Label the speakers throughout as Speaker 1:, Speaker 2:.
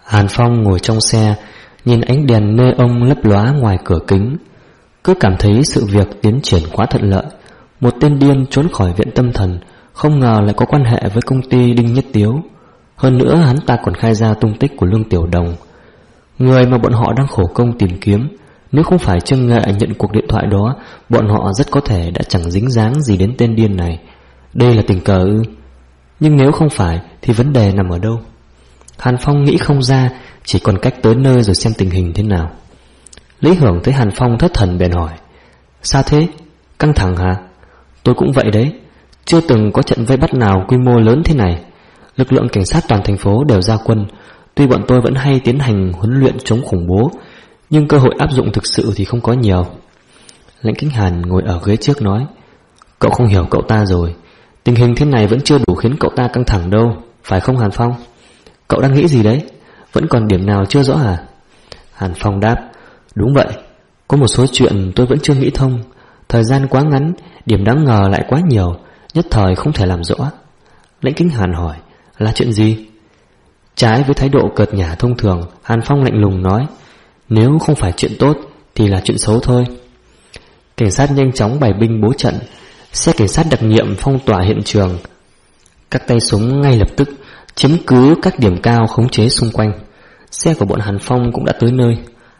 Speaker 1: Hàn Phong ngồi trong xe, nhìn ánh đèn neon lấp lóa ngoài cửa kính, cứ cảm thấy sự việc tiến triển quá thuận lợi. Một tên điên trốn khỏi viện tâm thần, không ngờ lại có quan hệ với công ty Đinh Nhất Tiếu. Hơn nữa hắn ta còn khai ra tung tích của Lương Tiểu Đồng, người mà bọn họ đang khổ công tìm kiếm. Nếu không phải Trương Nghệ nhận cuộc điện thoại đó, bọn họ rất có thể đã chẳng dính dáng gì đến tên điên này. Đây là tình cờ ư? Nhưng nếu không phải thì vấn đề nằm ở đâu? Hàn Phong nghĩ không ra, chỉ còn cách tới nơi rồi xem tình hình thế nào. Lý Hưởng thấy Hàn Phong thất thần bèn hỏi: sao thế? Căng thẳng hả? Tôi cũng vậy đấy, chưa từng có trận vây bắt nào quy mô lớn thế này. Lực lượng cảnh sát toàn thành phố đều ra quân. Tuy bọn tôi vẫn hay tiến hành huấn luyện chống khủng bố, nhưng cơ hội áp dụng thực sự thì không có nhiều. Lãnh Kính Hàn ngồi ở ghế trước nói: cậu không hiểu cậu ta rồi. Tình hình thế này vẫn chưa đủ khiến cậu ta căng thẳng đâu, phải không Hàn Phong? Cậu đang nghĩ gì đấy? Vẫn còn điểm nào chưa rõ à? Hàn Phong đáp: đúng vậy, có một số chuyện tôi vẫn chưa nghĩ thông. Thời gian quá ngắn, điểm đáng ngờ lại quá nhiều, nhất thời không thể làm rõ. Lãnh Kính Hàn hỏi: là chuyện gì? Trái với thái độ cợt nhả thông thường, Hàn Phong lạnh lùng nói: nếu không phải chuyện tốt thì là chuyện xấu thôi. Cảnh sát nhanh chóng bày binh bố trận, xe cảnh sát đặc nhiệm phong tỏa hiện trường. Các tay súng ngay lập tức chiếm cứ các điểm cao khống chế xung quanh. Xe của bọn Hàn Phong cũng đã tới nơi.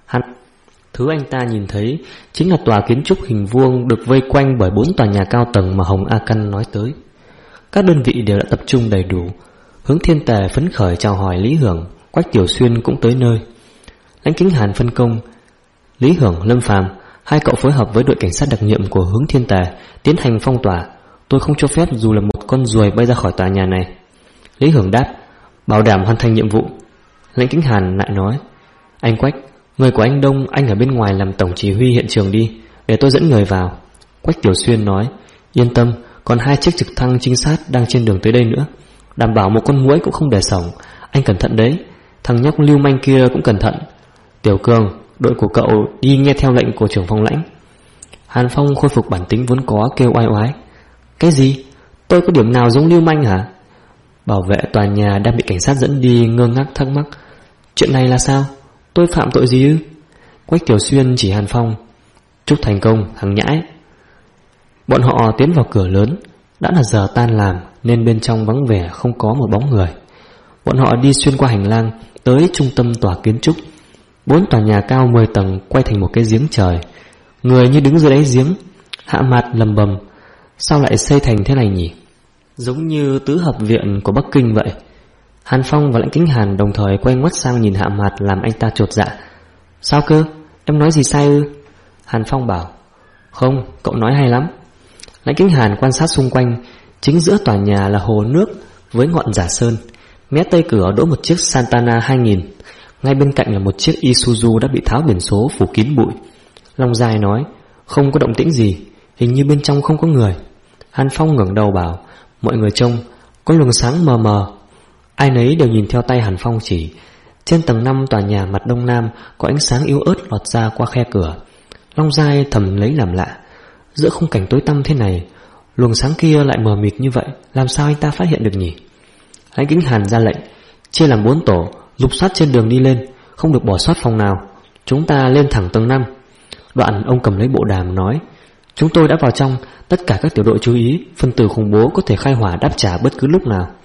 Speaker 1: Thứ anh ta nhìn thấy chính là tòa kiến trúc hình vuông được vây quanh bởi 4 tòa nhà cao tầng mà Hồng A Căn nói tới. Các đơn vị đều đã tập trung đầy đủ. Hướng Thiên Tề phấn khởi chào hỏi Lý Hưởng, Quách Tiểu Xuyên cũng tới nơi. Lãnh Kính Hàn phân công: Lý Hưởng, Lâm Phàm, hai cậu phối hợp với đội cảnh sát đặc nhiệm của Hướng Thiên Tề tiến hành phong tỏa. Tôi không cho phép dù là một con ruồi bay ra khỏi tòa nhà này. Lý Hưởng đáp: bảo đảm hoàn thành nhiệm vụ. Lãnh Kính Hàn lại nói: anh Quách, người của anh Đông, anh ở bên ngoài làm tổng chỉ huy hiện trường đi, để tôi dẫn người vào. Quách Tiểu Xuyên nói: yên tâm, còn 2 chiếc trực thăng trinh sát đang trên đường tới đây nữa, đảm bảo một con muỗi cũng không để sống. Anh cẩn thận đấy, thằng nhóc lưu manh kia cũng cẩn thận. Tiểu Cường, đội của cậu đi nghe theo lệnh của trưởng phòng Lãnh. Hàn Phong khôi phục bản tính vốn có, kêu oai oái: cái gì? Tôi có điểm nào giống lưu manh hả? Bảo vệ tòa nhà đang bị cảnh sát dẫn đi ngơ ngác thắc mắc: chuyện này là sao? Tôi phạm tội gì ư? Quách Tiểu Xuyên chỉ Hàn Phong: chúc thành công, thằng nhãi. Bọn họ tiến vào cửa lớn. Đã là giờ tan làm nên bên trong vắng vẻ, không có một bóng người. Bọn họ đi xuyên qua hành lang tới trung tâm tòa kiến trúc. 4 tòa nhà cao 10 tầng quay thành một cái giếng trời. Người như đứng dưới đáy giếng. Hạ Mạt lầm bầm: sao lại xây thành thế này nhỉ? Giống như tứ hợp viện của Bắc Kinh vậy. Hàn Phong và Lãnh Kính Hàn đồng thời quay ngoắt sang nhìn Hạ Mạt, làm anh ta chột dạ. Sao cơ? Em nói gì sai ư? Hàn Phong bảo: không, cậu nói hay lắm. Lãnh Kính Hàn quan sát xung quanh. Chính giữa tòa nhà là hồ nước với ngọn giả sơn. Mé tây cửa đỗ một chiếc Santana 2000. Ngay bên cạnh là một chiếc Isuzu đã bị tháo biển số phủ kín bụi. Long Dài nói: không có động tĩnh gì, hình như bên trong không có người. Hàn Phong ngẩng đầu bảo: mọi người trông, có luồng sáng mờ mờ. Ai nấy đều nhìn theo tay Hàn Phong chỉ. Trên tầng 5 tòa nhà mặt đông nam có ánh sáng yếu ớt lọt ra qua khe cửa. Long Giai thầm lấy làm lạ: giữa khung cảnh tối tăm thế này, luồng sáng kia lại mờ mịt như vậy, làm sao anh ta phát hiện được nhỉ? Lãnh Kính Hàn ra lệnh: chia làm 4 tổ, lục soát trên đường đi lên, không được bỏ sót phòng nào. Chúng ta lên thẳng tầng 5. Đoạn ông cầm lấy bộ đàm nói: chúng tôi đã vào trong, tất cả các tiểu đội chú ý, phân tử khủng bố có thể khai hỏa đáp trả bất cứ lúc nào.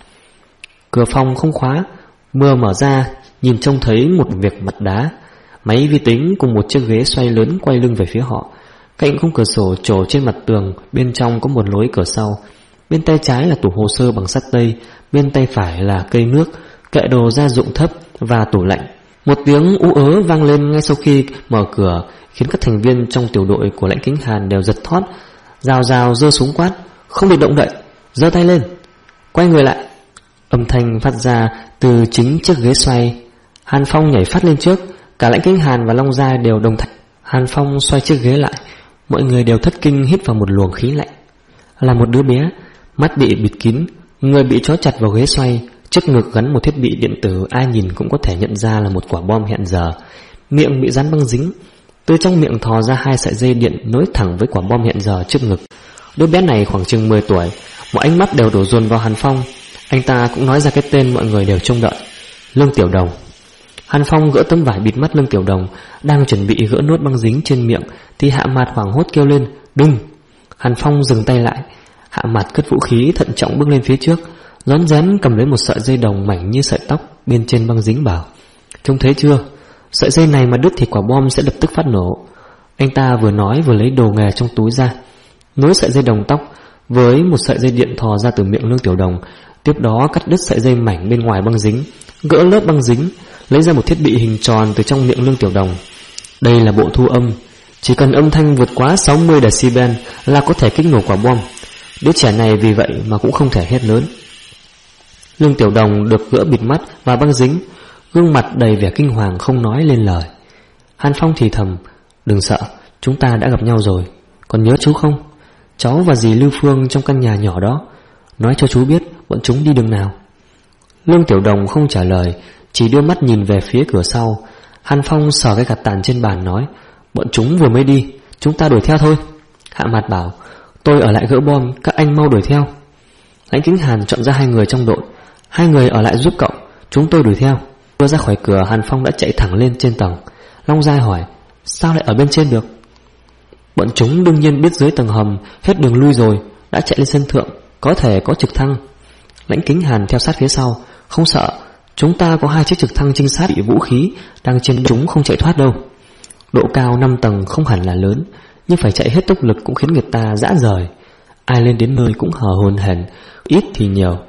Speaker 1: Cửa phòng không khóa, mưa mở ra, nhìn trông thấy một việc mặt đá, máy vi tính cùng một chiếc ghế xoay lớn quay lưng về phía họ. Cạnh khung cửa sổ trổ trên mặt tường, bên trong có một lối cửa sau. Bên tay trái là tủ hồ sơ bằng sắt tây, bên tay phải là cây nước, kệ đồ gia dụng thấp và tủ lạnh. Một tiếng ú ớ vang lên ngay sau khi mở cửa, khiến các thành viên trong tiểu đội của Lãnh Kính Hàn đều giật thót. Rào rào giơ súng quát: không được động đậy, giơ tay lên, quay người lại. Âm thanh phát ra từ chính chiếc ghế xoay. Hàn Phong nhảy phát lên trước, cả Lãnh Kính Hàn và Long Gia đều đồng thanh. Hàn Phong xoay chiếc ghế lại, mọi người đều thất kinh hít vào một luồng khí lạnh. Là một đứa bé, mắt bị bịt kín, người bị trói chặt vào ghế xoay, trước ngực gắn một thiết bị điện tử ai nhìn cũng có thể nhận ra là một quả bom hẹn giờ. Miệng bị dán băng dính, từ trong miệng thò ra 2 sợi dây điện nối thẳng với quả bom hẹn giờ trước ngực. Đứa bé này khoảng chừng 10 tuổi, mọi ánh mắt đều đổ dồn vào Hàn Phong. Anh ta cũng nói ra cái tên mọi người đều trông đợi: Lương Tiểu Đồng. Hàn Phong gỡ tấm vải bịt mắt Lương Tiểu Đồng, đang chuẩn bị gỡ nốt băng dính trên miệng thì Hạ Mạt hoảng hốt kêu lên: "Đừng!" Hàn Phong dừng tay lại. Hạ Mạt cất vũ khí thận trọng bước lên phía trước, rón rén cầm lấy một sợi dây đồng mảnh như sợi tóc bên trên băng dính, bảo: "Trông thấy chưa? Sợi dây này mà đứt thì quả bom sẽ lập tức phát nổ." Anh ta vừa nói vừa lấy đồ nghề trong túi ra, nối sợi dây đồng tóc với một sợi dây điện thò ra từ miệng Lương Tiểu Đồng, tiếp đó cắt đứt sợi dây mảnh bên ngoài băng dính, gỡ lớp băng dính, lấy ra một thiết bị hình tròn từ trong miệng Lương Tiểu Đồng. Đây là bộ thu âm, chỉ cần âm thanh vượt quá 60 decibel là có thể kích nổ quả bom. Đứa trẻ này vì vậy mà cũng không thể hét lớn. Lương Tiểu Đồng được gỡ bịt mắt và băng dính, gương mặt đầy vẻ kinh hoàng không nói lên lời. Hàn Phong thì thầm: "Đừng sợ, chúng ta đã gặp nhau rồi. Còn nhớ chú không? Cháu và dì Lưu Phương trong căn nhà nhỏ đó. Nói cho chú biết bọn chúng đi đường nào." Lương Tiểu Đồng không trả lời, chỉ đưa mắt nhìn về phía cửa sau. Hàn Phong sờ cái gạt tàn trên bàn nói: "Bọn chúng vừa mới đi, chúng ta đuổi theo thôi." Hạ Mạt bảo: "Tôi ở lại gỡ bom, các anh mau đuổi theo." Lãnh Kính Hàn chọn ra 2 người trong đội, 2 người ở lại giúp cậu, chúng tôi đuổi theo. Vừa ra khỏi cửa, Hàn Phong đã chạy thẳng lên trên tầng. Long Giai hỏi: "Sao lại ở bên trên được?" "Bọn chúng đương nhiên biết dưới tầng hầm hết đường lui rồi, đã chạy lên sân thượng, có thể có trực thăng." Lãnh Kính Hàn theo sát phía sau: "Không sợ, chúng ta có 2 chiếc trực thăng trinh sát bị vũ khí đang trên, chúng không chạy thoát đâu." Độ cao 5 tầng không hẳn là lớn, nhưng phải chạy hết tốc lực cũng khiến người ta rã rời. Ai lên đến nơi cũng hờ hồn hển, ít thì nhiều.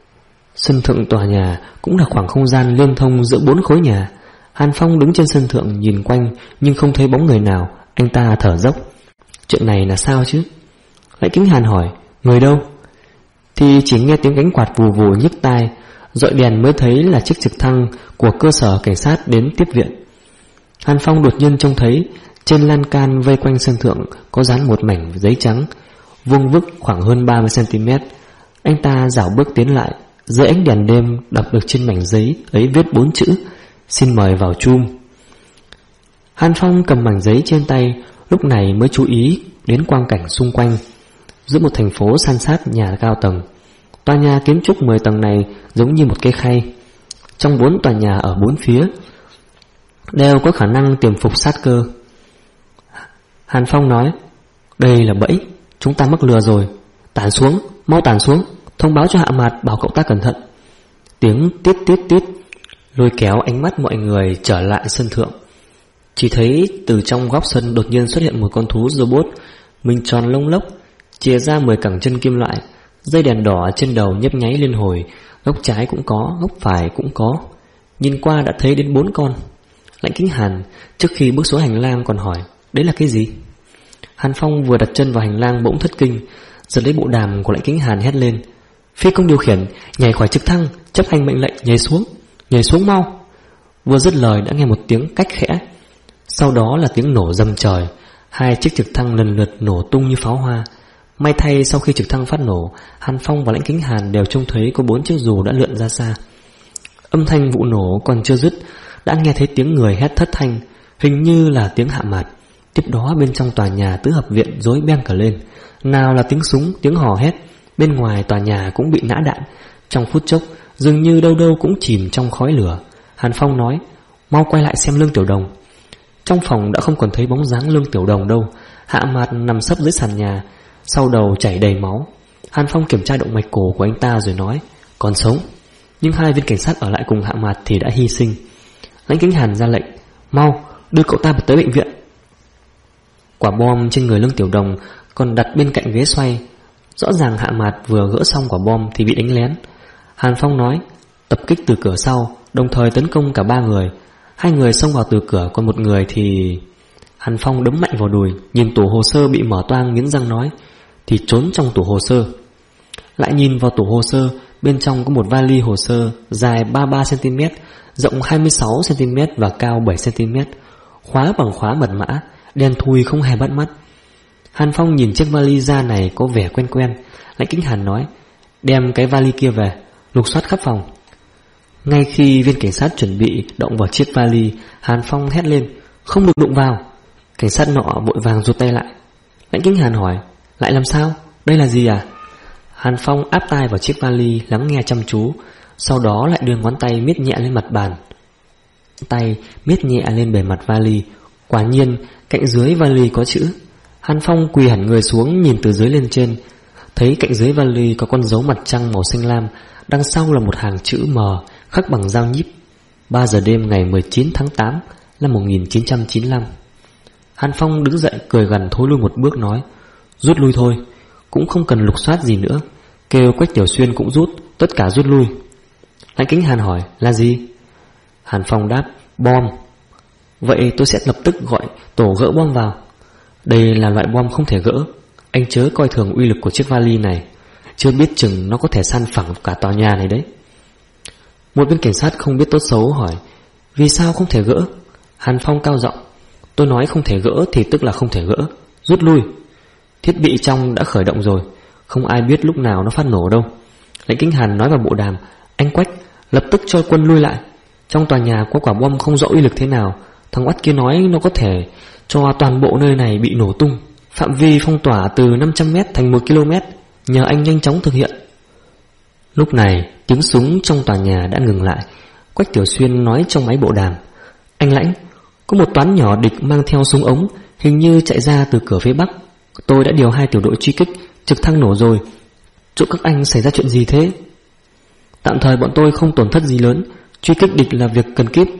Speaker 1: Sân thượng tòa nhà cũng là khoảng không gian liên thông giữa 4 khối nhà. Hàn Phong đứng trên sân thượng nhìn quanh nhưng không thấy bóng người nào. Anh ta thở dốc: "Chuyện này là sao chứ?" Lãnh Kính Hàn hỏi: "Người đâu?" Thì chỉ nghe tiếng cánh quạt vù vù nhức tai, dọi đèn mới thấy là chiếc trực thăng của cơ sở cảnh sát đến tiếp viện. Hàn Phong đột nhiên trông thấy trên lan can vây quanh sân thượng có dán một mảnh giấy trắng, vuông vức khoảng hơn 30cm. Anh ta dảo bước tiến lại, dưới ánh đèn đêm đọc được trên mảnh giấy ấy viết 4 chữ: "Xin mời vào chum." Hàn Phong cầm mảnh giấy trên tay, lúc này mới chú ý đến quang cảnh xung quanh. Giữa một thành phố san sát nhà cao tầng, tòa nhà kiến trúc 10 tầng này giống như một cây khay. Trong 4 tòa nhà ở 4 phía đều có khả năng tiềm phục sát cơ. Hàn Phong nói: "Đây là bẫy, chúng ta mắc lừa rồi. Tản xuống, mau tản xuống, thông báo cho Hạ Mạt, bảo cậu ta cẩn thận." Tiếng tít tít tít lôi kéo ánh mắt mọi người trở lại sân thượng. Chỉ thấy từ trong góc sân đột nhiên xuất hiện một con thú robot, mình tròn lông lốc, chìa ra 10 cẳng chân kim loại, dây đèn đỏ trên đầu nhấp nháy liên hồi, góc trái cũng có, góc phải cũng có. Nhìn qua đã thấy đến 4 con. Lãnh Kính Hàn trước khi bước xuống hành lang còn hỏi: "Đấy là cái gì?" Hàn Phong vừa đặt chân vào hành lang bỗng thất kinh, giật lấy bộ đàm của Lãnh Kính Hàn hét lên: "Phi công điều khiển, nhảy khỏi trực thăng, chấp hành mệnh lệnh, nhảy xuống mau." Vừa dứt lời đã nghe một tiếng cách khẽ, sau đó là tiếng nổ rầm trời. 2 chiếc trực thăng lần lượt nổ tung như pháo hoa. May thay sau khi trực thăng phát nổ, Hàn Phong và Lãnh Kính Hàn đều trông thấy có 4 chiếc dù đã lượn ra xa. Âm thanh vụ nổ còn chưa dứt đã nghe thấy tiếng người hét thất thanh, hình như là tiếng Hạ Mạt. Tiếp đó bên trong tòa nhà tứ hợp viện rối beng cả lên, nào là tiếng súng, tiếng hò hét. Bên ngoài tòa nhà cũng bị nã đạn. Trong phút chốc dường như đâu đâu cũng chìm trong khói lửa. Hàn Phong nói: "Mau quay lại xem Lương Tiểu Đồng." Trong phòng đã không còn thấy bóng dáng Lương Tiểu Đồng đâu. Hạ Mạt nằm sấp dưới sàn nhà, sau đầu chảy đầy máu. Hàn Phong kiểm tra động mạch cổ của anh ta rồi nói: "Còn sống." Nhưng 2 viên cảnh sát ở lại cùng Hạ Mạt thì đã hy sinh. Lãnh Kính Hàn ra lệnh: "Mau đưa cậu ta tới bệnh viện." Quả bom trên người Lương Tiểu Đồng còn đặt bên cạnh ghế xoay. Rõ ràng Hạ Mạt vừa gỡ xong quả bom thì bị đánh lén. Hàn Phong nói: "Tập kích từ cửa sau, đồng thời tấn công cả 3 người. 2 người xông vào từ cửa, còn 1 người thì..." Hàn Phong đấm mạnh vào đùi, nhìn tủ hồ sơ bị mở toang, nghiến răng nói: "Thì trốn trong tủ hồ sơ." Lại nhìn vào tủ hồ sơ, bên trong có một vali hồ sơ dài 33cm, rộng 26cm và cao 7cm, khóa bằng khóa mật mã, đen thui không hề bắt mắt. Hàn Phong nhìn chiếc vali da này có vẻ quen quen. Lãnh Kính Hàn nói: "Đem cái vali kia về, lục soát khắp phòng." Ngay khi viên cảnh sát chuẩn bị động vào chiếc vali, Hàn Phong hét lên: "Không được đụng vào." Cảnh sát nọ vội vàng rụt tay lại. Lãnh Kính Hàn hỏi: "Lại làm sao? Đây là gì à?" Hàn Phong áp tai vào chiếc vali, lắng nghe chăm chú, sau đó lại đưa ngón tay miết nhẹ lên mặt bàn. tay miết nhẹ lên bề mặt vali. Quả nhiên cạnh dưới vali có chữ. Hàn Phong quỳ hẳn người xuống, nhìn từ dưới lên trên, thấy cạnh dưới vali có con dấu mặt trăng màu xanh lam, đằng sau là một hàng chữ M khắc bằng dao nhíp. 3 giờ đêm ngày 19 tháng 8 năm 1995. Hàn Phong đứng dậy cười gằn thối lui một bước nói: rút lui thôi, cũng không cần lục soát gì nữa. Kêu Quách Tiểu Xuyên cũng rút, tất cả rút lui. Lãnh Kính Hàn hỏi: là gì? Hàn Phong đáp: bom. Vậy tôi sẽ lập tức gọi tổ gỡ bom vào. Đây là loại bom không thể gỡ, anh chớ coi thường uy lực của chiếc vali này, chưa biết chừng nó có thể san phẳng cả tòa nhà này đấy. Một viên cảnh sát không biết tốt xấu hỏi: vì sao không thể gỡ? Hàn Phong cao giọng: tôi nói không thể gỡ thì tức là không thể gỡ, rút lui. Thiết bị trong đã khởi động rồi, không ai biết lúc nào nó phát nổ đâu. Lãnh Kính Hàn nói vào bộ đàm: anh Quách, lập tức cho quân lui lại. Trong tòa nhà có quả bom không rõ uy lực thế nào, thằng oắt kia nói nó có thể cho toàn bộ nơi này bị nổ tung. Phạm vi phong tỏa từ 500m thành 1 km, nhờ anh nhanh chóng thực hiện. Lúc này tiếng súng trong tòa nhà đã ngừng lại. Quách Tiểu Xuyên nói trong máy bộ đàm: anh Lãnh, có một toán nhỏ địch mang theo súng ống, hình như chạy ra từ cửa phía bắc. Tôi đã điều 2 tiểu đội truy kích, trực thăng nổ rồi. Chỗ các anh xảy ra chuyện gì thế? Tạm thời bọn tôi không tổn thất gì lớn, truy kích địch là việc cần kíp.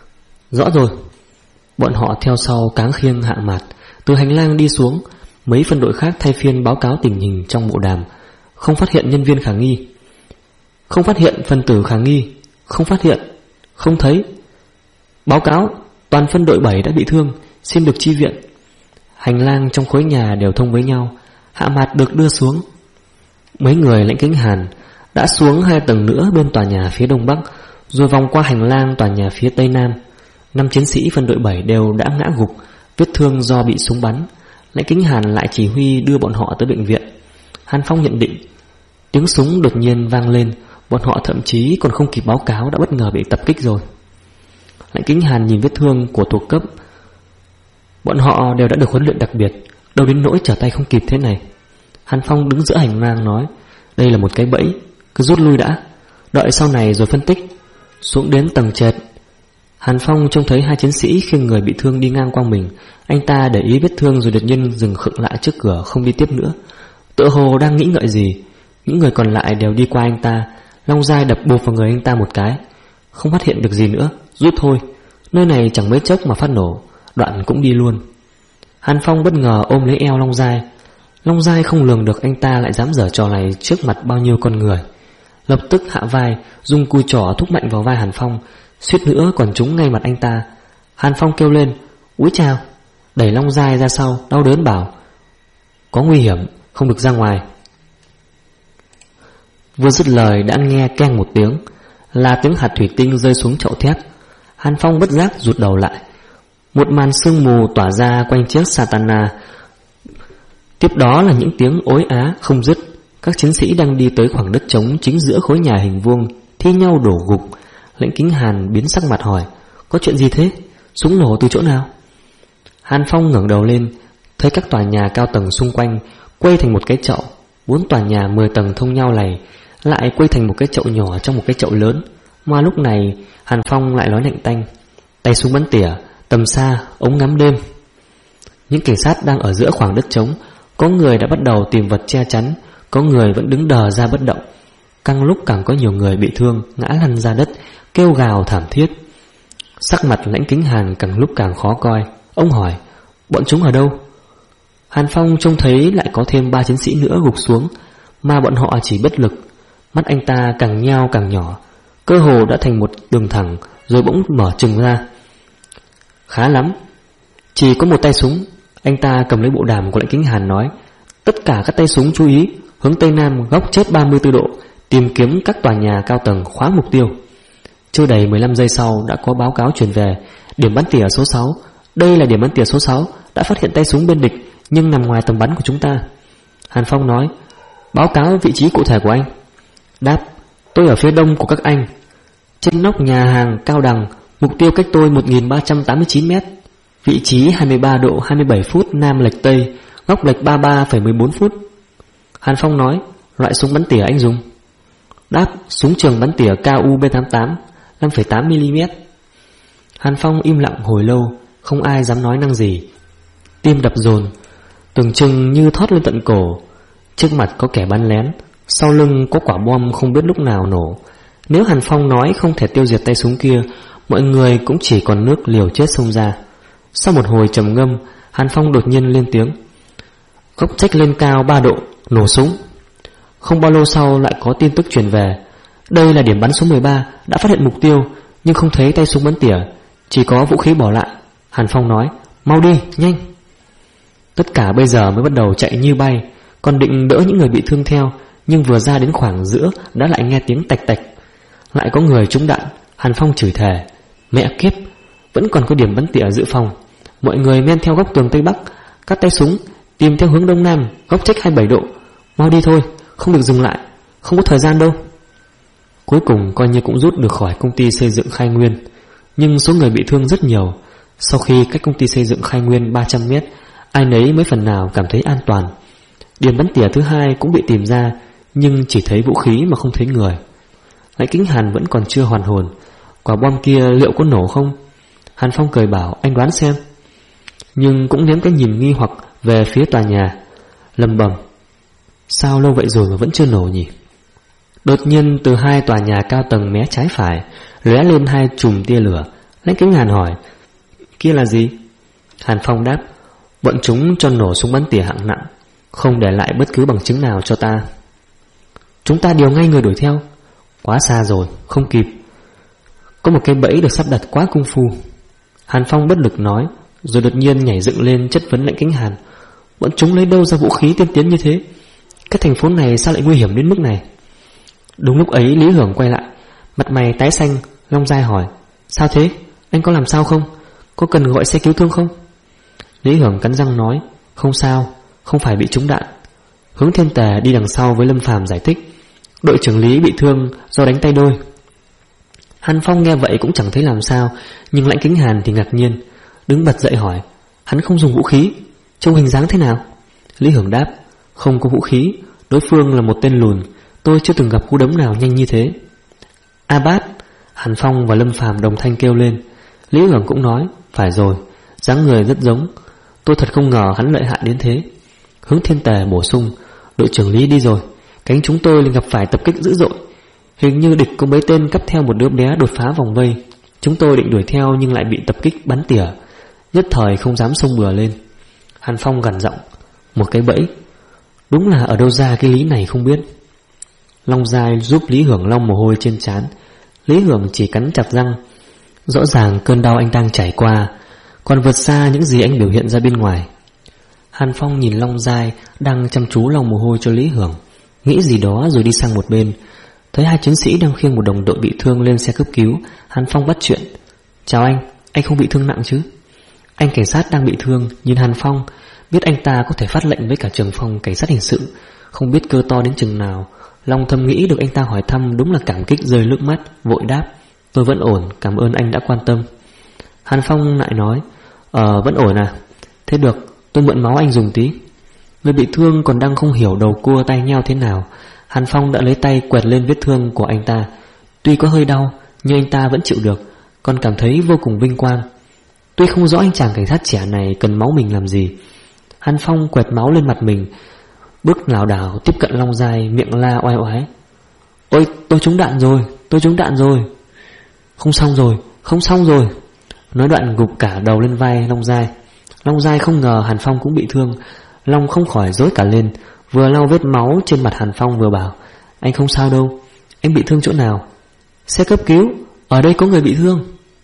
Speaker 1: Rõ rồi. Bọn họ theo sau Cáng Khiêng, Hạ Mạt từ hành lang đi xuống. Mấy phân đội khác thay phiên báo cáo tình hình trong bộ đàm. Không phát hiện nhân viên khả nghi, không phát hiện phân tử khả nghi, không phát hiện, không thấy. Báo cáo toàn phân đội 7 đã bị thương, xin được chi viện. Hành lang trong khối nhà đều thông với nhau. Hạ Mạt được đưa xuống. Mấy người Lãnh Kính Hàn đã xuống 2 tầng nữa bên tòa nhà phía đông bắc, rồi vòng qua hành lang tòa nhà phía tây nam. 5 chiến sĩ phân đội 7 đều đã ngã gục, vết thương do bị súng bắn. Lãnh Kính Hàn lại chỉ huy đưa bọn họ tới bệnh viện. Hàn Phong nhận định tiếng súng đột nhiên vang lên, bọn họ thậm chí còn không kịp báo cáo đã bất ngờ bị tập kích rồi. Lãnh Kính Hàn nhìn vết thương của thuộc cấp. Bọn họ đều đã được huấn luyện đặc biệt, đâu đến nỗi trở tay không kịp thế này. Hàn Phong đứng giữa hành lang nói: đây là một cái bẫy, cứ rút lui đã, đợi sau này rồi phân tích. Xuống đến tầng trệt, Hàn Phong trông thấy 2 chiến sĩ khiêng người bị thương đi ngang qua mình. Anh ta để ý vết thương rồi đột nhiên dừng khựng lại trước cửa, không đi tiếp nữa. Tựa hồ đang nghĩ ngợi gì. Những người còn lại đều đi qua anh ta. Long giai đập bụp vào người anh ta một cái. Không phát hiện được gì nữa, rút thôi, nơi này chẳng mấy chốc mà phát nổ. Đoạn cũng đi luôn. Hàn Phong bất ngờ ôm lấy eo Long giai. Long giai không lường được anh ta lại dám giở trò này trước mặt bao nhiêu con người, lập tức hạ vai, dùng cùi trỏ thúc mạnh vào vai Hàn Phong, suýt nữa còn trúng ngay mặt anh ta. Hàn Phong kêu lên: úi chào, đẩy Long giai ra sau, đau đớn bảo: có nguy hiểm, không được ra ngoài. Vừa dứt lời đã nghe keng một tiếng, là tiếng hạt thủy tinh rơi xuống chậu thép. Hàn Phong bất giác rụt đầu lại. Một màn sương mù tỏa ra quanh chiếc Satana. Tiếp đó là những tiếng ối á không dứt. Các chiến sĩ đang đi tới khoảng đất trống chính giữa khối nhà hình vuông, thi nhau đổ gục. Lãnh Kính Hàn biến sắc mặt hỏi: có chuyện gì thế? Súng nổ từ chỗ nào? Hàn Phong ngẩng đầu lên, thấy các tòa nhà cao tầng xung quanh quay thành một cái chậu. 4 tòa nhà 10 tầng thông nhau này lại quay thành một cái chậu nhỏ trong một cái chậu lớn. Mà lúc này Hàn Phong lại nói lạnh tanh: tay súng bắn tỉa, tầm xa, ống ngắm đêm. Những cảnh sát đang ở giữa khoảng đất trống. Có người đã bắt đầu tìm vật che chắn, có người vẫn đứng đờ ra bất động. Càng lúc càng có nhiều người bị thương, ngã lăn ra đất, kêu gào thảm thiết. Sắc mặt Lãnh Kính Hàn càng lúc càng khó coi. Ông hỏi: bọn chúng ở đâu? Hàn Phong trông thấy lại có thêm 3 chiến sĩ nữa gục xuống, mà bọn họ chỉ bất lực. Mắt anh ta càng nheo càng nhỏ, cơ hồ đã thành một đường thẳng, rồi bỗng mở trừng ra. Khá lắm, chỉ có một tay súng. Anh ta cầm lấy bộ đàm của Lãnh Kính Hàn nói: tất cả các tay súng chú ý, hướng tây nam góc chết 34 độ, tìm kiếm các tòa nhà cao tầng, khóa mục tiêu. Chưa đầy 15 giây sau đã có báo cáo truyền về: điểm bắn tỉa số 6. Đây là điểm bắn tỉa số 6, đã phát hiện tay súng bên địch nhưng nằm ngoài tầm bắn của chúng ta. Hàn Phong nói: báo cáo vị trí cụ thể của anh. Đáp: tôi ở phía đông của các anh, trên nóc nhà hàng Cao Đằng, mục tiêu cách tôi 1389m, vị trí 23 độ 27 phút nam lệch tây, góc lệch 33,14 phút. Hàn Phong nói: loại súng bắn tỉa anh dùng? Đáp: súng trường bắn tỉa KU B88 5,8mm. Hàn Phong im lặng hồi lâu, không ai dám nói năng gì. Tim đập dồn, tưởng chừng như thoát lên tận cổ. Trước mặt có kẻ bắn lén, sau lưng có quả bom không biết lúc nào nổ. Nếu Hàn Phong nói không thể tiêu diệt tay súng kia, mọi người cũng chỉ còn nước liều chết xông ra. Sau một hồi trầm ngâm, Hàn Phong đột nhiên lên tiếng: góc trách lên cao 3 độ, nổ súng. Không bao lâu sau lại có tin tức truyền về. Đây là điểm bắn số 13, đã phát hiện mục tiêu, nhưng không thấy tay súng bắn tỉa, chỉ có vũ khí bỏ lại. Hàn Phong nói: mau đi, nhanh. Tất cả bây giờ mới bắt đầu chạy như bay, còn định đỡ những người bị thương theo, nhưng vừa ra đến khoảng giữa đã lại nghe tiếng tạch tạch. Lại có người trúng đạn. Hàn Phong chửi thề: mẹ kiếp, vẫn còn có điểm bắn tỉa dự phòng. Mọi người men theo góc tường Tây Bắc, cắt tay súng, tìm theo hướng Đông Nam, góc trách 27 độ. Mau đi thôi, không được dừng lại, không có thời gian đâu. Cuối cùng coi như cũng rút được khỏi công ty xây dựng Khai Nguyên. Nhưng số người bị thương rất nhiều. Sau khi cách công ty xây dựng Khai Nguyên 300 mét, ai nấy mới phần nào cảm thấy an toàn. Điểm bắn tỉa thứ hai cũng bị tìm ra, nhưng chỉ thấy vũ khí mà không thấy người. Lãnh Kính Hàn vẫn còn chưa hoàn hồn. Quả bom kia liệu có nổ không? Hàn Phong cười bảo: anh đoán xem. Nhưng cũng ném cái nhìn nghi hoặc về phía tòa nhà, lẩm bẩm: sao lâu vậy rồi mà vẫn chưa nổ nhỉ? Đột nhiên từ hai tòa nhà cao tầng mé trái phải lóe lên hai chùm tia lửa. Lãnh Kính Hàn hỏi: kia là gì? Hàn Phong đáp: bọn chúng cho nổ súng bắn tỉa hạng nặng, không để lại bất cứ bằng chứng nào cho ta. Chúng ta điều ngay người đuổi theo. Quá xa rồi, không kịp. Có một cái bẫy được sắp đặt quá công phu. Hàn Phong bất lực nói, rồi đột nhiên nhảy dựng lên chất vấn Lãnh Kính Hàn: bọn chúng lấy đâu ra vũ khí tiên tiến như thế? Cái thành phố này sao lại nguy hiểm đến mức này? Đúng lúc ấy Lý Hưởng quay lại, mặt mày tái xanh. Long Giai hỏi: sao thế? Anh có làm sao không? Có cần gọi xe cứu thương không? Lý Hưởng cắn răng nói: không sao, không phải bị trúng đạn. Hướng Thiên Tề đi đằng sau với Lâm Phàm giải thích: đội trưởng Lý bị thương do đánh tay đôi. Hàn Phong nghe vậy cũng chẳng thấy làm sao, nhưng Lãnh Kính Hàn thì ngạc nhiên, đứng bật dậy hỏi: hắn không dùng vũ khí, trông hình dáng thế nào? Lý Hưởng đáp: không có vũ khí, đối phương là một tên lùn, tôi chưa từng gặp cú đấm nào nhanh như thế. A Bát! Hàn Phong và Lâm Phàm đồng thanh kêu lên. Lý Hưởng cũng nói: phải rồi, dáng người rất giống, tôi thật không ngờ hắn lợi hại đến thế. Hướng Thiên Tề bổ sung: đội trưởng Lý đi rồi, cánh chúng tôi liền gặp phải tập kích dữ dội. Hình như địch có mấy tên cắp theo một đứa bé đột phá vòng vây. Chúng tôi định đuổi theo nhưng lại bị tập kích bắn tỉa, nhất thời không dám xông bừa lên. Hàn Phong gằn giọng: một cái bẫy. Đúng là ở đâu ra cái lý này không biết. Long Giai giúp Lý Hưởng lau mồ hôi trên trán. Lý Hưởng chỉ cắn chặt răng. Rõ ràng cơn đau anh đang trải qua còn vượt xa những gì anh biểu hiện ra bên ngoài. Hàn Phong nhìn Long Giai đang chăm chú lau mồ hôi cho Lý Hưởng, nghĩ gì đó rồi đi sang một bên. Thấy hai chiến sĩ đang khiêng một đồng đội bị thương lên xe cấp cứu, Hàn Phong bắt chuyện: chào anh không bị thương nặng chứ? Anh cảnh sát đang bị thương nhìn Hàn Phong, biết anh ta có thể phát lệnh với cả trưởng phòng cảnh sát hình sự, không biết cơ to đến chừng nào. Long thầm nghĩ được anh ta hỏi thăm đúng là cảm kích rơi nước mắt, vội đáp: tôi vẫn ổn, cảm ơn anh đã quan tâm. Hàn Phong lại nói: vẫn ổn à? Thế được, tôi mượn máu anh dùng tí. Người bị thương còn đang không hiểu đầu cua tay nheo thế nào, Hàn Phong đã lấy tay quẹt lên vết thương của anh ta. Tuy có hơi đau nhưng anh ta vẫn chịu được, còn cảm thấy vô cùng vinh quang. Tuy không rõ anh chàng cảnh sát trẻ này cần máu mình làm gì. Hàn Phong quẹt máu lên mặt mình, bước lảo đảo tiếp cận Long Giai, miệng la oai oái: ôi, tôi trúng đạn rồi, tôi trúng đạn rồi. Không xong rồi. Nói đoạn gục cả đầu lên vai Long Giai. Long Giai không ngờ Hàn Phong cũng bị thương. Long không khỏi rối cả lên, vừa lau vết máu trên mặt Hàn Phong vừa bảo: anh không sao đâu. Anh bị thương chỗ nào? Xe cấp cứu, ở đây có người bị thương.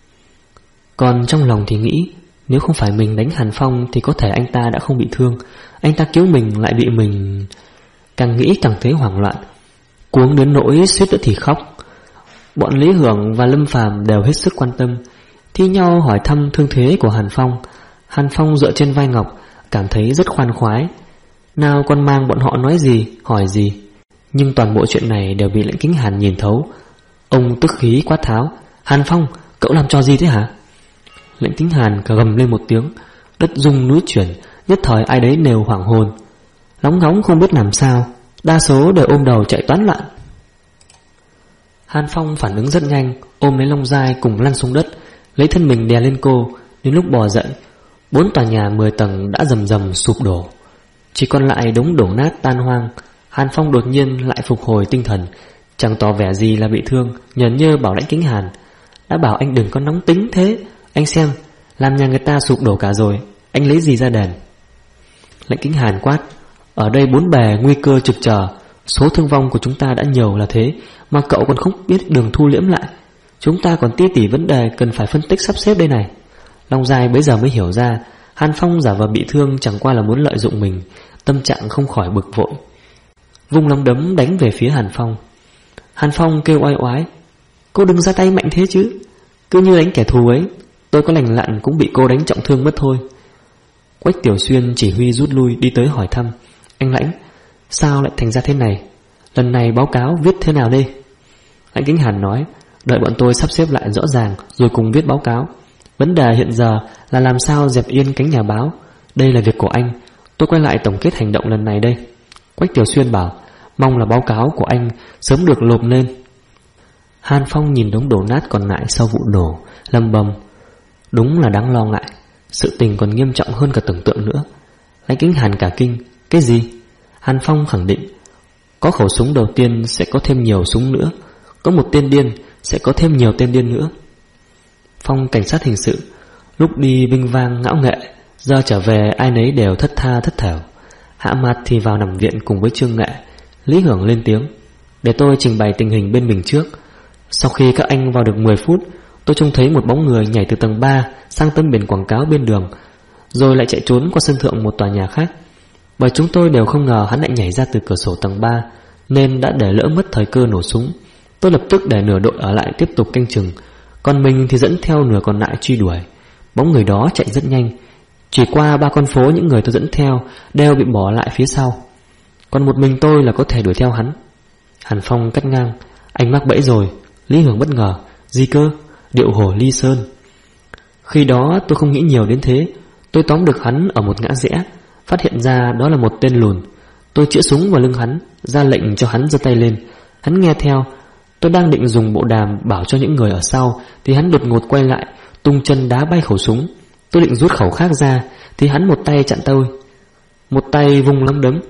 Speaker 1: Còn trong lòng thì nghĩ, nếu không phải mình đánh Hàn Phong thì có thể anh ta đã không bị thương. Anh ta cứu mình lại bị mình. Càng nghĩ càng thấy hoảng loạn, cuống đến nỗi suýt nữa thì khóc. Bọn Lý Hưởng và Lâm Phàm đều hết sức quan tâm, thi nhau hỏi thăm thương thế của Hàn Phong. Hàn Phong dựa trên vai Ngọc, cảm thấy rất khoan khoái. Nào còn mang bọn họ nói gì, hỏi gì. Nhưng toàn bộ chuyện này đều bị Lãnh Kính Hàn nhìn thấu. Ông tức khí quát tháo: Hàn Phong, cậu làm trò gì thế hả? Lãnh Kính Hàn gầm lên một tiếng, đất rung núi chuyển, nhất thời ai đấy đều hoảng hồn, lóng ngóng không biết làm sao, đa số đều ôm đầu chạy toán loạn. Hàn Phong phản ứng rất nhanh, ôm lấy Long Giai cùng lăn xuống đất, lấy thân mình đè lên cô. Đến lúc bò dậy, 4 tòa nhà 10 tầng đã rầm rầm sụp đổ, chỉ còn lại đống đổ nát tan hoang. Hàn Phong đột nhiên lại phục hồi tinh thần, chẳng tỏ vẻ gì là bị thương, nhởn nhơ bảo Lãnh Kính Hàn: đã bảo anh đừng có nóng tính thế, anh xem, làm nhà người ta sụp đổ cả rồi, anh lấy gì ra đền? Lãnh Kính Hàn quát: ở đây bốn bề nguy cơ trực chờ, số thương vong của chúng ta đã nhiều là thế mà cậu còn không biết đường thu liễm lại. Chúng ta còn ti tỉ vấn đề cần phải phân tích sắp xếp đây này. Long Giai bấy giờ mới hiểu ra Hàn Phong giả vờ bị thương chẳng qua là muốn lợi dụng mình, tâm trạng không khỏi bực vội, vung nắm đấm đánh về phía Hàn Phong. Hàn Phong kêu oai oái: cô đừng ra tay mạnh thế chứ, cứ như đánh kẻ thù ấy, tôi có lành lặn cũng bị cô đánh trọng thương mất thôi. Quách Tiểu Xuyên chỉ huy rút lui đi tới hỏi thăm: anh Lãnh, sao lại thành ra thế này? Lần này báo cáo viết thế nào đây? Lãnh Kính Hàn nói: đợi bọn tôi sắp xếp lại rõ ràng rồi cùng viết báo cáo. Vấn đề hiện giờ là làm sao dẹp yên cánh nhà báo. Đây là việc của anh, tôi quay lại tổng kết hành động lần này đây. Quách Tiểu Xuyên bảo: mong là báo cáo của anh sớm được lộp lên. Hàn Phong nhìn đống đổ nát còn lại sau vụ nổ, lầm bầm: đúng là đáng lo ngại, sự tình còn nghiêm trọng hơn cả tưởng tượng nữa. Lãnh Kính Hàn cả kinh: cái gì? Hàn Phong khẳng định: có khẩu súng đầu tiên sẽ có thêm nhiều súng nữa, có một tên điên sẽ có thêm nhiều tên điên nữa. Phong cảnh sát hình sự lúc đi vinh vang ngạo nghệ, giờ trở về ai nấy đều thất tha thất thểu. Hạ Mạt thì vào nằm viện cùng với Trương Nghệ. Lý Hưởng lên tiếng: để tôi trình bày tình hình bên mình trước. Sau khi các anh vào được 10 phút, tôi trông thấy một bóng người nhảy từ tầng 3 sang tấm biển quảng cáo bên đường, rồi lại chạy trốn qua sân thượng một tòa nhà khác. Bởi chúng tôi đều không ngờ hắn lại nhảy ra từ cửa sổ tầng 3, nên đã để lỡ mất thời cơ nổ súng. Tôi lập tức để nửa đội ở lại tiếp tục canh chừng, còn mình thì dẫn theo nửa còn lại truy đuổi. Bóng người đó chạy rất nhanh, chỉ qua 3 con phố những người tôi dẫn theo đều bị bỏ lại phía sau, còn một mình tôi là có thể đuổi theo hắn. Hàn Phong cắt ngang: anh mắc bẫy rồi. Lý Hưởng bất ngờ: gì cơ? Điệu hổ ly sơn. Khi đó tôi không nghĩ nhiều đến thế. Tôi tóm được hắn ở một ngã rẽ, phát hiện ra đó là một tên lùn. Tôi chĩa súng vào lưng hắn, ra lệnh cho hắn giơ tay lên. Hắn nghe theo. Tôi đang định dùng bộ đàm bảo cho những người ở sau thì hắn đột ngột quay lại, tung chân đá bay khẩu súng. Tôi định rút khẩu khác ra thì hắn một tay chặn tôi, một tay vung nắm đấm.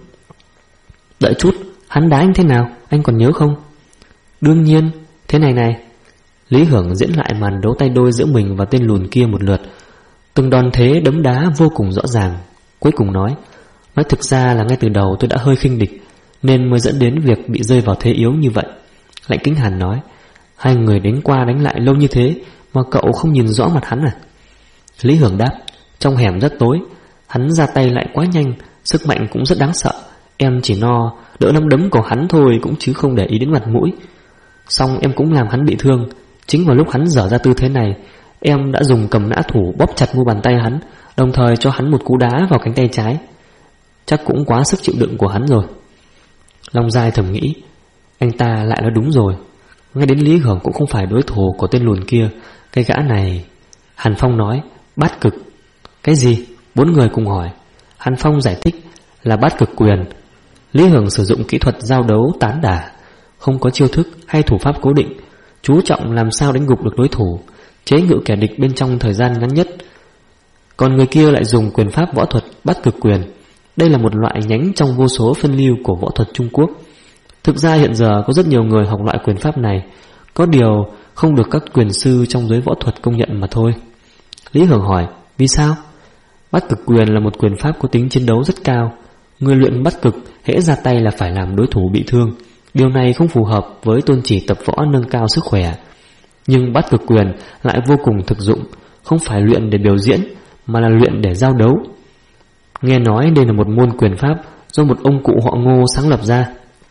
Speaker 1: Đợi chút, hắn đá anh thế nào, anh còn nhớ không? Đương nhiên, thế này này. Lý Hưởng diễn lại màn đấu tay đôi giữa mình và tên lùn kia một lượt. Từng đòn thế đấm đá vô cùng rõ ràng. Cuối cùng nói thực ra là ngay từ đầu tôi đã hơi khinh địch, nên mới dẫn đến việc bị rơi vào thế yếu như vậy. Lãnh Kính Hàn nói: hai người đánh qua đánh lại lâu như thế mà cậu không nhìn rõ mặt hắn à? Lý Hưởng đáp: trong hẻm rất tối, hắn ra tay lại quá nhanh, sức mạnh cũng rất đáng sợ. Em chỉ đỡ nắm đấm của hắn thôi, cũng chứ không để ý đến mặt mũi. Xong em cũng làm hắn bị thương. Chính vào lúc hắn dở ra tư thế này, em đã dùng cầm nã thủ bóp chặt mu bàn tay hắn, đồng thời cho hắn một cú đá vào cánh tay trái. Chắc cũng quá sức chịu đựng của hắn rồi. Long Giai thầm nghĩ: anh ta lại nói đúng rồi, ngay đến Lý Hưởng cũng không phải đối thủ của tên lùn kia. Cái gã này... Hàn Phong nói: bát cực. Cái gì? 4 người cùng hỏi. Hàn Phong giải thích là bát cực quyền. Lý Hưởng sử dụng kỹ thuật giao đấu tán đả, không có chiêu thức hay thủ pháp cố định, chú trọng làm sao đánh gục được đối thủ, chế ngự kẻ địch bên trong thời gian ngắn nhất. Còn người kia lại dùng quyền pháp võ thuật bát cực quyền. Đây là một loại nhánh trong vô số phân lưu của võ thuật Trung Quốc. Thực ra hiện giờ có rất nhiều người học loại quyền pháp này, có điều không được các quyền sư trong giới võ thuật công nhận mà thôi. Lý Hưởng hỏi: vì sao? Bát cực quyền là một quyền pháp có tính chiến đấu rất cao. Người luyện bát cực hễ ra tay là phải làm đối thủ bị thương. Điều này không phù hợp với tôn chỉ tập võ nâng cao sức khỏe. Nhưng bát cực quyền lại vô cùng thực dụng, không phải luyện để biểu diễn mà là luyện để giao đấu. Nghe nói đây là một môn quyền pháp do một ông cụ họ Ngô sáng lập ra.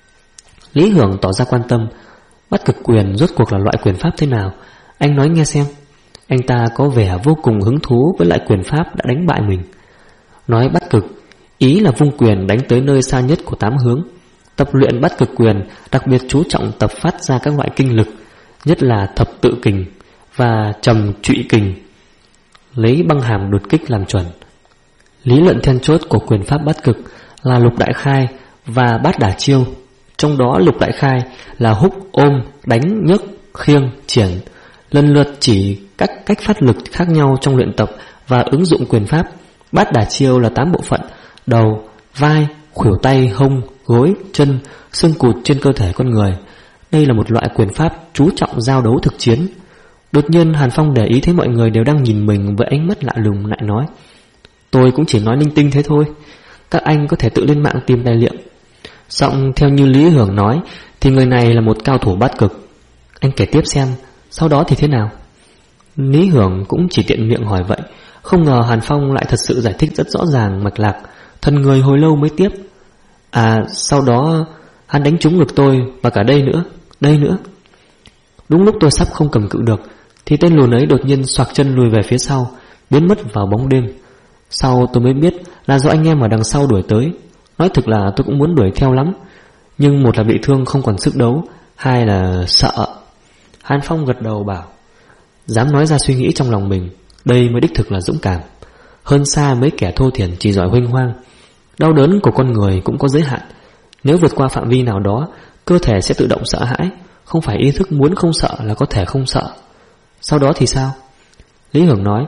Speaker 1: Lý Hưởng tỏ ra quan tâm: bát cực quyền rốt cuộc là loại quyền pháp thế nào? Anh nói nghe xem. Anh ta có vẻ vô cùng hứng thú với loại quyền pháp đã đánh bại mình. Nói bát cực, ý là vung quyền đánh tới nơi xa nhất của 8 hướng. Tập luyện bát cực quyền đặc biệt chú trọng tập phát ra các loại kinh lực, nhất là thập tự kình và trầm trụy kình, lấy băng hàm đột kích làm chuẩn. Lý luận then chốt của quyền pháp bát cực là lục đại khai và bát đả chiêu. Trong đó lục đại khai là húc, ôm, đánh, nhấc, khiêng, triển. lần lượt chỉ các cách phát lực khác nhau trong luyện tập và ứng dụng quyền pháp. Bát đả chiêu là 8 bộ phận: đầu, vai, khuỷu tay, hông, gối, chân, xương cụt trên cơ thể con người. Đây là một loại quyền pháp chú trọng giao đấu thực chiến. Đột nhiên Hàn Phong để ý thấy mọi người đều đang nhìn mình với ánh mắt lạ lùng, lại nói: tôi cũng chỉ nói linh tinh thế thôi, các anh có thể tự lên mạng tìm tài liệu. Giọng theo như Lý Hưởng nói thì người này là một cao thủ bát cực. Anh kể tiếp xem, sau đó thì thế nào? Lý Hưởng cũng chỉ tiện miệng hỏi vậy, không ngờ Hàn Phong lại thật sự giải thích rất rõ ràng mạch lạc. Thần người hồi lâu mới tiếp: sau đó hắn đánh trúng ngực tôi và cả đây nữa. Đúng lúc tôi sắp không cầm cự được thì tên lùn ấy đột nhiên xoạc chân lùi về phía sau, biến mất vào bóng đêm. Sau tôi mới biết là do anh em ở đằng sau đuổi tới. Nói thực là tôi cũng muốn đuổi theo lắm, nhưng một là bị thương không còn sức đấu, hai là sợ. Hàn Phong gật đầu bảo: dám nói ra suy nghĩ trong lòng mình, đây mới đích thực là dũng cảm. Hơn xa mấy kẻ thô thiển chỉ giỏi huênh hoang. Đau đớn của con người cũng có giới hạn. Nếu vượt qua phạm vi nào đó, cơ thể sẽ tự động sợ hãi, không phải ý thức muốn không sợ là có thể không sợ. Sau đó thì sao? Lý Hưởng nói: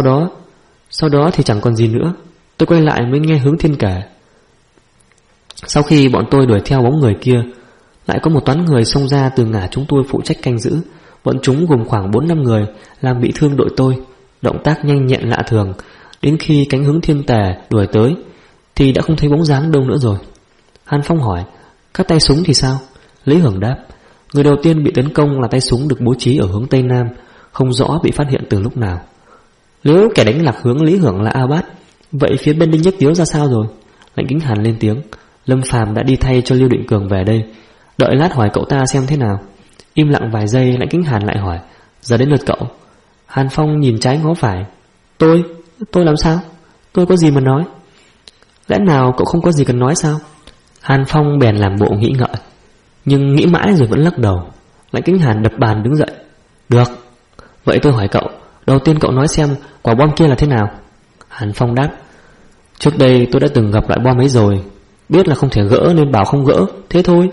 Speaker 1: Sau đó thì chẳng còn gì nữa. Tôi quay lại mới nghe Hướng Thiên kể. Sau khi bọn tôi đuổi theo bóng người kia, lại có một toán người xông ra từ ngả chúng tôi phụ trách canh giữ. Bọn chúng gồm khoảng 4-5 người, làm bị thương đội tôi, động tác nhanh nhẹn lạ thường. Đến khi cánh Hướng Thiên Tề đuổi tới thì đã không thấy bóng dáng đâu nữa rồi. Hàn Phong hỏi: các tay súng thì sao? Lý Hưởng đáp: người đầu tiên bị tấn công là tay súng được bố trí ở hướng Tây Nam, không rõ bị phát hiện từ lúc nào. Nếu kẻ đánh lạc hướng Lý Hưởng là A Bát, vậy phía bên Đinh Nhất Tiếu ra sao rồi? Lãnh Kính Hàn lên tiếng: Lâm Phàm đã đi thay cho Lưu Định Cường về đây, đợi lát hỏi cậu ta xem thế nào. Im lặng vài giây, Lãnh Kính Hàn lại hỏi: giờ đến lượt cậu. Hàn Phong nhìn trái ngó phải: Tôi làm sao? Tôi có gì mà nói? Lẽ nào cậu không có gì cần nói sao? Hàn Phong bèn làm bộ nghĩ ngợi, nhưng nghĩ mãi rồi vẫn lắc đầu. Lãnh Kính Hàn đập bàn đứng dậy: được, vậy tôi hỏi cậu, đầu tiên cậu nói xem quả bom kia là thế nào? Hàn Phong đáp: trước đây tôi đã từng gặp loại bom ấy rồi, biết là không thể gỡ nên bảo không gỡ, thế thôi.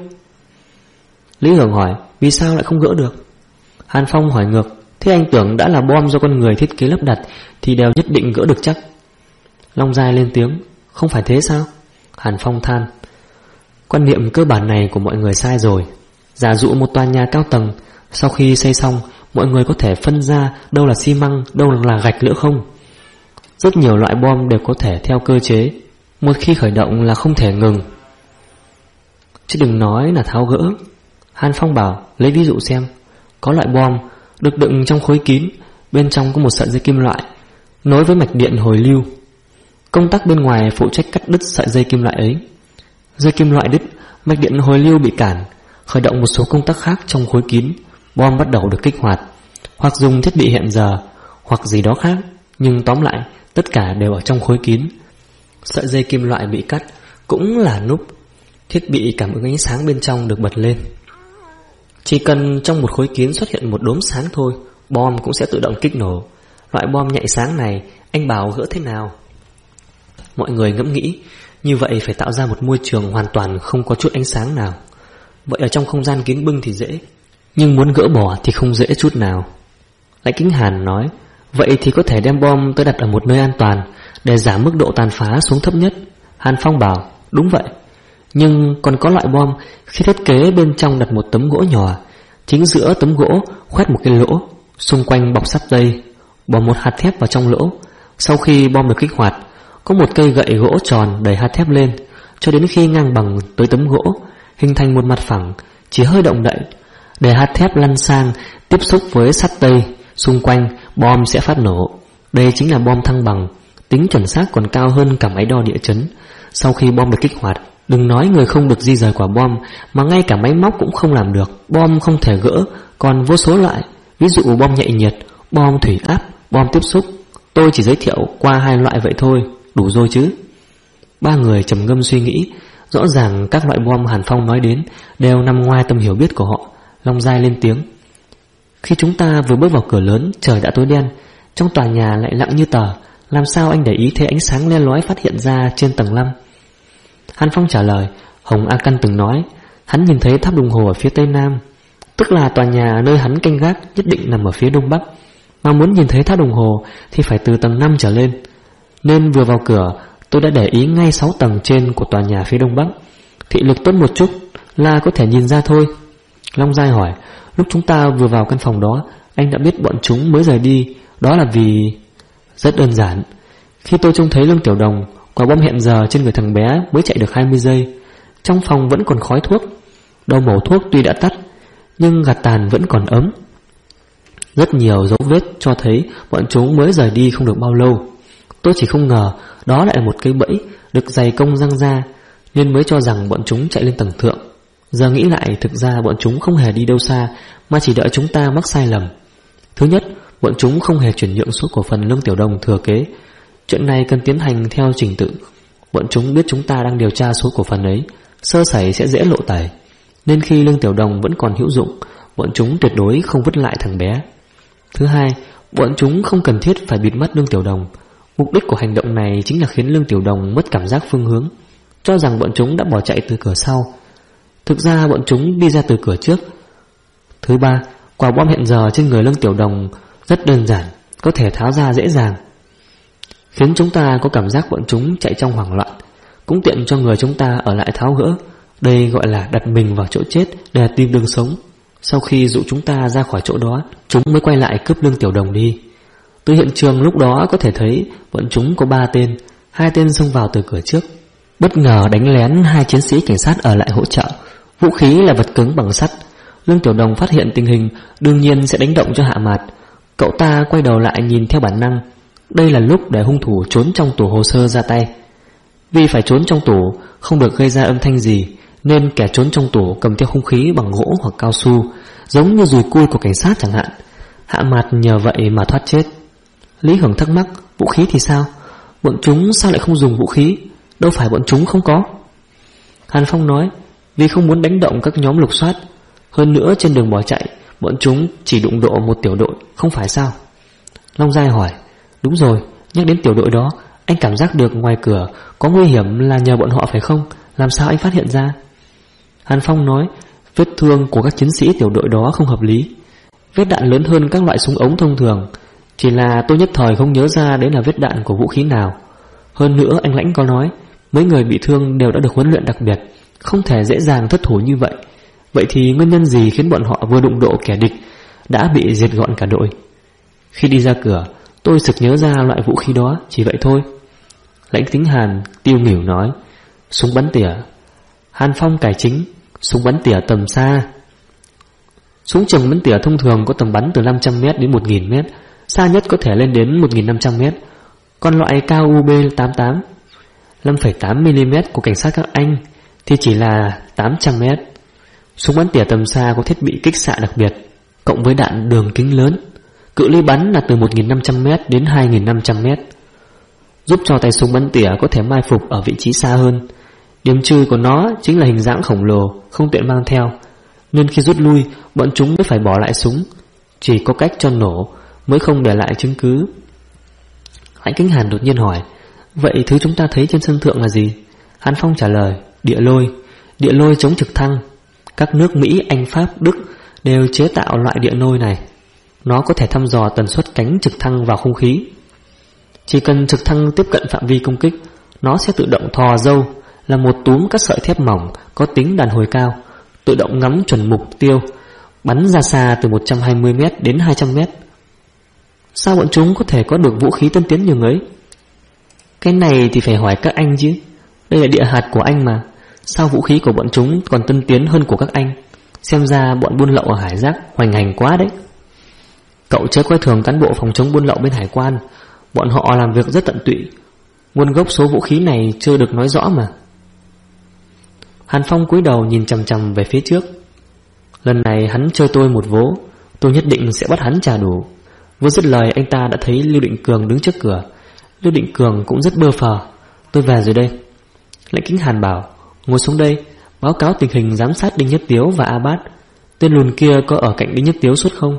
Speaker 1: Lý Hưởng hỏi: vì sao lại không gỡ được? Hàn Phong hỏi ngược: thế anh tưởng đã là bom do con người thiết kế lắp đặt thì đều nhất định gỡ được chắc? Long Giai lên tiếng: không phải thế sao? Hàn Phong than: quan niệm cơ bản này của mọi người sai rồi. Giả dụ một tòa nhà cao tầng, sau khi xây xong, mọi người có thể phân ra đâu là xi măng, đâu là gạch nữa không? Rất nhiều loại bom đều có thể theo cơ chế, một khi khởi động là không thể ngừng, chứ đừng nói là tháo gỡ. Hàn Phong bảo: lấy ví dụ xem. Có loại bom được đựng trong khối kín, bên trong có một sợi dây kim loại nối với mạch điện hồi lưu. Công tắc bên ngoài phụ trách cắt đứt sợi dây kim loại ấy. Dây kim loại đứt, mạch điện hồi lưu bị cản, khởi động một số công tắc khác trong khối kín. Bom bắt đầu được kích hoạt, hoặc dùng thiết bị hẹn giờ, hoặc gì đó khác, nhưng tóm lại tất cả đều ở trong khối kín. Sợi dây kim loại bị cắt cũng là nút, thiết bị cảm ứng ánh sáng bên trong được bật lên. Chỉ cần trong một khối kín xuất hiện một đốm sáng thôi, bom cũng sẽ tự động kích nổ. Loại bom nhạy sáng này anh bảo gỡ thế nào? Mọi người ngẫm nghĩ, như vậy phải tạo ra một môi trường hoàn toàn không có chút ánh sáng nào. Vậy ở trong không gian kín bưng thì dễ, nhưng muốn gỡ bỏ thì không dễ chút nào. Lãnh Kính Hàn nói: vậy thì có thể đem bom tới đặt ở một nơi an toàn để giảm mức độ tàn phá xuống thấp nhất. Hàn Phong bảo: đúng vậy. Nhưng còn có loại bom khi thiết kế bên trong đặt một tấm gỗ nhỏ, chính giữa tấm gỗ khoét một cái lỗ, xung quanh bọc sắt tây, bỏ một hạt thép vào trong lỗ. Sau khi bom được kích hoạt, có một cây gậy gỗ tròn đẩy hạt thép lên cho đến khi ngang bằng tới tấm gỗ, hình thành một mặt phẳng. Chỉ hơi động đậy để hạt thép lăn sang tiếp xúc với sắt tây xung quanh, bom sẽ phát nổ. Đây chính là bom thăng bằng, tính chuẩn xác còn cao hơn cả máy đo địa chấn. Sau khi bom được kích hoạt, đừng nói người không được di rời quả bom, mà ngay cả máy móc cũng không làm được. Bom không thể gỡ, còn vô số loại, ví dụ bom nhạy nhiệt, bom thủy áp, bom tiếp xúc. Tôi chỉ giới thiệu qua 2 loại vậy thôi, đủ rồi chứ? 3 người trầm ngâm suy nghĩ. Rõ ràng các loại bom Hàn Phong nói đến đều nằm ngoài tầm hiểu biết của họ. Long Giai lên tiếng: khi chúng ta vừa bước vào cửa lớn, trời đã tối đen, trong tòa nhà lại lặng như tờ, làm sao anh để ý thấy ánh sáng le lói phát hiện ra trên tầng 5? Hàn Phong trả lời: Hồng A Căn từng nói hắn nhìn thấy tháp đồng hồ ở phía tây nam. Tức là tòa nhà nơi hắn canh gác nhất định nằm ở phía đông bắc, mà muốn nhìn thấy tháp đồng hồ thì phải từ tầng 5 trở lên. Nên vừa vào cửa tôi đã để ý ngay 6 tầng trên của tòa nhà phía đông bắc. Thị lực tốt một chút là có thể nhìn ra thôi. Long Giai hỏi, lúc chúng ta vừa vào căn phòng đó, anh đã biết bọn chúng mới rời đi. Đó là vì... Rất đơn giản. Khi tôi trông thấy Lương Tiểu Đồng, quả bom hẹn giờ trên người thằng bé mới chạy được 20 giây. Trong phòng vẫn còn khói thuốc. Đầu mẩu thuốc tuy đã tắt, nhưng gạt tàn vẫn còn ấm. Rất nhiều dấu vết cho thấy bọn chúng mới rời đi không được bao lâu. Tôi chỉ không ngờ đó lại là một cái bẫy được dày công răng ra, nên mới cho rằng bọn chúng chạy lên tầng thượng. Giờ nghĩ lại, thực ra bọn chúng không hề đi đâu xa, mà chỉ đợi chúng ta mắc sai lầm. Thứ nhất, bọn chúng không hề chuyển nhượng số cổ phần Lương Tiểu Đồng thừa kế. Chuyện này cần tiến hành theo trình tự. Bọn chúng biết chúng ta đang điều tra số cổ phần ấy, sơ sẩy sẽ dễ lộ tẩy. Nên khi Lương Tiểu Đồng vẫn còn hữu dụng, bọn chúng tuyệt đối không vứt lại thằng bé. Thứ hai, bọn chúng không cần thiết phải bịt mắt Lương Tiểu Đồng. Mục đích của hành động này chính là khiến Lương Tiểu Đồng mất cảm giác phương hướng, cho rằng bọn chúng đã bỏ chạy từ cửa sau. Thực ra bọn chúng đi ra từ cửa trước. Thứ ba, quả bom hẹn giờ trên người Lương Tiểu Đồng rất đơn giản, có thể tháo ra dễ dàng, khiến chúng ta có cảm giác bọn chúng chạy trong hoảng loạn, cũng tiện cho người chúng ta ở lại tháo gỡ. Đây gọi là đặt mình vào chỗ chết để tìm đường sống. Sau khi dụ chúng ta ra khỏi chỗ đó, chúng mới quay lại cướp Lương Tiểu Đồng đi. Từ hiện trường lúc đó có thể thấy bọn chúng có 3 tên, 2 tên xông vào từ cửa trước, bất ngờ đánh lén 2 chiến sĩ cảnh sát ở lại hỗ trợ. Vũ khí là vật cứng bằng sắt. Lương Tiểu Đồng phát hiện tình hình đương nhiên sẽ đánh động cho Hạ Mạt. Cậu ta quay đầu lại nhìn theo bản năng. Đây là lúc để hung thủ trốn trong tủ hồ sơ ra tay. Vì phải trốn trong tủ không được gây ra âm thanh gì, nên kẻ trốn trong tủ cầm theo hung khí bằng gỗ hoặc cao su, giống như dùi cui của cảnh sát chẳng hạn. Hạ Mạt nhờ vậy mà thoát chết. Lý Hưởng thắc mắc, vũ khí thì sao? Bọn chúng sao lại không dùng vũ khí? Đâu phải bọn chúng không có. Hàn Phong nói, vì không muốn đánh động các nhóm lục soát. Hơn nữa trên đường bỏ chạy, bọn chúng chỉ đụng độ một tiểu đội, không phải sao? Long Giai hỏi, đúng rồi, nhắc đến tiểu đội đó, anh cảm giác được ngoài cửa có nguy hiểm là nhờ bọn họ phải không? Làm sao anh phát hiện ra? Hàn Phong nói, vết thương của các chiến sĩ tiểu đội đó không hợp lý. Vết đạn lớn hơn các loại súng ống thông thường. Chỉ là tôi nhất thời không nhớ ra đấy là vết đạn của vũ khí nào. Hơn nữa anh Lãnh có nói, mấy người bị thương đều đã được huấn luyện đặc biệt, không thể dễ dàng thất thủ như vậy. Vậy thì nguyên nhân gì khiến bọn họ vừa đụng độ kẻ địch đã bị diệt gọn cả đội? Khi đi ra cửa, tôi sực nhớ ra loại vũ khí đó, chỉ vậy thôi. Lãnh Tính Hàn tiêu nghỉu nói, súng bắn tỉa. Hàn Phong cải chính, súng bắn tỉa tầm xa. Súng trường bắn tỉa thông thường có tầm bắn từ 500m đến 1000m, xa nhất có thể lên đến 1500m. Còn loại cao UB-88 5,8mm của cảnh sát các Anh thì chỉ là 800m. Súng bắn tỉa tầm xa có thiết bị kích xạ đặc biệt, cộng với đạn đường kính lớn, cự ly bắn là từ 1500m đến 2500m, giúp cho tay súng bắn tỉa có thể mai phục ở vị trí xa hơn. Điểm trừ của nó chính là hình dáng khổng lồ, không tiện mang theo, nên khi rút lui, bọn chúng mới phải bỏ lại súng. Chỉ có cách cho nổ mới không để lại chứng cứ. Lãnh Kính Hàn đột nhiên hỏi, vậy thứ chúng ta thấy trên sân thượng là gì? Hàn Phong trả lời, địa lôi. Địa lôi chống trực thăng. Các nước Mỹ, Anh, Pháp, Đức đều chế tạo loại địa lôi này. Nó có thể thăm dò tần suất cánh trực thăng vào không khí. Chỉ cần trực thăng tiếp cận phạm vi công kích, nó sẽ tự động thò dâu, là một túm các sợi thép mỏng có tính đàn hồi cao, tự động ngắm chuẩn mục tiêu, bắn ra xa từ 120m đến 200m. Sao bọn chúng có thể có được vũ khí tân tiến như ấy? Cái này thì phải hỏi các anh chứ. Đây là địa hạt của anh mà. Sao vũ khí của bọn chúng còn tân tiến hơn của các anh? Xem ra bọn buôn lậu ở Hải Giác hoành hành quá đấy. Cậu chớ coi thường cán bộ phòng chống buôn lậu bên hải quan. Bọn họ làm việc rất tận tụy. Nguồn gốc số vũ khí này chưa được nói rõ mà. Hàn Phong cúi đầu nhìn chằm chằm về phía trước. Lần này hắn chơi tôi một vố, tôi nhất định sẽ bắt hắn trả đủ. Vừa dứt lời anh ta đã thấy Lưu Định Cường đứng trước cửa. Lưu Định Cường cũng rất bơ phờ. Tôi về rồi đây. Lãnh Kính Hàn bảo, ngồi xuống đây, báo cáo tình hình giám sát Đinh Nhất Tiếu và A Bát. Tên lùn kia có ở cạnh Đinh Nhất Tiếu suốt không?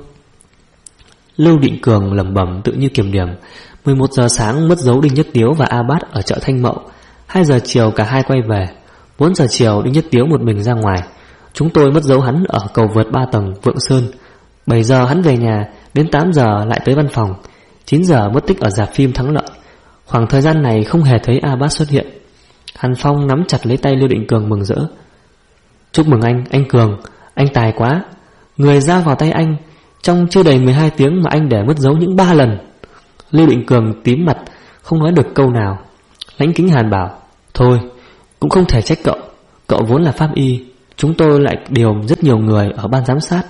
Speaker 1: Lưu Định Cường lẩm bẩm tự như kiểm điểm. 11 giờ sáng mất dấu Đinh Nhất Tiếu và A Bát ở chợ Thanh Mậu. 2 giờ chiều cả hai quay về. 4 giờ chiều Đinh Nhất Tiếu một mình ra ngoài. Chúng tôi mất dấu hắn ở cầu vượt 3 tầng Vượng Sơn. 7 giờ hắn về nhà, đến 8 giờ lại tới văn phòng, 9 giờ mất tích ở rạp phim Thắng Lợi. Khoảng thời gian này không hề thấy Abbas xuất hiện. Hàn Phong nắm chặt lấy tay Lưu Định Cường mừng rỡ. Chúc mừng anh Cường, anh tài quá. Người giao vào tay anh trong chưa đầy 12 tiếng mà anh để mất dấu những 3 lần. Lưu Định Cường tím mặt, không nói được câu nào. Lãnh Kính Hàn bảo, thôi, cũng không thể trách cậu. Cậu vốn là pháp y, chúng tôi lại điều rất nhiều người ở ban giám sát.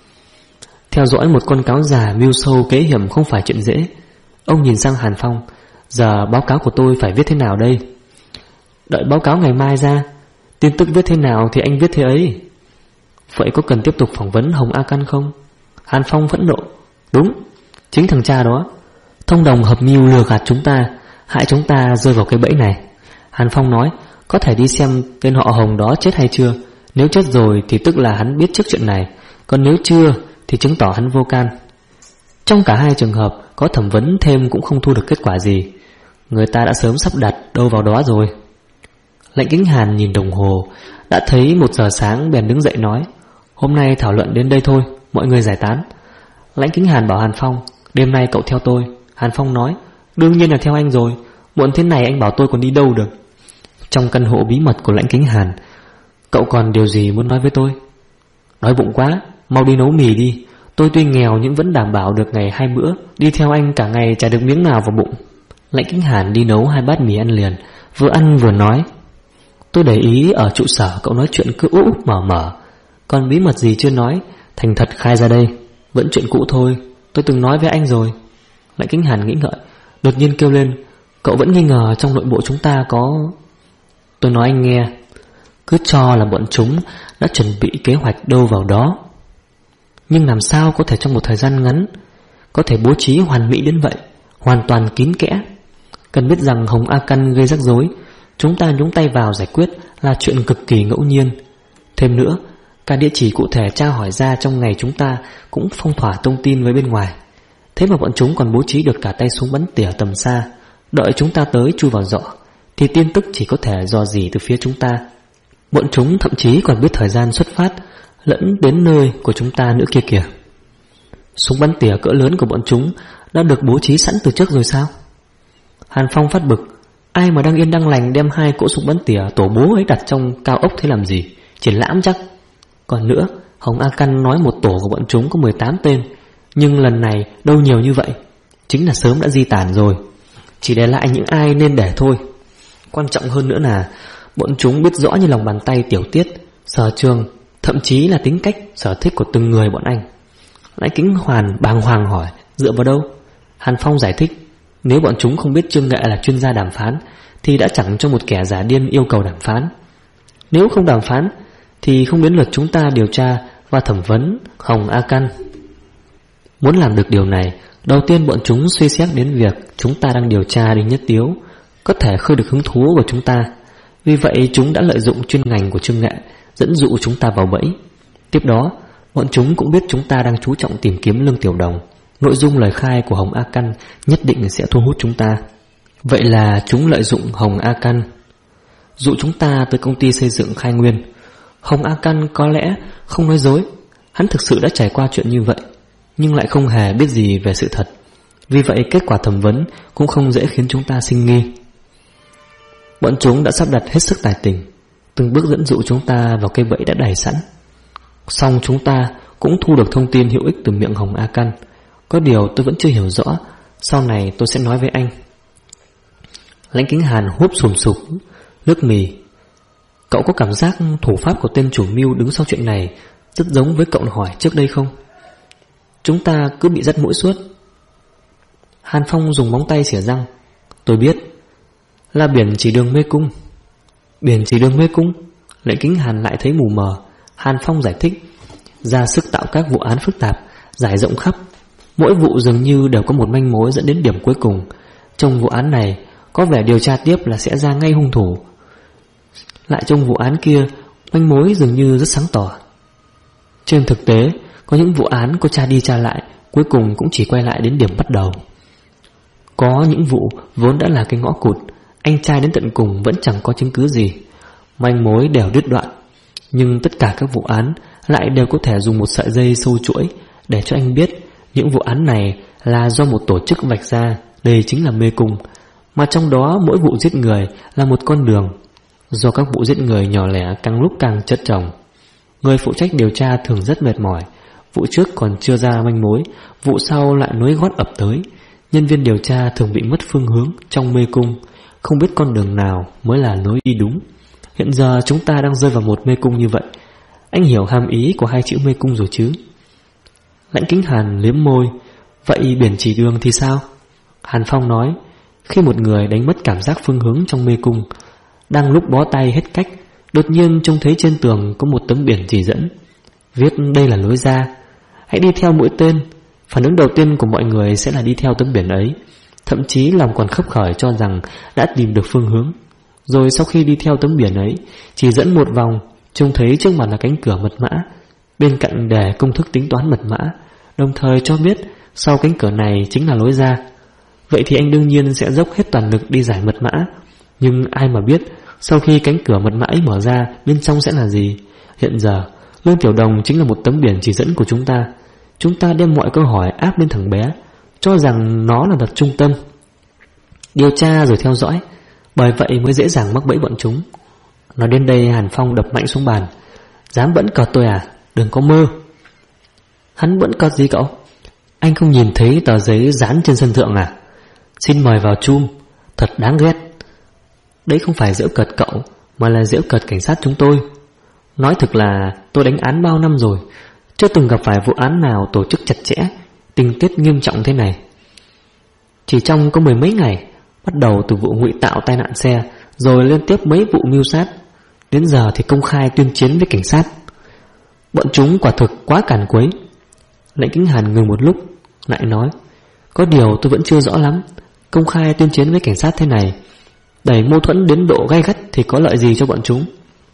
Speaker 1: Theo dõi một con cáo già mưu sâu kế hiểm không phải chuyện dễ. Ông nhìn sang Hàn Phong, giờ báo cáo của tôi phải viết thế nào đây? Đợi báo cáo ngày mai ra, tin tức viết thế nào thì anh viết thế ấy. Vậy có cần tiếp tục phỏng vấn Hồng A Căn không? Hàn Phong phẫn nộ. Đúng, chính thằng cha đó thông đồng hợp mưu lừa gạt chúng ta, hại chúng ta rơi vào cái bẫy này. Hàn Phong nói, có thể đi xem tên họ Hồng đó chết hay chưa. Nếu chết rồi thì tức là hắn biết trước chuyện này, còn nếu chưa thì chứng tỏ hắn vô can. Trong cả hai trường hợp, có thẩm vấn thêm cũng không thu được kết quả gì. Người ta đã sớm sắp đặt đâu vào đó rồi. Lãnh Kính Hàn nhìn đồng hồ, đã thấy 1 giờ sáng bèn đứng dậy nói, hôm nay thảo luận đến đây thôi, mọi người giải tán. Lãnh Kính Hàn bảo Hàn Phong, đêm nay cậu theo tôi. Hàn Phong nói, đương nhiên là theo anh rồi, muộn thế này anh bảo tôi còn đi đâu được. Trong căn hộ bí mật của Lãnh Kính Hàn, cậu còn điều gì muốn nói với tôi? Đói bụng quá, mau đi nấu mì đi. Tôi tuy nghèo nhưng vẫn đảm bảo được ngày 2 bữa, đi theo anh cả ngày chả được miếng nào vào bụng. Lãnh Kính Hàn đi nấu 2 bát mì ăn liền, vừa ăn vừa nói, tôi để ý ở trụ sở cậu nói chuyện cứ úp mở, còn bí mật gì chưa nói, thành thật khai ra đây. Vẫn chuyện cũ thôi, tôi từng nói với anh rồi. Lãnh Kính Hàn nghĩ ngợi, đột nhiên kêu lên, cậu vẫn nghi ngờ trong nội bộ chúng ta có... Tôi nói anh nghe, cứ cho là bọn chúng đã chuẩn bị kế hoạch đâu vào đó. Nhưng làm sao có thể trong một thời gian ngắn có thể bố trí hoàn mỹ đến vậy, hoàn toàn kín kẽ. Cần biết rằng Hồng A Căn gây rắc rối, chúng ta nhúng tay vào giải quyết là chuyện cực kỳ ngẫu nhiên. Thêm nữa, cả địa chỉ cụ thể tra hỏi ra trong ngày chúng ta cũng phong tỏa thông tin với bên ngoài. Thế mà bọn chúng còn bố trí được cả tay súng bắn tỉa tầm xa. Đợi chúng ta tới chui vào giỏ thì tin tức chỉ có thể dò dỉ từ phía chúng ta. Bọn chúng thậm chí còn biết thời gian xuất phát lẫn đến nơi của chúng ta nữa kia kìa. Súng bắn tỉa cỡ lớn của bọn chúng đã được bố trí sẵn từ trước rồi sao? Hàn Phong phát bực, ai mà đang yên đang lành đem 2 cỗ súng bắn tỉa tổ bố ấy đặt trong cao ốc thế làm gì? Triển lãm chắc. Còn nữa, Hồng A Căn nói một tổ của bọn chúng có 18 tên, nhưng lần này đâu nhiều như vậy. Chính là sớm đã di tản rồi, chỉ để lại những ai nên để thôi. Quan trọng hơn nữa là bọn chúng biết rõ như lòng bàn tay tiểu tiết, sở trường, thậm chí là tính cách, sở thích của từng người bọn anh. Lãnh Kính Hoàn bàng hoàng hỏi, dựa vào đâu? Hàn Phong giải thích, nếu bọn chúng không biết Trương Nghệ là chuyên gia đàm phán thì đã chẳng cho một kẻ giả điên yêu cầu đàm phán. Nếu không đàm phán thì không đến lượt chúng ta điều tra và thẩm vấn Hồng A Căn. Muốn làm được điều này, đầu tiên bọn chúng suy xét đến việc chúng ta đang điều tra Đinh Nhất Tiếu có thể khơi được hứng thú của chúng ta. Vì vậy chúng đã lợi dụng chuyên ngành của Trương Nghệ dẫn dụ chúng ta vào bẫy. Tiếp đó, bọn chúng cũng biết chúng ta đang chú trọng tìm kiếm Lương Tiểu Đồng. Nội dung lời khai của Hồng A Căn nhất định sẽ thu hút chúng ta. Vậy là chúng lợi dụng Hồng A Căn dụ chúng ta tới công ty xây dựng Khai Nguyên. Hồng A Căn có lẽ không nói dối, hắn thực sự đã trải qua chuyện như vậy, nhưng lại không hề biết gì về sự thật. Vì vậy kết quả thẩm vấn cũng không dễ khiến chúng ta sinh nghi. Bọn chúng đã sắp đặt hết sức tài tình, từng bước dẫn dụ chúng ta vào cây bẫy đã đẩy sẵn. Song chúng ta cũng thu được thông tin hữu ích từ miệng Hồng A Căn. Có điều tôi vẫn chưa hiểu rõ, sau này tôi sẽ nói với anh. Lãnh Kính Hàn húp sùm sụp nước mì. Cậu có cảm giác thủ pháp của tên chủ mưu đứng sau chuyện này rất giống với cậu hỏi trước đây không? Chúng ta cứ bị dắt mũi suốt. Hàn Phong dùng móng tay xỉa răng. Tôi biết, là biển chỉ đường mê cung. Biển chỉ đường mê cung? Lãnh Kính Hàn lại thấy mù mờ. Hàn Phong giải thích, ra sức tạo các vụ án phức tạp, giải rộng khắp. Mỗi vụ dường như đều có một manh mối dẫn đến điểm cuối cùng. Trong vụ án này có vẻ điều tra tiếp là sẽ ra ngay hung thủ. Lại trong vụ án kia, manh mối dường như rất sáng tỏ. Trên thực tế, có những vụ án có tra đi tra lại, cuối cùng cũng chỉ quay lại đến điểm bắt đầu. Có những vụ vốn đã là cái ngõ cụt, anh trai đến tận cùng vẫn chẳng có chứng cứ gì. Manh mối đều đứt đoạn. Nhưng tất cả các vụ án lại đều có thể dùng một sợi dây sâu chuỗi để cho anh biết những vụ án này là do một tổ chức vạch ra. Đây chính là mê cung, mà trong đó mỗi vụ giết người là một con đường. Do các vụ giết người nhỏ lẻ càng lúc càng chất chồng, người phụ trách điều tra thường rất mệt mỏi. Vụ trước còn chưa ra manh mối, vụ sau lại nối gót ập tới. Nhân viên điều tra thường bị mất phương hướng trong mê cung, không biết con đường nào mới là lối đi đúng. Hiện giờ chúng ta đang rơi vào một mê cung như vậy. Anh hiểu hàm ý của hai chữ mê cung rồi chứ? Lãnh Kính Hàn liếm môi. Vậy biển chỉ đường thì sao? Hàn Phong nói, khi một người đánh mất cảm giác phương hướng trong mê cung, đang lúc bó tay hết cách, đột nhiên trông thấy trên tường có một tấm biển chỉ dẫn, viết đây là lối ra, hãy đi theo mũi tên. Phản ứng đầu tiên của mọi người sẽ là đi theo tấm biển ấy, thậm chí lòng còn khấp khởi cho rằng đã tìm được phương hướng. Rồi sau khi đi theo tấm biển ấy, chỉ dẫn một vòng, trông thấy trước mặt là cánh cửa mật mã, bên cạnh để công thức tính toán mật mã, đồng thời cho biết sau cánh cửa này chính là lối ra. Vậy thì anh đương nhiên sẽ dốc hết toàn lực đi giải mật mã. Nhưng ai mà biết sau khi cánh cửa mật mã ấy mở ra, bên trong sẽ là gì? Hiện giờ Lương Tiểu Đồng chính là một tấm biển chỉ dẫn của chúng ta. Chúng ta đem mọi câu hỏi áp lên thằng bé, cho rằng nó là đặt trung tâm, điều tra rồi theo dõi, bởi vậy mới dễ dàng mắc bẫy bọn chúng. Nói đến đây, Hàn Phong đập mạnh xuống bàn. Dám bẫn cợt tôi à? Đừng có mơ. Hắn bẫn cợt gì cậu? Anh không nhìn thấy tờ giấy dán trên sân thượng à? Xin mời vào chum. Thật đáng ghét. Đấy không phải giễu cợt cậu, mà là giễu cợt cảnh sát chúng tôi. Nói thực là tôi đánh án bao năm rồi, chưa từng gặp phải vụ án nào tổ chức chặt chẽ, tình tiết nghiêm trọng thế này. Chỉ trong có mười mấy ngày, bắt đầu từ vụ ngụy tạo tai nạn xe, rồi liên tiếp mấy vụ mưu sát, đến giờ thì công khai tuyên chiến với cảnh sát. Bọn chúng quả thực quá càn quấy. Lãnh Kính Hàn ngừng một lúc, lại nói, có điều tôi vẫn chưa rõ lắm, công khai tuyên chiến với cảnh sát thế này, đẩy mâu thuẫn đến độ gay gắt thì có lợi gì cho bọn chúng?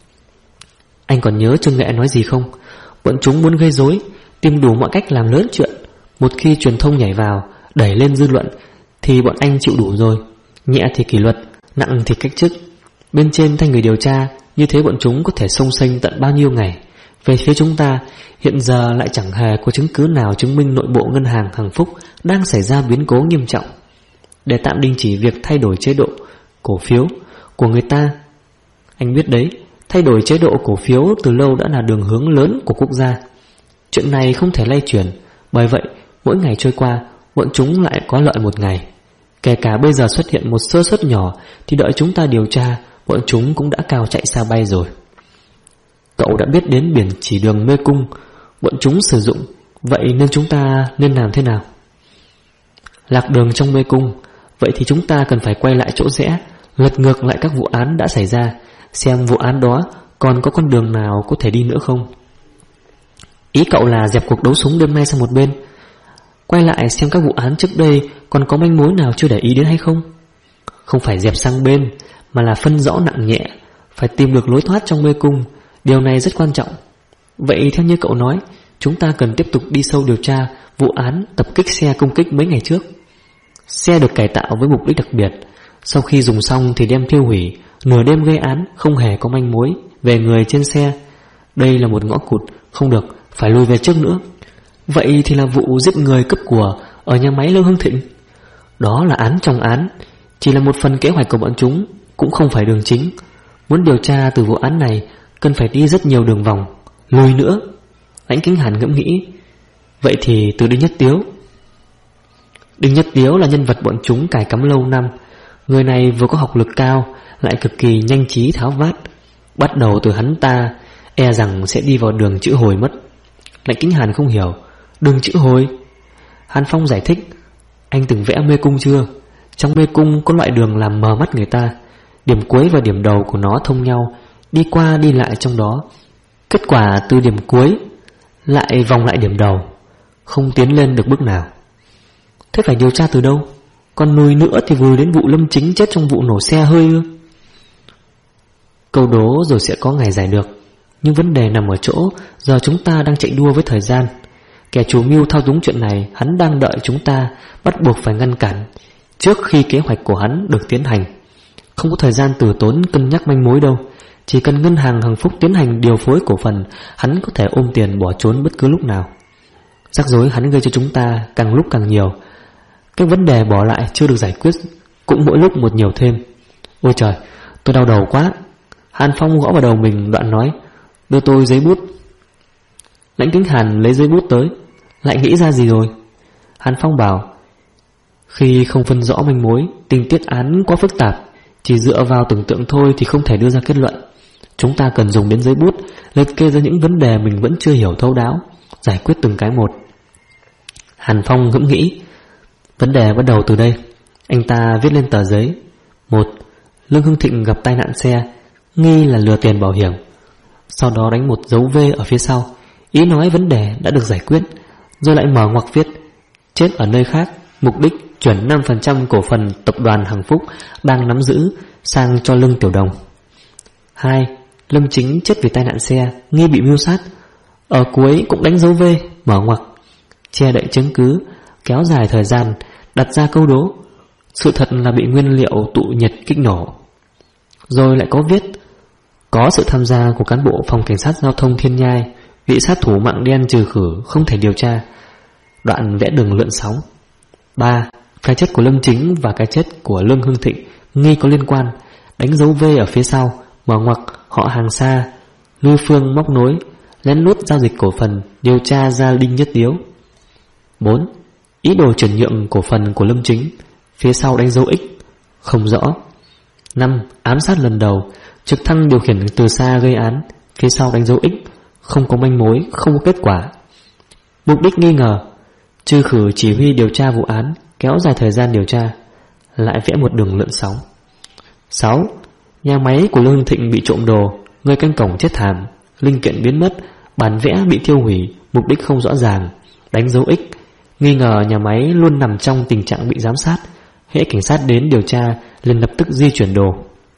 Speaker 1: Anh còn nhớ Trương Nghệ nói gì không? Bọn chúng muốn gây rối, tìm đủ mọi cách làm lớn chuyện. Một khi truyền thông nhảy vào, đẩy lên dư luận, thì bọn anh chịu đủ rồi. Nhẹ thì kỷ luật, nặng thì cách chức. Bên trên thay người điều tra, như thế bọn chúng có thể xông xênh tận bao nhiêu ngày. Về phía chúng ta, hiện giờ lại chẳng hề có chứng cứ nào chứng minh nội bộ ngân hàng Hằng Phúc đang xảy ra biến cố nghiêm trọng. Để tạm đình chỉ việc thay đổi chế độ cổ phiếu của người ta. Anh biết đấy, thay đổi chế độ cổ phiếu từ lâu đã là đường hướng lớn của quốc gia. Chuyện này không thể lay chuyển, bởi vậy mỗi ngày trôi qua, bọn chúng lại có lợi một ngày. Kể cả bây giờ xuất hiện một sơ suất nhỏ, thì đợi chúng ta điều tra, bọn chúng cũng đã cao chạy xa bay rồi. Cậu đã biết đến biển chỉ đường mê cung bọn chúng sử dụng, vậy nên chúng ta nên làm thế nào? Lạc đường trong mê cung, vậy thì chúng ta cần phải quay lại chỗ rẽ, lật ngược lại các vụ án đã xảy ra, xem vụ án đó còn có con đường nào có thể đi nữa không. Ý cậu là dẹp cuộc đấu súng đêm nay sang một bên, quay lại xem các vụ án trước đây còn có manh mối nào chưa để ý đến hay không? Không phải dẹp sang bên, mà là phân rõ nặng nhẹ, phải tìm được lối thoát trong mê cung. Điều này rất quan trọng. Vậy theo như cậu nói, chúng ta cần tiếp tục đi sâu điều tra vụ án tập kích xe công kích mấy ngày trước. Xe được cải tạo với mục đích đặc biệt, sau khi dùng xong thì đem tiêu hủy, nửa đêm gây án, không hề có manh mối về người trên xe. Đây là một ngõ cụt, không được, phải lùi về trước nữa. Vậy thì là vụ giết người cướp của ở nhà máy Lương Hưng Thịnh. Đó là án trong án, chỉ là một phần kế hoạch của bọn chúng, cũng không phải đường chính. Muốn điều tra từ vụ án này cần phải đi rất nhiều đường vòng, lùi nữa. Lãnh Kính Hàn ngẫm nghĩ. Vậy thì từ Đinh Nhất Tiếu. Đinh Nhất Tiếu là nhân vật bọn chúng cài cắm lâu năm. Người này vừa có học lực cao, lại cực kỳ nhanh trí tháo vát. Bắt đầu từ hắn ta, e rằng sẽ đi vào đường chữ hồi mất. Lãnh Kính Hàn không hiểu. Đường chữ hồi? Hàn Phong giải thích. Anh từng vẽ mê cung chưa? Trong mê cung có loại đường làm mờ mắt người ta, điểm cuối và điểm đầu của nó thông nhau, đi qua đi lại trong đó. Kết quả từ điểm cuối lại vòng lại điểm đầu, không tiến lên được bước nào. Thế phải điều tra từ đâu? Còn lùi nữa thì vừa đến vụ Lâm Chính chết trong vụ nổ xe hơi ư? Câu đố rồi sẽ có ngày giải được. Nhưng vấn đề nằm ở chỗ giờ chúng ta đang chạy đua với thời gian. Kẻ chủ mưu thao túng chuyện này, hắn đang đợi chúng ta, bắt buộc phải ngăn cản trước khi kế hoạch của hắn được tiến hành. Không có thời gian từ tốn cân nhắc manh mối đâu. Chỉ cần ngân hàng Hằng Phúc tiến hành điều phối cổ phần, hắn có thể ôm tiền bỏ trốn bất cứ lúc nào. Rắc rối hắn gây cho chúng ta càng lúc càng nhiều. Các vấn đề bỏ lại chưa được giải quyết cũng mỗi lúc một nhiều thêm. Ôi trời, tôi đau đầu quá. Hàn Phong gõ vào đầu mình, đoạn nói: đưa tôi giấy bút. Lãnh Kính Hàn lấy giấy bút tới. Lại nghĩ ra gì rồi? Hàn Phong bảo: khi không phân rõ manh mối, tình tiết án quá phức tạp, chỉ dựa vào tưởng tượng thôi thì không thể đưa ra kết luận. Chúng ta cần dùng đến giấy bút, liệt kê ra những vấn đề mình vẫn chưa hiểu thấu đáo, giải quyết từng cái một. Hàn Phong ngẫm nghĩ. Vấn đề bắt đầu từ đây. Anh ta viết lên tờ giấy: 1. Lương Hưng Thịnh gặp tai nạn xe, nghi là lừa tiền bảo hiểm. Sau đó đánh một dấu V ở phía sau, ý nói vấn đề đã được giải quyết. Rồi lại mở ngoặc viết: chết ở nơi khác, mục đích chuyển 5% cổ phần tập đoàn Hằng Phúc đang nắm giữ sang cho Lương Tiểu Đồng. 2. Lâm Chính chết vì tai nạn xe, nghi bị mưu sát. Ở cuối cũng đánh dấu V, mở ngoặc, che đậy chứng cứ, kéo dài thời gian, đặt ra câu đố: sự thật là bị nguyên liệu tụ nhiệt kích nổ. Rồi lại có viết: có sự tham gia của cán bộ phòng cảnh sát giao thông Thiên Nhai, vị sát thủ mạng đen trừ khử không thể điều tra. Đoạn vẽ đường lượn sóng. 3. Cái chết của Lâm Chính và cái chết của Lương Hưng Thịnh nghi có liên quan, đánh dấu V ở phía sau, mở ngoặc, họ hàng xa, Lưu Phương móc nối, lén lút giao dịch cổ phần, điều tra ra Đinh Nhất Tiếu. 4. Ý đồ chuyển nhượng cổ phần của Lâm Chính, phía sau đánh dấu X, không rõ. 5. Ám sát lần đầu, trực thăng điều khiển từ xa gây án, phía sau đánh dấu X, không có manh mối, không có kết quả. Mục đích nghi ngờ, trừ khử chỉ huy điều tra vụ án, kéo dài thời gian điều tra. Lại vẽ một đường lượn sóng. 6. Nhà máy của Lương Thịnh bị trộm đồ, người canh cổng chết thảm, linh kiện biến mất, bản vẽ bị tiêu hủy, mục đích không rõ ràng, đánh dấu X, nghi ngờ nhà máy luôn nằm trong tình trạng bị giám sát, hễ cảnh sát đến điều tra liền lập tức di chuyển đồ.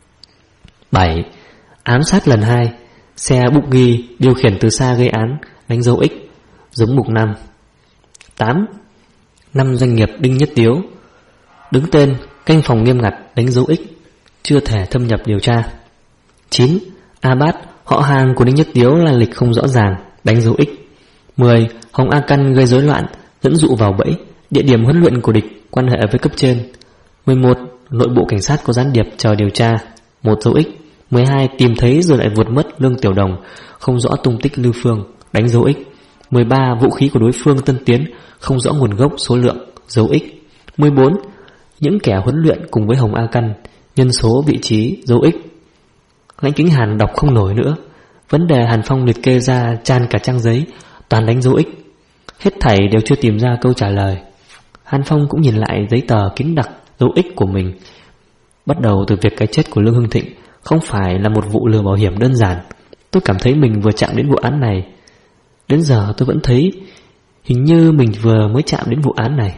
Speaker 1: 7. Ám sát lần 2, xe bục ghi điều khiển từ xa gây án, đánh dấu X, giống mục 5. 8. 5 doanh nghiệp Đinh Nhất Tiếu, đứng tên, canh phòng nghiêm ngặt, đánh dấu X, chưa thể thâm nhập điều tra. 9. A Bát, họ hàng của Đinh Nhất Tiếu là lịch không rõ ràng, đánh dấu X. 10. Hồng A Căn gây rối loạn, dẫn dụ vào bẫy, địa điểm huấn luyện của địch, quan hệ với cấp trên. 11. Nội bộ cảnh sát có gián điệp chờ điều tra, một dấu X. 12. Tìm thấy rồi lại vụt mất Lương Tiểu Đồng, không rõ tung tích Lưu Phương, đánh dấu X. 13. Vũ khí của đối phương tân tiến, không rõ nguồn gốc số lượng, dấu X. 14. Những kẻ huấn luyện cùng với Hồng A Căn, nhân số vị trí, dấu X. Lãnh Kính Hàn đọc không nổi nữa. Vấn đề Hàn Phong liệt kê ra tràn cả trang giấy, toàn đánh dấu X. Hết thảy đều chưa tìm ra câu trả lời. Hàn Phong cũng nhìn lại giấy tờ kín đặc dấu X của mình. Bắt đầu từ việc cái chết của Lương Hưng Thịnh không phải là một vụ lừa bảo hiểm đơn giản. Tôi cảm thấy mình vừa chạm đến vụ án này. Đến giờ tôi vẫn thấy hình như mình vừa mới chạm đến vụ án này.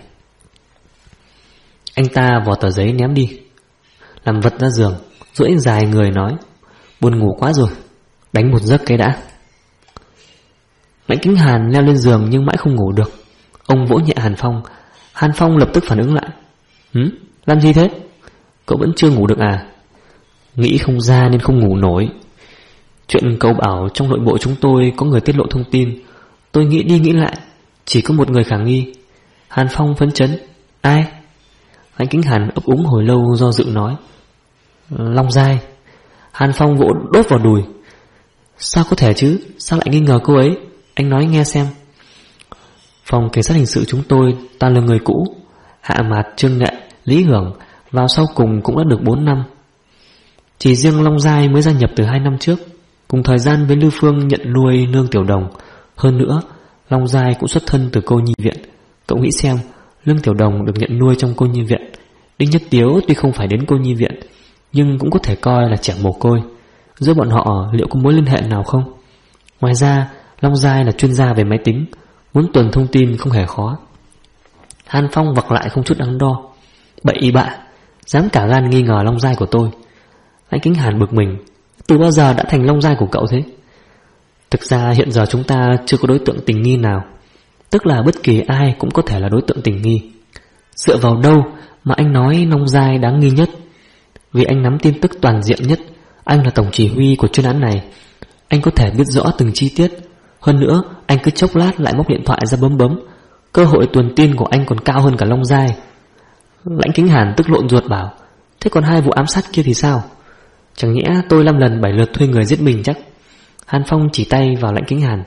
Speaker 1: Anh ta vò tờ giấy ném đi, làm vật ra giường, duỗi dài người nói: buồn ngủ quá rồi, đánh một giấc cái đã. Lãnh Kính Hàn leo lên giường nhưng mãi không ngủ được. Ông vỗ nhẹ Hàn Phong. Hàn Phong lập tức phản ứng lại: làm gì thế? Cậu vẫn chưa ngủ được à? Nghĩ không ra nên không ngủ nổi. Chuyện cậu bảo trong nội bộ chúng tôi có người tiết lộ thông tin, tôi nghĩ đi nghĩ lại, chỉ có một người khả nghi. Hàn Phong phấn chấn: ai? Lãnh Kính Hàn ấp úng hồi lâu do dự nói: Long Giai. Hàn Phong vỗ đốt vào đùi: sao có thể chứ? Sao lại nghi ngờ cô ấy? Anh nói nghe xem. Phòng cảnh sát hình sự chúng tôi toàn là người cũ, Hạ Mạt, Trương Nghệ, Lý Hưởng vào sau cùng cũng đã được 4 năm. Chỉ riêng Long Giai mới gia nhập từ 2 năm trước, cùng thời gian với Lưu Phương nhận nuôi Lương Tiểu Đồng. Hơn nữa, Long Giai cũng xuất thân từ cô nhi viện. Cậu nghĩ xem, Lương Tiểu Đồng được nhận nuôi trong cô nhi viện, Đinh Nhất Tiếu tuy không phải đến cô nhi viện nhưng cũng có thể coi là trẻ mồ côi. Giữa bọn họ liệu có mối liên hệ nào không? Ngoài ra, Long Giai là chuyên gia về máy tính, muốn tuần thông tin không hề khó. Hàn Phong vặc lại không chút đắn đo: bậy bạ, dám cả gan nghi ngờ Long Giai của tôi. Lãnh Kính Hàn bực mình: từ bao giờ đã thành Long Giai của cậu thế? Thực ra hiện giờ chúng ta chưa có đối tượng tình nghi nào, tức là bất kỳ ai cũng có thể là đối tượng tình nghi. Dựa vào đâu mà anh nói Long Giai đáng nghi nhất? Vì anh nắm tin tức toàn diện nhất, Anh là tổng chỉ huy của chuyên án này, anh có thể biết rõ từng chi tiết. Hơn nữa anh cứ chốc lát lại móc điện thoại ra bấm. Cơ hội tuồn tin của anh còn cao hơn cả Long Giai. Lãnh Kính Hàn tức lộn ruột bảo: thế còn 2 vụ ám sát kia thì sao? Chẳng nhẽ tôi 5 lần 7 lượt thuê người giết mình chắc? Hàn Phong chỉ tay vào Lãnh Kính Hàn: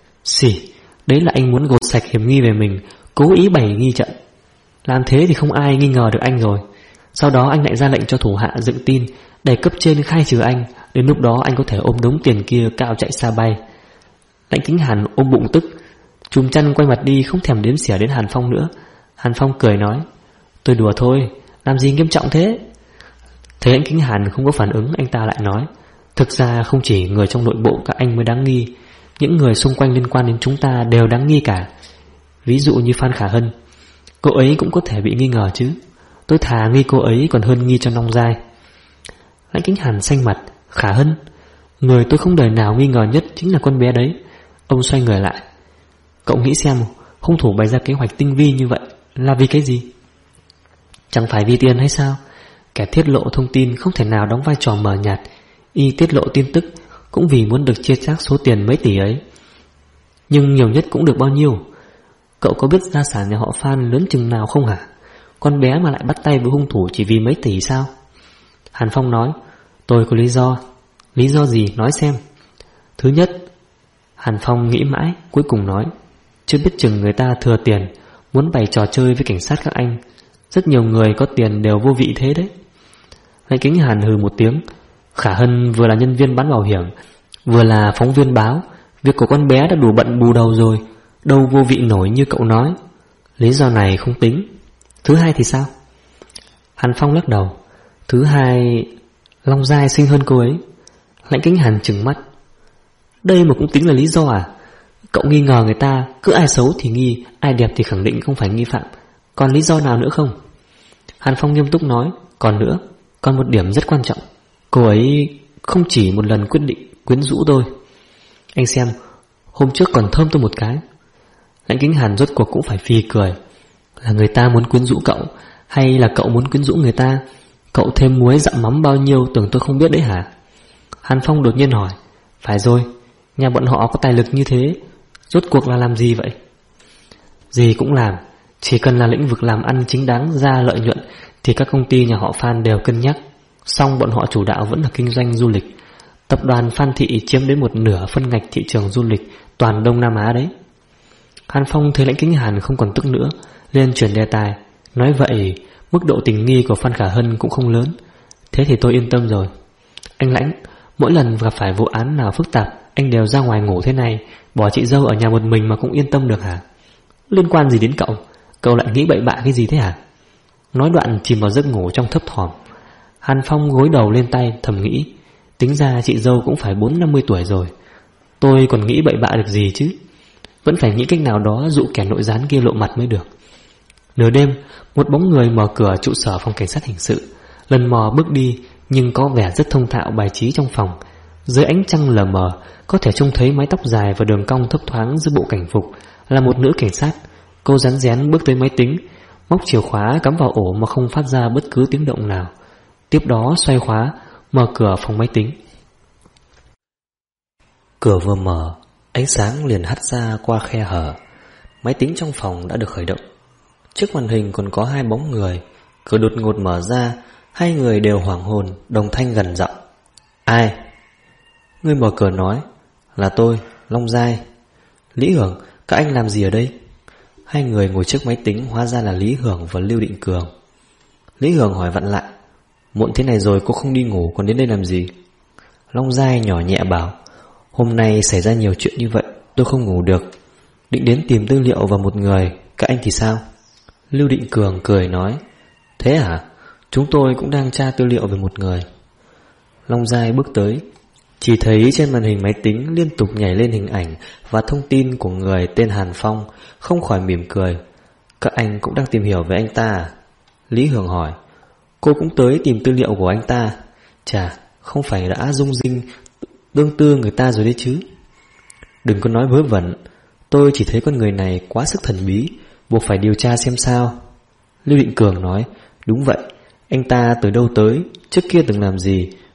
Speaker 1: xỉ, đấy là anh muốn gột sạch hiểm nghi về mình, cố ý bày nghi trận. Làm thế thì không ai nghi ngờ được anh rồi. Sau đó anh lại ra lệnh cho thủ hạ dựng tin để cấp trên khai trừ anh. Đến lúc đó anh có thể ôm đống tiền kia cao chạy xa bay. Lãnh Kính Hàn ôm bụng tức, chùm chăn quay mặt đi, không thèm đếm xỉa đến Hàn Phong nữa. Hàn Phong cười nói: tôi đùa thôi, làm gì nghiêm trọng thế? Thấy Lãnh Kính Hàn không có phản ứng, anh ta lại nói: thực ra không chỉ người trong nội bộ các anh mới đáng nghi, những người xung quanh liên quan đến chúng ta đều đáng nghi cả. Ví dụ như Phan Khả Hân, cô ấy cũng có thể bị nghi ngờ chứ. Tôi thà nghi cô ấy còn hơn nghi cho Long Giai. Lãnh Kính Hàn xanh mặt: Khả Hân? Người tôi không đời nào nghi ngờ nhất chính là con bé đấy. Ông xoay người lại: cậu nghĩ xem, hung thủ bày ra kế hoạch tinh vi như vậy là vì cái gì? Chẳng phải vì tiền hay sao? Kẻ tiết lộ thông tin không thể nào đóng vai trò mờ nhạt, y tiết lộ tin tức cũng vì muốn được chia chác số tiền mấy tỷ ấy. Nhưng nhiều nhất cũng được bao nhiêu? Cậu có biết gia sản nhà họ Phan lớn chừng nào không hả? Con bé mà lại bắt tay với hung thủ chỉ vì mấy tỷ sao? Hàn Phong nói: tôi có lý do. Lý do gì? Nói xem. Thứ nhất, Hàn Phong nghĩ mãi, cuối cùng nói: chưa biết chừng người ta thừa tiền, muốn bày trò chơi với cảnh sát các anh. Rất nhiều người có tiền đều vô vị thế đấy. Lãnh Kính Hàn hừ một tiếng: Khả Hân vừa là nhân viên bán bảo hiểm, vừa là phóng viên báo. Việc của con bé đã đủ bận bù đầu rồi, đâu vô vị nổi như cậu nói. Lý do này không tính. Thứ hai thì sao? Hàn Phong lắc đầu: thứ hai, Long Giai xinh hơn cô ấy. Lãnh Kính Hàn trừng mắt: đây mà cũng tính là lý do à? Cậu nghi ngờ người ta, cứ ai xấu thì nghi, ai đẹp thì khẳng định không phải nghi phạm. Còn lý do nào nữa không? Hàn Phong nghiêm túc nói: còn nữa, còn một điểm rất quan trọng. Cô ấy không chỉ một lần quyết định quyến rũ tôi. Anh xem, hôm trước còn thơm tôi một cái. Lãnh Kính Hàn rốt cuộc cũng phải phì cười. Là người ta muốn quyến rũ cậu, hay là cậu muốn quyến rũ người ta? Cậu thêm muối dặm mắm bao nhiêu tưởng tôi không biết đấy hả? Hàn Phong đột nhiên hỏi: phải rồi, nhà bọn họ có tài lực như thế, rốt cuộc là làm gì vậy? Gì cũng làm, chỉ cần là lĩnh vực làm ăn chính đáng ra lợi nhuận thì các công ty nhà họ Phan đều cân nhắc. Song bọn họ chủ đạo vẫn là kinh doanh du lịch. Tập đoàn Phan Thị chiếm đến 1/2 phân ngạch thị trường du lịch toàn Đông Nam Á đấy. Hàn Phong thấy Lãnh Kính Hàn không còn tức nữa, liền chuyển đề tài: nói vậy mức độ tình nghi của Phan Khả Hân cũng không lớn. Thế thì tôi yên tâm rồi. Anh Lãnh, mỗi lần gặp phải vụ án nào phức tạp, anh đều ra ngoài ngủ thế này, bỏ chị dâu ở nhà một mình mà cũng yên tâm được hả? Liên quan gì đến cậu? Cậu lại nghĩ bậy bạ cái gì thế hả? Nói đoạn chìm vào giấc ngủ trong thấp thỏm. Hàn Phong gối đầu lên tay thầm nghĩ: tính ra chị dâu cũng phải 40-50 tuổi rồi. Tôi còn nghĩ bậy bạ được gì chứ? Vẫn phải nghĩ cách nào đó dụ kẻ nội gián kia lộ mặt mới được. Nửa đêm, một bóng người mở cửa trụ sở phòng cảnh sát hình sự. Lần mò bước đi, nhưng có vẻ rất thông thạo bài trí trong phòng. Dưới ánh trăng lờ mờ, có thể trông thấy mái tóc dài và đường cong thấp thoáng giữa bộ cảnh phục. Là một nữ cảnh sát. Cô rắn rén bước tới máy tính, móc chìa khóa cắm vào ổ mà không phát ra bất cứ tiếng động nào. Tiếp đó xoay khóa, mở cửa phòng máy tính. Cửa vừa mở, ánh sáng liền hắt ra qua khe hở. Máy tính trong phòng đã được khởi động. Trước màn hình còn có 2 bóng người. Cửa đột ngột mở ra, 2 người đều hoảng hồn, đồng thanh gần giọng: ai? Người mở cửa nói: là tôi, Long Giai. Lý Hưởng, các anh làm gì ở đây? 2 người ngồi trước máy tính hóa ra là Lý Hưởng và Lưu Định Cường. Lý Hưởng hỏi vặn lại: muộn thế này rồi cô không đi ngủ còn đến đây làm gì? Long Giai nhỏ nhẹ bảo: hôm nay xảy ra nhiều chuyện như vậy, tôi không ngủ được, định đến tìm tư liệu vào một người. Các anh thì sao? Lưu Định Cường cười nói: thế hả? Chúng tôi cũng đang tra tư liệu về một người. Long Giai bước tới, chỉ thấy trên màn hình máy tính liên tục nhảy lên hình ảnh và thông tin của người tên Hàn Phong, không khỏi mỉm cười. Các anh cũng đang tìm hiểu về anh ta à? Lý Hưởng hỏi: cô cũng tới tìm tư liệu của anh ta? Chà, không phải đã dung dinh tương tư người ta rồi đấy chứ? Đừng có nói vớ vẩn, tôi chỉ thấy con người này quá sức thần bí, buộc phải điều tra xem sao. Lưu Định Cường nói: đúng vậy, anh ta từ đâu tới, trước kia từng làm gì,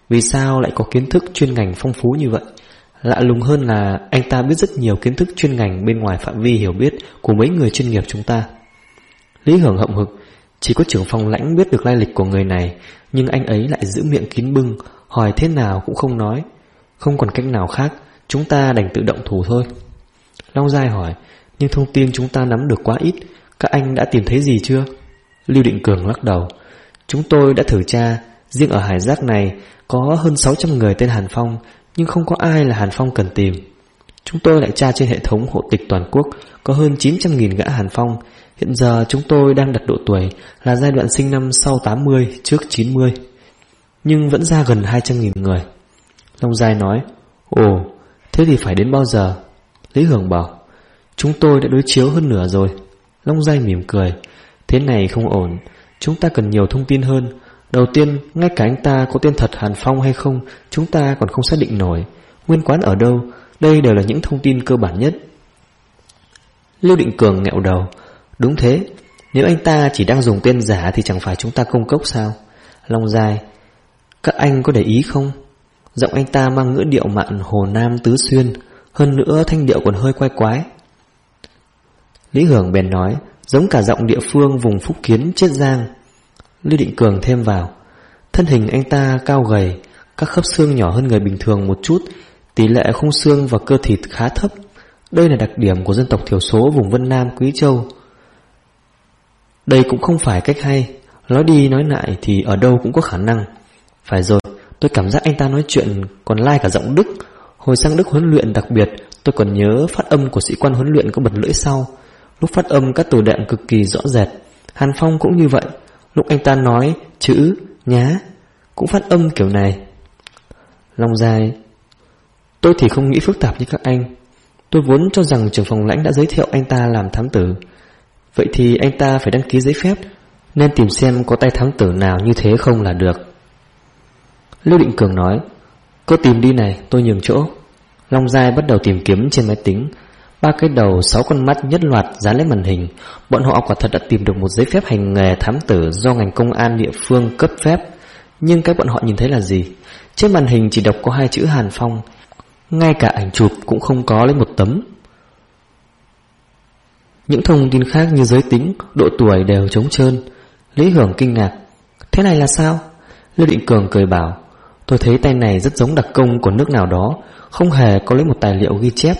Speaker 1: Vì sao lại có kiến thức chuyên ngành phong phú như vậy? Lạ lùng hơn là anh ta biết rất nhiều kiến thức chuyên ngành bên ngoài phạm vi hiểu biết của mấy người chuyên nghiệp chúng ta. Lý Hưởng hậm hực. Chỉ có trưởng phòng Lãnh biết được lai lịch của người này, nhưng anh ấy lại giữ miệng kín bưng, hỏi thế nào cũng không nói. Không còn cách nào khác, chúng ta đành tự động thủ thôi. Long Giai hỏi, nhưng thông tin chúng ta nắm được quá ít, các anh đã tìm thấy gì chưa? Lưu Định Cường lắc đầu. Chúng tôi đã thử tra, riêng ở Hải Giác này có hơn 600 người tên Hàn Phong, nhưng không có ai là Hàn Phong cần tìm. Chúng tôi lại tra trên hệ thống hộ tịch toàn quốc, có hơn 900.000 gã Hàn Phong. Hiện giờ chúng tôi đang đặt độ tuổi là giai đoạn sinh năm sau 80, trước 90, nhưng vẫn ra gần 200.000 người. Long Giai nói, ồ, thế thì phải đến bao giờ? Lý Hưởng bảo, chúng tôi đã đối chiếu hơn nửa rồi. Long Giai mỉm cười, thế này không ổn, chúng ta cần nhiều thông tin hơn. Đầu tiên, ngay cả anh ta có tên thật Hàn Phong hay không, chúng ta còn không xác định nổi. Nguyên quán ở đâu, đây đều là những thông tin cơ bản nhất. Lưu Định Cường nghẹo đầu, đúng thế, nếu anh ta chỉ đang dùng tên giả thì chẳng phải chúng ta công cốc sao? Long Giai, các anh có để ý không? Giọng anh ta mang ngữ điệu mạn Hồ Nam Tứ Xuyên, hơn nữa thanh điệu còn hơi quái quái. Lý Hưởng bèn nói, giống cả giọng địa phương vùng Phúc Kiến, Chiết Giang. Lưu Định Cường thêm vào, thân hình anh ta cao gầy, các khớp xương nhỏ hơn người bình thường một chút, tỷ lệ khung xương và cơ thịt khá thấp. Đây là đặc điểm của dân tộc thiểu số vùng Vân Nam Quý Châu. Đây cũng không phải cách hay, nói đi nói lại thì ở đâu cũng có khả năng. Phải rồi, tôi cảm giác anh ta nói chuyện còn lai cả giọng Đức. Hồi sang Đức huấn luyện đặc biệt, tôi còn nhớ phát âm của sĩ quan huấn luyện có bật lưỡi sau. Lúc phát âm các từ đệm cực kỳ rõ rệt. Hàn Phong cũng như vậy, lúc anh ta nói chữ nhá cũng phát âm kiểu này. Long Giai, tôi thì không nghĩ phức tạp như các anh. Tôi vốn cho rằng trưởng phòng Lãnh đã giới thiệu anh ta làm thám tử. Vậy thì anh ta phải đăng ký giấy phép, nên tìm xem có tay thám tử nào như thế không là được. Lưu Định Cường nói, cô tìm đi này, tôi nhường chỗ. Long Giai bắt đầu tìm kiếm trên máy tính. 3 cái đầu 6 con mắt nhất loạt dán lên màn hình. Bọn họ quả thật đã tìm được một giấy phép hành nghề thám tử do ngành công an địa phương cấp phép. Nhưng cái bọn họ nhìn thấy là gì? Trên màn hình chỉ đọc có 2 chữ Hàn Phong, ngay cả ảnh chụp cũng không có lấy một tấm. Những thông tin khác như giới tính, độ tuổi đều trống trơn. Lý Hưởng kinh ngạc, thế này là sao? Lưu Định Cường cười bảo, tôi thấy tay này rất giống đặc công của nước nào đó, không hề có lấy một tài liệu ghi chép.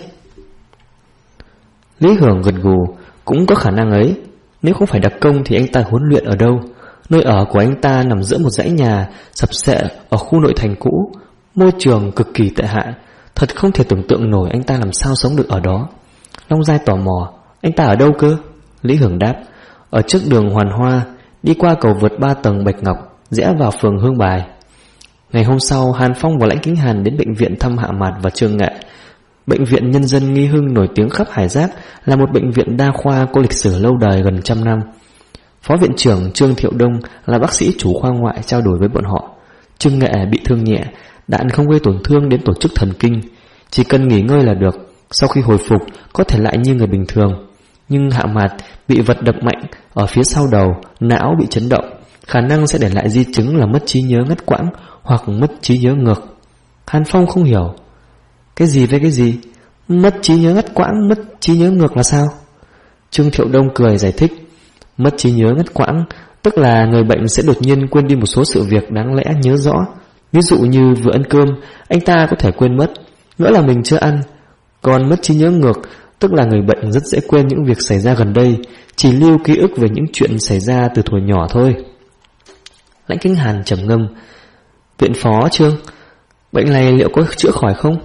Speaker 1: Lý Hưởng gật gù, cũng có khả năng ấy. Nếu không phải đặc công thì anh ta huấn luyện ở đâu? Nơi ở của anh ta nằm giữa một dãy nhà sập xệ ở khu nội thành cũ, môi trường cực kỳ tệ hại. Thật không thể tưởng tượng nổi anh ta làm sao sống được ở đó. Long Giai tò mò, anh ta ở đâu cơ? Lý Hưởng đáp, ở trước đường Hoàn Hoa, đi qua cầu vượt 3 tầng Bạch Ngọc, rẽ vào phường Hương Bài. Ngày hôm sau, Hàn Phong và Lãnh Kính Hàn đến bệnh viện thăm Hạ Mạt và Trương Nghệ. Bệnh viện Nhân dân Nghi Hưng nổi tiếng khắp Hải Giác, là một bệnh viện đa khoa có lịch sử lâu đời gần 100 năm. Phó viện trưởng Trương Thiệu Đông là bác sĩ chủ khoa ngoại trao đổi với bọn họ. Trương Nghệ bị thương nhẹ, đạn không gây tổn thương đến tổ chức thần kinh, chỉ cần nghỉ ngơi là được, sau khi hồi phục có thể lại như người bình thường. Nhưng Hạ Mạt bị vật đập mạnh ở phía sau đầu, não bị chấn động, khả năng sẽ để lại di chứng là mất trí nhớ ngắt quãng hoặc mất trí nhớ ngược. Hàn Phong không hiểu, cái gì với cái gì? Mất trí nhớ ngắt quãng, mất trí nhớ ngược là sao? Trương Thiệu Đông cười giải thích, mất trí nhớ ngắt quãng tức là người bệnh sẽ đột nhiên quên đi một số sự việc đáng lẽ nhớ rõ. Ví dụ như vừa ăn cơm, anh ta có thể quên mất, ngỡ là mình chưa ăn. Còn mất trí nhớ ngược tức là người bệnh rất dễ quên những việc xảy ra gần đây, chỉ lưu ký ức về những chuyện xảy ra từ thuở nhỏ thôi. Lãnh Kính Hàn trầm ngâm, viện phó Trương, bệnh này liệu có chữa khỏi không?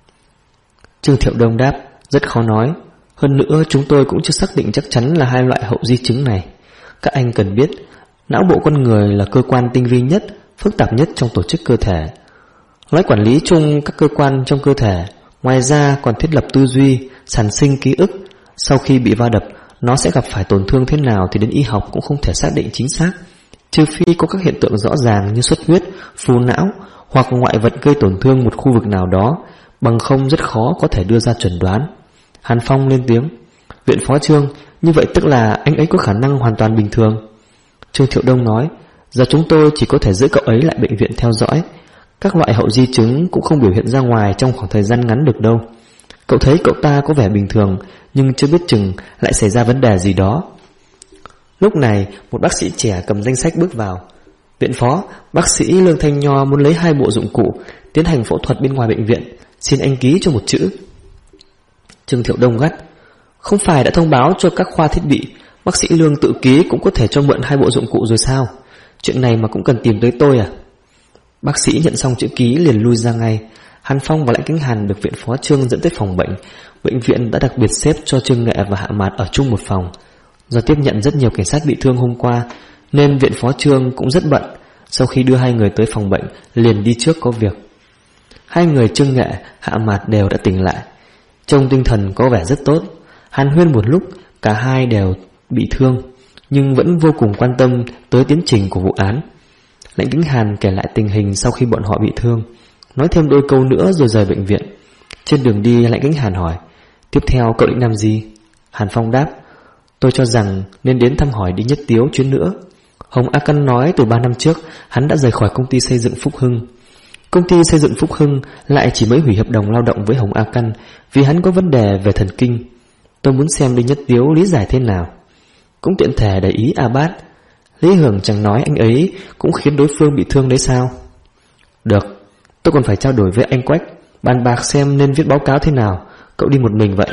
Speaker 1: Trương Thiệu Đông đáp, rất khó nói. Hơn nữa chúng tôi cũng chưa xác định chắc chắn là 2 loại hậu di chứng này. Các anh cần biết, não bộ con người là cơ quan tinh vi nhất, phức tạp nhất trong tổ chức cơ thể. Nói quản lý chung các cơ quan trong cơ thể, ngoài ra còn thiết lập tư duy, sản sinh ký ức. Sau khi bị va đập, nó sẽ gặp phải tổn thương thế nào thì đến y học cũng không thể xác định chính xác, trừ phi có các hiện tượng rõ ràng như xuất huyết, phù não hoặc ngoại vật gây tổn thương một khu vực nào đó, bằng không rất khó có thể đưa ra chẩn đoán. Hàn Phong lên tiếng, viện phó Trương, như vậy tức là anh ấy có khả năng hoàn toàn bình thường. Trương Thiệu Đông nói, giờ chúng tôi chỉ có thể giữ cậu ấy lại bệnh viện theo dõi. Các loại hậu di chứng cũng không biểu hiện ra ngoài trong khoảng thời gian ngắn được đâu. Cậu thấy cậu ta có vẻ bình thường, nhưng chưa biết chừng lại xảy ra vấn đề gì đó. Lúc này, một bác sĩ trẻ cầm danh sách bước vào. Viện phó, bác sĩ Lương Thanh Nho muốn lấy 2 bộ dụng cụ tiến hành phẫu thuật bên ngoài bệnh viện, xin anh ký cho một chữ. Trương Thiệu Đông gắt: không phải đã thông báo cho các khoa thiết bị, bác sĩ Lương tự ký cũng có thể cho mượn 2 bộ dụng cụ rồi sao? Chuyện này mà cũng cần tìm tới tôi à? Bác sĩ nhận xong chữ ký liền lui ra ngay. Hàn Phong và Lãnh Kính Hàn được viện phó Trương dẫn tới phòng bệnh. Bệnh viện đã đặc biệt xếp cho Trương Nghệ và Hạ Mạt ở chung một phòng. Do tiếp nhận rất nhiều cảnh sát bị thương hôm qua, nên viện phó Trương cũng rất bận. Sau khi đưa 2 người tới phòng bệnh, liền đi trước có việc. 2 người Trương Nghệ, Hạ Mạt đều đã tỉnh lại. Trông tinh thần có vẻ rất tốt. Hàn huyên một lúc, cả hai đều bị thương, nhưng vẫn vô cùng quan tâm tới tiến trình của vụ án. Lãnh Kính Hàn kể lại tình hình sau khi bọn họ bị thương, nói thêm đôi câu nữa rồi rời bệnh viện. Trên đường đi, Lãnh Kính Hàn hỏi: tiếp theo cậu định làm gì? Hàn Phong đáp: tôi cho rằng nên đến thăm hỏi Đinh Nhất Tiếu chuyến nữa. Hồng A Căn nói từ 3 năm trước hắn đã rời khỏi công ty xây dựng Phúc Hưng. Công ty xây dựng Phúc Hưng lại chỉ mới hủy hợp đồng lao động với Hồng A Căn vì hắn có vấn đề về thần kinh. Tôi muốn xem Đinh Nhất Tiếu lý giải thế nào. Cũng tiện thể để ý A Bát. Lý Hưởng chẳng nói anh ấy cũng khiến đối phương bị thương đấy sao? Được, tôi còn phải trao đổi với anh Quách, bàn bạc xem nên viết báo cáo thế nào. Cậu đi một mình vậy?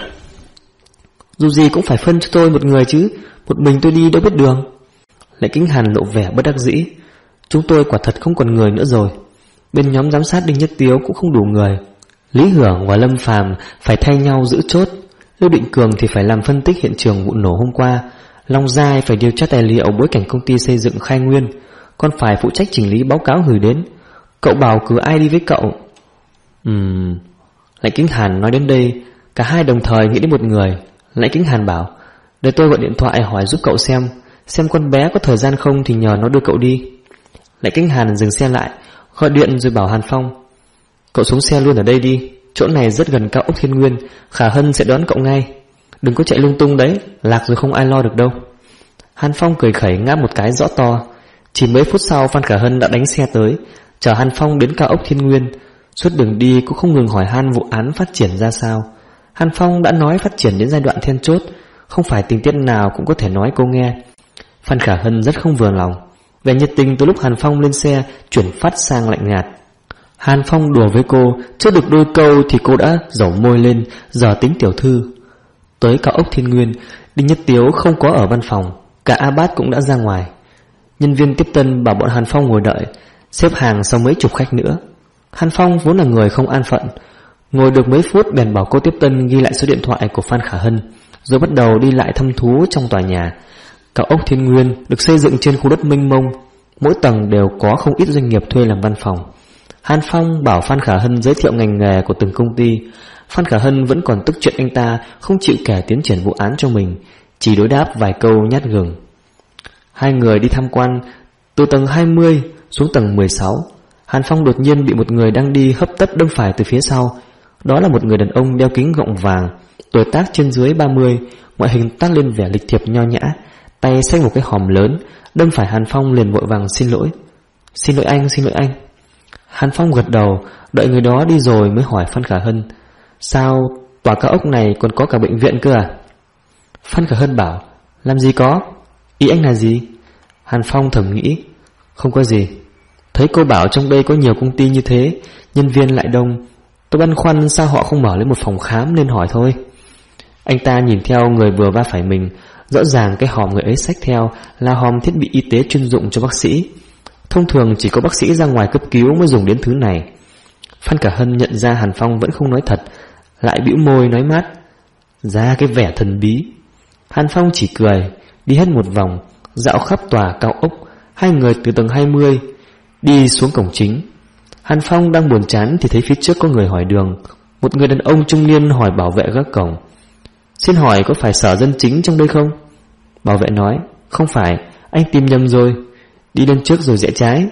Speaker 1: Dù gì cũng phải phân cho tôi một người chứ, một mình tôi đi đâu biết đường. Lãnh Kính Hàn lộ vẻ bất đắc dĩ: chúng tôi quả thật không còn người nữa rồi. Bên nhóm giám sát Đinh Nhất Tiếu cũng không đủ người. Lý Hưởng và Lâm Phàm phải thay nhau giữ chốt. Lưu Định Cường thì phải làm phân tích hiện trường vụ nổ hôm qua. Long Giai phải điều tra tài liệu bối cảnh công ty xây dựng Khai Nguyên, còn phải phụ trách chỉnh lý báo cáo gửi đến. Cậu bảo cứ ai đi với cậu? Lãnh Kính Hàn nói đến đây, cả hai đồng thời nghĩ đến một người. Lãnh Kính Hàn bảo: để tôi gọi điện thoại hỏi giúp cậu xem con bé có thời gian không thì nhờ nó đưa cậu đi. Lãnh Kính Hàn dừng xe lại, gọi điện rồi bảo Hàn Phong: cậu xuống xe luôn ở đây đi, chỗ này rất gần cao ốc Thiên Nguyên, Khả Hân sẽ đón cậu ngay. Đừng có chạy lung tung đấy, lạc rồi không ai lo được đâu. Hàn Phong cười khẩy ngáp một cái rõ to. Chỉ mấy phút sau, Phan Khả Hân đã đánh xe tới, chở Hàn Phong đến cao ốc Thiên Nguyên. Suốt đường đi cũng không ngừng hỏi han vụ án phát triển ra sao. Hàn Phong đã nói phát triển đến giai đoạn then chốt, không phải tình tiết nào cũng có thể nói cô nghe. Phan Khả Hân rất không vừa lòng, vẻ nhiệt tình từ lúc Hàn Phong lên xe chuyển phát sang lạnh nhạt. Hàn Phong đùa với cô, chưa được đôi câu thì cô đã dẩu môi lên, giờ tính tiểu thư. Tới cao ốc Thiên Nguyên, Đinh Nhất Tiếu không có ở văn phòng, cả A Bát cũng đã ra ngoài. Nhân viên tiếp tân bảo bọn Hàn Phong ngồi đợi, xếp hàng sau mấy chục khách nữa. Hàn Phong vốn là người không an phận, ngồi được mấy phút bèn bảo cô tiếp tân ghi lại số điện thoại của Phan Khả Hân, rồi bắt đầu đi lại thăm thú trong tòa nhà. Cao ốc Thiên Nguyên được xây dựng trên khu đất mênh mông, mỗi tầng đều có không ít doanh nghiệp thuê làm văn phòng. Hàn Phong bảo Phan Khả Hân giới thiệu ngành nghề của từng công ty. Phan Khả Hân vẫn còn tức chuyện anh ta không chịu kể tiến triển vụ án cho mình, chỉ đối đáp vài câu nhát gừng. Hai người đi tham quan từ tầng 20 xuống tầng 16. Hàn Phong đột nhiên bị một người đang đi hấp tấp đâm phải từ phía sau. Đó là một người đàn ông đeo kính gọng vàng, tuổi tác trên dưới 30, ngoại hình toát lên vẻ lịch thiệp nho nhã, tay xách một cái hòm lớn, đâm phải Hàn Phong liền vội vàng xin lỗi. Xin lỗi anh. Hàn Phong gật đầu, đợi người đó đi rồi mới hỏi Phan Khả Hân: sao tòa cao ốc này còn có cả bệnh viện cơ à? Phan Khả Hân bảo: làm gì có, ý anh là gì? Hàn Phong thầm nghĩ: không có gì. Thấy cô bảo trong đây có nhiều công ty như thế, nhân viên lại đông, tôi băn khoăn sao họ không mở lên một phòng khám nên hỏi thôi. Anh ta nhìn theo người vừa va phải mình, rõ ràng cái hòm người ấy xách theo là hòm thiết bị y tế chuyên dụng cho bác sĩ. Thông thường chỉ có bác sĩ ra ngoài cấp cứu mới dùng đến thứ này. Phan Khả Hân nhận ra Hàn Phong vẫn không nói thật, lại bĩu môi nói mát: ra cái vẻ thần bí. Hàn Phong chỉ cười, đi hết một vòng, dạo khắp tòa cao ốc. Hai người từ tầng 20 đi xuống cổng chính. Hàn Phong đang buồn chán thì thấy phía trước có người hỏi đường. Một người đàn ông trung niên hỏi bảo vệ gác cổng: xin hỏi có phải sở dân chính trong đây không? Bảo vệ nói: không phải, anh tìm nhầm rồi, đi lên trước rồi rẽ trái.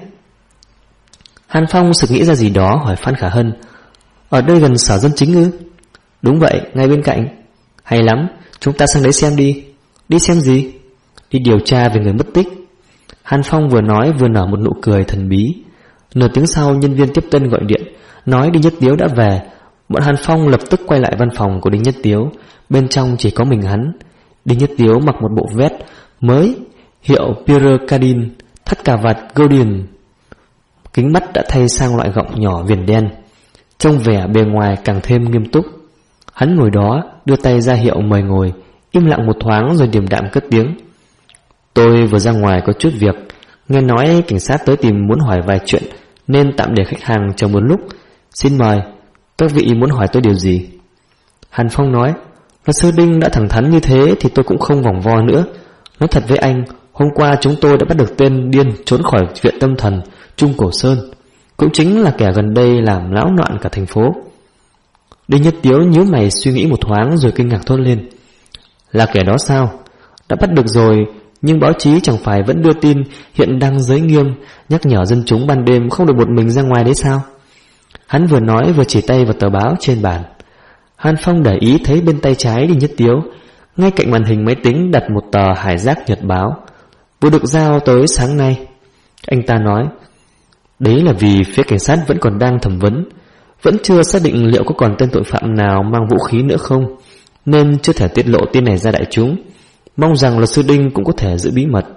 Speaker 1: Hàn Phong sực nghĩ ra gì đó hỏi Phan Khả Hân: ở đây gần sở dân chính ư? Đúng vậy, ngay bên cạnh. Hay lắm, chúng ta sang đấy xem đi. Đi xem gì? Đi điều tra về người mất tích. Hàn Phong vừa nói vừa nở một nụ cười thần bí. Nửa tiếng sau, nhân viên tiếp tân gọi điện nói Đinh Nhất Tiếu đã về. Bọn Hàn Phong lập tức quay lại văn phòng của Đinh Nhất Tiếu. Bên trong chỉ có mình hắn. Đinh Nhất Tiếu mặc một bộ vest mới hiệu Pierre Cardin, thắt cà vạt Golden, kính mắt đã thay sang loại gọng nhỏ viền đen, trông vẻ bề ngoài càng thêm nghiêm túc. Hắn ngồi đó, đưa tay ra hiệu mời ngồi, im lặng một thoáng rồi điềm đạm cất tiếng: "Tôi vừa ra ngoài có chút việc, nghe nói cảnh sát tới tìm muốn hỏi vài chuyện, nên tạm để khách hàng chờ một lúc. Xin mời, các vị muốn hỏi tôi điều gì?" Hàn Phong nói: "Luật sư Đinh đã thẳng thắn như thế thì tôi cũng không vòng vo nữa. Nói thật với anh, hôm qua chúng tôi đã bắt được tên điên trốn khỏi viện tâm thần Trung Cổ Sơn, cũng chính là kẻ gần đây làm náo loạn cả thành phố." Đinh Nhất Tiếu nhíu mày suy nghĩ một thoáng rồi kinh ngạc thốt lên: "Là kẻ đó sao? Đã bắt được rồi, nhưng báo chí chẳng phải vẫn đưa tin hiện đang giới nghiêm, nhắc nhở dân chúng ban đêm không được một mình ra ngoài đấy sao?" Hắn vừa nói vừa chỉ tay vào tờ báo trên bàn. Hàn Phong để ý thấy bên tay trái Đinh Nhất Tiếu, ngay cạnh màn hình máy tính đặt một tờ Hải Giác Nhật Báo, vừa được giao tới sáng nay. Anh ta nói: "Đấy là vì phía cảnh sát vẫn còn đang thẩm vấn, vẫn chưa xác định liệu có còn tên tội phạm nào mang vũ khí nữa không, nên chưa thể tiết lộ tin này ra đại chúng. Mong rằng luật sư Đinh cũng có thể giữ bí mật."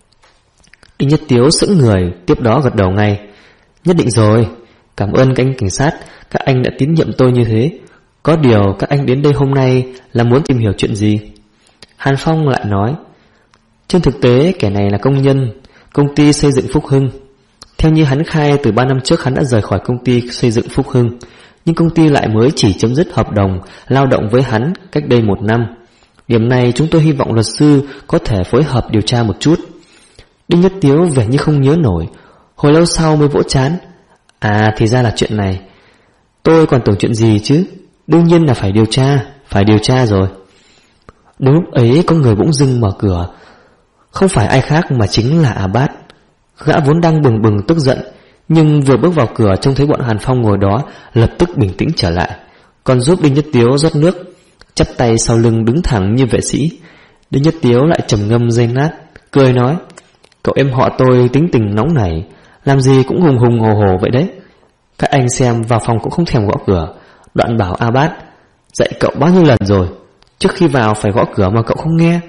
Speaker 1: Đinh Nhất Tiếu sững người, tiếp đó gật đầu ngay: "Nhất định rồi, cảm ơn các anh cảnh sát, các anh đã tín nhiệm tôi như thế. Có điều các anh đến đây hôm nay là muốn tìm hiểu chuyện gì?" Hàn Phong lại nói: "Trên thực tế kẻ này là công nhân công ty xây dựng Phúc Hưng. Theo như hắn khai, từ 3 năm trước hắn đã rời khỏi công ty xây dựng Phúc Hưng, nhưng công ty lại mới chỉ chấm dứt hợp đồng lao động với hắn cách đây 1 năm. Điểm này chúng tôi hy vọng luật sư có thể phối hợp điều tra một chút." Đinh Nhất Tiếu vẻ như không nhớ nổi, hồi lâu sau mới vỗ trán: "À, thì ra là chuyện này. Tôi còn tưởng chuyện gì chứ. Đương nhiên là phải điều tra rồi." Đúng lúc ấy có người bỗng dưng mở cửa. Không phải ai khác mà chính là Abbas. Gã vốn đang bừng bừng tức giận, nhưng vừa bước vào cửa trông thấy bọn Hàn Phong ngồi đó, lập tức bình tĩnh trở lại, còn giúp Đinh Nhất Tiếu rót nước, chắp tay sau lưng đứng thẳng như vệ sĩ. Đinh Nhất Tiếu lại trầm ngâm giây lát, cười nói: "Cậu em họ tôi tính tình nóng nảy, làm gì cũng hùng hùng hồ hồ vậy đấy. Các anh xem, vào phòng cũng không thèm gõ cửa, đoạn bảo Abbas dạy cậu bao nhiêu lần rồi, trước khi vào phải gõ cửa mà cậu không nghe."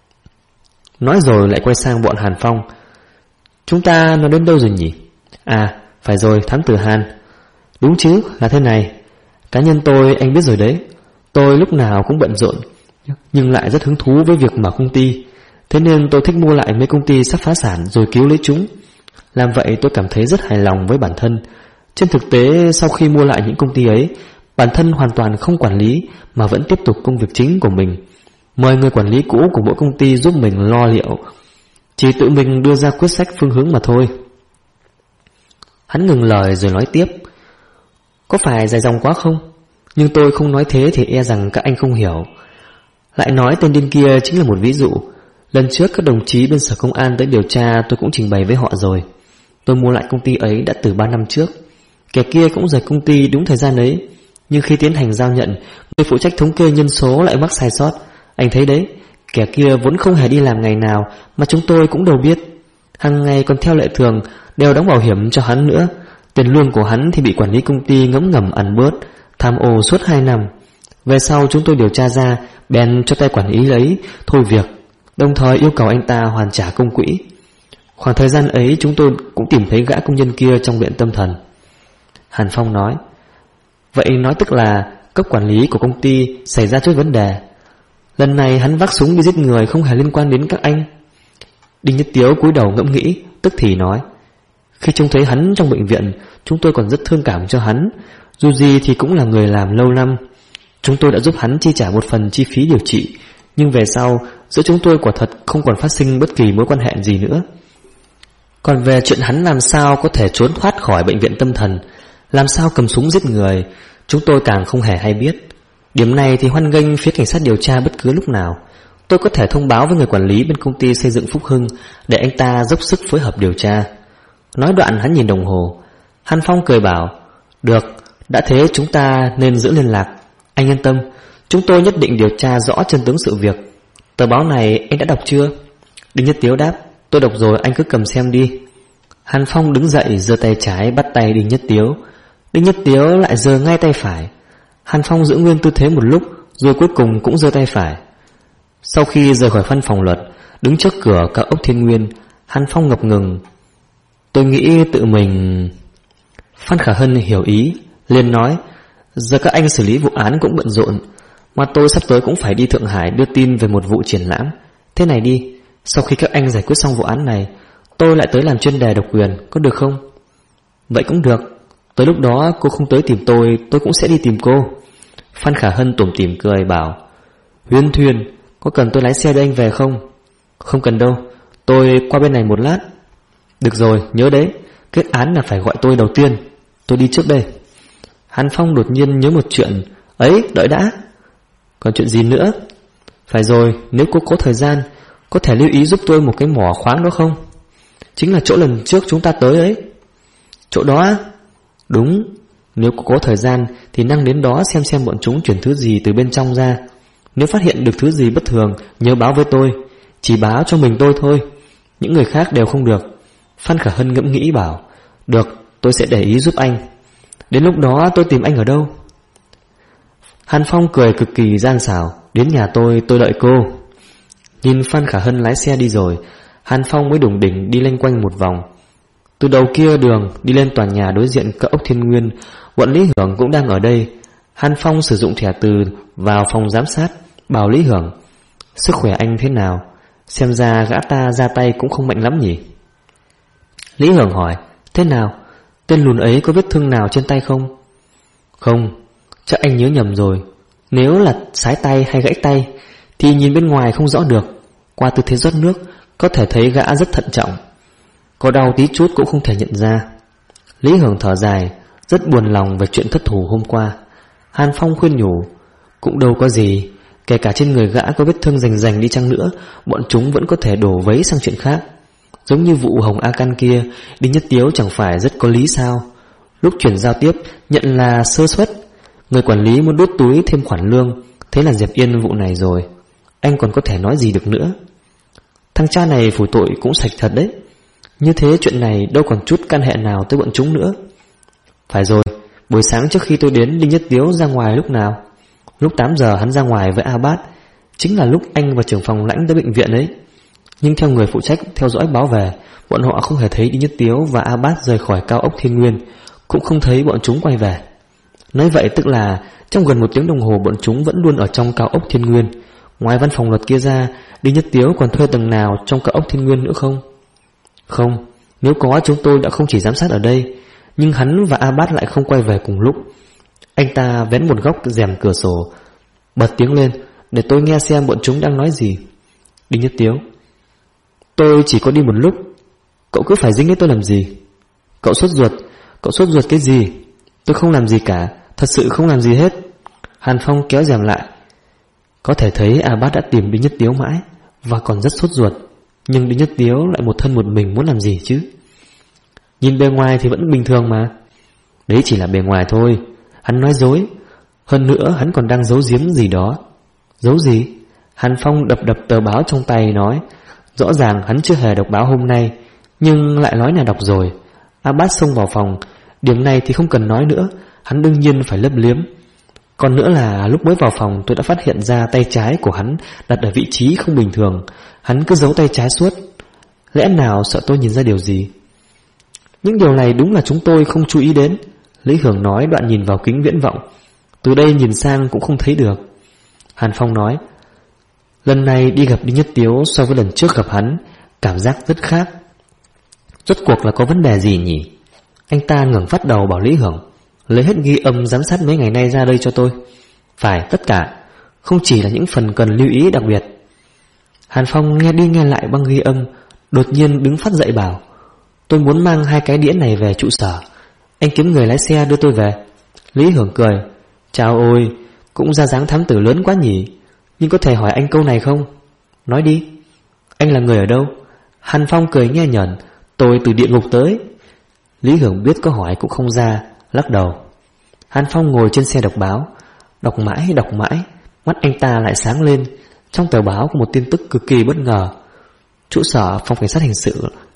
Speaker 1: Nói rồi lại quay sang bọn Hàn Phong: "Chúng ta nói đến đâu rồi nhỉ? À, phải rồi, thám tử Hàn. Đúng chứ, là thế này. Cá nhân tôi, anh biết rồi đấy, tôi lúc nào cũng bận rộn, nhưng lại rất hứng thú với việc mở công ty. Thế nên tôi thích mua lại mấy công ty sắp phá sản rồi cứu lấy chúng. Làm vậy tôi cảm thấy rất hài lòng với bản thân. Trên thực tế, sau khi mua lại những công ty ấy, bản thân hoàn toàn không quản lý mà vẫn tiếp tục công việc chính của mình. Mời người quản lý cũ của mỗi công ty giúp mình lo liệu, chỉ tự mình đưa ra quyết sách phương hướng mà thôi." Hắn ngừng lời rồi nói tiếp: "Có phải dài dòng quá không? Nhưng tôi không nói thế thì e rằng các anh không hiểu. Lại nói tên điên kia chính là một ví dụ. Lần trước các đồng chí bên sở công an tới điều tra, tôi cũng trình bày với họ rồi. Tôi mua lại công ty ấy đã từ 3 năm trước. Kẻ kia cũng rời công ty đúng thời gian ấy, nhưng khi tiến hành giao nhận, người phụ trách thống kê nhân số lại mắc sai sót. Anh thấy đấy, kẻ kia vốn không hề đi làm ngày nào mà chúng tôi cũng đâu biết. Hàng ngày còn theo lệ thường đều đóng bảo hiểm cho hắn nữa. Tiền lương của hắn thì bị quản lý công ty ngấm ngầm ăn bớt, tham ô suốt 2 năm. Về sau chúng tôi điều tra ra, bèn cho tay quản lý ấy thôi việc, đồng thời yêu cầu anh ta hoàn trả công quỹ. Khoảng thời gian ấy chúng tôi cũng tìm thấy gã công nhân kia trong viện tâm thần." Hàn Phong nói: "Vậy nói tức là cấp quản lý của công ty xảy ra chút vấn đề. Lần này hắn vác súng đi giết người không hề liên quan đến các anh." Đinh Nhất Tiếu cúi đầu ngẫm nghĩ, tức thì nói: "Khi trông thấy hắn trong bệnh viện, chúng tôi còn rất thương cảm cho hắn. Dù gì thì cũng là người làm lâu năm. Chúng tôi đã giúp hắn chi trả một phần chi phí điều trị, nhưng về sau giữa chúng tôi quả thật không còn phát sinh bất kỳ mối quan hệ gì nữa. Còn về chuyện hắn làm sao có thể trốn thoát khỏi bệnh viện tâm thần, làm sao cầm súng giết người, chúng tôi càng không hề hay biết. Điểm này thì hoan nghênh phía cảnh sát điều tra bất cứ lúc nào. Tôi có thể thông báo với người quản lý bên công ty xây dựng Phúc Hưng để anh ta dốc sức phối hợp điều tra." Nói đoạn hắn nhìn đồng hồ. Hàn Phong cười bảo: "Được, đã thế chúng ta nên giữ liên lạc. Anh yên tâm, chúng tôi nhất định điều tra rõ chân tướng sự việc. Tờ báo này anh đã đọc chưa?" Đinh Nhất Tiếu đáp: "Tôi đọc rồi, anh cứ cầm xem đi." Hàn Phong đứng dậy giơ tay trái bắt tay Đinh Nhất Tiếu. Đinh Nhất Tiếu lại giơ ngay tay phải. Hàn Phong giữ nguyên tư thế một lúc, rồi cuối cùng cũng giơ tay phải. Sau khi rời khỏi văn phòng luật, đứng trước cửa cao ốc Thiên Nguyên, Hàn Phong ngập ngừng. Tôi nghĩ tự mình... Phan Khả Hân hiểu ý, liền nói, giờ các anh xử lý vụ án cũng bận rộn, mà tôi sắp tới cũng phải đi Thượng Hải đưa tin về một vụ triển lãm. Thế này đi, sau khi các anh giải quyết xong vụ án này, tôi lại tới làm chuyên đề độc quyền, có được không? Vậy cũng được. Tới lúc đó cô không tới tìm tôi cũng sẽ đi tìm cô. Phan Khả Hân tủm tỉm cười bảo, Huyên Thuyền, có cần tôi lái xe đưa anh về không? Không cần đâu, tôi qua bên này một lát. Được rồi, nhớ đấy, kết án là phải gọi tôi đầu tiên. Tôi đi trước đây. Hàn Phong đột nhiên nhớ một chuyện. Ấy, đợi đã. Còn chuyện gì nữa? Phải rồi, nếu cô có thời gian, có thể lưu ý giúp tôi một cái mỏ khoáng đó không? Chính là chỗ lần trước chúng ta tới ấy. Chỗ đó á? Đúng. Nếu cô có thời gian thì năng đến đó xem bọn chúng chuyển thứ gì từ bên trong ra. Nếu phát hiện được thứ gì bất thường, nhớ báo với tôi. Chỉ báo cho mình tôi thôi, những người khác đều không được. Phan Khả Hân ngẫm nghĩ bảo, được, tôi sẽ để ý giúp anh. Đến lúc đó tôi tìm anh ở đâu? Hàn Phong cười cực kỳ gian xảo, đến nhà tôi đợi cô. Nhìn Phan Khả Hân lái xe đi rồi, Hàn Phong mới đủng đỉnh đi loanh quanh một vòng. Từ đầu kia đường đi lên tòa nhà đối diện cao ốc Thiên Nguyên, bọn Lý Hưởng cũng đang ở đây. Hàn Phong sử dụng thẻ từ vào phòng giám sát, bảo Lý Hưởng, sức khỏe anh thế nào? Xem ra gã ta ra tay cũng không mạnh lắm nhỉ? Lý Hưởng hỏi, thế nào? Tên lùn ấy có vết thương nào trên tay không? Không, chắc anh nhớ nhầm rồi. Nếu là sái tay hay gãy tay thì nhìn bên ngoài không rõ được, qua tư thế rót nước có thể thấy gã rất thận trọng. Có đau tí chút cũng không thể nhận ra. Lý Hưởng thở dài, rất buồn lòng về chuyện thất thủ hôm qua. Hàn Phong khuyên nhủ, cũng đâu có gì, kể cả trên người gã có vết thương rành đi chăng nữa, bọn chúng vẫn có thể đổ vấy sang chuyện khác. Giống như vụ Hồng A Can kia, Đinh Nhất Tiếu chẳng phải rất có lý sao? Lúc chuyển giao tiếp nhận là sơ suất, người quản lý muốn đốt túi thêm khoản lương, thế là dẹp yên vụ này rồi. Anh còn có thể nói gì được nữa? Thằng cha này phủi tội cũng sạch thật đấy. Như thế chuyện này đâu còn chút căn hệ nào tới bọn chúng nữa. Phải rồi, buổi sáng trước khi tôi đến, Đinh Nhất Tiếu ra ngoài lúc nào? Lúc 8 giờ hắn ra ngoài với A Bát, chính là lúc anh và trưởng phòng Lãnh tới bệnh viện ấy. Nhưng theo người phụ trách theo dõi báo về, bọn họ không hề thấy Đinh Nhất Tiếu và A Bát rời khỏi cao ốc Thiên Nguyên, cũng không thấy bọn chúng quay về. Nói vậy tức là trong gần 1 tiếng đồng hồ bọn chúng vẫn luôn ở trong cao ốc Thiên Nguyên. Ngoài văn phòng luật kia ra, Đinh Nhất Tiếu còn thuê tầng nào trong cao ốc Thiên Nguyên nữa không? Không, nếu có chúng tôi đã không chỉ giám sát ở đây. Nhưng hắn và A Bát lại không quay về cùng lúc. Anh ta vén một góc rèm cửa sổ, bật tiếng lên, để tôi nghe xem bọn chúng đang nói gì. Đinh Nhất Tiếu, tôi chỉ có đi một lúc, cậu cứ phải dính đến tôi làm gì? Cậu sốt ruột cái gì? Tôi không làm gì cả, thật sự không làm gì hết. Hàn Phong kéo rèm lại. Có thể thấy A Bát đã tìm Đinh Nhất Tiếu mãi và còn rất sốt ruột. Nhưng Đinh Nhất Tiếu lại một thân một mình muốn làm gì chứ? Nhìn bề ngoài thì vẫn bình thường mà. Đấy chỉ là bề ngoài thôi. Hắn nói dối. Hơn nữa hắn còn đang giấu giếm gì đó. Giấu gì? Hàn Phong đập tờ báo trong tay nói, rõ ràng hắn chưa hề đọc báo hôm nay, nhưng lại nói là đọc rồi. A Bát xông vào phòng. Điểm này thì không cần nói nữa, hắn đương nhiên phải lấp liếm. Còn nữa là lúc mới vào phòng tôi đã phát hiện ra tay trái của hắn đặt ở vị trí không bình thường. Hắn cứ giấu tay trái suốt. Lẽ nào sợ tôi nhìn ra điều gì? Những điều này đúng là chúng tôi không chú ý đến, Lý Hưởng nói đoạn nhìn vào kính viễn vọng. Từ đây nhìn sang cũng không thấy được. Hàn Phong nói, lần này đi gặp Đinh Nhất Tiếu so với lần trước gặp hắn, cảm giác rất khác. Rốt cuộc là có vấn đề gì nhỉ? Anh ta ngẩng phát đầu bảo Lý Hưởng, lấy hết ghi âm giám sát mấy ngày nay ra đây cho tôi. Phải, tất cả, không chỉ là những phần cần lưu ý đặc biệt. Hàn Phong nghe đi nghe lại băng ghi âm, đột nhiên đứng phát dậy bảo, tôi muốn mang 2 cái đĩa này về trụ sở, anh kiếm người lái xe đưa tôi về. Lý Hưởng cười, chào ôi, cũng ra dáng thám tử lớn quá nhỉ. Nhưng có thể hỏi anh câu này không? Nói đi. Anh là người ở đâu? Hàn Phong cười nhe nhởn, tôi từ địa ngục tới. Lý Hưởng biết có hỏi cũng không ra, lắc đầu. Hàn Phong ngồi trên xe đọc báo, đọc mãi, mắt anh ta lại sáng lên. Trong tờ báo có một tin tức cực kỳ bất ngờ. Trụ sở phòng cảnh sát hình sự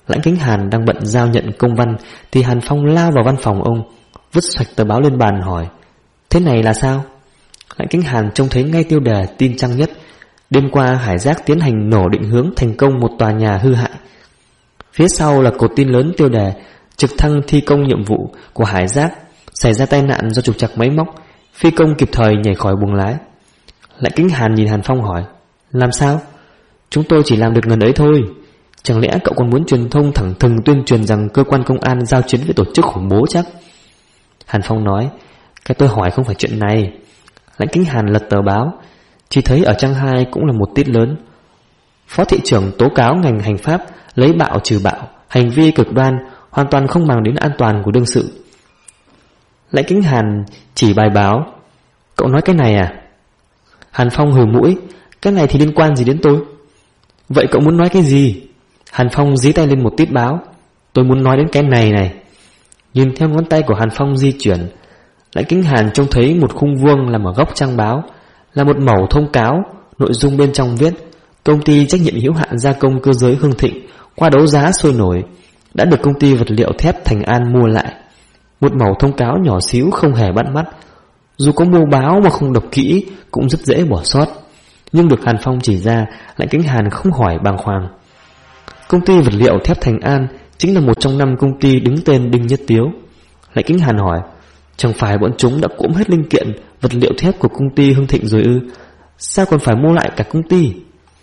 Speaker 1: Lãnh Kính Hàn đang bận giao nhận công văn thì Hàn Phong lao vào văn phòng ông, vứt sạch tờ báo lên bàn hỏi: "Thế này là sao?" Lãnh Kính Hàn trông thấy ngay tiêu đề tin trang nhất: "Đêm qua Hải Giác tiến hành nổ định hướng thành công một tòa nhà hư hại." Phía sau là cột tin lớn tiêu đề: "Trực thăng thi công nhiệm vụ của Hải Giác xảy ra tai nạn do trục trặc máy móc, phi công kịp thời nhảy khỏi buồng lái." Lãnh Kính Hàn nhìn Hàn Phong hỏi: "Làm sao?" "Chúng tôi chỉ làm được ngần ấy thôi. Chẳng lẽ cậu còn muốn truyền thông thẳng thừng tuyên truyền rằng cơ quan công an giao chiến với tổ chức khủng bố chắc?" Hàn Phong nói: "Cái tôi hỏi không phải chuyện này." Lãnh Kính Hàn lật tờ báo, chỉ thấy ở trang 2 cũng là một tít lớn: "Phó thị trưởng tố cáo ngành hành pháp lấy bạo trừ bạo, hành vi cực đoan, hoàn toàn không mang đến an toàn của đương sự." Lãnh Kính Hàn chỉ bài báo: "Cậu nói cái này à?" Hàn Phong hừ mũi: "Cái này thì liên quan gì đến tôi?" "Vậy cậu muốn nói cái gì?" Hàn Phong dí tay lên một tít báo: "Tôi muốn nói đến cái này này." Nhìn theo ngón tay của Hàn Phong di chuyển, Lãnh Kính Hàn trông thấy một khung vuông nằm ở góc trang báo, là một mẩu thông cáo. Nội dung bên trong viết: "Công ty trách nhiệm hữu hạn gia công cơ giới Hưng Thịnh qua đấu giá sôi nổi đã được công ty vật liệu thép Thành An mua lại." Một mẩu thông cáo nhỏ xíu không hề bắt mắt, dù có mua báo mà không đọc kỹ cũng rất dễ bỏ sót. Nhưng được Hàn Phong chỉ ra, Lãnh Kính Hàn không hỏi bàng hoàng. Công ty vật liệu thép Thành An chính là một trong 5 công ty đứng tên Đinh Nhất Tiếu. Lãnh Kính Hàn hỏi: "Chẳng phải bọn chúng đã cũm hết linh kiện vật liệu thép của công ty Hưng Thịnh rồi ư? Sao còn phải mua lại cả công ty?"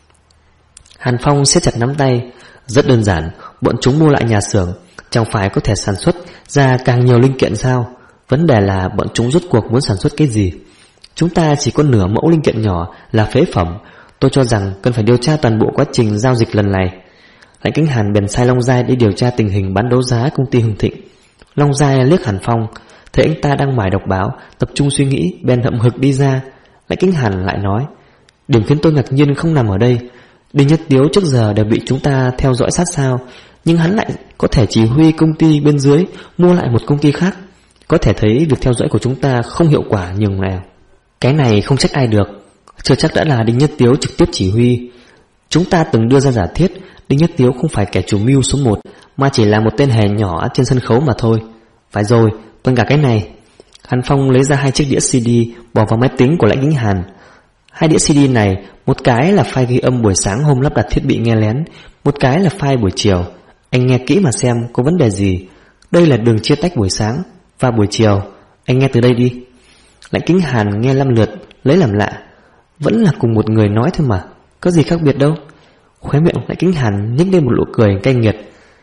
Speaker 1: Hàn Phong siết chặt nắm tay: "Rất đơn giản, bọn chúng mua lại nhà xưởng, chẳng phải có thể sản xuất ra càng nhiều linh kiện sao? Vấn đề là bọn chúng rốt cuộc muốn sản xuất cái gì? Chúng ta chỉ có nửa mẫu linh kiện nhỏ là phế phẩm. Tôi cho rằng cần phải điều tra toàn bộ quá trình giao dịch lần này." Lãnh Kính Hàn bèn sai Long Giai đi điều tra tình hình bán đấu giá công ty Hưng Thịnh. Long Giai liếc Hàn Phong, thấy anh ta đang mải đọc báo, tập trung suy nghĩ, bèn hậm hực đi ra. Lãnh Kính Hàn lại nói: "Điểm khiến tôi ngạc nhiên không nằm ở đây. Đinh Nhất Tiếu trước giờ đều bị chúng ta theo dõi sát sao, nhưng hắn lại có thể chỉ huy công ty bên dưới mua lại một công ty khác. Có thể thấy việc theo dõi của chúng ta không hiệu quả nhường nào. Cái này không trách ai được, chưa chắc đã là Đinh Nhất Tiếu trực tiếp chỉ huy. Chúng ta từng đưa ra giả thiết Đinh Nhất Tiếu không phải kẻ chủ mưu số 1, mà chỉ là một tên hề nhỏ trên sân khấu mà thôi. Phải rồi, còn cả cái này." Hàn Phong lấy ra 2 chiếc đĩa CD bỏ vào máy tính của Lãnh Kính Hàn. 2 đĩa CD này, một cái là file ghi âm buổi sáng hôm lắp đặt thiết bị nghe lén, một cái là file buổi chiều. Anh nghe kỹ mà xem có vấn đề gì. Đây là đường chia tách buổi sáng và buổi chiều. Anh nghe từ đây đi." Lãnh Kính Hàn nghe 5 lượt, lấy làm lạ. Vẫn là cùng một người nói thôi mà, có gì khác biệt đâu. Khóe miệng Lãnh Kính Hàn nhếch lên một nụ cười cay nghiệt.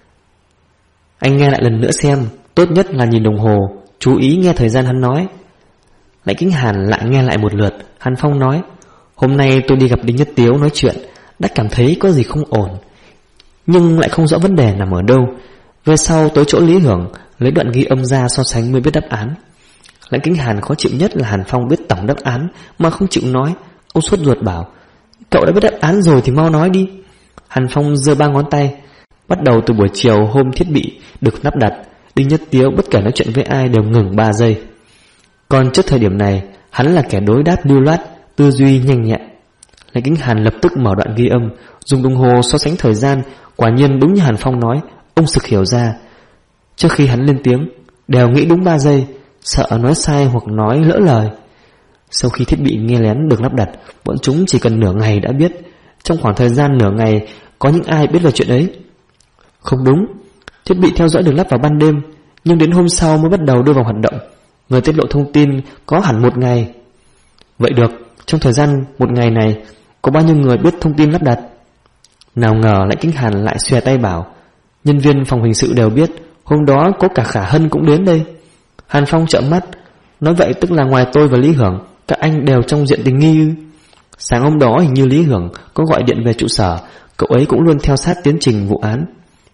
Speaker 1: "Anh nghe lại lần nữa xem, tốt nhất là nhìn đồng hồ, chú ý nghe thời gian hắn nói." Lãnh Kính Hàn lại nghe lại một lượt. Hàn Phong nói: "Hôm nay tôi đi gặp Đinh Nhất Tiếu nói chuyện, đã cảm thấy có gì không ổn, nhưng lại không rõ vấn đề nằm ở đâu. Về sau tới chỗ Lý Hưởng, lấy đoạn ghi âm ra so sánh mới biết đáp án." Lãnh Kính Hàn khó chịu nhất là Hàn Phong biết tổng đáp án mà không chịu nói. Ông sốt ruột bảo: "Cậu đã biết đáp án rồi thì mau nói đi." Hàn Phong giơ 3 ngón tay: "Bắt đầu từ buổi chiều hôm thiết bị được lắp đặt, Đinh Nhất Tiếu bất kể nói chuyện với ai đều ngừng 3 giây. Còn trước thời điểm này, hắn là kẻ đối đáp lưu loát, tư duy nhanh nhẹn." Lãnh Kính Hàn lập tức mở đoạn ghi âm, dùng đồng hồ so sánh thời gian. Quả nhiên đúng như Hàn Phong nói, ông sực hiểu ra. Trước khi hắn lên tiếng, đều nghĩ đúng 3 giây, sợ nói sai hoặc nói lỡ lời. Sau khi thiết bị nghe lén được lắp đặt, bọn chúng chỉ cần nửa ngày đã biết. Trong khoảng thời gian nửa ngày, có những ai biết về chuyện ấy? Không đúng, thiết bị theo dõi được lắp vào ban đêm, nhưng đến hôm sau mới bắt đầu đưa vào hoạt động. Người tiết lộ thông tin có hẳn 1 ngày. Vậy được, trong thời gian 1 ngày này, có bao nhiêu người biết thông tin lắp đặt? Nào ngờ Lãnh Kính Hàn lại xòe tay bảo: "Nhân viên phòng hình sự đều biết, hôm đó có cả Khả Hân cũng đến đây." Hàn Phong trợn mắt: "Nói vậy tức là ngoài tôi và Lý Hưởng, các anh đều trong diện tình nghi ư?" Sáng hôm đó hình như Lý Hưởng có gọi điện về trụ sở, cậu ấy cũng luôn theo sát tiến trình vụ án.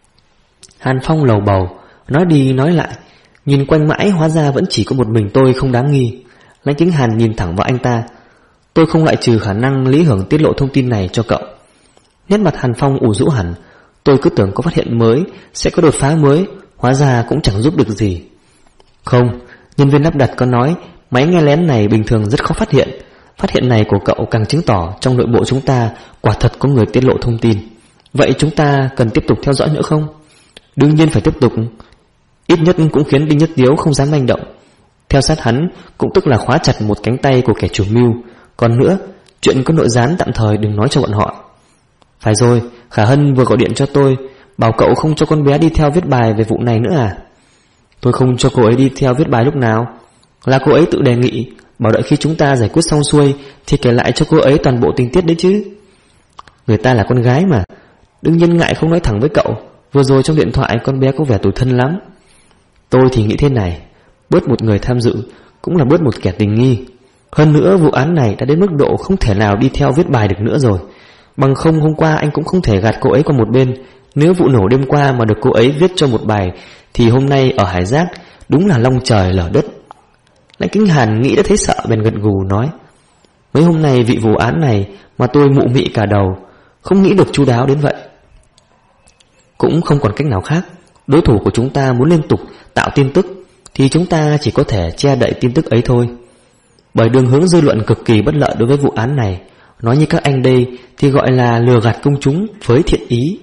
Speaker 1: Hàn Phong lầu bầu, nói đi nói lại, nhìn quanh mãi hóa ra vẫn chỉ có một mình tôi không đáng nghi. Lãnh Kính Hàn nhìn thẳng vào anh ta: "Tôi không loại trừ khả năng Lý Hưởng tiết lộ thông tin này cho cậu." Nét mặt Hàn Phong ủ rũ hẳn. Tôi cứ tưởng có phát hiện mới sẽ có đột phá mới, hóa ra cũng chẳng giúp được gì. Không, nhân viên lắp đặt có nói máy nghe lén này bình thường rất khó phát hiện. Phát hiện này của cậu càng chứng tỏ trong nội bộ chúng ta quả thật có người tiết lộ thông tin. Vậy chúng ta cần tiếp tục theo dõi nữa không? Đương nhiên phải tiếp tục. Ít nhất cũng khiến Đinh Nhất Tiếu không dám manh động. Theo sát hắn cũng tức là khóa chặt một cánh tay của kẻ chủ mưu. Còn nữa, chuyện có nội gián tạm thời đừng nói cho bọn họ. Phải rồi, Khả Hân vừa gọi điện cho tôi, bảo cậu không cho con bé đi theo viết bài về vụ này nữa à? Tôi không cho cô ấy đi theo viết bài lúc nào. Là cô ấy tự đề nghị, bảo đợi khi chúng ta giải quyết xong xuôi thì kể lại cho cô ấy toàn bộ tình tiết đấy chứ. Người ta là con gái mà, đương nhiên ngại không nói thẳng với cậu. Vừa rồi trong điện thoại con bé có vẻ tủi thân lắm. Tôi thì nghĩ thế này, bớt một người tham dự cũng là bớt một kẻ tình nghi. Hơn nữa vụ án này đã đến mức độ không thể nào đi theo viết bài được nữa rồi. Bằng không hôm qua anh cũng không thể gạt cô ấy qua một bên. Nếu vụ nổ đêm qua mà được cô ấy viết cho một bài thì hôm nay ở Hải Giác đúng là long trời lở đất. Lãnh Kính Hàn nghĩ đã thấy sợ bèn gật gù nói: mấy hôm nay vì vụ án này mà tôi mụ mị cả đầu, không nghĩ được chu đáo đến vậy. Cũng không còn cách nào khác. Đối thủ của chúng ta muốn liên tục tạo tin tức thì chúng ta chỉ có thể che đậy tin tức ấy thôi. Bởi đường hướng dư luận cực kỳ bất lợi đối với vụ án này. Nói như các anh đây thì gọi là lừa gạt công chúng với thiện ý.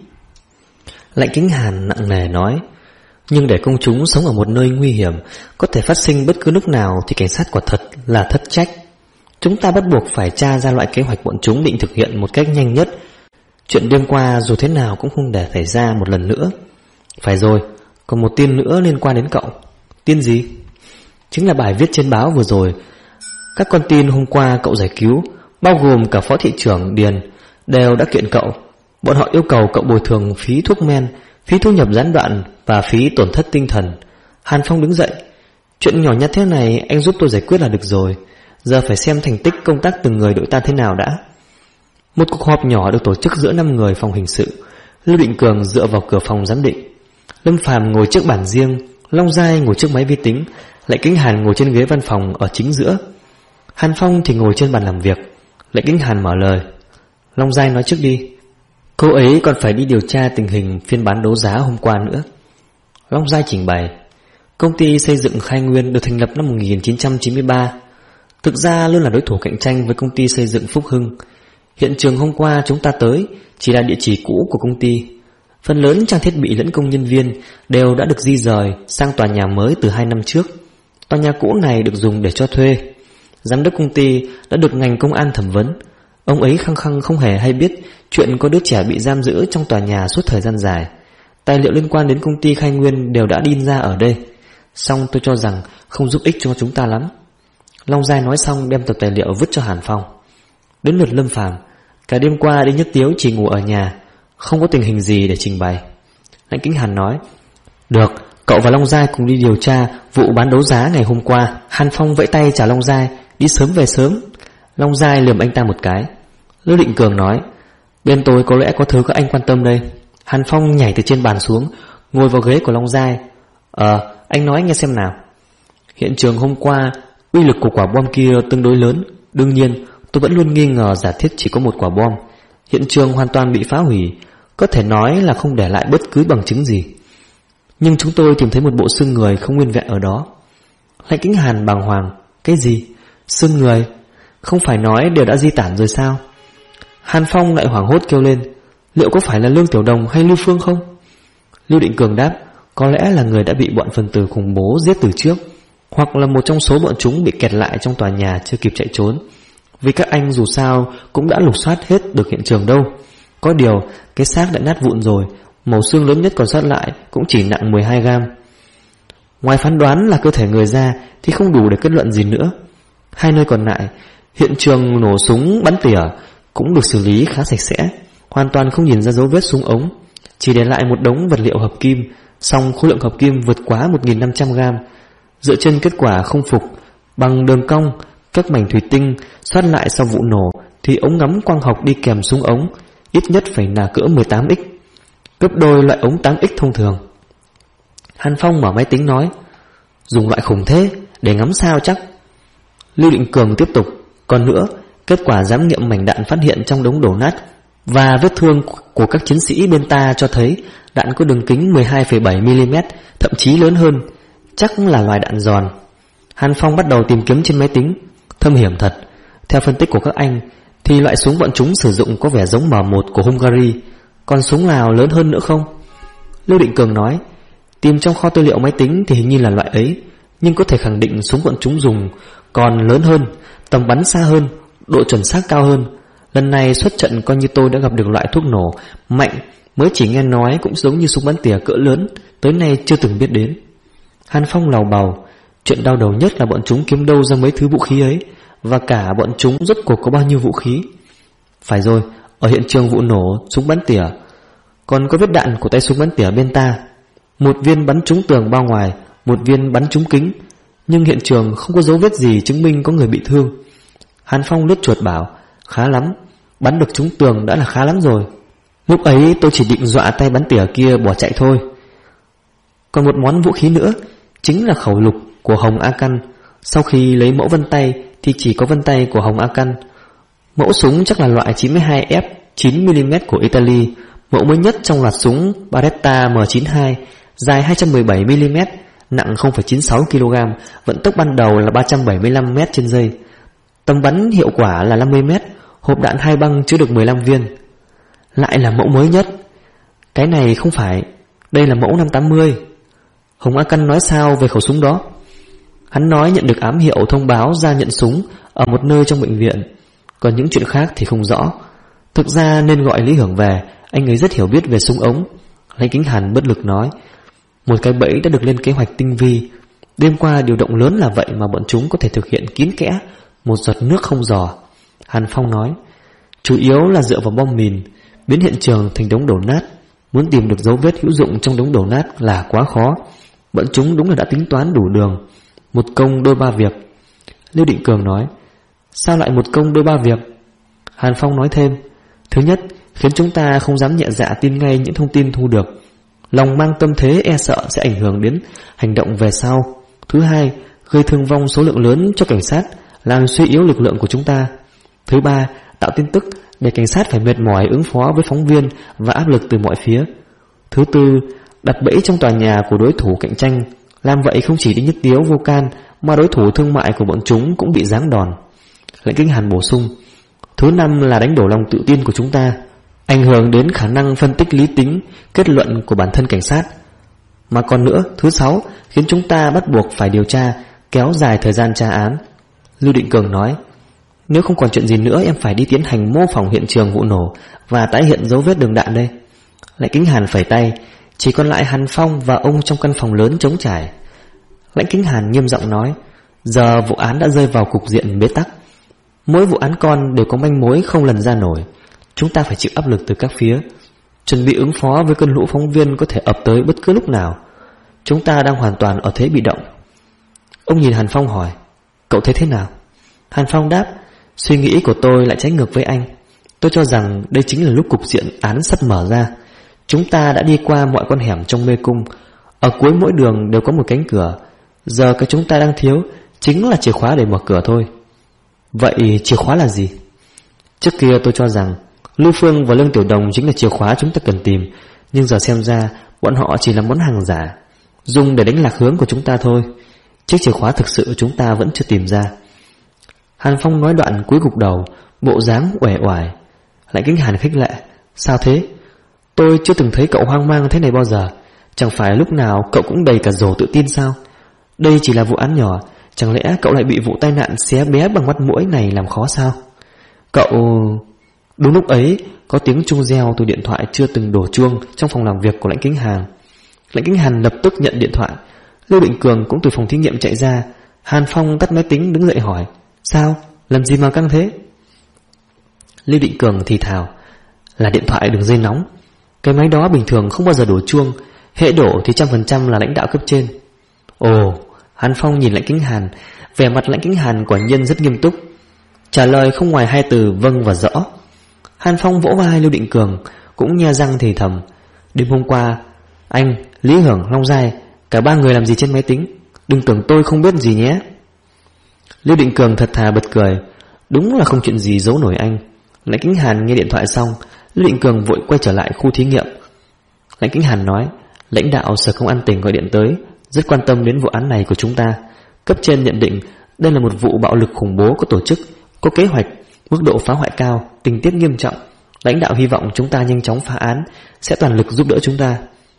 Speaker 1: Lãnh Kính Hàn nặng nề nói: nhưng để công chúng sống ở một nơi nguy hiểm, có thể phát sinh bất cứ lúc nào, thì cảnh sát quả thật là thất trách. Chúng ta bắt buộc phải tra ra loại kế hoạch bọn chúng định thực hiện một cách nhanh nhất. Chuyện đêm qua dù thế nào cũng không để xảy ra một lần nữa. Phải rồi, còn một tin nữa liên quan đến cậu. Tin gì? Chính là bài viết trên báo vừa rồi. Các con tin hôm qua cậu giải cứu, bao gồm cả phó thị trưởng Điền, đều đã kiện cậu. Bọn họ yêu cầu cậu bồi thường phí thuốc men, phí thu nhập gián đoạn và phí tổn thất tinh thần. Hàn Phong đứng dậy: chuyện nhỏ nhặt thế này anh giúp tôi giải quyết là được rồi. Giờ phải xem thành tích công tác từng người đội ta thế nào đã. Một cuộc họp nhỏ được tổ chức giữa 5 người phòng hình sự. Lưu Định Cường dựa vào cửa phòng giám định, Lâm Phàm ngồi trước bàn riêng, Long Giai ngồi trước máy vi tính, Lãnh Kính Hàn ngồi trên ghế văn phòng ở chính giữa. Hàn Phong thì ngồi trên bàn làm việc. Lãnh Kính Hàn mở lời: Long Giai nói trước đi. Cô ấy còn phải đi điều tra tình hình phiên bán đấu giá hôm qua nữa. Long Giai trình bày: công ty xây dựng Khai Nguyên được thành lập năm 1993, thực ra luôn là đối thủ cạnh tranh với công ty xây dựng Phúc Hưng. Hiện trường hôm qua chúng ta tới chỉ là địa chỉ cũ của công ty. Phần lớn trang thiết bị lẫn công nhân viên đều đã được di rời sang tòa nhà mới từ 2 năm trước. Tòa nhà cũ này được dùng để cho thuê. Giám đốc công ty đã được ngành công an thẩm vấn. Ông ấy khăng khăng không hề hay biết chuyện có đứa trẻ bị giam giữ trong tòa nhà suốt thời gian dài. Tài liệu liên quan đến công ty Khai Nguyên đều đã in ra ở đây. Song tôi cho rằng không giúp ích cho chúng ta lắm. Long Giai nói xong đem tập tài liệu vứt cho Hàn Phong. Đến lượt Lâm Phàm. Cả đêm qua Đinh Nhất Tiếu chỉ ngủ ở nhà, không có tình hình gì để trình bày. Lãnh Kính Hàn nói: được, cậu và Long Giai cùng đi điều tra vụ bán đấu giá ngày hôm qua. Hàn Phong vẫy tay trả Long Giai: đi sớm về sớm. Long Giai lườm anh ta một cái. Lưu Định Cường nói: bên tôi có lẽ có thứ các anh quan tâm đây. Hàn Phong nhảy từ trên bàn xuống, ngồi vào ghế của Long Giai. Anh nói nghe xem nào. Hiện trường hôm qua, uy lực của quả bom kia tương đối lớn. Đương nhiên tôi vẫn luôn nghi ngờ giả thiết chỉ có một quả bom. Hiện trường hoàn toàn bị phá hủy, có thể nói là không để lại bất cứ bằng chứng gì. Nhưng chúng tôi tìm thấy một bộ xương người không nguyên vẹn ở đó. Lãnh Kính Hàn bàng hoàng: cái gì? Xương người? Không phải nói đều đã di tản rồi sao? Hàn Phong lại hoảng hốt kêu lên: liệu có phải là Lương Tiểu Đồng hay Lưu Phương không? Lưu Định Cường đáp: có lẽ là người đã bị bọn phần tử khủng bố giết từ trước, hoặc là một trong số bọn chúng bị kẹt lại trong tòa nhà chưa kịp chạy trốn. Vì các anh dù sao cũng đã lục soát hết được hiện trường đâu. Có điều cái xác đã nát vụn rồi, mẩu xương lớn nhất còn sót lại cũng chỉ nặng 12 gram. Ngoài phán đoán là cơ thể người ra thì không đủ để kết luận gì nữa. 2 nơi còn lại, hiện trường nổ súng bắn tỉa cũng được xử lý khá sạch sẽ, hoàn toàn không nhìn ra dấu vết súng ống, chỉ để lại một đống vật liệu hợp kim. Song khối lượng hợp kim vượt quá 1.500 gram. Dựa trên kết quả không phục bằng đường cong, các mảnh thủy tinh sót lại sau vụ nổ thì ống ngắm quang học đi kèm súng ống ít nhất phải là cỡ 18x, gấp đôi loại ống 8x thông thường. Hàn Phong mở máy tính nói: dùng loại khủng thế để ngắm sao chắc. Lưu Định Cường tiếp tục: còn nữa, kết quả giám nghiệm mảnh đạn phát hiện trong đống đổ nát và vết thương của các chiến sĩ bên ta cho thấy đạn có đường kính 12,7mm, thậm chí lớn hơn, chắc là loại đạn giòn. Hàn Phong bắt đầu tìm kiếm trên máy tính. Thâm hiểm thật. Theo phân tích của các anh thì loại súng bọn chúng sử dụng có vẻ giống M1 của Hungary. Còn súng nào lớn hơn nữa không? Lưu Định Cường nói, tìm trong kho tư liệu máy tính thì hình như là loại ấy, nhưng có thể khẳng định súng bọn chúng dùng còn lớn hơn, tầm bắn xa hơn, độ chuẩn xác cao hơn. Lần này xuất trận coi như tôi đã gặp được loại thuốc nổ mạnh mới chỉ nghe nói cũng giống như súng bắn tỉa cỡ lớn, tới nay chưa từng biết đến. Hàn Phong lầu bầu, chuyện đau đầu nhất là bọn chúng kiếm đâu ra mấy thứ vũ khí ấy, và cả bọn chúng rốt cuộc có bao nhiêu vũ khí. Phải rồi, ở hiện trường vụ nổ súng bắn tỉa còn có vết đạn của tay súng bắn tỉa bên ta. Một viên bắn trúng tường bao ngoài, một viên bắn trúng kính, nhưng hiện trường không có dấu vết gì chứng minh có người bị thương. Hàn Phong lướt chuột bảo, khá lắm, bắn được trúng tường đã là khá lắm rồi. Lúc ấy tôi chỉ định dọa tay bắn tỉa kia bỏ chạy thôi. Còn một món vũ khí nữa, chính là khẩu lục của Hồng A Căn. Sau khi lấy mẫu vân tay thì chỉ có vân tay của Hồng A Căn. Mẫu súng chắc là loại 92F 9mm của Italy, mẫu mới nhất trong loạt súng Beretta M92, dài 217mm, nặng 0,96kg, vận tốc ban đầu là 375m trên giây. Tầm bắn hiệu quả là 50m, hộp đạn 2 băng chứa được 15 viên. Lại là mẫu mới nhất. Cái này không phải, đây là mẫu 580. Hồng A Căn nói sao về khẩu súng đó? Hắn nói nhận được ám hiệu thông báo ra nhận súng ở một nơi trong bệnh viện, còn những chuyện khác thì không rõ. Thực ra nên gọi Lý Hưởng về, anh ấy rất hiểu biết về súng ống. Lãnh Kính Hàn bất lực nói, một cái bẫy đã được lên kế hoạch tinh vi. Đêm qua điều động lớn là vậy mà bọn chúng có thể thực hiện kín kẽ, một giọt nước không dò. Hàn Phong nói, chủ yếu là dựa vào bom mìn, biến hiện trường thành đống đổ nát. Muốn tìm được dấu vết hữu dụng trong đống đổ nát là quá khó. Bọn chúng đúng là đã tính toán đủ đường, một công đôi ba việc. Lưu Định Cường nói, sao lại một công đôi ba việc? Hàn Phong nói thêm, thứ nhất, khiến chúng ta không dám nhẹ dạ tin ngay những thông tin thu được, lòng mang tâm thế e sợ sẽ ảnh hưởng đến hành động về sau. Thứ hai, gây thương vong số lượng lớn cho cảnh sát, làm suy yếu lực lượng của chúng ta. Thứ ba, tạo tin tức để cảnh sát phải mệt mỏi ứng phó với phóng viên và áp lực từ mọi phía. Thứ tư, đặt bẫy trong tòa nhà của đối thủ cạnh tranh, làm vậy không chỉ đến Nhất Tiếu Vô Can mà đối thủ thương mại của bọn chúng cũng bị giáng đòn. Lãnh Kính Hàn bổ sung, thứ năm là đánh đổ lòng tự tin của chúng ta, ảnh hưởng đến khả năng phân tích lý tính, kết luận của bản thân cảnh sát. Mà còn nữa, thứ sáu, khiến chúng ta bắt buộc phải điều tra, kéo dài thời gian tra án. Lưu Định Cường nói, nếu không còn chuyện gì nữa em phải đi tiến hành mô phỏng hiện trường vụ nổ và tái hiện dấu vết đường đạn đây. Lãnh Kính Hàn phẩy tay, chỉ còn lại Hàn Phong và ông trong căn phòng lớn trống trải. Lãnh Kính Hàn nghiêm giọng nói, giờ vụ án đã rơi vào cục diện bế tắc. Mỗi vụ án con đều có manh mối không lần ra nổi. Chúng ta phải chịu áp lực từ các phía, chuẩn bị ứng phó với cơn lũ phóng viên có thể ập tới bất cứ lúc nào. Chúng ta đang hoàn toàn ở thế bị động. Ông nhìn Hàn Phong hỏi, cậu thấy thế nào? Hàn Phong đáp, suy nghĩ của tôi lại trái ngược với anh. Tôi cho rằng đây chính là lúc cục diện án sắp mở ra. Chúng ta đã đi qua mọi con hẻm trong mê cung, ở cuối mỗi đường đều có một cánh cửa. Giờ cái chúng ta đang thiếu chính là chìa khóa để mở cửa thôi. Vậy chìa khóa là gì? Trước kia tôi cho rằng Lưu Phương và Lương Tiểu Đồng chính là chìa khóa chúng ta cần tìm, nhưng giờ xem ra bọn họ chỉ là món hàng giả, dùng để đánh lạc hướng của chúng ta thôi. Chiếc chìa khóa thực sự chúng ta vẫn chưa tìm ra. Hàn Phong nói đoạn cúi gục đầu, bộ dáng uể oải. Lãnh Kính Hàn khích lệ, sao thế? Tôi chưa từng thấy cậu hoang mang thế này bao giờ. Chẳng phải lúc nào cậu cũng đầy cả rổ tự tin sao? Đây chỉ là vụ án nhỏ, chẳng lẽ cậu lại bị vụ tai nạn xé bé bằng mắt mũi này làm khó sao? Cậu... Đúng lúc ấy có tiếng chuông reo từ điện thoại chưa từng đổ chuông trong phòng làm việc của Lãnh Kính Hàn. Lãnh Kính Hàn lập tức nhận điện thoại. Lưu Định Cường cũng từ phòng thí nghiệm chạy ra. Hàn Phong tắt máy tính đứng dậy hỏi, sao? Làm gì mà căng thế? Lưu Định Cường thì thào, là điện thoại đường dây nóng. Cái máy đó bình thường không bao giờ đổ chuông, hệ đổ thì 100% là lãnh đạo cấp trên. Ồ, Hàn Phong nhìn Lãnh Kính Hàn, vẻ mặt Lãnh Kính Hàn quả nhiên rất nghiêm túc, trả lời không ngoài hai từ vâng và rõ. Hàn Phong vỗ vai Lưu Định Cường, cũng nhe răng thì thầm, đêm hôm qua anh, Lý Hưởng, Long Giai, cả ba người làm gì trên máy tính? Đừng tưởng tôi không biết gì nhé. Lưu Định Cường thật thà bật cười, đúng là không chuyện gì giấu nổi anh. Lãnh Kính Hàn nghe điện thoại xong, Lưu Định Cường vội quay trở lại khu thí nghiệm. Lãnh Kính Hàn nói, lãnh đạo Sở Công an tỉnh gọi điện tới, rất quan tâm đến vụ án này của chúng ta. Cấp trên nhận định đây là một vụ bạo lực khủng bố có tổ chức, có kế hoạch, mức độ phá hoại cao, tình tiết nghiêm trọng. Lãnh đạo hy vọng chúng ta nhanh chóng phá án, sẽ toàn lực giúp đỡ chúng ta.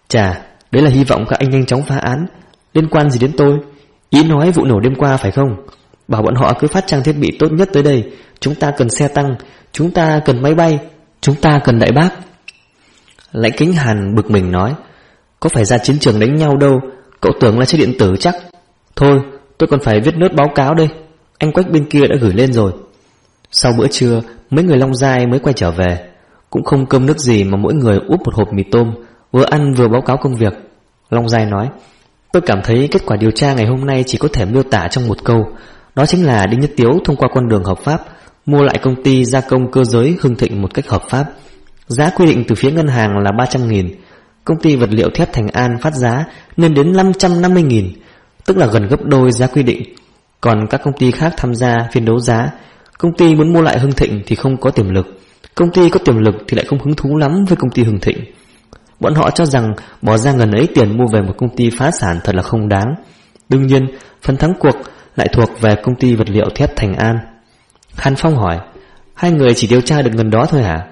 Speaker 1: Chà, đấy là hy vọng các anh nhanh chóng phá án. Liên quan gì đến tôi? Ý nói vụ nổ đêm qua phải không? Bảo bọn họ cứ phát trang thiết bị tốt nhất tới đây. Chúng ta cần xe tăng, chúng ta cần máy bay, chúng ta cần đại bác. Lãnh Kính Hàn bực mình nói, có phải ra chiến trường đánh nhau đâu, cậu tưởng là chiếc điện tử chắc. Thôi, tôi còn phải viết nốt báo cáo đây. Anh Quách bên kia đã gửi lên rồi. Sau bữa trưa, mấy người Long Giai mới quay trở về. Cũng không cơm nước gì mà mỗi người úp một hộp mì tôm, vừa ăn vừa báo cáo công việc. Long Giai nói, tôi cảm thấy kết quả điều tra ngày hôm nay chỉ có thể miêu tả trong một câu. Đó chính là Đinh Nhất Tiếu thông qua con đường hợp pháp mua lại công ty gia công cơ giới Hưng Thịnh một cách hợp pháp. Giá quy định từ phía ngân hàng là 300.000. Công ty vật liệu thép Thành An phát giá lên đến 550.000, tức là gần gấp đôi giá quy định. Còn các công ty khác tham gia phiên đấu giá, công ty muốn mua lại Hưng Thịnh thì không có tiềm lực, công ty có tiềm lực thì lại không hứng thú lắm với công ty Hưng Thịnh. Bọn họ cho rằng bỏ ra ngần ấy tiền mua về một công ty phá sản thật là không đáng. Đương nhiên, phần thắng cuộc lại thuộc về công ty vật liệu thép Thành An. Hàn Phong hỏi, hai người chỉ điều tra được ngần đó thôi hả?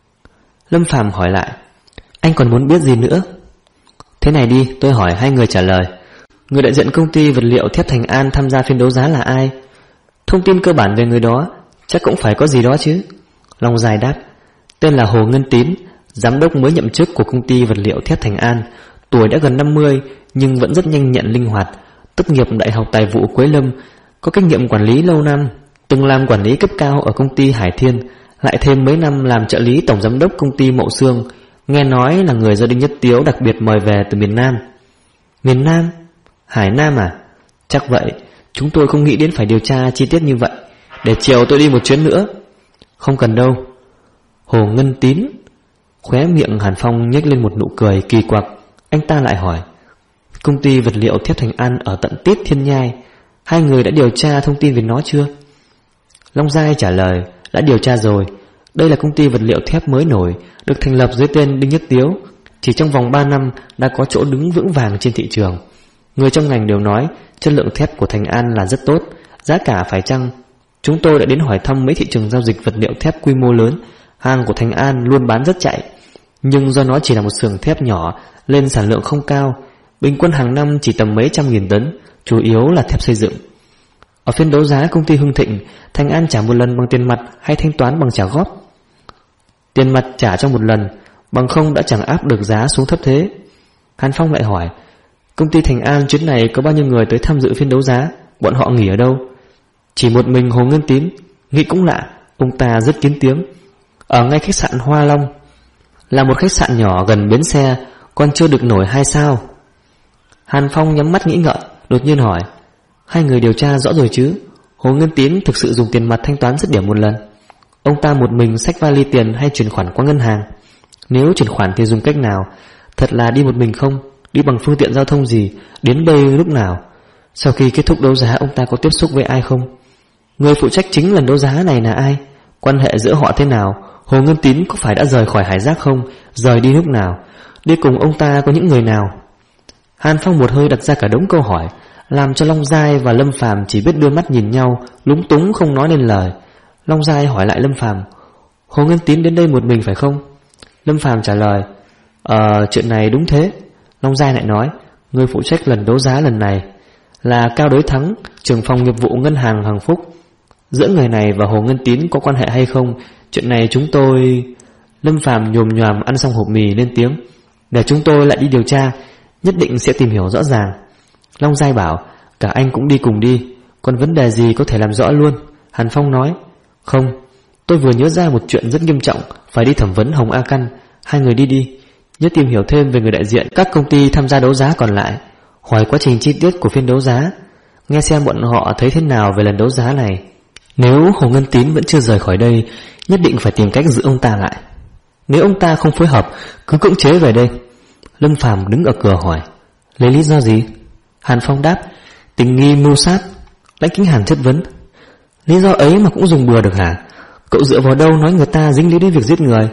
Speaker 1: Lâm Phàm hỏi lại, anh còn muốn biết gì nữa? Thế này đi, tôi hỏi hai người trả lời. Người đại diện công ty vật liệu thép Thành An tham gia phiên đấu giá là ai? Thông tin cơ bản về người đó chắc cũng phải có gì đó chứ. Long Giai đáp, tên là Hồ Ngân Tín, giám đốc mới nhậm chức của công ty vật liệu thép Thành An. Tuổi đã gần 50 nhưng vẫn rất nhanh nhẹn linh hoạt. Tốt nghiệp Đại học Tài vụ Quế Lâm, có kinh nghiệm quản lý lâu năm, từng làm quản lý cấp cao ở công ty Hải Thiên, lại thêm mấy năm làm trợ lý tổng giám đốc công ty Mậu Xương. Nghe nói là người do Đinh Nhất Tiếu đặc biệt mời về từ miền Nam. Miền Nam? Hải Nam à? Chắc vậy, chúng tôi không nghĩ đến phải điều tra chi tiết như vậy. Để chiều tôi đi một chuyến nữa. Không cần đâu. Hồ Ngân Tín. Khóe miệng Hàn Phong nhếch lên một nụ cười kỳ quặc. Anh ta lại hỏi, công ty vật liệu thép Thành An ở tận Tiết Thiên Nhai, hai người đã điều tra thông tin về nó chưa? Long Giai trả lời, đã điều tra rồi. Đây là công ty vật liệu thép mới nổi, được thành lập dưới tên Đinh Nhất Tiếu. Chỉ trong vòng 3 năm đã có chỗ đứng vững vàng trên thị trường. Người trong ngành đều nói chất lượng thép của Thành An là rất tốt, giá cả phải chăng. Chúng tôi đã đến hỏi thăm mấy thị trường giao dịch vật liệu thép quy mô lớn. Hàng của Thành An luôn bán rất chạy, nhưng do nó chỉ là một xưởng thép nhỏ nên sản lượng không cao, bình quân hàng năm chỉ tầm mấy trăm nghìn tấn, chủ yếu là thép xây dựng. Ở phiên đấu giá công ty Hưng Thịnh, Thành An trả một lần bằng tiền mặt hay thanh toán bằng trả góp? Tiền mặt trả trong một lần, bằng không đã chẳng áp được giá xuống thấp thế. Hàn Phong lại hỏi, công ty Thành An chuyến này có bao nhiêu người tới tham dự phiên đấu giá? Bọn họ nghỉ ở đâu? Chỉ một mình Hồ Ngân Tín. Nghĩ cũng lạ, ông ta rất kín tiếng. Ở ngay khách sạn Hoa Long, là một khách sạn nhỏ gần bến xe, còn chưa được nổi 2 sao. Hàn Phong nhắm mắt nghĩ ngợi, đột nhiên hỏi, hai người điều tra rõ rồi chứ? Hồ Ngân Tín thực sự dùng tiền mặt thanh toán dứt điểm một lần? Ông ta một mình xách vali tiền hay chuyển khoản qua ngân hàng? Nếu chuyển khoản thì dùng cách nào? Thật là đi một mình không? Đi bằng phương tiện giao thông gì? Đến đây lúc nào? Sau khi kết thúc đấu giá ông ta có tiếp xúc với ai không? Người phụ trách chính lần đấu giá này là ai? Quan hệ giữa họ thế nào? Hồ Ngân Tín có phải đã rời khỏi Hải Giác không? Rời đi lúc nào? Đi cùng ông ta có những người nào? Hàn Phong một hơi đặt ra cả đống câu hỏi, làm cho Long Giai và Lâm Phàm chỉ biết đưa mắt nhìn nhau, lúng túng không nói nên lời. Long Giai hỏi lại Lâm Phàm, Hồ Ngân Tín đến đây một mình phải không? Lâm Phàm trả lời, chuyện này đúng thế. Long Giai lại nói, người phụ trách lần đấu giá lần này là Cao Đối Thắng, trưởng phòng nghiệp vụ ngân hàng Hằng Phúc. Giữa người này và Hồ Ngân Tín có quan hệ hay không? Chuyện này chúng tôi... Lâm Phàm nhồm nhoàm ăn xong hộp mì lên tiếng, để chúng tôi lại đi điều tra, nhất định sẽ tìm hiểu rõ ràng. Long Giai bảo, cả anh cũng đi cùng đi, còn vấn đề gì có thể làm rõ luôn. Hàn Phong nói, không, tôi vừa nhớ ra một chuyện rất nghiêm trọng, phải đi thẩm vấn Hồng A Căn. Hai người đi đi, nhớ tìm hiểu thêm về người đại diện các công ty tham gia đấu giá còn lại, hỏi quá trình chi tiết của phiên đấu giá, nghe xem bọn họ thấy thế nào về lần đấu giá này. Nếu Hồ Ngân Tín vẫn chưa rời khỏi đây, nhất định phải tìm cách giữ ông ta lại. Nếu ông ta không phối hợp, cứ cưỡng chế về đây. Lâm Phàm đứng ở cửa hỏi, lấy lý do gì? Hàn Phong đáp, tình nghi mưu sát. Lãnh Kính Hàn chất vấn, lý do ấy mà cũng dùng bừa được hả? Cậu dựa vào đâu nói người ta dính líu đến việc giết người?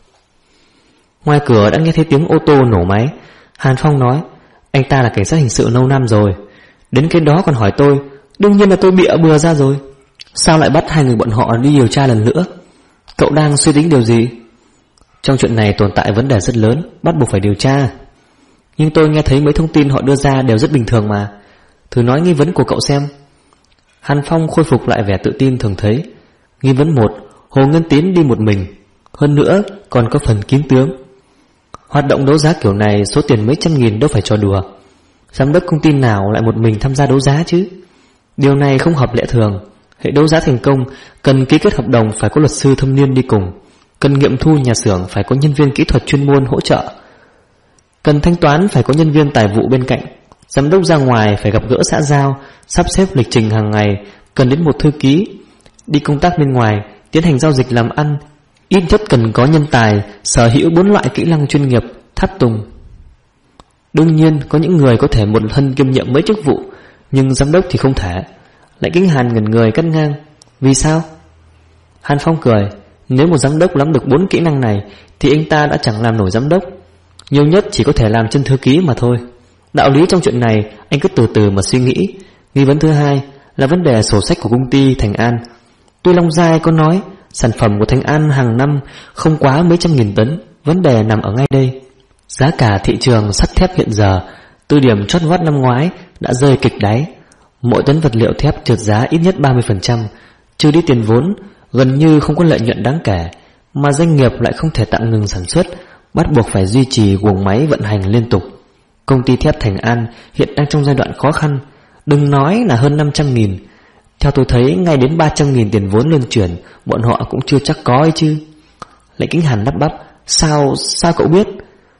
Speaker 1: Ngoài cửa đã nghe thấy tiếng ô tô nổ máy. Hàn Phong nói, anh ta là cảnh sát hình sự lâu năm rồi, đến cái đó còn hỏi tôi. Đương nhiên là tôi bịa bừa ra rồi. Sao lại bắt hai người bọn họ đi điều tra lần nữa? Cậu đang suy tính điều gì? Trong chuyện này tồn tại vấn đề rất lớn, bắt buộc phải điều tra. Nhưng tôi nghe thấy mấy thông tin họ đưa ra đều rất bình thường mà. Thử nói nghi vấn của cậu xem. Hàn Phong khôi phục lại vẻ tự tin thường thấy. Nghi vấn 1, Hồ Ngân Tín đi một mình, hơn nữa còn có phần kín tướng. Hoạt động đấu giá kiểu này số tiền mấy trăm nghìn đâu phải trò đùa. Giám đốc công ty nào lại một mình tham gia đấu giá chứ? Điều này không hợp lẽ thường. Hệ đấu giá thành công cần ký kết hợp đồng phải có luật sư thâm niên đi cùng, cần nghiệm thu nhà xưởng phải có nhân viên kỹ thuật chuyên môn hỗ trợ, cần thanh toán phải có nhân viên tài vụ bên cạnh, giám đốc ra ngoài phải gặp gỡ xã giao, sắp xếp lịch trình hàng ngày, cần đến một thư ký. Đi công tác bên ngoài, tiến hành giao dịch làm ăn, ít nhất cần có nhân tài sở hữu 4 loại kỹ năng chuyên nghiệp tháp tùng. Đương nhiên có những người có thể một thân kiêm nhiệm mấy chức vụ, nhưng giám đốc thì không thể. Lại Kính Hàn ngẩn người cắt ngang. Vì sao? Hàn Phong cười. Nếu một giám đốc nắm được 4 kỹ năng này thì anh ta đã chẳng làm nổi giám đốc, nhiều nhất chỉ có thể làm chân thư ký mà thôi. Đạo lý trong chuyện này anh cứ từ từ mà suy nghĩ. Nghi vấn thứ 2 là vấn đề sổ sách của công ty Thành An. Tuy Long Giai có nói sản phẩm của Thành An hàng năm không quá mấy trăm nghìn tấn, vấn đề nằm ở ngay đây. Giá cả thị trường sắt thép hiện giờ từ điểm chót vót năm ngoái đã rơi kịch đáy. Mỗi tấn vật liệu thép trượt giá ít nhất 30%, trừ đi tiền vốn, gần như không có lợi nhuận đáng kể, mà doanh nghiệp lại không thể tạm ngừng sản xuất, bắt buộc phải duy trì guồng máy vận hành liên tục. Công ty thép Thành An hiện đang trong giai đoạn khó khăn, đừng nói là hơn 500.000. Theo tôi thấy ngay đến 300.000 tiền vốn luân chuyển bọn họ cũng chưa chắc có ấy chứ. Lại Kính Hàn lắp bắp. Sao cậu biết?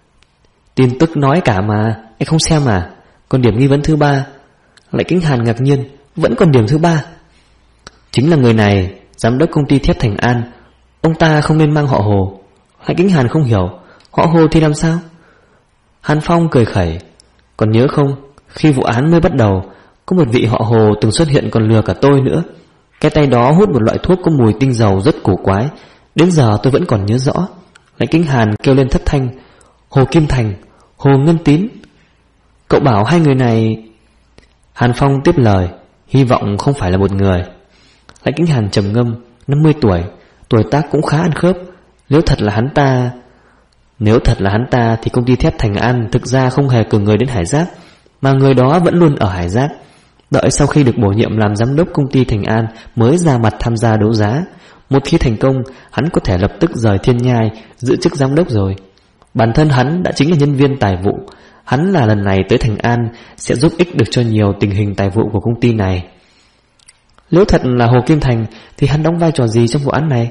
Speaker 1: Tin tức nói cả mà, anh không xem à? Còn điểm nghi vấn thứ 3. Lại Kính Hàn ngạc nhiên. Vẫn còn điểm thứ 3? Chính là người này, giám đốc công ty thép Thành An. Ông ta không nên mang họ Hồ. Lại Kính Hàn không hiểu. Họ Hồ thì làm sao? Hàn Phong cười khẩy. Còn nhớ không, khi vụ án mới bắt đầu, có một vị họ Hồ từng xuất hiện còn lừa cả tôi nữa. Cái tay đó hút một loại thuốc có mùi tinh dầu rất cổ quái, đến giờ tôi vẫn còn nhớ rõ. Lại Kính Hàn kêu lên thất thanh. Hồ Kim Thành, Hồ Ngân Tín. Cậu bảo hai người này... Hàn Phong tiếp lời. Hy vọng không phải là một người. Lại Kính Hàn trầm ngâm. 50 tuổi, tuổi tác cũng khá ăn khớp. Nếu thật là hắn ta thì công ty thép Thành An thực ra không hề cử người đến Hải Giác, mà người đó vẫn luôn ở Hải Giác. Đợi sau khi được bổ nhiệm làm giám đốc công ty Thành An mới ra mặt tham gia đấu giá. Một khi thành công, hắn có thể lập tức rời Thiên Nhai giữ chức giám đốc rồi. Bản thân hắn đã chính là nhân viên tài vụ. Hắn là lần này tới Thành An sẽ giúp ích được cho nhiều tình hình tài vụ của công ty này. Nếu thật là Hồ Kim Thành thì hắn đóng vai trò gì trong vụ án này?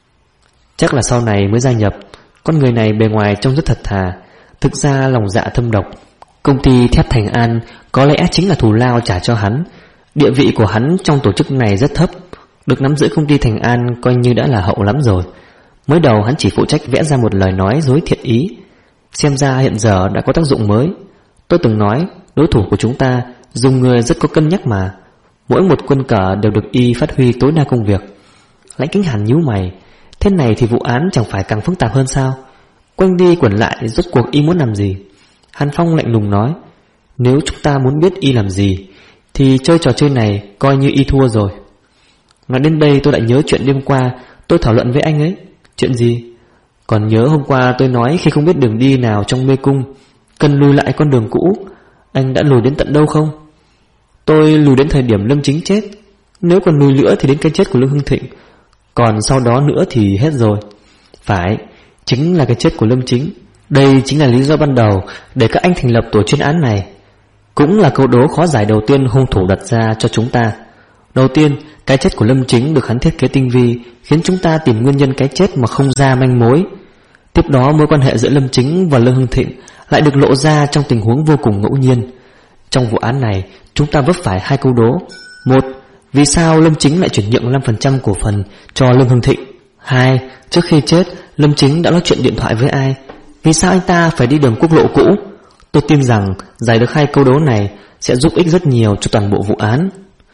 Speaker 1: Chắc là sau này mới gia nhập. Con người này bề ngoài trông rất thật thà, thực ra lòng dạ thâm độc. Công ty thép Thành An có lẽ chính là thù lao trả cho hắn. Địa vị của hắn trong tổ chức này rất thấp, được nắm giữ công ty Thành An coi như đã là hậu lắm rồi. Mới đầu hắn chỉ phụ trách vẽ ra một lời nói dối thiện ý. Xem ra hiện giờ đã có tác dụng mới. Tôi từng nói đối thủ của chúng ta dùng người rất có cân nhắc mà. Mỗi một quân cờ đều được y phát huy tối đa công việc. Lãnh Kính Hàn nhíu mày. Thế này thì vụ án chẳng phải càng phức tạp hơn sao? Quanh đi quẩn lại rốt cuộc y muốn làm gì? Hàn Phong lạnh lùng nói. Nếu chúng ta muốn biết y làm gì thì chơi trò chơi này coi như y thua rồi. Nói đến đây tôi lại nhớ chuyện đêm qua tôi thảo luận với anh ấy. Chuyện gì? Còn nhớ hôm qua tôi nói khi không biết đường đi nào trong mê cung cần lùi lại con đường cũ. Anh đã lùi đến tận đâu không? Tôi lùi đến thời điểm Lâm Chính chết. Nếu còn lùi nữa thì đến cái chết của Lương Hưng Thịnh. Còn sau đó nữa thì hết rồi. Phải, chính là cái chết của Lâm Chính. Đây chính là lý do ban đầu để các anh thành lập tổ chuyên án này. Cũng là câu đố khó giải đầu tiên hung thủ đặt ra cho chúng ta. Đầu tiên, cái chết của Lâm Chính được hắn thiết kế tinh vi, khiến chúng ta tìm nguyên nhân cái chết mà không ra manh mối. Tiếp đó mối quan hệ giữa Lâm Chính và Lương Hưng Thịnh lại được lộ ra trong tình huống vô cùng ngẫu nhiên. Trong vụ án này, chúng ta vấp phải 2 câu đố. 1. Vì sao Lâm Chính lại chuyển nhượng 5% cổ phần cho Lương Hưng Thịnh? 2. Trước khi chết, Lâm Chính đã nói chuyện điện thoại với ai? Vì sao anh ta phải đi đường quốc lộ cũ? Tôi tin rằng giải được 2 câu đố này sẽ giúp ích rất nhiều cho toàn bộ vụ án.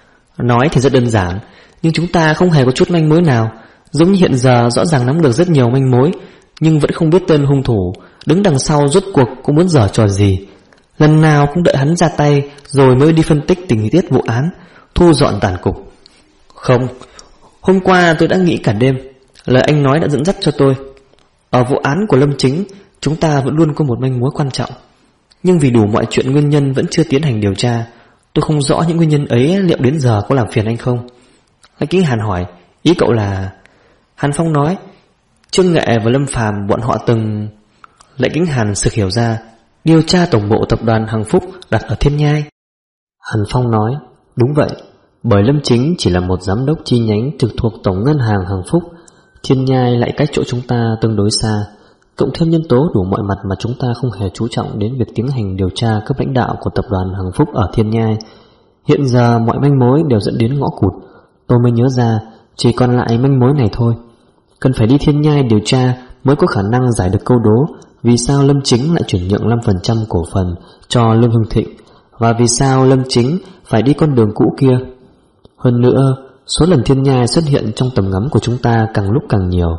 Speaker 1: Nói thì rất đơn giản, nhưng chúng ta không hề có chút manh mối nào. Giống như hiện giờ rõ ràng nắm được rất nhiều manh mối, nhưng vẫn không biết tên hung thủ đứng đằng sau rốt cuộc cũng muốn giở trò gì. Lần nào cũng đợi hắn ra tay rồi mới đi phân tích tình tiết vụ án, thu dọn tàn cục. Không, hôm qua tôi đã nghĩ cả đêm. Lời anh nói đã dẫn dắt cho tôi. Ở vụ án của Lâm Chính, chúng ta vẫn luôn có một manh mối quan trọng. Nhưng vì đủ mọi chuyện nguyên nhân vẫn chưa tiến hành điều tra. Tôi không rõ những nguyên nhân ấy liệu đến giờ có làm phiền anh không. Lãnh Kính Hàn hỏi, ý cậu là... Hàn Phong nói, Trương Nghệ và Lâm Phàm bọn họ từng... Lãnh Kính Hàn sực hiểu ra, điều tra tổng bộ tập đoàn Hằng Phúc đặt ở Thiên Nhai. Hàn Phong nói, đúng vậy, bởi Lâm Chính chỉ là một giám đốc chi nhánh trực thuộc tổng ngân hàng Hằng Phúc. Thiên Nhai lại cách chỗ chúng ta tương đối xa, cộng thêm nhân tố đủ mọi mặt mà chúng ta không hề chú trọng đến việc tiến hành điều tra cấp lãnh đạo của tập đoàn Hằng Phúc ở Thiên Nhai. Hiện giờ mọi manh mối đều dẫn đến ngõ cụt. Tôi mới nhớ ra chỉ còn lại manh mối này thôi. Cần phải đi Thiên Nhai điều tra mới có khả năng giải được câu đố vì sao Lâm Chính lại chuyển nhượng 5% cổ phần cho Lương Hưng Thịnh, và vì sao Lâm Chính phải đi con đường cũ kia. Hơn nữa, số lần Thiên Nhai xuất hiện trong tầm ngắm của chúng ta càng lúc càng nhiều.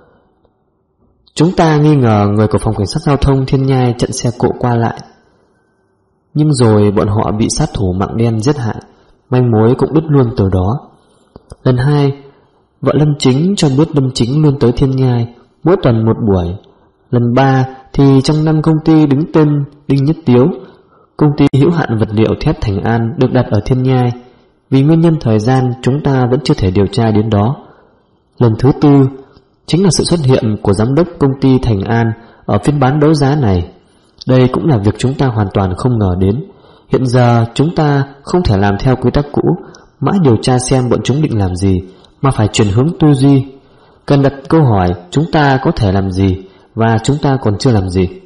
Speaker 1: Chúng ta nghi ngờ người của phòng cảnh sát giao thông Thiên Nhai chặn xe cộ qua lại, nhưng rồi bọn họ bị sát thủ mạng đen giết hại, manh mối cũng đứt luôn từ đó. Lần 2, vợ Lâm Chính cho biết Lâm Chính luôn tới Thiên Nhai, mỗi tuần một buổi. Lần 3 thì trong 5 công ty đứng tên Đinh Nhất Tiếu, công ty hữu hạn vật liệu thép Thành An được đặt ở Thiên Nhai. Vì nguyên nhân thời gian chúng ta vẫn chưa thể điều tra đến đó. Lần thứ 4 chính là sự xuất hiện của giám đốc công ty Thành An ở phiên bán đấu giá này. Đây cũng là việc chúng ta hoàn toàn không ngờ đến. Hiện giờ chúng ta không thể làm theo quy tắc cũ, mãi điều tra xem bọn chúng định làm gì, mà phải chuyển hướng tư duy. Cần đặt câu hỏi chúng ta có thể làm gì và chúng ta còn chưa làm gì.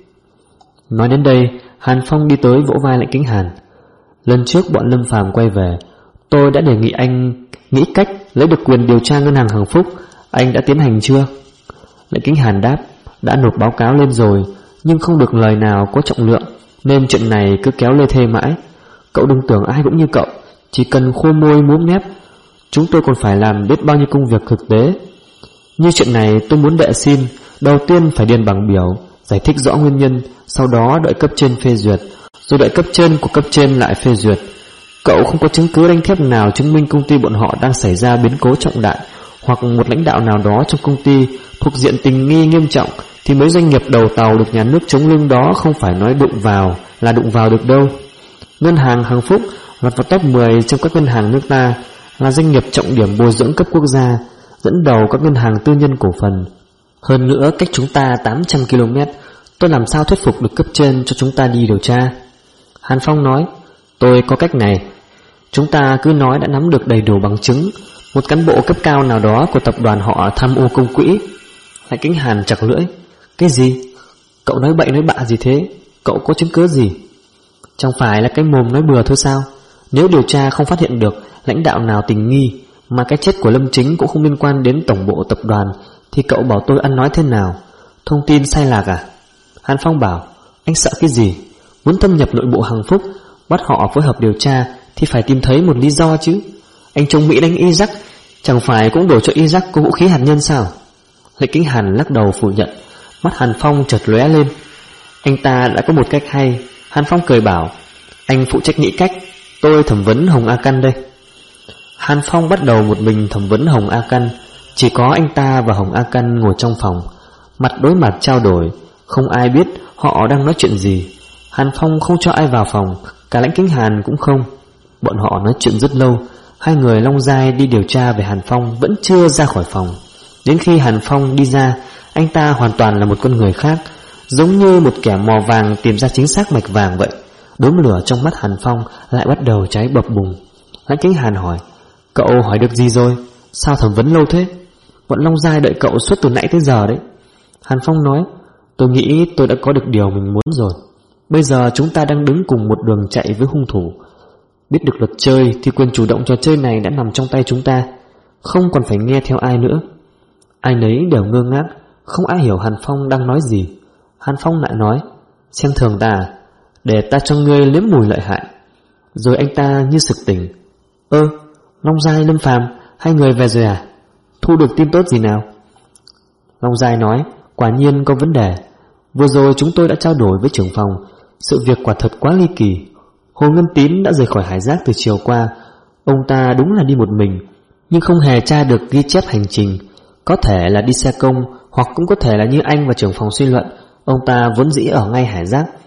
Speaker 1: Nói đến đây, Hàn Phong đi tới vỗ vai Lãnh Kính Hàn. Lần trước bọn Lâm Phàm quay về, tôi đã đề nghị anh nghĩ cách lấy được quyền điều tra ngân hàng Hằng Phúc. Anh đã tiến hành chưa? Lãnh Kính Hàn đáp, đã nộp báo cáo lên rồi, nhưng không được lời nào có trọng lượng, nên chuyện này cứ kéo lê thê mãi. Cậu đừng tưởng ai cũng như cậu, chỉ cần khô môi múm mép. Chúng tôi còn phải làm biết bao nhiêu công việc thực tế. Như chuyện này tôi muốn đệ xin, đầu tiên phải điền bảng biểu, giải thích rõ nguyên nhân, sau đó đợi cấp trên phê duyệt, rồi đợi cấp trên của cấp trên lại phê duyệt. Cậu không có chứng cứ đanh thép nào chứng minh công ty bọn họ đang xảy ra biến cố trọng đại, hoặc một lãnh đạo nào đó trong công ty thuộc diện tình nghi nghiêm trọng, thì mấy doanh nghiệp đầu tàu được nhà nước chống lưng đó không phải nói đụng vào là đụng vào được đâu. Ngân hàng Hằng Phúc lọt vào top 10 trong các ngân hàng nước ta, là doanh nghiệp trọng điểm bồi dưỡng cấp quốc gia, dẫn đầu các ngân hàng tư nhân cổ phần. Hơn nữa cách chúng ta 800 km, tôi làm sao thuyết phục được cấp trên cho chúng ta đi điều tra? Hàn Phong nói, tôi có cách này. Chúng ta cứ nói đã nắm được đầy đủ bằng chứng một cán bộ cấp cao nào đó của tập đoàn họ tham ô công quỹ. Lãnh Kính Hàn chặt lưỡi, cái gì? Cậu nói bậy nói bạ gì thế? Cậu có chứng cứ gì? Chẳng phải là cái mồm nói bừa thôi sao? Nếu điều tra không phát hiện được lãnh đạo nào tình nghi, mà cái chết của Lâm Chính cũng không liên quan đến tổng bộ tập đoàn, thì cậu bảo tôi ăn nói thế nào? Thông tin sai lạc à? Hàn Phong bảo, anh sợ cái gì? Muốn thâm nhập nội bộ Hằng Phúc, bắt họ phối hợp điều tra thì phải tìm thấy một lý do chứ. Anh chống Mỹ đánh Iraq, chẳng phải cũng đổ cho Iraq có vũ khí hạt nhân sao? Lãnh Kính Hàn lắc đầu phủ nhận. Mắt Hàn Phong chợt lóe lên. Anh ta đã có một cách hay. Hàn Phong cười bảo, anh phụ trách nghĩ cách, tôi thẩm vấn Hồng A Căn đây. Hàn Phong bắt đầu một mình thẩm vấn Hồng A Căn. Chỉ có anh ta và Hồng A Căn ngồi trong phòng, mặt đối mặt trao đổi, không ai biết họ đang nói chuyện gì. Hàn Phong không cho ai vào phòng, cả Lãnh Kính Hàn cũng không. Bọn họ nói chuyện rất lâu. Hai người Long Giai đi điều tra về Hàn Phong vẫn chưa ra khỏi phòng. Đến khi Hàn Phong đi ra, anh ta hoàn toàn là một con người khác, giống như một kẻ mò vàng tìm ra chính xác mạch vàng vậy. Đốm lửa trong mắt Hàn Phong lại bắt đầu cháy bập bùng. Lãnh Kính Hàn hỏi, cậu hỏi được gì rồi? Sao thẩm vấn lâu thế? Bọn Long Giai đợi cậu suốt từ nãy tới giờ đấy. Hàn Phong nói, tôi nghĩ tôi đã có được điều mình muốn rồi. Bây giờ chúng ta đang đứng cùng một đường chạy với hung thủ. Biết được luật chơi thì quyền chủ động trò chơi này đã nằm trong tay chúng ta, không còn phải nghe theo ai nữa. Ai nấy đều ngơ ngác, không ai hiểu Hàn Phong đang nói gì. Hàn Phong lại nói, xem thường ta à? Để ta cho ngươi nếm mùi lợi hại. Rồi anh ta như sực tỉnh. Long Giai, Lâm Phàm, hai người về rồi à? Thu được tin tốt gì nào? Long Giai nói, quả nhiên có vấn đề. Vừa rồi chúng tôi đã trao đổi với trưởng phòng, sự việc quả thật quá ly kỳ. Hồ Ngân Tín đã rời khỏi Hải Giác từ chiều qua. Ông ta đúng là đi một mình, nhưng không hề tra được ghi chép hành trình. Có thể là đi xe công, hoặc cũng có thể là như anh và trưởng phòng suy luận, ông ta vốn dĩ ở ngay Hải Giác.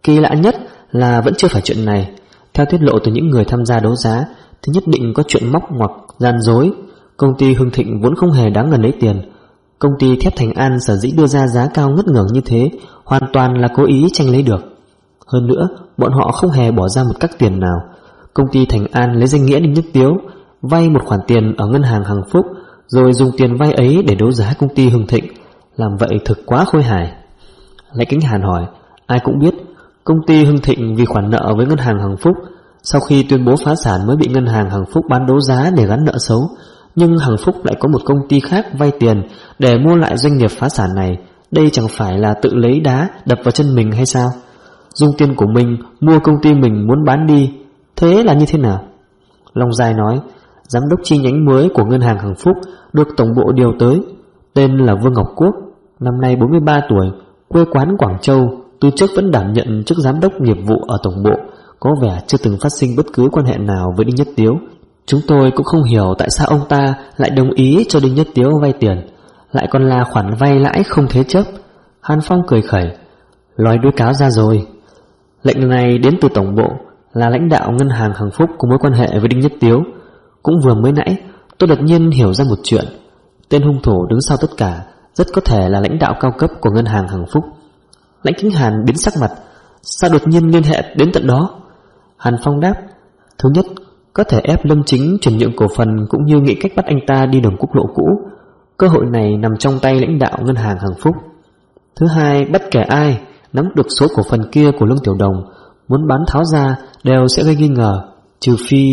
Speaker 1: Kỳ lạ nhất là vẫn chưa phải chuyện này. Theo tiết lộ từ những người tham gia đấu giá thì nhất định có chuyện móc ngoặc, gian dối. Công ty Hưng Thịnh vốn không hề đáng gần lấy tiền. Công ty Thép Thành An sở dĩ đưa ra giá cao ngất ngưởng như thế hoàn toàn là cố ý tranh lấy được. Hơn nữa, bọn họ không hề bỏ ra một cắc tiền nào. Công ty Thành An lấy danh nghĩa Đinh Nhất Tiếu vay một khoản tiền ở ngân hàng Hằng Phúc, rồi dùng tiền vay ấy để đấu giá công ty Hưng Thịnh. Làm vậy thực quá khôi hài. Lãnh Kính Hàn hỏi, ai cũng biết công ty Hưng Thịnh vì khoản nợ với ngân hàng Hằng Phúc, sau khi tuyên bố phá sản mới bị ngân hàng Hằng Phúc bán đấu giá để gắn nợ xấu. Nhưng Hằng Phúc lại có một công ty khác vay tiền để mua lại doanh nghiệp phá sản này. Đây chẳng phải là tự lấy đá đập vào chân mình hay sao? Dùng tiền của mình mua công ty mình muốn bán đi, thế là như thế nào? Long Giai nói, giám đốc chi nhánh mới của ngân hàng Hằng Phúc được tổng bộ điều tới, tên là Vương Ngọc Quốc, năm nay 43 tuổi, quê quán Quảng Châu, từ trước vẫn đảm nhận chức giám đốc nghiệp vụ ở tổng bộ, có vẻ chưa từng phát sinh bất cứ quan hệ nào với Đinh Nhất Tiếu. Chúng tôi cũng không hiểu tại sao ông ta lại đồng ý cho Đinh Nhất Tiếu vay tiền, lại còn là khoản vay lãi không thế chấp. Hàn Phong cười khẩy, lòi đuôi cáo ra rồi. Lệnh này đến từ tổng bộ, là lãnh đạo ngân hàng Hằng Phúc có mối quan hệ với Đinh Nhất Tiếu. Cũng vừa mới nãy tôi đột nhiên hiểu ra một chuyện. Tên hung thủ đứng sau tất cả rất có thể là lãnh đạo cao cấp của ngân hàng Hằng Phúc. Lãnh Kính Hàn biến sắc mặt, sao đột nhiên liên hệ đến tận đó? Hàn Phong đáp, thứ nhất, có thể ép Lâm Chính chuyển nhượng cổ phần cũng như nghĩ cách bắt anh ta đi đường quốc lộ cũ. Cơ hội này nằm trong tay lãnh đạo ngân hàng Hằng Phúc. Thứ hai, bất kể ai nắm được số cổ phần kia của Lương Tiểu Đồng, muốn bán tháo ra đều sẽ gây nghi ngờ, trừ phi...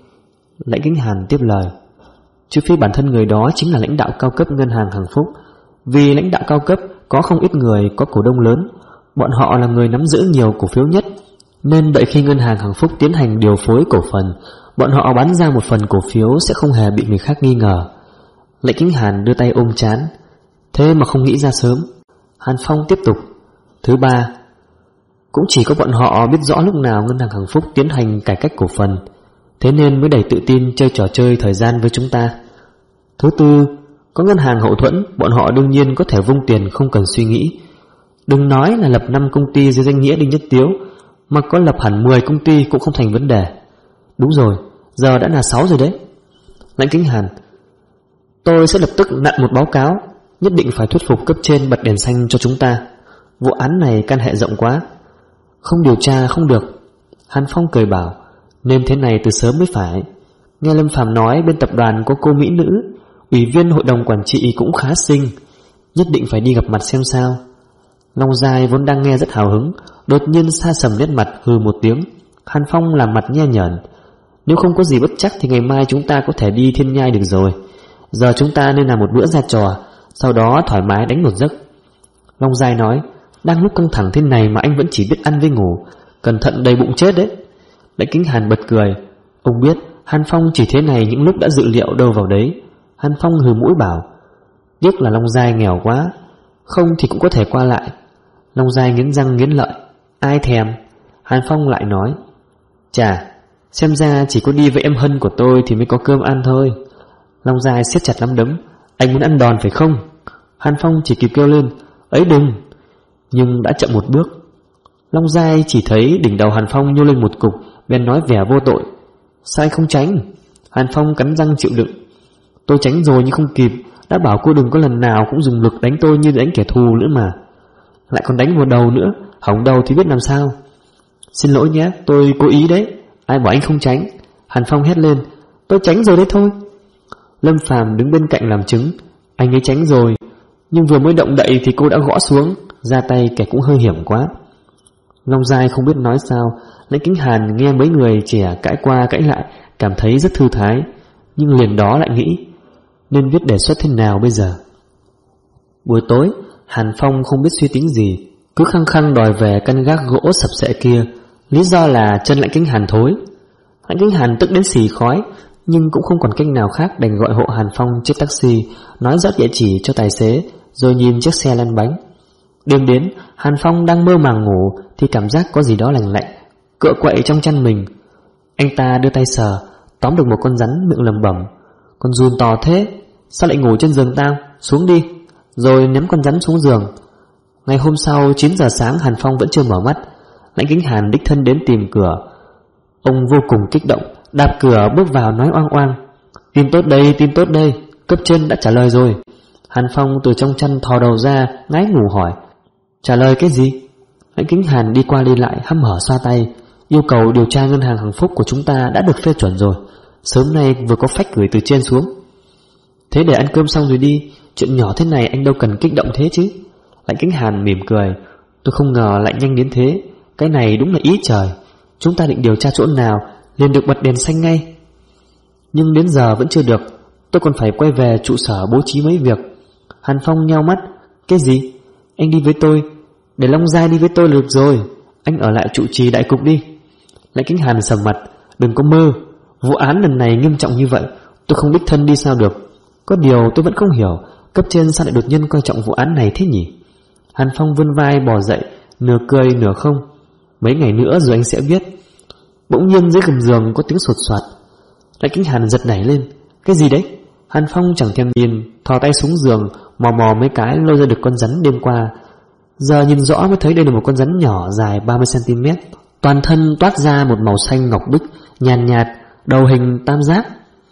Speaker 1: Lãnh Kính Hàn tiếp lời, trừ phi bản thân người đó chính là lãnh đạo cao cấp ngân hàng Hằng Phúc. Vì lãnh đạo cao cấp có không ít người có cổ đông lớn, bọn họ là người nắm giữ nhiều cổ phiếu nhất, nên đợi khi ngân hàng Hằng Phúc tiến hành điều phối cổ phần, bọn họ bán ra một phần cổ phiếu sẽ không hề bị người khác nghi ngờ. Lãnh Kính Hàn đưa tay ôm trán, thế mà không nghĩ ra sớm. Hàn Phong tiếp tục, thứ ba, cũng chỉ có bọn họ biết rõ lúc nào ngân hàng Hằng Phúc tiến hành cải cách cổ phần, thế nên mới đầy tự tin chơi trò chơi thời gian với chúng ta. Thứ tư, có ngân hàng hậu thuẫn, bọn họ đương nhiên có thể vung tiền không cần suy nghĩ. Đừng nói là lập 5 công ty dưới danh nghĩa Đinh Nhất Tiếu, mà có lập hẳn 10 công ty cũng không thành vấn đề. Đúng rồi, giờ đã là 6 rồi đấy. Lãnh Kính Hàn, tôi sẽ lập tức nặn một báo cáo, nhất định phải thuyết phục cấp trên bật đèn xanh cho chúng ta. Vụ án này can hệ rộng quá, không điều tra không được. Hàn Phong cười bảo, nên thế này từ sớm mới phải. Nghe Lâm Phàm nói bên tập đoàn có cô mỹ nữ, ủy viên hội đồng quản trị cũng khá xinh, nhất định phải đi gặp mặt xem sao. Long Giai vốn đang nghe rất hào hứng, đột nhiên sa sầm nét mặt, hừ một tiếng. Hàn Phong làm mặt nhe nhởn, nếu không có gì bất chắc thì ngày mai chúng ta có thể đi Thiên Nhai được rồi. Giờ chúng ta nên làm một bữa ra trò, sau đó thoải mái đánh một giấc. Long Giai nói, đang lúc căng thẳng thế này mà anh vẫn chỉ biết ăn với ngủ, cẩn thận đầy bụng chết đấy. Lãnh Kính Hàn bật cười, ông biết Hàn Phong chỉ thế này những lúc đã dự liệu đâu vào đấy. Hàn Phong hừ mũi bảo, tiếc là Long Giai nghèo quá, không thì cũng có thể qua lại. Long Giai nghiến răng nghiến lợi, ai thèm. Hàn Phong lại nói, chà, xem ra chỉ có đi với em Hân của tôi thì mới có cơm ăn thôi. Long Giai siết chặt nắm đấm, anh muốn ăn đòn phải không? Hàn Phong chỉ kịp kêu lên, ấy đừng, nhưng đã chậm một bước. Long Giai chỉ thấy đỉnh đầu Hàn Phong nhô lên một cục, bèn nói vẻ vô tội, sao anh không tránh? Hàn Phong cắn răng chịu đựng, tôi tránh rồi nhưng không kịp, đã bảo cô đừng có lần nào cũng dùng lực đánh tôi như đánh kẻ thù nữa mà. Lại còn đánh vào đầu nữa, hỏng đầu thì biết làm sao. Xin lỗi nhé, tôi cố ý đấy, ai bảo anh không tránh? Hàn Phong hét lên, tôi tránh rồi đấy thôi. Lâm Phàm đứng bên cạnh làm chứng, anh ấy tránh rồi, nhưng vừa mới động đậy thì cô đã gõ xuống, ra tay kẻ cũng hơi hiểm quá. Long Giai không biết nói sao. Lãnh Kính Hàn nghe mấy người trẻ cãi qua cãi lại, cảm thấy rất thư thái, nhưng liền đó lại nghĩ nên viết đề xuất thế nào bây giờ. Buổi tối, Hàn Phong không biết suy tính gì, cứ khăng khăng đòi về căn gác gỗ sập sệ kia, lý do là chân Lãnh Kính Hàn thối. Lãnh Kính Hàn tức đến xì khói, nhưng cũng không còn cách nào khác, đành gọi hộ Hàn Phong chiếc taxi, nói rõ địa chỉ cho tài xế, rồi nhìn chiếc xe lăn bánh. Đêm đến, Hàn Phong đang mơ màng ngủ thì cảm giác có gì đó lành lạnh cựa quậy trong chăn mình. Anh ta đưa tay sờ, tóm được một con rắn, miệng lẩm bẩm, con giun to thế, sao lại ngủ trên giường tao, xuống đi, rồi ném con rắn xuống giường. Ngày hôm sau 9 giờ sáng, Hàn Phong vẫn chưa mở mắt. Lãnh Kính Hàn đích thân đến tìm cửa. Ông vô cùng kích động, đạp cửa bước vào nói oang oang: tin tốt đây, cấp trên đã trả lời rồi. Hàn Phong từ trong chăn thò đầu ra, ngái ngủ hỏi: trả lời cái gì? Lãnh Kính Hàn đi qua đi lại hăm hở xoa tay: yêu cầu điều tra ngân hàng Hằng Phúc của chúng ta đã được phê chuẩn rồi, sớm nay vừa có phách gửi từ trên xuống. Thế để ăn cơm xong rồi đi, chuyện nhỏ thế này anh đâu cần kích động thế chứ. Lãnh Kính Hàn mỉm cười: tôi không ngờ lại nhanh đến thế, cái này đúng là ý trời. Chúng ta định điều tra chỗ nào liền được bật đèn xanh ngay. Nhưng đến giờ vẫn chưa được, tôi còn phải quay về trụ sở bố trí mấy việc. Hàn Phong nheo mắt: cái gì? Anh đi với tôi, để Long Giai đi với tôi là được rồi, anh ở lại trụ trì đại cục đi. Lãnh Kính Hàn sầm mặt: đừng có mơ, vụ án lần này nghiêm trọng như vậy, tôi không đích thân đi sao được. Có điều tôi vẫn không hiểu, cấp trên sao lại đột nhiên coi trọng vụ án này thế nhỉ? Hàn Phong vươn vai bò dậy, nửa cười nửa không: mấy ngày nữa rồi anh sẽ biết. Bỗng nhiên dưới gầm giường có tiếng sột soạt. Lãnh Kính Hàn giật nảy lên: cái gì đấy? Hàn Phong chẳng thèm nhìn, thò tay xuống giường, mò mấy cái lôi ra được con rắn đêm qua. Giờ nhìn rõ mới thấy đây là một con rắn nhỏ dài 30cm, toàn thân toát ra một màu xanh ngọc bích, nhàn nhạt, đầu hình tam giác,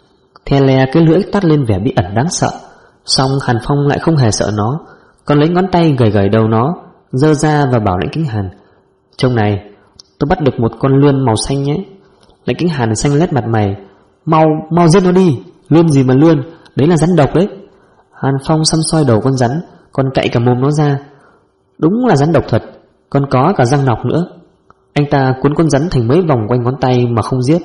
Speaker 1: the le cái lưỡi toát lên vẻ bí ẩn đáng sợ. Song Hàn Phong lại không hề sợ nó, còn lấy ngón tay gẩy đầu nó, giơ ra và bảo Lãnh Kính Hàn: trông này, tôi bắt được một con lươn màu xanh nhé. Lãnh Kính Hàn xanh lét mặt mày: mau giết nó đi, lươn gì mà lươn, đấy là rắn độc đấy. Hàn Phong xăm soi đầu con rắn, còn cạy cả mồm nó ra. Đúng là rắn độc thật, còn có cả răng nọc nữa. Anh ta cuốn con rắn thành mấy vòng quanh ngón tay mà không giết,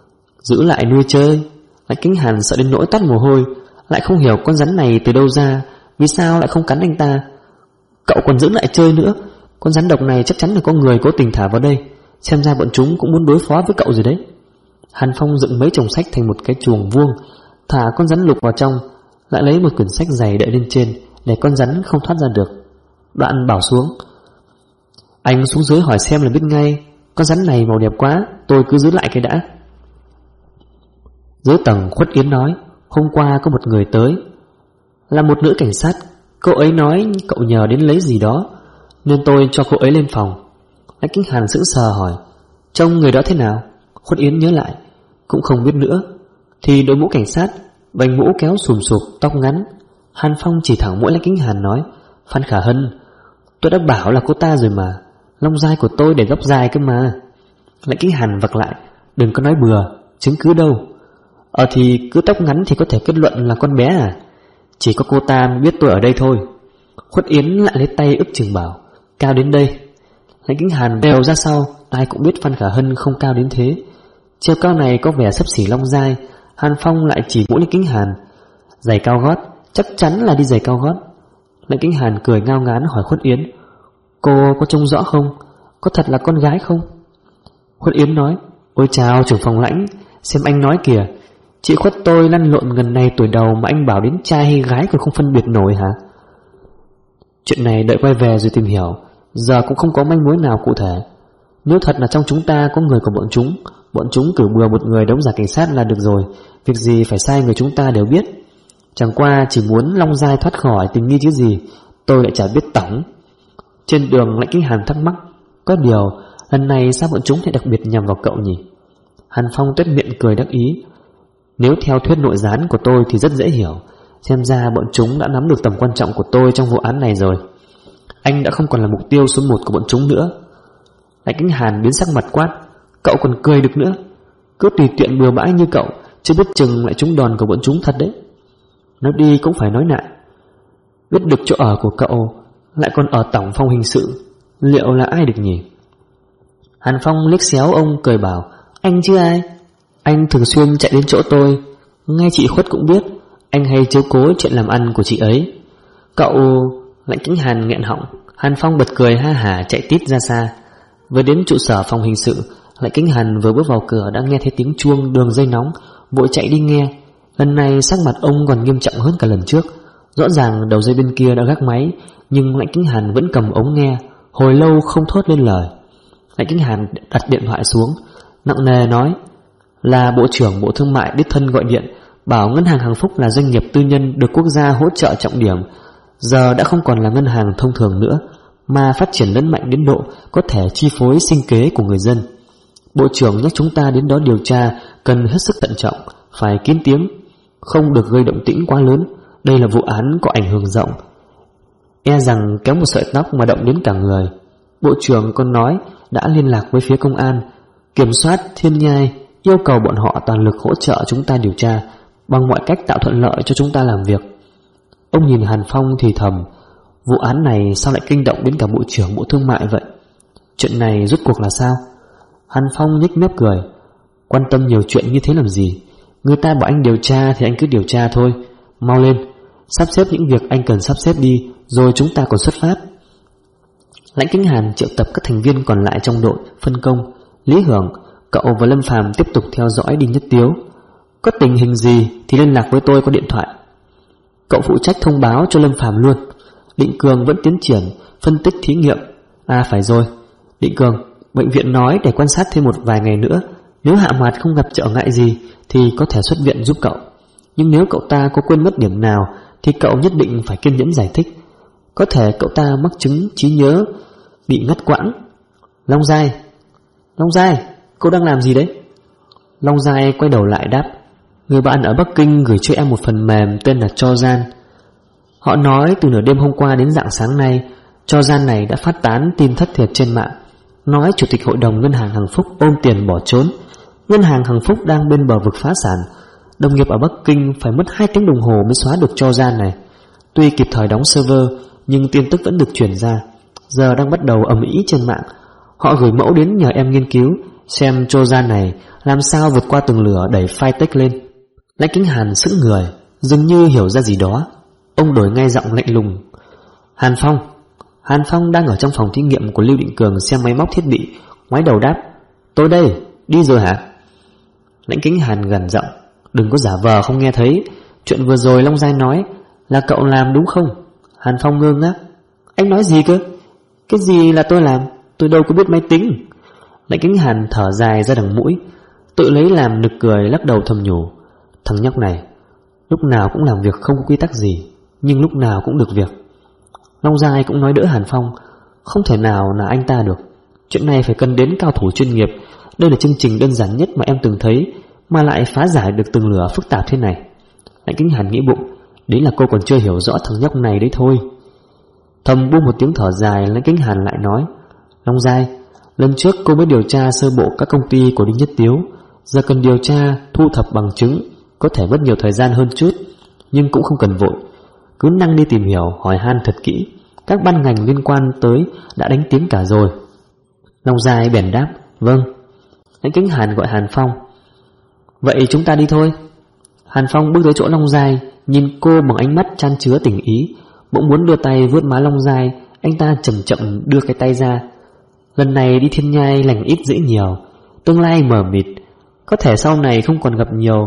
Speaker 1: giữ lại nuôi chơi. Lãnh Kính Hàn sợ đến nỗi toát mồ hôi, lại không hiểu con rắn này từ đâu ra, vì sao lại không cắn anh ta. Cậu còn giữ lại chơi nữa, con rắn độc này chắc chắn là có người cố tình thả vào đây, xem ra bọn chúng cũng muốn đối phó với cậu rồi đấy. Hàn Phong dựng mấy chồng sách thành một cái chuồng vuông, thả con rắn lục vào trong, lại lấy một quyển sách dày đậy lên trên để con rắn không thoát ra được. Đoạn bảo xuống: anh xuống dưới hỏi xem là biết ngay, con rắn này màu đẹp quá, tôi cứ giữ lại cái đã. Dưới tầng Khuất Yến nói: hôm qua có một người tới, là một nữ cảnh sát. Cô ấy nói cậu nhờ đến lấy gì đó, nên tôi cho cô ấy lên phòng. Lãnh Kính Hàn sững sờ hỏi: trông người đó thế nào? Khuất Yến nhớ lại, cũng không biết nữa. Thì đội mũ cảnh sát, vành mũ kéo xùm xụp, tóc ngắn. Hàn Phong chỉ thẳng mũi Lãnh Kính Hàn nói: Phan Khả Hân, tôi đã bảo là cô ta rồi mà, lông dài của tôi để góc dài cơ mà. Lãnh Kính Hàn vặc lại: đừng có nói bừa, chứng cứ đâu? Thì cứ tóc ngắn thì có thể kết luận là con bé à? Chỉ có cô ta mới biết tôi ở đây thôi. Khuất Yến lại lấy tay ức chừng bảo: cao đến đây. Lãnh Kính Hàn đều ra sau, ai cũng biết Phan Khả Hân không cao đến thế. Chiều cao này có vẻ xấp xỉ Long Giai. Hàn Phong lại chỉ mũi Lãnh Kính Hàn: giày cao gót, chắc chắn là đi giày cao gót. Lãnh Kính Hàn cười ngao ngán hỏi Khuất Yến: cô có trông rõ không? Có thật là con gái không? Khuất Yến nói: ôi chào trưởng phòng Lãnh, xem anh nói kìa, chị Khuất tôi lăn lộn gần này tuổi đầu mà anh bảo đến trai hay gái còn không phân biệt nổi hả? Chuyện này đợi quay về rồi tìm hiểu, giờ cũng không có manh mối nào cụ thể. Nếu thật là trong chúng ta có người của bọn chúng cử bừa một người đóng giả cảnh sát là được rồi, việc gì phải sai người chúng ta đều biết. Chẳng qua chỉ muốn Long Giai thoát khỏi tình nghi chứ gì, tôi lại chả biết tổng. Trên đường Lãnh Kính Hàn thắc mắc: có điều lần này sao bọn chúng lại đặc biệt nhằm vào cậu nhỉ? Hàn Phong tuét miệng cười đắc ý: nếu theo thuyết nội gián của tôi thì rất dễ hiểu, xem ra bọn chúng đã nắm được tầm quan trọng của tôi trong vụ án này rồi. Anh đã không còn là mục tiêu số 1 của bọn chúng nữa. Lãnh Kính Hàn biến sắc mặt quát: cậu còn cười được nữa? Cứ tùy tiện bừa bãi như cậu, chưa biết chừng lại trúng đòn của bọn chúng thật đấy. Nói đi cũng phải nói lại, biết được chỗ ở của cậu lại còn ở tổng phòng hình sự, liệu là ai được nhỉ? Hàn Phong liếc xéo ông cười bảo: anh chứ ai? Anh thường xuyên chạy đến chỗ tôi, ngay chị Khuất cũng biết anh hay chiếu cố chuyện làm ăn của chị ấy. Cậu... Lãnh Kính Hàn nghẹn họng. Hàn Phong bật cười ha hả chạy tít ra xa. Vừa đến trụ sở phòng hình sự, Lãnh Kính Hàn vừa bước vào cửa đã nghe thấy tiếng chuông đường dây nóng, vội chạy đi nghe. Lần này sắc mặt ông còn nghiêm trọng hơn cả lần trước. Rõ ràng đầu dây bên kia đã gác máy, nhưng Lãnh Kính Hàn vẫn cầm ống nghe, hồi lâu không thốt lên lời. Lãnh Kính Hàn đặt điện thoại xuống, nặng nề nói: là Bộ trưởng Bộ Thương mại đích thân gọi điện, bảo ngân hàng Hằng Phúc là doanh nghiệp tư nhân được quốc gia hỗ trợ trọng điểm, giờ đã không còn là ngân hàng thông thường nữa, mà phát triển lớn mạnh đến độ có thể chi phối sinh kế của người dân. Bộ trưởng nhắc chúng ta đến đó điều tra cần hết sức thận trọng, phải kín tiếng, không được gây động tĩnh quá lớn. Đây là vụ án có ảnh hưởng rộng, e rằng kéo một sợi tóc mà động đến cả người. Bộ trưởng còn nói đã liên lạc với phía công an, kiểm soát Thiên Nhai, yêu cầu bọn họ toàn lực hỗ trợ chúng ta điều tra, bằng mọi cách tạo thuận lợi cho chúng ta làm việc. Ông nhìn Hàn Phong thì thầm, vụ án này sao lại kinh động đến cả Bộ trưởng Bộ Thương mại vậy? Chuyện này rốt cuộc là sao? Hàn Phong nhếch mép cười, quan tâm nhiều chuyện như thế làm gì? Người ta bảo anh điều tra thì anh cứ điều tra thôi. Mau lên, sắp xếp những việc anh cần sắp xếp đi, rồi chúng ta còn xuất phát. Lãnh Kính Hàn triệu tập các thành viên còn lại trong đội, phân công. Lý Hưởng, cậu và Lâm Phàm tiếp tục theo dõi Đinh Nhất Tiếu. Có tình hình gì thì liên lạc với tôi qua điện thoại. Cậu phụ trách thông báo cho Lâm Phàm luôn. Định Cường vẫn tiến triển phân tích thí nghiệm. À phải rồi, Định Cường, bệnh viện nói để quan sát thêm một vài ngày nữa, nếu Hạ Mạt không gặp trở ngại gì thì có thể xuất viện giúp cậu. Nhưng nếu cậu ta có quên mất điểm nào thì cậu nhất định phải kiên nhẫn giải thích. Có thể cậu ta mắc chứng trí nhớ bị ngắt quãng. Long Giai, cô đang làm gì đấy? Long Giai quay đầu lại đáp, người bạn ở Bắc Kinh gửi cho em một phần mềm tên là Cho Gian. Họ nói từ nửa đêm hôm qua đến rạng sáng nay, Cho Gian này đã phát tán tin thất thiệt trên mạng, nói Chủ tịch Hội đồng Ngân hàng Hằng Phúc ôm tiền bỏ trốn. Ngân hàng Hằng Phúc đang bên bờ vực phá sản. Đồng nghiệp ở Bắc Kinh phải mất 2 tiếng đồng hồ mới xóa được Cho Gian này. Tuy kịp thời đóng server, nhưng tin tức vẫn được truyền ra. Giờ đang bắt đầu ầm ĩ trên mạng. Họ gửi mẫu đến nhờ em nghiên cứu xem Cho Gian này làm sao vượt qua tường lửa đẩy file text lên. Lãnh Kính Hàn sững người, dường như hiểu ra gì đó. Ông đổi ngay giọng lạnh lùng. Hàn Phong đang ở trong phòng thí nghiệm của Lưu Định Cường xem máy móc thiết bị, ngoái đầu đáp, tôi đây, đi rồi hả? Lãnh Kính Hàn gằn giọng, đừng có giả vờ không nghe thấy. Chuyện vừa rồi Long Giai nói là cậu làm đúng không? Hàn Phong ngơ ngác, anh nói gì cơ? Cái gì là tôi làm? Tôi đâu có biết máy tính. Lãnh Kính Hàn thở dài ra đằng mũi, tự lấy làm nực cười, lắc đầu thầm nhủ, thằng nhóc này lúc nào cũng làm việc không có quy tắc gì, nhưng lúc nào cũng được việc. Long Giai cũng nói đỡ Hàn Phong, không thể nào là anh ta được. Chuyện này phải cần đến cao thủ chuyên nghiệp. Đây là chương trình đơn giản nhất mà em từng thấy, mà lại phá giải được từng lửa phức tạp thế này. Lãnh Kính Hàn nghĩ bụng, đấy là cô còn chưa hiểu rõ thằng nhóc này đấy thôi. Thầm buông một tiếng thở dài, Lãnh Kính Hàn lại nói, Long Giai, lần trước cô mới điều tra sơ bộ các công ty của Đinh Nhất Tiếu, giờ cần điều tra, thu thập bằng chứng, có thể mất nhiều thời gian hơn chút, nhưng cũng không cần vội. Cứ năng đi tìm hiểu, hỏi han thật kỹ. Các ban ngành liên quan tới đã đánh tiếng cả rồi. Long Giai bèn đáp, vâng. Lãnh Kính Hàn gọi Hàn Phong, vậy chúng ta đi thôi. Hàn Phong bước tới chỗ Long Giai, nhìn cô bằng ánh mắt chan chứa tình ý, bỗng muốn đưa tay vuốt má Long Giai. Anh ta chậm chậm đưa cái tay ra. Lần này đi Thiên Nhai lành ít dữ nhiều, tương lai mờ mịt, có thể sau này không còn gặp nhiều.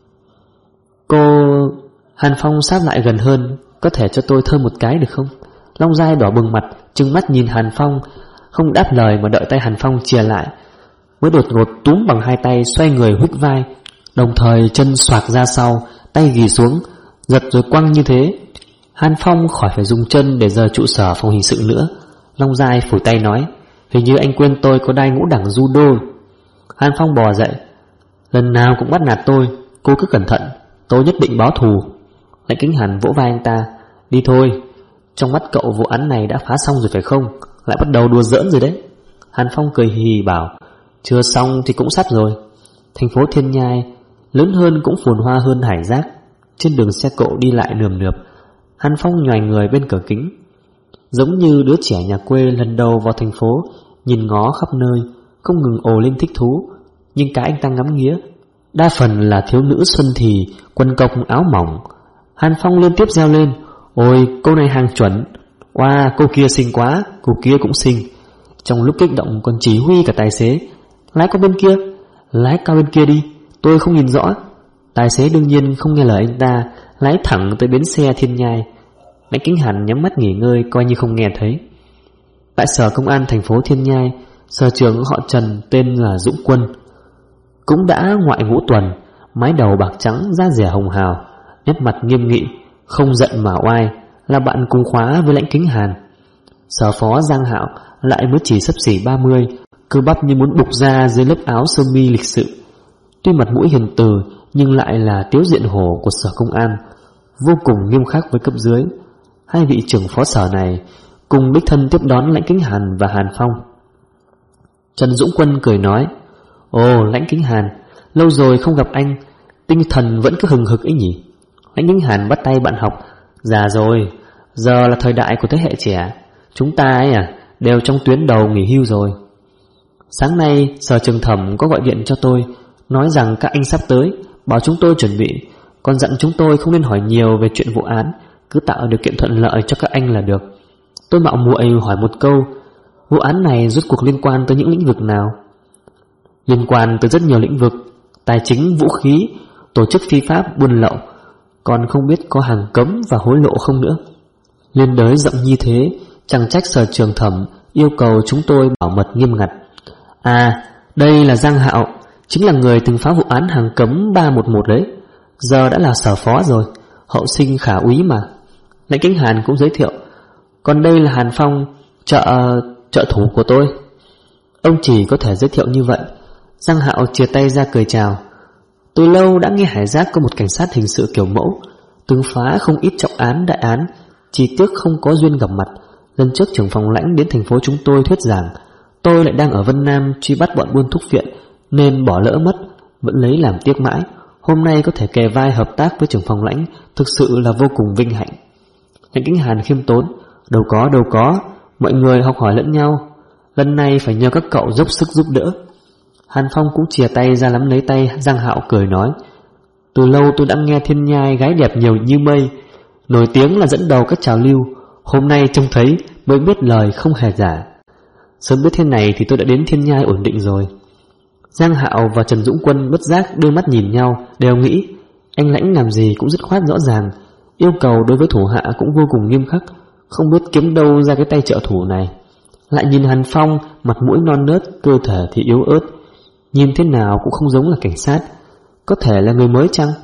Speaker 1: Cô... Hàn Phong sát lại gần hơn, có thể cho tôi thơm một cái được không? Long Giai đỏ bừng mặt, trừng mắt nhìn Hàn Phong, không đáp lời mà đợi tay Hàn Phong chìa lại, mới đột ngột túm bằng 2 tay xoay người huých vai, đồng thời chân xoạc ra sau, tay ghì xuống, giật rồi quăng như thế. Hàn Phong khỏi phải dùng chân để rời trụ sở phòng hình sự nữa. Long Giai phủi tay nói, hình như anh quên tôi có đai ngũ đẳng judo. Hàn Phong bò dậy, lần nào cũng bắt nạt tôi, cô cứ cẩn thận, tôi nhất định báo thù. Lãnh Kính Hàn vỗ vai anh ta, đi thôi, trong mắt cậu vụ án này đã phá xong rồi phải không? Lại bắt đầu đùa giỡn rồi đấy. Hàn Phong cười hì hì bảo, chưa xong thì cũng sắp rồi. Thành phố Thiên Nhai lớn hơn cũng phồn hoa hơn Hải Giác. Trên đường xe cộ đi lại nườm nượp. Hàn Phong nhoài người bên cửa kính, giống như đứa trẻ nhà quê lần đầu vào thành phố, nhìn ngó khắp nơi, không ngừng ồ lên thích thú. Nhưng cái anh ta ngắm nghía đa phần là thiếu nữ xuân thì, quần cộc áo mỏng. Hàn Phong liên tiếp reo lên, ôi cô này hàng chuẩn, wow cô kia xinh quá, cô kia cũng xinh. Trong lúc kích động còn chỉ huy cả tài xế, lái qua bên kia, lái qua bên kia đi, tôi không nhìn rõ. Tài xế đương nhiên không nghe lời anh ta, lái thẳng tới bến xe Thiên Nhai. Lãnh Kính Hàn nhắm mắt nghỉ ngơi coi như không nghe thấy. Tại sở công an thành phố Thiên Nhai, sở trưởng họ Trần tên là Dũng Quân cũng đã ngoại ngũ tuần, mái đầu bạc trắng, da dẻ hồng hào, nét mặt nghiêm nghị, không giận mà oai, là bạn cùng khóa với Lãnh Kính Hàn. Sở phó Giang Hạo lại mới chỉ xấp xỉ 30, cơ bắp như muốn bục ra dưới lớp áo sơ mi lịch sự. Tuy mặt mũi hiền từ nhưng lại là tiếu diện hổ của Sở Công an, vô cùng nghiêm khắc với cấp dưới. Hai vị trưởng phó sở này cùng đích thân tiếp đón Lãnh Kính Hàn và Hàn Phong. Trần Dũng Quân cười nói: Ồ, Lãnh Kính Hàn, lâu rồi không gặp anh, tinh thần vẫn cứ hừng hực ấy nhỉ? Lãnh Kính Hàn bắt tay bạn học: Già rồi, giờ là thời đại của thế hệ trẻ, chúng ta ấy đều trong tuyến đầu nghỉ hưu rồi. Sáng nay Sở Trường Thẩm có gọi điện cho tôi, nói rằng các anh sắp tới, bảo chúng tôi chuẩn bị, còn dặn chúng tôi không nên hỏi nhiều về chuyện vụ án, cứ tạo điều kiện thuận lợi cho các anh là được. Tôi mạo muội hỏi một câu: vụ án này rốt cuộc liên quan tới những lĩnh vực nào? Liên quan tới rất nhiều lĩnh vực: tài chính, vũ khí, tổ chức phi pháp, buôn lậu, còn không biết có hàng cấm và hối lộ không nữa. Liên đới rộng như thế, chẳng trách Sở Trường Thẩm yêu cầu chúng tôi bảo mật nghiêm ngặt. À, đây là Giang Hạo, chính là người từng phá vụ án hàng cấm 311 đấy, giờ đã là sở phó rồi, hậu sinh khả úy mà. Lãnh Kính Hàn cũng giới thiệu: Còn đây là Hàn Phong, trợ thủ của tôi. Ông chỉ có thể giới thiệu như vậy. Giang Hạo chia tay ra cười chào: Từ lâu đã nghe Hải Giác có một cảnh sát hình sự kiểu mẫu, từng phá không ít trọng án đại án, chỉ tiếc không có duyên gặp mặt. Lần trước trưởng phòng Lãnh đến thành phố chúng tôi thuyết giảng, tôi lại đang ở Vân Nam truy bắt bọn buôn thuốc viện nên bỏ lỡ mất, vẫn lấy làm tiếc mãi. Hôm nay có thể kề vai hợp tác với trưởng phòng Lãnh thực sự là vô cùng vinh hạnh. Lãnh Kính Hàn khiêm tốn: Đâu có, mọi người học hỏi lẫn nhau, lần này phải nhờ các cậu dốc sức giúp đỡ. Hàn Phong cũng chìa tay ra nắm lấy tay Giang Hạo cười nói: Từ lâu tôi đã nghe Thiên Nhai gái đẹp nhiều như mây, nổi tiếng là dẫn đầu các trào lưu, hôm nay trông thấy mới biết lời không hề giả. Sớm biết thế này thì tôi đã đến Thiên Nhai ổn định rồi. Giang Hạo và Trần Dũng Quân bất giác đưa mắt nhìn nhau, đều nghĩ anh Lãnh làm gì cũng dứt khoát rõ ràng, yêu cầu đối với thủ hạ cũng vô cùng nghiêm khắc, không biết kiếm đâu ra cái tay trợ thủ này. Lại nhìn Hàn Phong, mặt mũi non nớt, cơ thể thì yếu ớt, nhìn thế nào cũng không giống là cảnh sát, có thể là người mới chăng?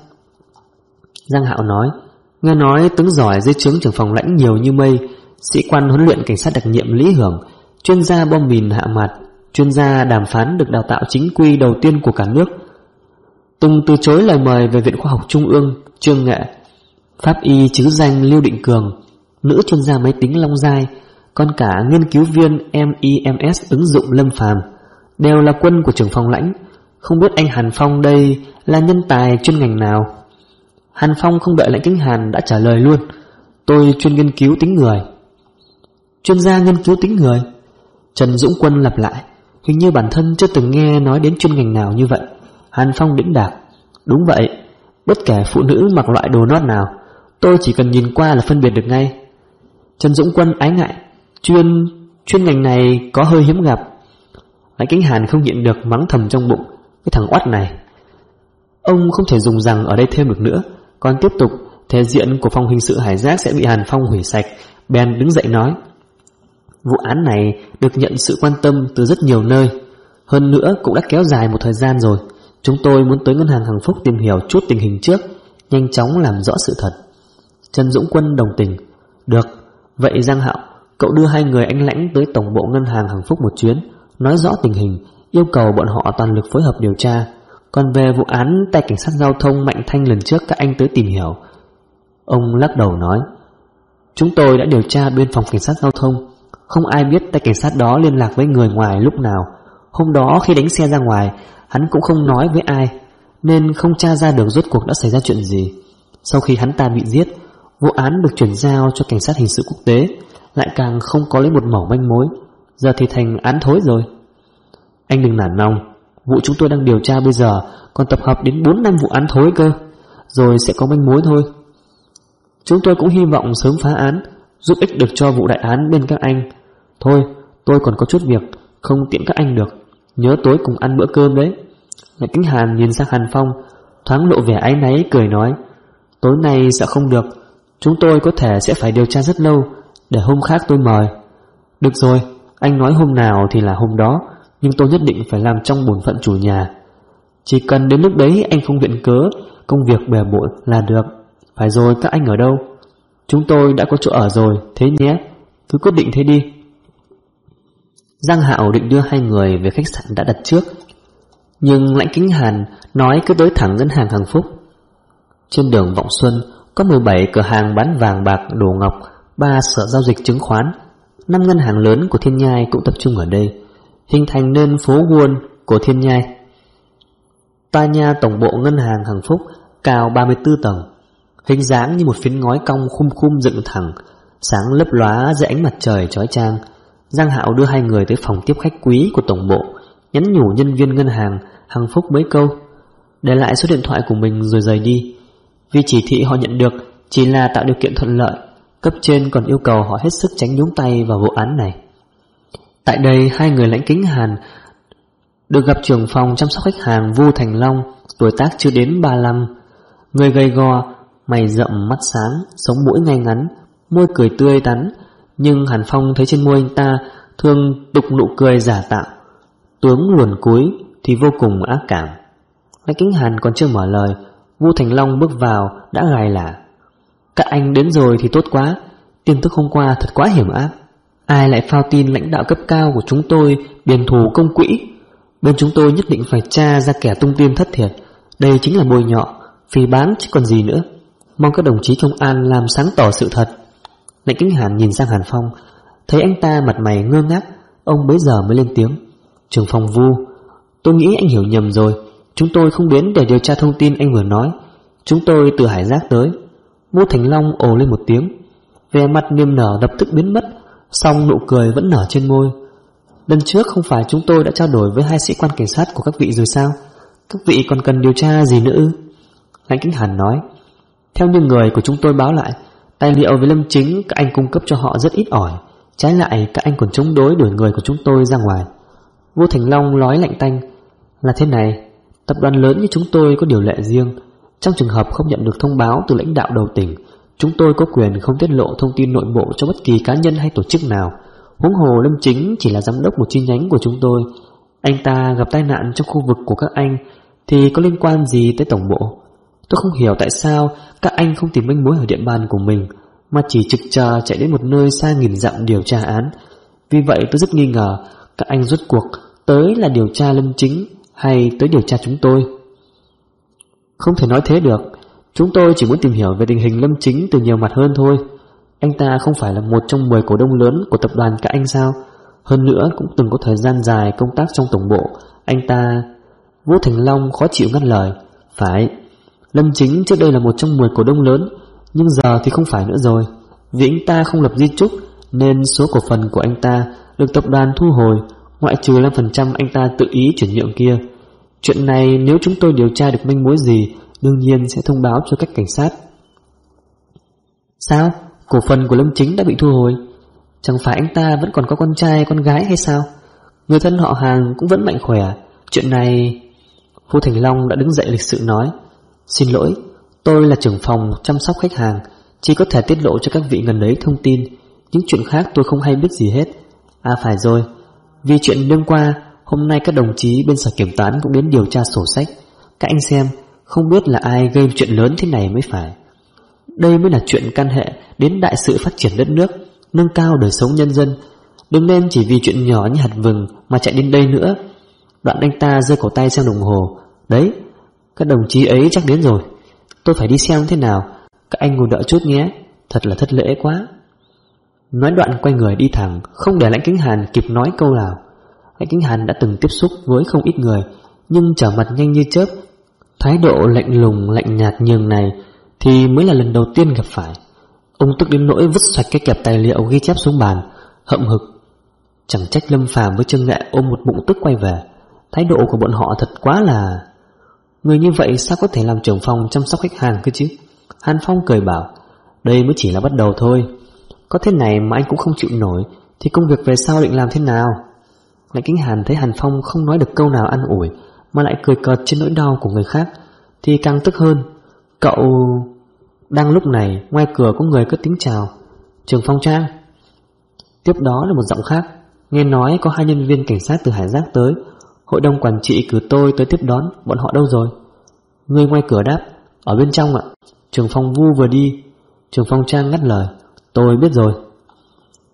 Speaker 1: Giang Hạo nói: Nghe nói tướng giỏi dưới trướng trưởng phòng Lãnh nhiều như mây, sĩ quan huấn luyện cảnh sát đặc nhiệm Lý Hưởng, chuyên gia bom mìn hạ mạt, chuyên gia đàm phán được đào tạo chính quy đầu tiên của cả nước, từng từ chối lời mời về Viện Khoa học Trung ương, Trương Nghệ, pháp y chứ danh Lưu Định Cường, nữ chuyên gia máy tính Long Giai, còn cả nghiên cứu viên MEMS ứng dụng Lâm Phàm, đều là quân của trưởng phòng Lãnh. Không biết anh Hàn Phong đây là nhân tài chuyên ngành nào? Hàn Phong không đợi Lãnh Kính Hàn đã trả lời luôn: Tôi chuyên nghiên cứu tính người. Chuyên gia nghiên cứu tính người? Trần Dũng Quân lặp lại, hình như bản thân chưa từng nghe nói đến chuyên ngành nào như vậy. Hàn Phong đĩnh đạc: Đúng vậy, bất kể phụ nữ mặc loại đồ nót nào, tôi chỉ cần nhìn qua là phân biệt được ngay. Trần Dũng Quân ái ngại: Chuyên ngành này có hơi hiếm gặp. Lãnh Kính Hàn không nhịn được mắng thầm trong bụng: Cái thằng oắt này. Ông không thể dùng rằng ở đây thêm được nữa, còn tiếp tục thể diện của phòng hình sự Hải Giác sẽ bị Hàn Phong hủy sạch. Bèn đứng dậy nói: Vụ án này được nhận sự quan tâm từ rất nhiều nơi, hơn nữa cũng đã kéo dài một thời gian rồi. Chúng tôi muốn tới ngân hàng Hằng Phúc tìm hiểu chút tình hình trước, nhanh chóng làm rõ sự thật. Trần Dũng Quân đồng tình: Được, vậy Giang Hạo, cậu đưa hai người anh Lãnh tới tổng bộ ngân hàng Hằng Phúc một chuyến, nói rõ tình hình, yêu cầu bọn họ toàn lực phối hợp điều tra. Còn về vụ án tay cảnh sát giao thông Mạnh Thanh lần trước các anh tới tìm hiểu. Ông lắc đầu nói: Chúng tôi đã điều tra bên phòng cảnh sát giao thông, không ai biết tay cảnh sát đó liên lạc với người ngoài lúc nào. Hôm đó khi đánh xe ra ngoài, hắn cũng không nói với ai, nên không tra ra được rốt cuộc đã xảy ra chuyện gì. Sau khi hắn ta bị giết, vụ án được chuyển giao cho cảnh sát hình sự quốc tế, lại càng không có lấy một mẩu manh mối. Giờ thì thành án thối rồi. Anh đừng nản lòng, vụ chúng tôi đang điều tra bây giờ còn tập hợp đến 4 năm vụ án thối cơ, rồi sẽ có manh mối thôi. Chúng tôi cũng hy vọng sớm phá án, giúp ích được cho vụ đại án bên các anh. Thôi, tôi còn có chút việc, không tiện các anh được, nhớ tối cùng ăn bữa cơm đấy. Lãnh Kính Hàn nhìn sang Hàn Phong, thoáng lộ vẻ áy náy, cười nói: Tối nay sẽ không được, chúng tôi có thể sẽ phải điều tra rất lâu, để hôm khác tôi mời. Được rồi, anh nói hôm nào thì là hôm đó, nhưng tôi nhất định phải làm trong bổn phận chủ nhà. Chỉ cần đến lúc đấy anh không viện cớ công việc bề bộn là được. Phải rồi, các anh ở đâu? Chúng tôi đã có chỗ ở rồi, thế nhé, cứ quyết định thế đi. Giang Hạo định đưa hai người về khách sạn đã đặt trước, nhưng Lãnh Kính Hàn nói cứ tới thẳng ngân hàng Hằng Phúc. Trên đường Vọng Xuân có 17 cửa hàng bán vàng bạc đồ ngọc, 3 sở giao dịch chứng khoán, 5 ngân hàng lớn của Thiên Nhai cũng tập trung ở đây, hình thành nên phố Wall của Thiên Nhai. Tòa nhà tổng bộ ngân hàng Hằng Phúc cao 34 tầng, hình dáng như một phiến ngói cong khum dựng thẳng, sáng lấp lóa dưới ánh mặt trời chói chang. Giang Hạo đưa hai người tới phòng tiếp khách quý của tổng bộ, nhắn nhủ nhân viên ngân hàng Hằng Phúc mấy câu, để lại số điện thoại của mình rồi rời đi. Vì chỉ thị họ nhận được chỉ là tạo điều kiện thuận lợi, cấp trên còn yêu cầu họ hết sức tránh nhúng tay vào vụ án này. Tại đây, hai người Lãnh Kính Hàn được gặp trưởng phòng chăm sóc khách hàng Vu Thành Long, tuổi tác chưa đến 35, người gầy gò, mày rậm mắt sáng, sống mũi ngay ngắn, môi cười tươi tắn. Nhưng Hàn Phong thấy trên môi anh ta thường tục nụ cười giả tạo, tướng luồn cúi thì vô cùng ác cảm. Lãnh Kính Hàn còn chưa mở lời, Vu Thành Long bước vào đã gài là: "Các anh đến rồi thì tốt quá, tin tức hôm qua thật quá hiểm ác. Ai lại phao tin lãnh đạo cấp cao của chúng tôi đền thù công quỹ? Bên chúng tôi nhất định phải tra ra kẻ tung tin thất thiệt. Đây chính là bôi nhọ, phỉ báng chứ còn gì nữa. Mong các đồng chí công an làm sáng tỏ sự thật." Lãnh Kính Hàn nhìn sang Hàn Phong, thấy anh ta mặt mày ngơ ngác, ông bấy giờ mới lên tiếng: "Trưởng phòng Vu, tôi nghĩ anh hiểu nhầm rồi. Chúng tôi không đến để điều tra thông tin anh vừa nói. Chúng tôi từ Hải Giác tới." Vu Thành Long ồ lên một tiếng, vẻ mặt niềm nở lập tức biến mất, song nụ cười vẫn nở trên môi. "Lần trước không phải chúng tôi đã trao đổi với hai sĩ quan cảnh sát của các vị rồi sao? Các vị còn cần điều tra gì nữa ư?" Lãnh Kính Hàn nói: "Theo như người của chúng tôi báo lại, tài liệu về Lâm Chính các anh cung cấp cho họ rất ít ỏi, trái lại các anh còn chống đối đuổi người của chúng tôi ra ngoài." Vu Thành Long nói lạnh tanh: "Là thế này, tập đoàn lớn như chúng tôi có điều lệ riêng. Trong trường hợp không nhận được thông báo từ lãnh đạo đầu tỉnh, chúng tôi có quyền không tiết lộ thông tin nội bộ cho bất kỳ cá nhân hay tổ chức nào. Huống hồ Lâm Chính chỉ là giám đốc một chi nhánh của chúng tôi. Anh ta gặp tai nạn trong khu vực của các anh thì có liên quan gì tới tổng bộ? Tôi không hiểu tại sao các anh không tìm manh mối ở địa bàn của mình, mà chỉ trực chờ chạy đến một nơi xa nghìn dặm điều tra án. Vì vậy tôi rất nghi ngờ các anh rốt cuộc tới là điều tra Lâm Chính hay tới điều tra chúng tôi." "Không thể nói thế được. Chúng tôi chỉ muốn tìm hiểu về tình hình Lâm Chính từ nhiều mặt hơn thôi. Anh ta không phải là một trong 10 cổ đông lớn của tập đoàn các anh sao? Hơn nữa cũng từng có thời gian dài công tác trong tổng bộ. Anh ta..." Vũ Thành Long khó chịu ngắt lời: "Phải, Lâm Chính trước đây là một trong 10 cổ đông lớn, nhưng giờ thì không phải nữa rồi. Vì anh ta không lập di chúc nên số cổ phần của anh ta được tập đoàn thu hồi, ngoại trừ 5% anh ta tự ý chuyển nhượng kia. Chuyện này nếu chúng tôi điều tra được manh mối gì, đương nhiên sẽ thông báo cho các cảnh sát." "Sao? Cổ phần của Lâm Chính đã bị thu hồi? Chẳng phải anh ta vẫn còn có con trai con gái hay sao? Người thân họ hàng cũng vẫn mạnh khỏe. Chuyện này..." Vũ Thành Long đã đứng dậy lịch sự nói: "Xin lỗi, tôi là trưởng phòng chăm sóc khách hàng, chỉ có thể tiết lộ cho các vị gần đấy thông tin. Những chuyện khác tôi không hay biết gì hết. À phải rồi, vì chuyện đêm qua, hôm nay các đồng chí bên sở kiểm toán cũng đến điều tra sổ sách. Các anh xem, không biết là ai gây chuyện lớn thế này mới phải. Đây mới là chuyện can hệ đến đại sự phát triển đất nước, nâng cao đời sống nhân dân. Đừng nên chỉ vì chuyện nhỏ như hạt vừng mà chạy đến đây nữa." Đoạn anh ta giơ cổ tay xem đồng hồ: "Đấy, các đồng chí ấy chắc đến rồi. Tôi phải đi xem thế nào. Các anh ngồi đợi chút nhé, thật là thất lễ quá." Nói đoạn quay người đi thẳng, không để Lãnh Kính Hàn kịp nói câu nào. Lãnh Kính Hàn đã từng tiếp xúc với không ít người, nhưng trở mặt nhanh như chớp. Thái độ lạnh lùng lạnh nhạt nhường này thì mới là lần đầu tiên gặp phải. Ông tức đến nỗi vứt xoạch cái kẹp tài liệu ghi chép xuống bàn, hậm hực. Chẳng trách Lâm Phàm với Trương Nghệ ôm một bụng tức quay về. Thái độ của bọn họ thật quá là... Người như vậy sao có thể làm trưởng phòng chăm sóc khách hàng cơ chứ? Hàn Phong cười bảo: "Đây mới chỉ là bắt đầu thôi. Có thế này mà anh cũng không chịu nổi thì công việc về sau định làm thế nào?" Lãnh Kính Hàn thấy Hàn Phong không nói được câu nào an ủi mà lại cười cợt trên nỗi đau của người khác thì càng tức hơn. "Cậu..." Đang lúc này ngoài cửa có người cất tiếng chào: "Trưởng Phong Trang." Tiếp đó là một giọng khác: "Nghe nói có 2 nhân viên cảnh sát từ Hải Giác tới. Hội đồng quản trị cử tôi tới tiếp đón, bọn họ đâu rồi?" Người ngoài cửa đáp: "Ở bên trong ạ. Trưởng phòng Vu vừa đi." Trưởng Phong Trang ngắt lời: "Tôi biết rồi."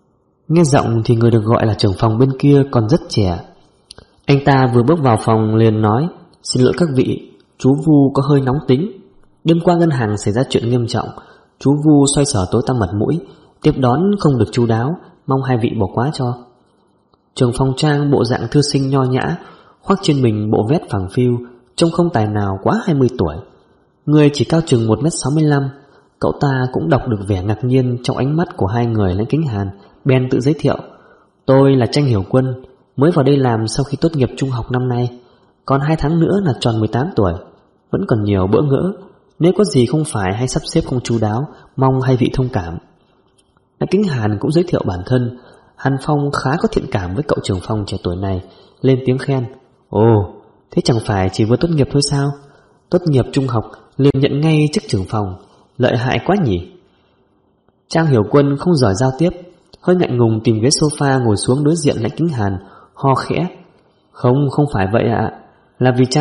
Speaker 1: Nghe giọng thì người được gọi là trưởng phòng bên kia còn rất trẻ. Anh ta vừa bước vào phòng liền nói: "Xin lỗi các vị, chú Vu có hơi nóng tính. Đêm qua ngân hàng xảy ra chuyện nghiêm trọng, chú Vu xoay sở tối tăm mặt mũi, tiếp đón không được chu đáo, mong hai vị bỏ qua cho." Trưởng phòng Trang bộ dạng thư sinh nho nhã, khoác trên mình bộ vest phẳng phiu, trông không tài nào quá 20 tuổi. Người chỉ cao chừng 1m65. Cậu ta cũng đọc được vẻ ngạc nhiên trong ánh mắt của hai người Lãnh Kính Hàn, bèn tự giới thiệu: "Tôi là Tranh Hiểu Quân, mới vào đây làm sau khi tốt nghiệp trung học năm nay. Còn 2 tháng nữa là tròn 18 tuổi, vẫn còn nhiều bỡ ngỡ. Nếu có gì không phải hay sắp xếp không chu đáo, mong hai vị thông cảm." Lãnh Kính Hàn cũng giới thiệu bản thân. Hàn Phong khá có thiện cảm với cậu trưởng phòng trẻ tuổi này, lên tiếng khen: "Ồ, thế chẳng phải chỉ vừa tốt nghiệp thôi sao? Tốt nghiệp trung học liền nhận ngay chức trưởng phòng, lợi hại quá nhỉ." Trang Hiểu Quân không giỏi giao tiếp, hơi ngại ngùng tìm ghế sofa ngồi xuống đối diện Lãnh Kính Hàn, ho khẽ: Không phải vậy ạ. Là vì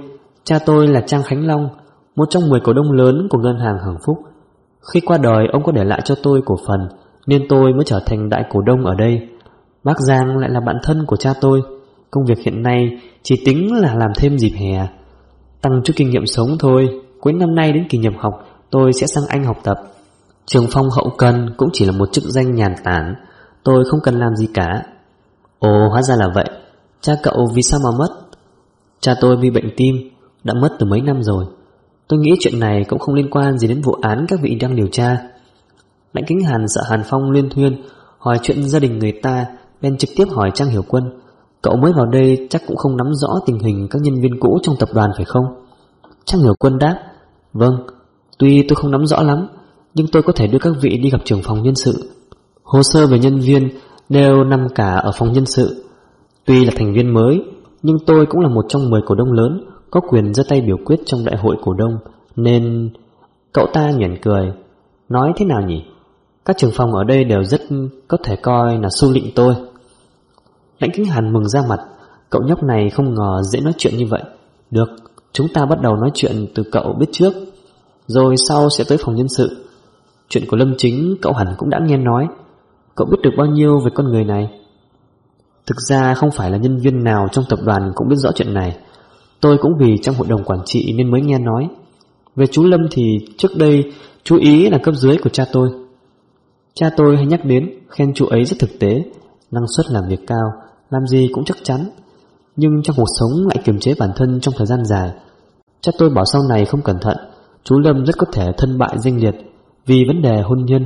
Speaker 1: cha tôi là Trang Khánh Long, một trong 10 cổ đông lớn của ngân hàng Hưng Phúc. Khi qua đời ông có để lại cho tôi cổ phần, nên tôi mới trở thành đại cổ đông ở đây. Bác Giang lại là bạn thân của cha tôi. Công việc hiện nay chỉ tính là làm thêm dịp hè, tăng chút kinh nghiệm sống thôi. Cuối năm nay đến kỳ nhập học tôi sẽ sang Anh học tập. Trường phong hậu cần cũng chỉ là một chức danh nhàn tản, tôi không cần làm gì cả." "Ồ, hóa ra là vậy. Cha cậu vì sao mà mất?" "Cha tôi bị bệnh tim, đã mất từ mấy năm rồi. Tôi nghĩ chuyện này cũng không liên quan gì đến vụ án các vị đang điều tra." Lãnh Kính Hàn sợ Hàn Phong liên thuyên hỏi chuyện gia đình người ta, bèn trực tiếp hỏi Trang Hiểu Quân: "Cậu mới vào đây chắc cũng không nắm rõ tình hình các nhân viên cũ trong tập đoàn phải không?" Trang Hiểu Quân đáp: "Vâng, tuy tôi không nắm rõ lắm, nhưng tôi có thể đưa các vị đi gặp trưởng phòng nhân sự. Hồ sơ về nhân viên đều nằm cả ở phòng nhân sự. Tuy là thành viên mới, nhưng tôi cũng là một trong 10 cổ đông lớn, có quyền giơ tay biểu quyết trong đại hội cổ đông, nên..." Cậu ta nhoẻn cười, nói thế nào nhỉ? Các trưởng phòng ở đây đều rất có thể coi là su lịnh tôi. Lãnh Kính Hàn mừng ra mặt, cậu nhóc này không ngờ dễ nói chuyện như vậy. Được, chúng ta bắt đầu nói chuyện từ cậu biết trước, rồi sau sẽ tới phòng nhân sự. Chuyện của Lâm Chính cậu hẳn cũng đã nghe nói. Cậu biết được bao nhiêu về con người này? Thực ra không phải là nhân viên nào trong tập đoàn cũng biết rõ chuyện này. Tôi cũng vì trong hội đồng quản trị nên mới nghe nói. Về chú Lâm thì trước đây chú ý là cấp dưới của cha tôi. Cha tôi hay nhắc đến, khen chú ấy rất thực tế, năng suất làm việc cao, làm gì cũng chắc chắn. Nhưng trong cuộc sống lại kiềm chế bản thân trong thời gian dài. Cha tôi bảo sau này không cẩn thận, chú Lâm rất có thể thân bại danh liệt vì vấn đề hôn nhân.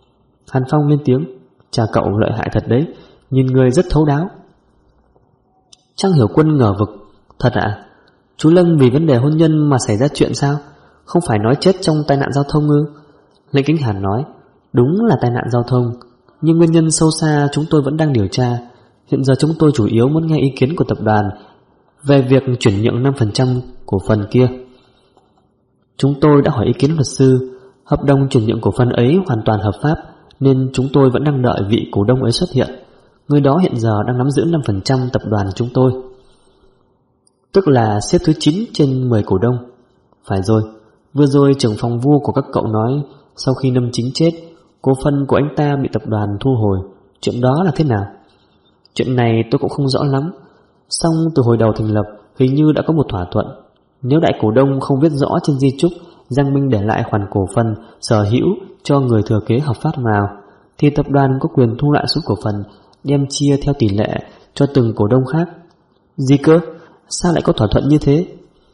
Speaker 1: Hàn Phong lên tiếng: "Cha cậu lợi hại thật đấy, nhìn người rất thấu đáo." Trang Hiểu Quân ngờ vực: "Thật ạ? Chú Lâm vì vấn đề hôn nhân mà xảy ra chuyện sao? Không phải nói chết trong tai nạn giao thông ư?" Lãnh Kính Hàn nói: "Đúng là tai nạn giao thông, nhưng nguyên nhân sâu xa chúng tôi vẫn đang điều tra. Hiện giờ chúng tôi chủ yếu muốn nghe ý kiến của tập đoàn về việc chuyển nhượng 5% cổ phần kia. Chúng tôi đã hỏi ý kiến luật sư. Hợp đồng chuyển nhượng cổ phần ấy hoàn toàn hợp pháp, nên chúng tôi vẫn đang đợi vị cổ đông ấy xuất hiện. Người đó hiện giờ đang nắm giữ 5% tập đoàn chúng tôi, tức là xếp thứ 9 trên 10 cổ đông." "Phải rồi, vừa rồi trưởng phòng Vu của các cậu nói sau khi Lâm Chính chết, cổ phần của anh ta bị tập đoàn thu hồi. Chuyện đó là thế nào?" "Chuyện này tôi cũng không rõ lắm. Song từ hồi đầu thành lập hình như đã có một thỏa thuận. Nếu đại cổ đông không viết rõ trên di chúc Giang Minh để lại khoản cổ phần sở hữu cho người thừa kế hợp pháp nào, thì tập đoàn có quyền thu lại số cổ phần, đem chia theo tỷ lệ cho từng cổ đông khác." "Gì cơ? Sao lại có thỏa thuận như thế?"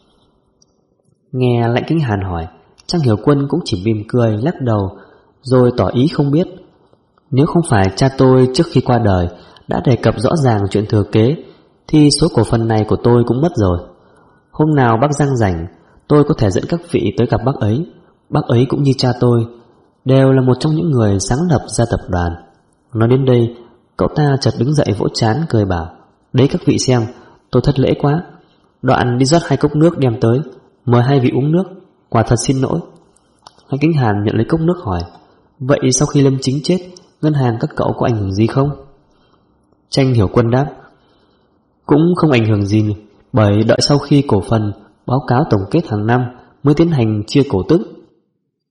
Speaker 1: Nghe Lãnh Kính Hàn hỏi, Trang Hiểu Quân cũng chỉ mỉm cười lắc đầu, rồi tỏ ý không biết. "Nếu không phải cha tôi trước khi qua đời đã đề cập rõ ràng chuyện thừa kế, thì số cổ phần này của tôi cũng mất rồi. Hôm nào bác Giang rảnh, tôi có thể dẫn các vị tới gặp bác ấy. Bác ấy cũng như cha tôi, đều là một trong những người sáng lập ra tập đoàn." Nói đến đây, cậu ta chợt đứng dậy vỗ trán cười bảo: "Đấy các vị xem, tôi thất lễ quá. Đoạn đi rót 2 cốc nước đem tới, mời hai vị uống nước. Quả thật xin lỗi." Lãnh Kính Hàn nhận lấy cốc nước hỏi: "Vậy sau khi Lâm Chính chết, ngân hàng các cậu có ảnh hưởng gì không?" Tranh Hiểu Quân đáp: "Cũng không ảnh hưởng gì, bởi đợi sau khi cổ phần báo cáo tổng kết hàng năm mới tiến hành chia cổ tức."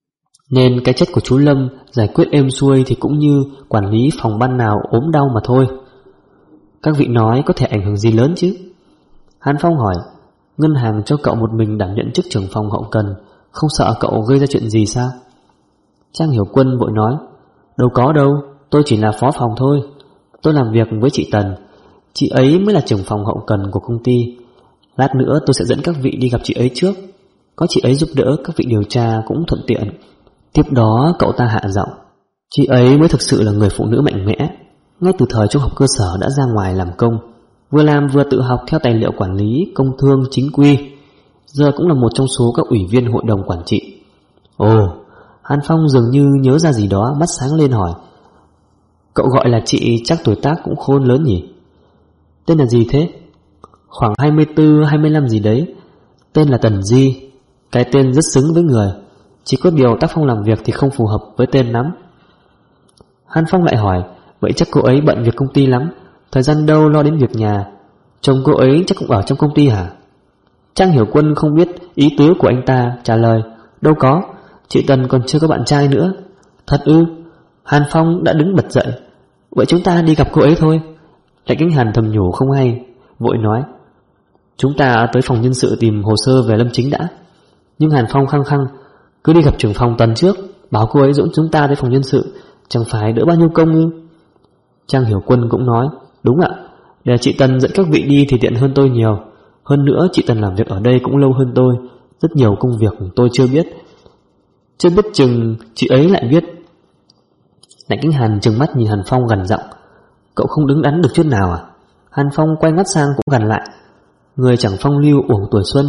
Speaker 1: Nên cái chết của chú Lâm giải quyết êm xuôi thì cũng như quản lý phòng ban nào ốm đau mà thôi. Các vị nói có thể ảnh hưởng gì lớn chứ? Hàn Phong hỏi. Ngân hàng cho cậu một mình đảm nhận chức trưởng phòng hậu cần, không sợ cậu gây ra chuyện gì sao? Trang Hiểu Quân vội nói. Đâu có đâu, tôi chỉ là phó phòng thôi. Tôi làm việc với chị Tần, chị ấy mới là trưởng phòng hậu cần của công ty. Lát nữa tôi sẽ dẫn các vị đi gặp chị ấy trước, có chị ấy giúp đỡ các vị điều tra cũng thuận tiện. Tiếp đó cậu ta hạ giọng. Chị ấy mới thực sự là người phụ nữ mạnh mẽ. Ngay từ thời trung học cơ sở đã ra ngoài làm công, vừa làm vừa tự học theo tài liệu quản lý, công thương, chính quy. Giờ cũng là một trong số các ủy viên hội đồng quản trị. Ồ, Hàn Phong dường như nhớ ra gì đó, mắt sáng lên hỏi. Cậu gọi là chị chắc tuổi tác cũng khôn lớn nhỉ? Tên là gì thế? Khoảng 24-25 gì đấy. Tên là Tần Di. Cái tên rất xứng với người, chỉ có điều tác phong làm việc thì không phù hợp với tên lắm. Hàn Phong lại hỏi. Vậy chắc cô ấy bận việc công ty lắm, thời gian đâu lo đến việc nhà. Chồng cô ấy chắc cũng ở trong công ty hả? Trang Hiểu Quân không biết ý tứ của anh ta, trả lời. Đâu có, chị Tần còn chưa có bạn trai nữa. Thật ư? Hàn Phong đã đứng bật dậy. Vậy chúng ta đi gặp cô ấy thôi. Lãnh Kính Hàn thầm nhủ không hay, vội nói. Chúng ta tới phòng nhân sự tìm hồ sơ về Lâm Chính đã. Nhưng Hàn Phong khăng khăng. Cứ đi gặp trưởng phòng Tần trước, bảo cô ấy dẫn chúng ta tới phòng nhân sự, chẳng phải đỡ bao nhiêu công ư? Trang Hiểu Quân cũng nói. Đúng ạ, để chị Tần dẫn các vị đi thì tiện hơn tôi nhiều. Hơn nữa chị Tần làm việc ở đây cũng lâu hơn tôi, rất nhiều công việc tôi chưa biết. Chưa biết chừng chị ấy lại biết. Lãnh Kính Hàn trừng mắt nhìn Hàn Phong gằn giọng. Cậu không đứng đắn được chút nào à? Hàn Phong quay mắt sang cũng gằn lại. Người chẳng phong lưu uổng tuổi xuân.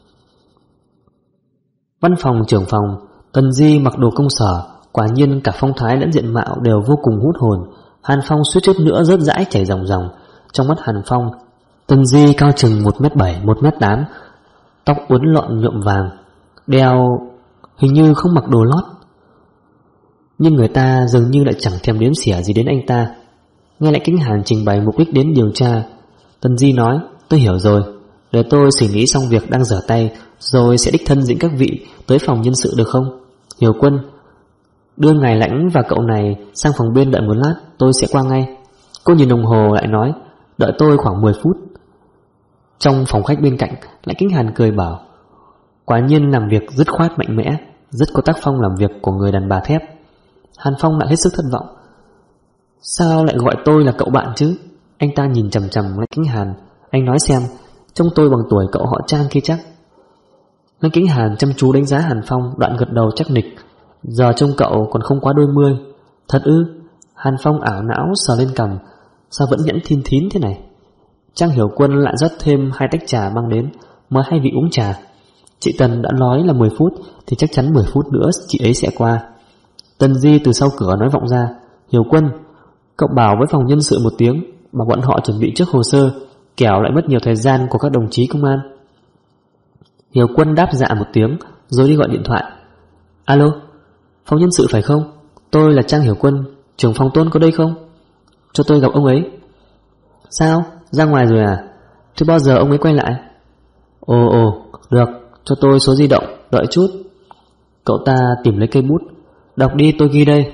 Speaker 1: Văn phòng trưởng phòng Tần Di mặc đồ công sở, quả nhiên cả phong thái lẫn diện mạo đều vô cùng hút hồn. Hàn Phong suýt chút nữa rớt dãi chảy ròng ròng. Trong mắt Hàn Phong, Tần Di cao chừng 1m7, 1m8, tóc uốn lọn nhuộm vàng, đeo hình như không mặc đồ lót. Nhưng người ta dường như lại chẳng thèm đếm xỉa gì đến anh ta. Nghe lại Kính Hàn trình bày mục đích đến điều tra, Tần Di nói. Tôi hiểu rồi, để tôi xử lý xong việc đang dở tay, rồi sẽ đích thân dẫn các vị tới phòng nhân sự được không? Hiểu Quân, đưa ngài Lãnh và cậu này sang phòng bên đợi một lát, tôi sẽ qua ngay. Cô nhìn đồng hồ lại nói. Đợi tôi khoảng 10 phút. Trong phòng khách bên cạnh, Lãnh Kính Hàn cười bảo. Quả nhiên làm việc dứt khoát mạnh mẽ, rất có tác phong làm việc của người đàn bà thép. Hàn Phong lại hết sức thất vọng. Sao lại gọi tôi là cậu bạn chứ? Anh ta nhìn chằm chằm Lãnh Kính Hàn. Anh nói xem, trông tôi bằng tuổi cậu họ Trang kia chắc? Lãnh Kính Hàn chăm chú đánh giá Hàn Phong, đoạn gật đầu chắc nịch. Giờ trông cậu còn không quá đôi mươi. Thật ư? Hàn Phong ảo não sờ lên cằm. Sao vẫn nhẫn thin thín thế này? Trang Hiểu Quân lại rót thêm 2 tách trà mang đến, mời 2 vị uống trà. Chị Tần đã nói là 10 phút, thì chắc chắn 10 phút nữa chị ấy sẽ qua. Tần Di từ sau cửa nói vọng ra. Hiểu Quân, cậu bảo với phòng nhân sự một tiếng, bảo bọn họ chuẩn bị trước hồ sơ, kẻo lại mất nhiều thời gian của các đồng chí công an. Hiểu Quân đáp dạ một tiếng, rồi đi gọi điện thoại. Alo, phòng nhân sự phải không? Tôi là Trang Hiểu Quân, trưởng phòng Tôn có đây không? Cho tôi gặp ông ấy. Sao? Ra ngoài rồi à? Thế bao giờ ông ấy quay lại? Ồ, được, cho tôi số di động, đợi chút. Cậu ta tìm lấy cây bút. Đọc đi, tôi ghi đây.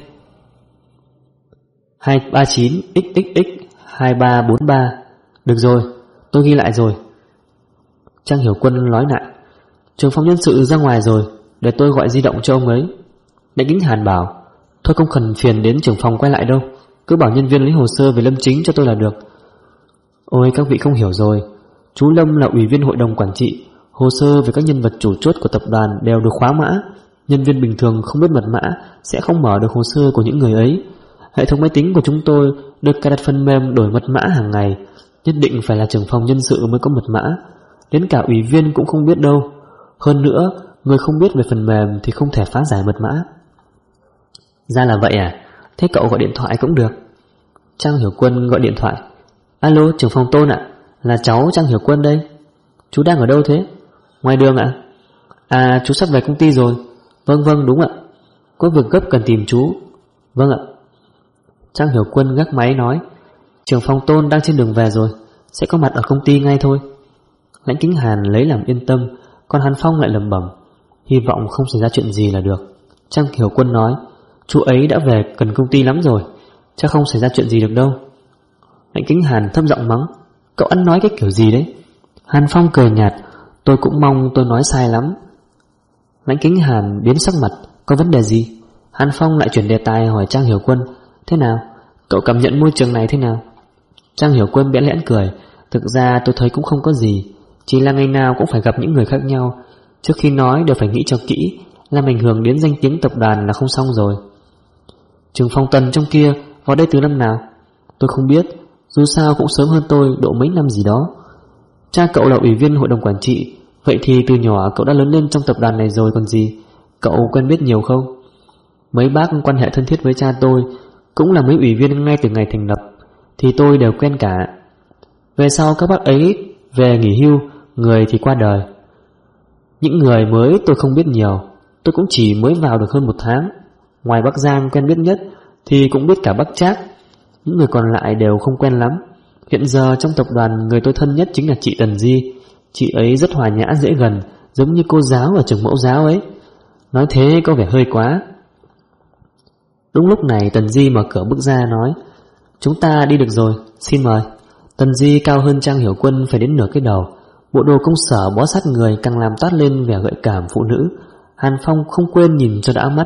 Speaker 1: 239XXX2343. Được rồi, tôi ghi lại rồi. Trang Hiểu Quân nói lại. Trưởng phòng nhân sự ra ngoài rồi, để tôi gọi di động cho ông ấy. Lãnh Kính Hàn bảo. Thôi không cần phiền đến trưởng phòng quay lại đâu, cứ bảo nhân viên lấy hồ sơ về Lâm Chính cho tôi là được. Ôi các vị không hiểu rồi, chú Lâm là ủy viên hội đồng quản trị, hồ sơ về các nhân vật chủ chốt của tập đoàn đều được khóa mã. Nhân viên bình thường không biết mật mã sẽ không mở được hồ sơ của những người ấy. Hệ thống máy tính của chúng tôi được cài đặt phần mềm đổi mật mã hàng ngày, nhất định phải là trưởng phòng nhân sự mới có mật mã. Đến cả ủy viên cũng không biết đâu. Hơn nữa, người không biết về phần mềm thì không thể phá giải mật mã. Ra là vậy à? Thế cậu gọi điện thoại cũng được. Trang Hiểu Quân gọi điện thoại. Alo, trưởng phòng Tôn ạ, là cháu Trang Hiểu Quân đây. Chú đang ở đâu thế? Ngoài đường ạ. À, chú sắp về công ty rồi. Vâng, đúng ạ. Có việc gấp cần tìm chú. Vâng ạ. Trang Hiểu Quân gác máy nói. Trưởng phòng Tôn đang trên đường về rồi, sẽ có mặt ở công ty ngay thôi. Lãnh Kính Hàn lấy làm yên tâm, còn Hàn Phong lại lẩm bẩm. Hy vọng không xảy ra chuyện gì là được. Trang Hiểu Quân nói: Chú ấy đã về gần công ty lắm rồi, chắc không xảy ra chuyện gì được đâu. Lãnh Kính Hàn thấp giọng mắng: Cậu ăn nói cái kiểu gì đấy? Hàn Phong cười nhạt: Tôi cũng mong tôi nói sai lắm. Lãnh Kính Hàn biến sắc mặt: Có vấn đề gì? Hàn Phong lại chuyển đề tài hỏi Trang Hiểu Quân: Thế nào? Cậu cảm nhận môi trường này thế nào? Trang Hiểu Quân bẽn lẽn cười: Thực ra tôi thấy cũng không có gì, chỉ là ngày nào cũng phải gặp những người khác nhau. Trước khi nói đều phải nghĩ cho kỹ, làm ảnh hưởng đến danh tiếng tập đoàn là không xong rồi. Trường Phong Tần trong kia vào đây từ năm nào? Tôi không biết, dù sao cũng sớm hơn tôi độ mấy năm gì đó. Cha cậu là ủy viên hội đồng quản trị, vậy thì từ nhỏ cậu đã lớn lên trong tập đoàn này rồi còn gì. Cậu quen biết nhiều không? Mấy bác quan hệ thân thiết với cha tôi, cũng là mấy ủy viên ngay từ ngày thành lập, thì tôi đều quen cả. Về sau các bác ấy về nghỉ hưu, người thì qua đời. Những người mới tôi không biết nhiều, tôi cũng chỉ mới vào được hơn 1 tháng. Ngoài bác Giang quen biết nhất thì cũng biết cả bác Trác. Những người còn lại đều không quen lắm. Hiện giờ trong tập đoàn người tôi thân nhất chính là chị Tần Di. Chị ấy rất hòa nhã dễ gần, giống như cô giáo ở trường mẫu giáo ấy. Nói thế có vẻ hơi quá. Đúng lúc này Tần Di mở cửa bước ra nói: Chúng ta đi được rồi, xin mời. Tần Di cao hơn Trang Hiểu Quân phải đến nửa cái đầu. Bộ đồ công sở bó sát người càng làm toát lên vẻ gợi cảm phụ nữ. Hàn Phong không quên nhìn cho đã mắt.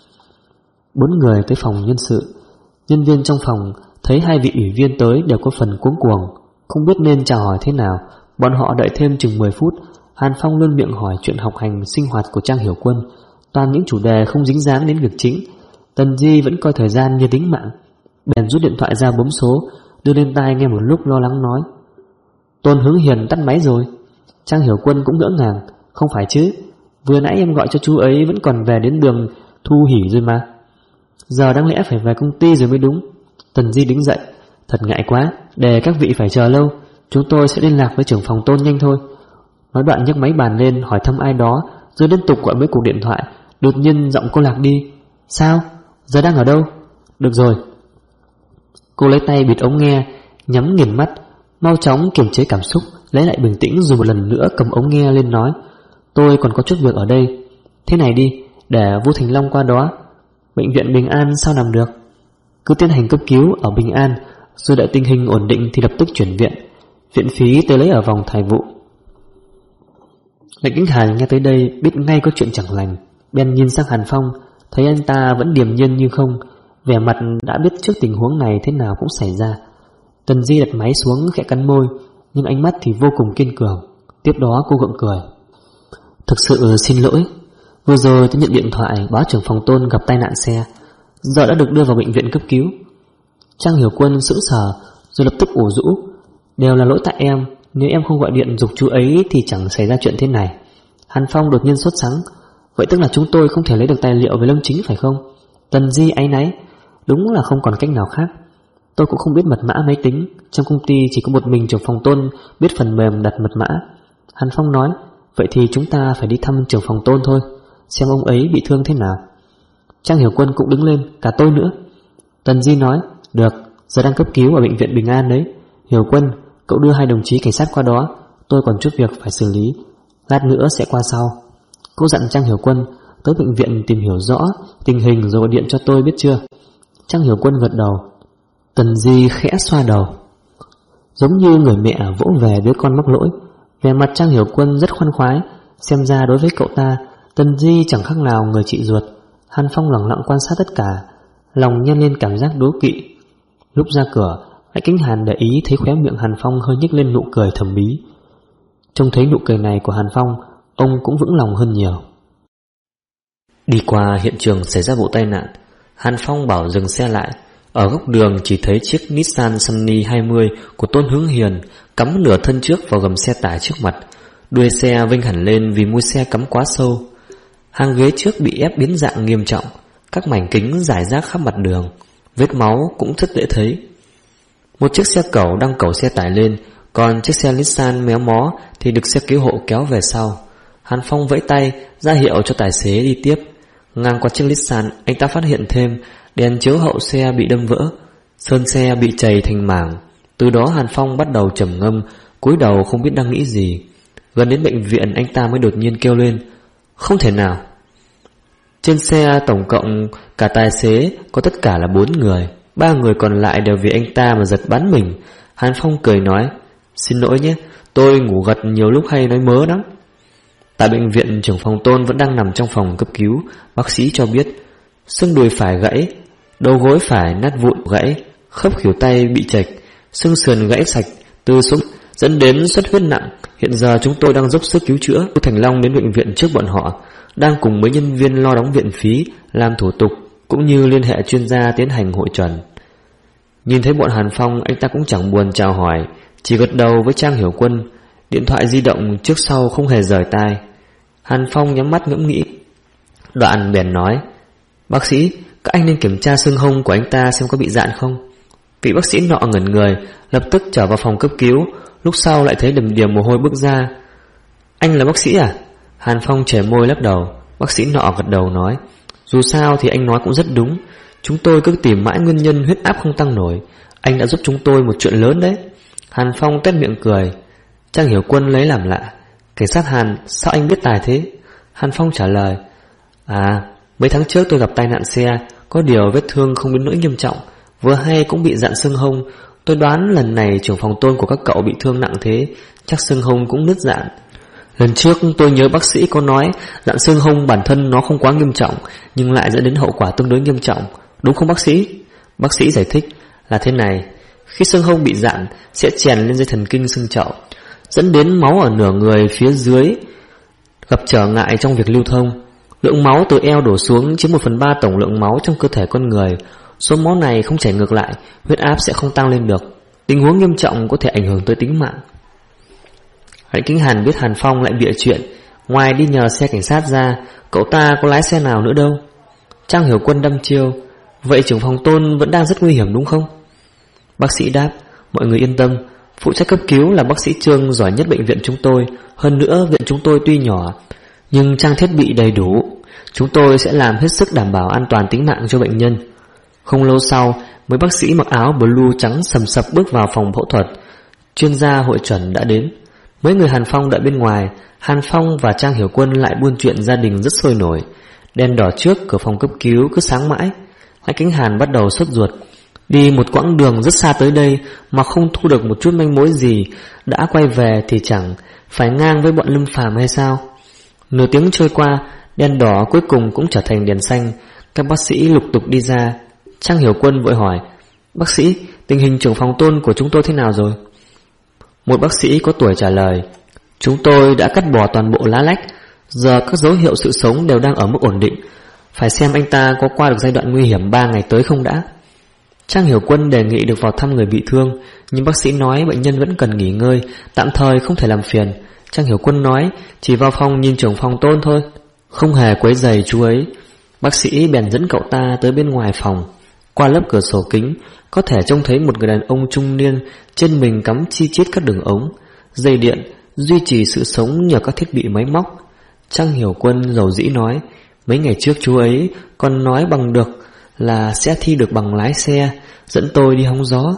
Speaker 1: 4 người tới phòng nhân sự. Nhân viên trong phòng thấy 2 vị ủy viên tới đều có phần cuống cuồng, không biết nên chào hỏi thế nào. Bọn họ đợi thêm chừng 10 phút. Hàn Phong luôn miệng hỏi chuyện học hành sinh hoạt của Trang Hiểu Quân, toàn những chủ đề không dính dáng đến việc chính. Tần Di vẫn coi thời gian như tính mạng, bèn rút điện thoại ra bấm số, đưa lên tai nghe một lúc lo lắng nói: Tôn Hướng Hiền tắt máy rồi. Trang Hiểu Quân cũng ngỡ ngàng: Không phải chứ, vừa nãy em gọi cho chú ấy vẫn còn về đến đường Thu Hỷ rồi mà. Giờ đáng lẽ phải về công ty rồi mới đúng. Tần Di đứng dậy: Thật ngại quá, để các vị phải chờ lâu, chúng tôi sẽ liên lạc với trưởng phòng Tôn nhanh thôi. Nói đoạn nhấc máy bàn lên hỏi thăm ai đó, rồi liên tục gọi mấy cuộc điện thoại. Đột nhiên giọng cô lạc đi: Sao? Giờ đang ở đâu? Được rồi. Cô lấy tay bịt ống nghe, nhắm nghiền mắt, mau chóng kiềm chế cảm xúc, lấy lại bình tĩnh rồi một lần nữa cầm ống nghe lên nói: Tôi còn có chút việc ở đây. Thế này đi, để Vũ Thành Long qua đó. Bệnh viện Bình An sao nằm được? Cứ tiến hành cấp cứu ở Bình An, rồi đợi tình hình ổn định thì lập tức chuyển viện. Viện phí tôi lấy ở vòng tài vụ. Lãnh Kính Hàn nghe tới đây biết ngay có chuyện chẳng lành, bèn nhìn sang Hàn Phong, thấy anh ta vẫn điềm nhiên như không, vẻ mặt đã biết trước tình huống này thế nào cũng xảy ra. Tần Di đặt máy xuống khẽ cắn môi, nhưng ánh mắt thì vô cùng kiên cường. Tiếp đó cô gượng cười: Thực sự xin lỗi, vừa rồi tôi nhận điện thoại báo trưởng phòng Tôn gặp tai nạn xe, giờ đã được đưa vào bệnh viện cấp cứu. Trang Hiểu Quân sững sờ rồi lập tức ủ rũ: Đều là lỗi tại em, nếu em không gọi điện giục chú ấy thì chẳng xảy ra chuyện thế này. Hàn Phong đột nhiên sốt sắng: Vậy tức là chúng tôi không thể lấy được tài liệu về Lâm Chính phải không? Tần Di áy náy: Đúng là không còn cách nào khác. Tôi cũng không biết mật mã máy tính, trong công ty chỉ có một mình trưởng phòng Tôn biết phần mềm đặt mật mã. Hàn Phong nói: Vậy thì chúng ta phải đi thăm trưởng phòng Tôn thôi, xem ông ấy bị thương thế nào. Trang Hiểu Quân cũng đứng lên: Cả tôi nữa. Tần Di nói: Được, giờ đang cấp cứu ở bệnh viện Bình An đấy. Hiểu Quân, cậu đưa 2 đồng chí cảnh sát qua đó, tôi còn chút việc phải xử lý, lát nữa sẽ qua sau. Cô dặn Trang Hiểu Quân tới bệnh viện tìm hiểu rõ tình hình rồi gọi điện cho tôi biết chưa? Trang Hiểu Quân gật đầu. Tần Di khẽ xoa đầu, giống như người mẹ vỗ về đứa con mắc lỗi. Vẻ mặt Trang Hiểu Quân rất khoan khoái, xem ra đối với cậu ta, Tần Di chẳng khác nào người chị ruột. Hàn Phong lẳng lặng quan sát tất cả, lòng nhân lên cảm giác đố kỵ. Lúc ra cửa, Lãnh Kính Hàn để ý thấy khóe miệng Hàn Phong hơi nhếch lên nụ cười thầm bí. Trông thấy nụ cười này của Hàn Phong, ông cũng vững lòng hơn nhiều. Đi qua hiện trường xảy ra vụ tai nạn, Hàn Phong bảo dừng xe lại. Ở góc đường chỉ thấy chiếc Nissan Sunny 20 của Tôn Hướng Hiền cắm nửa thân trước vào gầm xe tải trước mặt, đuôi xe vênh hẳn lên vì mũi xe cắm quá sâu. Hàng ghế trước bị ép biến dạng nghiêm trọng, các mảnh kính rải rác khắp mặt đường, vết máu cũng rất dễ thấy. Một chiếc xe cẩu đang cẩu xe tải lên, còn chiếc xe Nissan méo mó thì được xe cứu hộ kéo về sau. Hàn Phong vẫy tay ra hiệu cho tài xế đi tiếp. Ngang qua chiếc Nissan, anh ta phát hiện thêm đèn chiếu hậu xe bị đâm vỡ, sơn xe bị chày thành mảng. Từ đó Hàn Phong bắt đầu trầm ngâm, cúi đầu không biết đang nghĩ gì. Gần đến bệnh viện anh ta mới đột nhiên kêu lên: Không thể nào! Trên xe tổng cộng cả tài xế có tất cả là 4 người. 3 người còn lại đều vì anh ta mà giật bắn mình. Hàn Phong cười nói: "Xin lỗi nhé, tôi ngủ gật nhiều lúc hay nói mớ lắm." Tại bệnh viện, trưởng phòng Tôn vẫn đang nằm trong phòng cấp cứu. Bác sĩ cho biết xương đùi phải gãy, đầu gối phải nát vụn gãy, khớp khuỷu tay bị chệch, xương sườn gãy sạch từ xuống dẫn đến xuất huyết nặng. Hiện giờ chúng tôi đang dốc sức cứu chữa. Thành Long đến bệnh viện trước bọn họ, đang cùng mấy nhân viên lo đóng viện phí, làm thủ tục cũng như liên hệ chuyên gia tiến hành hội trần. Nhìn thấy bọn Hàn Phong, anh ta cũng chẳng buồn chào hỏi, chỉ gật đầu với Trang Hiểu Quân. Điện thoại di động trước sau không hề rời tai. Hàn Phong nhắm mắt ngẫm nghĩ, đoạn bèn nói: "Bác sĩ, các anh nên kiểm tra xương hông của anh ta xem có bị dạn không." Vị bác sĩ nọ ngẩn người, lập tức trở vào phòng cấp cứu. Lúc sau lại thấy đầm đìa mồ hôi bước ra. "Anh là bác sĩ à?" Hàn Phong chẻ môi lắc đầu. Bác sĩ nọ gật đầu nói: "Dù sao thì anh nói cũng rất đúng. Chúng tôi cứ tìm mãi nguyên nhân huyết áp không tăng nổi. Anh đã giúp chúng tôi một chuyện lớn đấy." Hàn Phong tét miệng cười. Trang Hiểu Quân lấy làm lạ: "Cảnh sát Hàn, sao anh biết tài thế?" Hàn Phong trả lời: Mấy tháng trước tôi gặp tai nạn xe, có điều vết thương không đến nỗi nghiêm trọng, vừa hay cũng bị dạn xương hông. Tôi đoán lần này trưởng phòng Tôn của các cậu bị thương nặng thế, chắc xương hông cũng nứt dạn. Lần trước tôi nhớ bác sĩ có nói dạn xương hông bản thân nó không quá nghiêm trọng, nhưng lại dẫn đến hậu quả tương đối nghiêm trọng, đúng không bác sĩ?" Bác sĩ giải thích là thế này: khi xương hông bị dạn sẽ chèn lên dây thần kinh xương chậu, dẫn đến máu ở nửa người phía dưới gặp trở ngại trong việc lưu thông. Lượng máu từ eo đổ xuống chiếm 1/3 tổng lượng máu trong cơ thể con người. Số máu này không chảy ngược lại, huyết áp sẽ không tăng lên được. Tình huống nghiêm trọng có thể ảnh hưởng tới tính mạng. Lãnh Kính Hàn biết Hàn Phong lại bịa chuyện. Ngoài đi nhờ xe cảnh sát ra, cậu ta có lái xe nào nữa đâu. Trang Hiểu Quân đăm chiêu: "Vậy trưởng phòng Tôn vẫn đang rất nguy hiểm đúng không?" Bác sĩ đáp: "Mọi người yên tâm, phụ trách cấp cứu là bác sĩ Trương giỏi nhất bệnh viện chúng tôi. Hơn nữa viện chúng tôi tuy nhỏ nhưng trang thiết bị đầy đủ. Chúng tôi sẽ làm hết sức đảm bảo an toàn tính mạng cho bệnh nhân." Không lâu sau, mấy bác sĩ mặc áo blue trắng sầm sập bước vào phòng phẫu thuật. Chuyên gia hội chẩn đã đến. Mấy người Hàn Phong đợi bên ngoài. Hàn Phong và Trang Hiểu Quân lại buôn chuyện gia đình rất sôi nổi. Đèn đỏ trước cửa phòng cấp cứu cứ sáng mãi. Lãnh Kính Hàn bắt đầu sốt ruột. Đi một quãng đường rất xa tới đây mà không thu được một chút manh mối gì, đã quay về thì chẳng phải ngang với bọn Lâm Phàm hay sao? Nửa tiếng trôi qua, đèn đỏ cuối cùng cũng trở thành đèn xanh. Các bác sĩ lục tục đi ra. Trang Hiểu Quân vội hỏi: "Bác sĩ, tình hình trưởng phòng Tôn của chúng tôi thế nào rồi?" Một bác sĩ có tuổi trả lời: "Chúng tôi đã cắt bỏ toàn bộ lá lách. Giờ các dấu hiệu sự sống đều đang ở mức ổn định. Phải xem anh ta có qua được giai đoạn nguy hiểm 3 ngày tới không đã." Trang Hiểu Quân đề nghị được vào thăm người bị thương, nhưng bác sĩ nói bệnh nhân vẫn cần nghỉ ngơi, tạm thời không thể làm phiền. Trang Hiểu Quân nói chỉ vào phòng nhìn trưởng phòng Tôn thôi, không hề quấy rầy chú ấy. Bác sĩ bèn dẫn cậu ta tới bên ngoài phòng. Qua lớp cửa sổ kính có thể trông thấy một người đàn ông trung niên, trên mình cắm chi chít các đường ống, dây điện, duy trì sự sống nhờ các thiết bị máy móc. Trang Hiểu Quân dầu dĩ nói: "Mấy ngày trước chú ấy còn nói bằng được là sẽ thi được bằng lái xe, dẫn tôi đi hóng gió."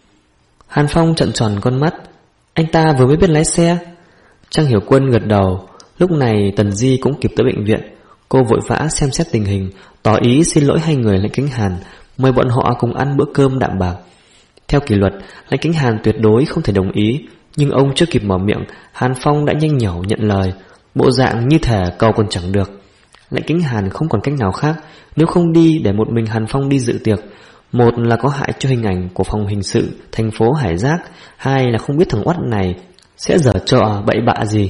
Speaker 1: Hàn Phong trợn tròn con mắt: "Anh ta vừa mới biết lái xe?" Trang Hiểu Quân gật đầu. Lúc này Tần Di cũng kịp tới bệnh viện. Cô vội vã xem xét tình hình, tỏ ý xin lỗi hai người Lãnh Kính Hàn, mời bọn họ cùng ăn bữa cơm đạm bạc. Theo kỷ luật, Lãnh Kính Hàn tuyệt đối không thể đồng ý, nhưng ông chưa kịp mở miệng, Hàn Phong đã nhanh nhảu nhận lời, bộ dạng như thể cầu còn chẳng được. Lãnh Kính Hàn không còn cách nào khác, nếu không đi để một mình Hàn Phong đi dự tiệc, một là có hại cho hình ảnh của phòng hình sự thành phố Hải Giác, hai là không biết thằng oắt này sẽ giở trò bậy bạ gì.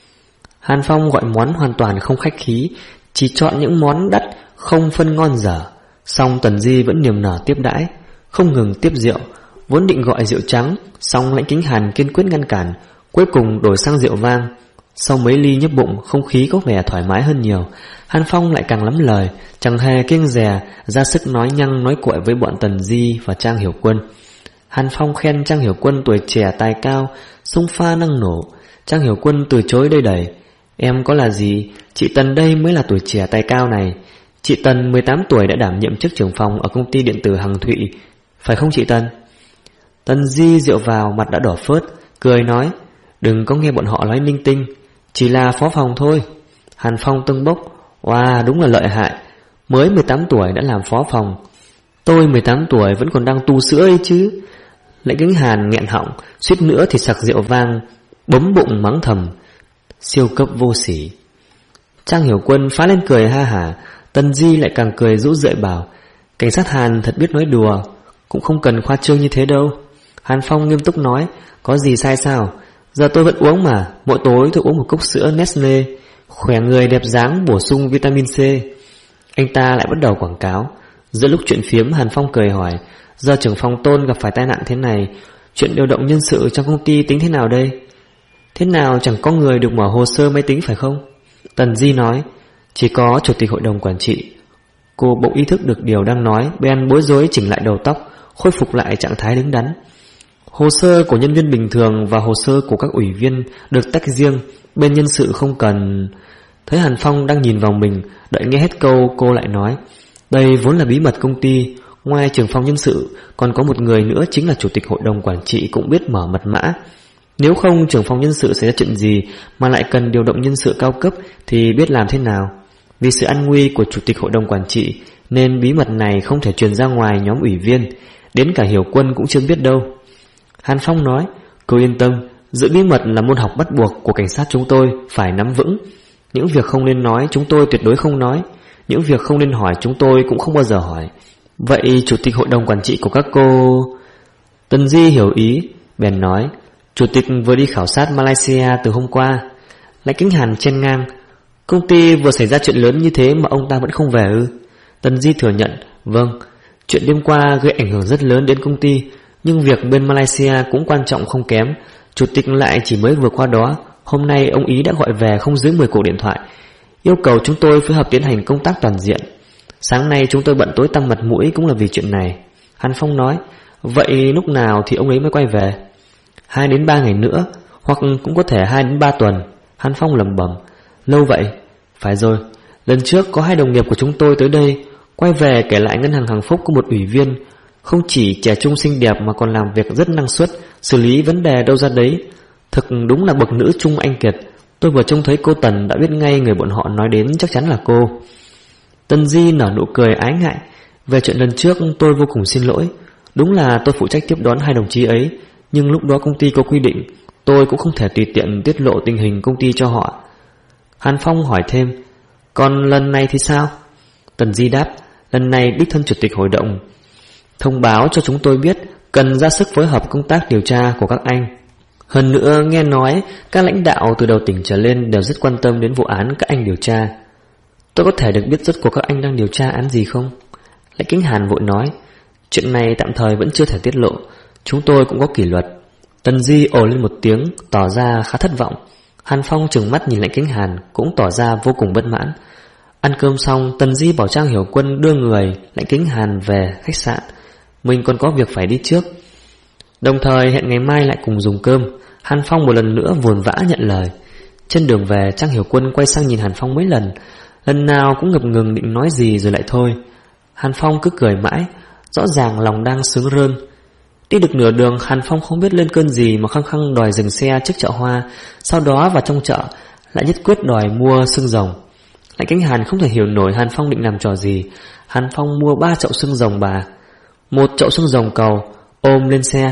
Speaker 1: Hàn Phong gọi món hoàn toàn không khách khí, chỉ chọn những món đắt không phân ngon dở. Song Tần Di vẫn niềm nở tiếp đãi, không ngừng tiếp rượu. Vốn định gọi rượu trắng, song Lãnh Kính Hàn kiên quyết ngăn cản, cuối cùng đổi sang rượu vang. Sau mấy ly nhấp bụng, không khí có vẻ thoải mái hơn nhiều. Hàn Phong lại càng lắm lời, chẳng hề kiêng dè, ra sức nói nhăng nói cuội với bọn Tần Di và Trang Hiểu Quân. Hàn Phong khen Trang Hiểu Quân tuổi trẻ tài cao, xông pha năng nổ. Trang Hiểu Quân từ chối đầy đẩy: "Em có là gì, chị Tần đây mới là tuổi trẻ tài cao này. Chị Tần 18 tuổi đã đảm nhiệm chức trưởng phòng ở công ty điện tử Hằng Thụy, phải không chị Tần?" Tần Di rượu vào, mặt đã đỏ phớt, cười nói: "Đừng có nghe bọn họ nói linh tinh, chỉ là phó phòng thôi." Hàn Phong tâng bốc: Wow, đúng là lợi hại. Mới 18 tuổi đã làm phó phòng. Tôi 18 tuổi vẫn còn đang tu sữa ấy chứ. Lãnh Kính Hàn nghẹn họng, suýt nữa thì sặc rượu vang, bấm bụng mắng thầm. Siêu cấp vô sỉ. Trang Hiểu Quân phá lên cười ha hả. Tần Di lại càng cười rũ rượi bảo, cảnh sát Hàn thật biết nói đùa, cũng không cần khoa trương như thế đâu. Hàn Phong nghiêm túc nói, có gì sai sao? Giờ tôi vẫn uống mà, mỗi tối tôi uống một cốc sữa Nestle, khỏe người đẹp dáng, bổ sung vitamin C. Anh ta lại bắt đầu quảng cáo. Giữa lúc chuyện phiếm, Hàn Phong cười hỏi, giờ trưởng phòng Tôn gặp phải tai nạn thế này, chuyện điều động nhân sự trong công ty tính thế nào đây? Thế nào chẳng có người được mở hồ sơ máy tính phải không? Tần Di nói, chỉ có chủ tịch hội đồng quản trị. Cô bỗng ý thức được điều đang nói, bèn bối rối chỉnh lại đầu tóc, khôi phục lại trạng thái đứng đắn. Hồ sơ của nhân viên bình thường và hồ sơ của các ủy viên được tách riêng, bên nhân sự không cần. Thấy Hàn Phong đang nhìn vào mình, đợi nghe hết câu, cô lại nói, đây vốn là bí mật công ty, ngoài trưởng phòng nhân sự còn có một người nữa chính là chủ tịch hội đồng quản trị cũng biết mở mật mã. Nếu không trưởng phòng nhân sự xảy ra chuyện gì mà lại cần điều động nhân sự cao cấp thì biết làm thế nào. Vì sự an nguy của chủ tịch hội đồng quản trị nên bí mật này không thể truyền ra ngoài nhóm ủy viên, đến cả Hiểu Quân cũng chưa biết đâu. Hàn Phong nói, cô yên tâm, giữ bí mật là môn học bắt buộc của cảnh sát chúng tôi, phải nắm vững. Những việc không nên nói chúng tôi tuyệt đối không nói, những việc không nên hỏi chúng tôi cũng không bao giờ hỏi. Vậy chủ tịch hội đồng quản trị của các cô... Tần Di hiểu ý, bèn nói, chủ tịch vừa đi khảo sát Malaysia từ hôm qua. Lãnh Kính Hàn chen ngang, công ty vừa xảy ra chuyện lớn như thế mà ông ta vẫn không về ư? Tần Di thừa nhận, vâng, chuyện đêm qua gây ảnh hưởng rất lớn đến công ty, nhưng việc bên Malaysia cũng quan trọng không kém. Chủ tịch lại chỉ mới vừa qua đó, hôm nay ông ý đã gọi về không dưới 10 cuộc điện thoại, yêu cầu chúng tôi phối hợp tiến hành công tác toàn diện. Sáng nay chúng tôi bận tối tăm mặt mũi cũng là vì chuyện này. Hàn Phong nói, vậy lúc nào thì ông ấy mới quay về? 2 đến 3 ngày nữa, hoặc cũng có thể 2 đến 3 tuần. Hàn Phong lẩm bẩm, lâu vậy? Phải rồi, lần trước có 2 đồng nghiệp của chúng tôi tới đây, quay về kể lại ngân hàng Hằng Phúc có một ủy viên, không chỉ trẻ trung xinh đẹp mà còn làm việc rất năng suất, xử lý vấn đề đâu ra đấy. Thực đúng là bậc nữ trung anh kiệt. Tôi vừa trông thấy cô Tần đã biết ngay người bọn họ nói đến chắc chắn là cô. Tần Di nở nụ cười ái ngại, về chuyện lần trước tôi vô cùng xin lỗi. Đúng là tôi phụ trách tiếp đón 2 đồng chí ấy, nhưng lúc đó công ty có quy định, tôi cũng không thể tùy tiện tiết lộ tình hình công ty cho họ. Hàn Phong hỏi thêm, còn lần này thì sao? Tần Di đáp, lần này đích thân chủ tịch hội đồng thông báo cho chúng tôi biết cần ra sức phối hợp công tác điều tra của các anh. Hơn nữa nghe nói các lãnh đạo từ đầu tỉnh trở lên đều rất quan tâm đến vụ án các anh điều tra. Tôi có thể được biết rốt cuộc các anh đang điều tra án gì không? Lãnh Kính Hàn vội nói, chuyện này tạm thời vẫn chưa thể tiết lộ, chúng tôi cũng có kỷ luật. Tần Di ồ lên một tiếng, tỏ ra khá thất vọng. Hàn Phong trừng mắt nhìn Lãnh Kính Hàn, cũng tỏ ra vô cùng bất mãn. Ăn cơm xong, Tần Di bảo Trang Hiểu Quân đưa người Lãnh Kính Hàn về khách sạn, mình còn có việc phải đi trước. Đồng thời hẹn ngày mai lại cùng dùng cơm. Hàn Phong một lần nữa vồn vã nhận lời. Trên đường về, Trang Hiểu Quân quay sang nhìn Hàn Phong mấy lần, lần nào cũng ngập ngừng định nói gì rồi lại thôi. Hàn Phong cứ cười mãi, rõ ràng lòng đang sướng rơn. Đi được nửa đường, Hàn Phong không biết lên cơn gì mà khăng khăng đòi dừng xe trước chợ hoa, sau đó vào trong chợ lại nhất quyết đòi mua xương rồng. Lãnh Kính Hàn không thể hiểu nổi Hàn Phong định làm trò gì. Hàn Phong mua 3 chậu xương rồng bà, 1 chậu xương rồng cầu, ôm lên xe.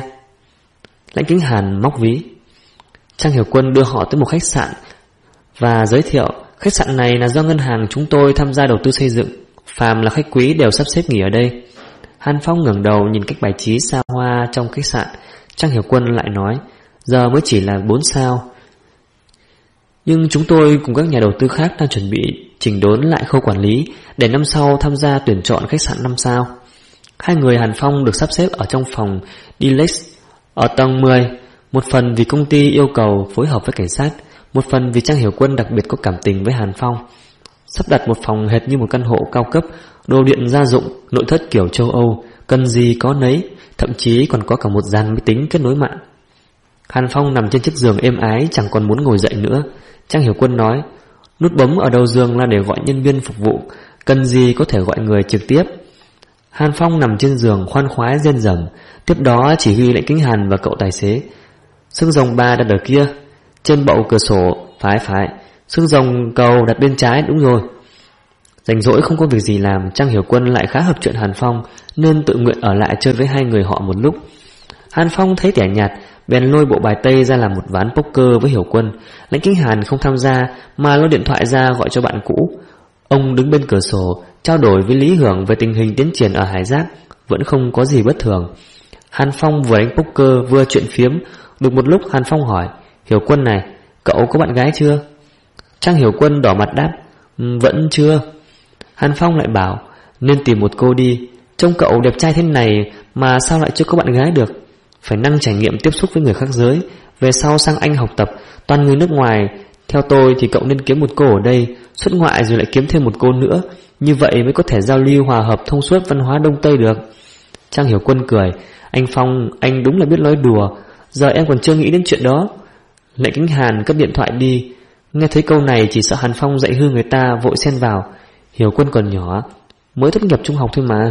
Speaker 1: Lãnh Kính Hàn móc ví. Trang Hiểu Quân đưa họ tới một khách sạn và giới thiệu khách sạn này là do ngân hàng chúng tôi tham gia đầu tư xây dựng, phàm là khách quý đều sắp xếp nghỉ ở đây. Hàn Phong ngẩng đầu nhìn cách bài trí xa hoa trong khách sạn. Trang Hiểu Quân lại nói, giờ mới chỉ là 4 sao, nhưng chúng tôi cùng các nhà đầu tư khác đang chuẩn bị chỉnh đốn lại khâu quản lý để năm sau tham gia tuyển chọn khách sạn 5 sao. 2 người Hàn Phong được sắp xếp ở trong phòng Deluxe ở tầng 10, một phần vì công ty yêu cầu phối hợp với cảnh sát, một phần vì Trang Hiểu Quân đặc biệt có cảm tình với Hàn Phong. Sắp đặt một phòng hệt như một căn hộ cao cấp, đồ điện gia dụng, nội thất kiểu châu Âu, cần gì có nấy, thậm chí còn có cả một dàn máy tính kết nối mạng. Hàn Phong nằm trên chiếc giường êm ái, chẳng còn muốn ngồi dậy nữa. Trang Hiểu Quân nói, nút bấm ở đầu giường là để gọi nhân viên phục vụ, cần gì có thể gọi người trực tiếp. Hàn Phong nằm trên giường khoan khoái rên rầm, tiếp đó chỉ huy Lãnh Kính Hàn và cậu tài xế. Xương rồng bà đặt ở kia, trên bậu cửa sổ, phải, xương rồng cầu đặt bên trái, đúng rồi. Rảnh rỗi không có việc gì làm, Trang Hiểu Quân lại khá hợp chuyện Hàn Phong, nên tự nguyện ở lại chơi với hai người họ một lúc. Hàn Phong thấy tẻ nhạt, bèn lôi bộ bài tây ra làm một ván poker với Hiểu Quân. Lãnh Kính Hàn không tham gia mà lôi điện thoại ra gọi cho bạn cũ. Ông đứng bên cửa sổ trao đổi với Lý Hưởng về tình hình tiến triển ở Hải Giác, vẫn không có gì bất thường. Hàn Phong vừa đánh poker vừa chuyện phiếm. Được một lúc Hàn Phong hỏi: Hiểu Quân này, cậu có bạn gái chưa? Trang Hiểu Quân đỏ mặt đáp: Vẫn chưa. Hàn Phong lại bảo: Nên tìm một cô đi, trông cậu đẹp trai thế này mà sao lại chưa có bạn gái được? Phải năng trải nghiệm tiếp xúc với người khác giới. Về sau sang Anh học tập, toàn người nước ngoài. Theo tôi thì cậu nên kiếm một cô ở đây, xuất ngoại rồi lại kiếm thêm một cô nữa. Như vậy mới có thể giao lưu hòa hợp thông suốt văn hóa Đông Tây được. Trang Hiểu Quân cười: Anh Phong, anh đúng là biết nói đùa. Giờ em còn chưa nghĩ đến chuyện đó. Lãnh Kính Hàn cất điện thoại đi. Nghe thấy câu này chỉ sợ Hàn Phong dạy hư người ta, vội xen vào: Hiểu Quân còn nhỏ, mới tốt nghiệp trung học thôi mà.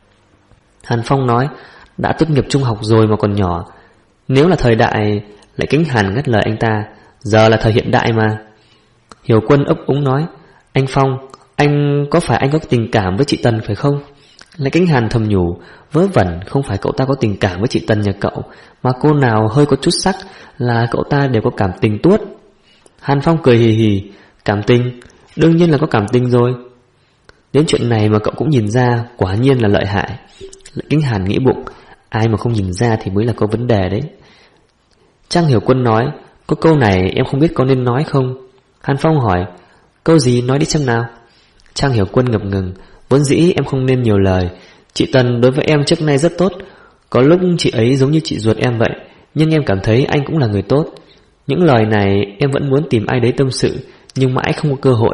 Speaker 1: Hàn Phong nói: Đã tốt nghiệp trung học rồi mà còn nhỏ. Nếu là thời đại... Lãnh Kính Hàn ngắt lời anh ta: Giờ là thời hiện đại mà. Hiểu Quân ấp úng nói: Anh Phong, anh có phải anh có tình cảm với chị Tần phải không? Lãnh Kính Hàn thầm nhủ: Vớ vẩn, không phải cậu ta có tình cảm với chị Tần nhà cậu, mà cô nào hơi có chút sắc là cậu ta đều có cảm tình tuốt. Hàn Phong cười hì hì: Cảm tình? Đương nhiên là có cảm tình rồi. Đến chuyện này mà cậu cũng nhìn ra, quả nhiên là lợi hại. Lãnh Kính Hàn nghĩ bụng: Ai mà không nhìn ra thì mới là có vấn đề đấy. Trang Hiểu Quân nói: Có câu này em không biết có nên nói không? Hàn Phong hỏi: Câu gì, nói đi xem nào. Trang Hiểu Quân ngập ngừng: Vốn dĩ em không nên nhiều lời. Chị Tần đối với em trước nay rất tốt. Có lúc chị ấy giống như chị ruột em vậy, nhưng em cảm thấy anh cũng là người tốt. Những lời này em vẫn muốn tìm ai đấy tâm sự, nhưng mãi không có cơ hội.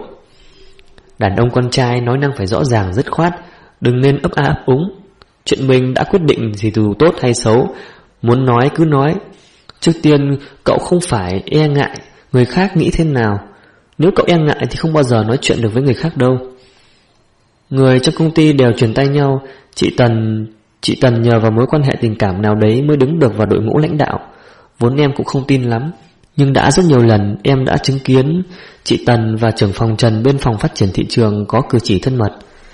Speaker 1: Đàn ông con trai nói năng phải rõ ràng dứt khoát, đừng nên ấp a ấp úng. Chuyện mình đã quyết định thì dù tốt hay xấu, muốn nói cứ nói. Trước tiên cậu không phải e ngại người khác nghĩ thế nào. Nếu cậu e ngại thì không bao giờ nói chuyện được với người khác đâu. Người trong công ty đều truyền tay nhau. Chị Tần nhờ vào mối quan hệ tình cảm nào đấy mới đứng được vào đội ngũ lãnh đạo. Vốn em cũng không tin lắm, nhưng đã rất nhiều lần em đã chứng kiến chị Tần và trưởng phòng Trần bên phòng phát triển thị trường có cử chỉ thân mật.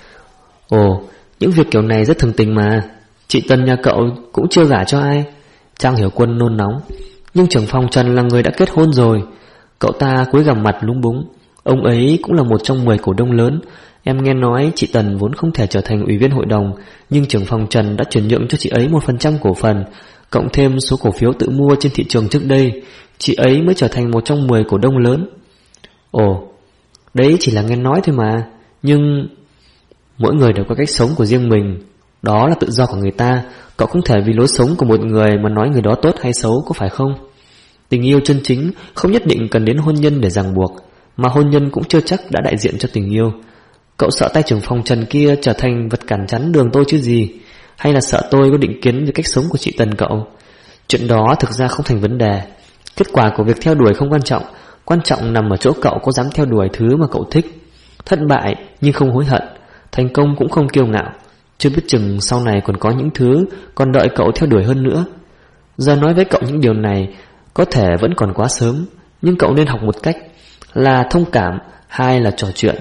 Speaker 1: Ồ, những việc kiểu này rất thường tình mà. Chị Tần nhà cậu cũng chưa gả cho ai. Trang Hiểu Quân nôn nóng: Nhưng trưởng phòng Trần là người đã kết hôn rồi. Cậu ta cúi gằm mặt lúng búng: Ông ấy cũng là một trong 10 cổ đông lớn. Em nghe nói chị Tần vốn không thể trở thành ủy viên hội đồng, nhưng trưởng phòng Trần đã chuyển nhượng cho chị ấy 1% cổ phần, cộng thêm số cổ phiếu tự mua trên thị trường trước đây, chị ấy mới trở thành một trong 10 cổ đông lớn. Ồ, đấy chỉ là nghe nói thôi mà. Nhưng mỗi người đều có cách sống của riêng mình, đó là tự do của người ta. Cậu không thể vì lối sống của một người mà nói người đó tốt hay xấu, có phải không? Tình yêu chân chính không nhất định cần đến hôn nhân để ràng buộc, mà hôn nhân cũng chưa chắc đã đại diện cho tình yêu. Cậu sợ tay trưởng phòng Trần kia trở thành vật cản chắn đường tôi chứ gì? Hay là sợ tôi có định kiến về cách sống của chị Tần cậu? Chuyện đó thực ra không thành vấn đề. Kết quả của việc theo đuổi không quan trọng nằm ở chỗ cậu có dám theo đuổi thứ mà cậu thích. Thất bại nhưng không hối hận, thành công cũng không kiêu ngạo. Chưa biết chừng sau này còn có những thứ còn đợi cậu theo đuổi hơn nữa. Giờ nói với cậu những điều này có thể vẫn còn quá sớm, nhưng cậu nên học một cách là thông cảm, hai là trò chuyện.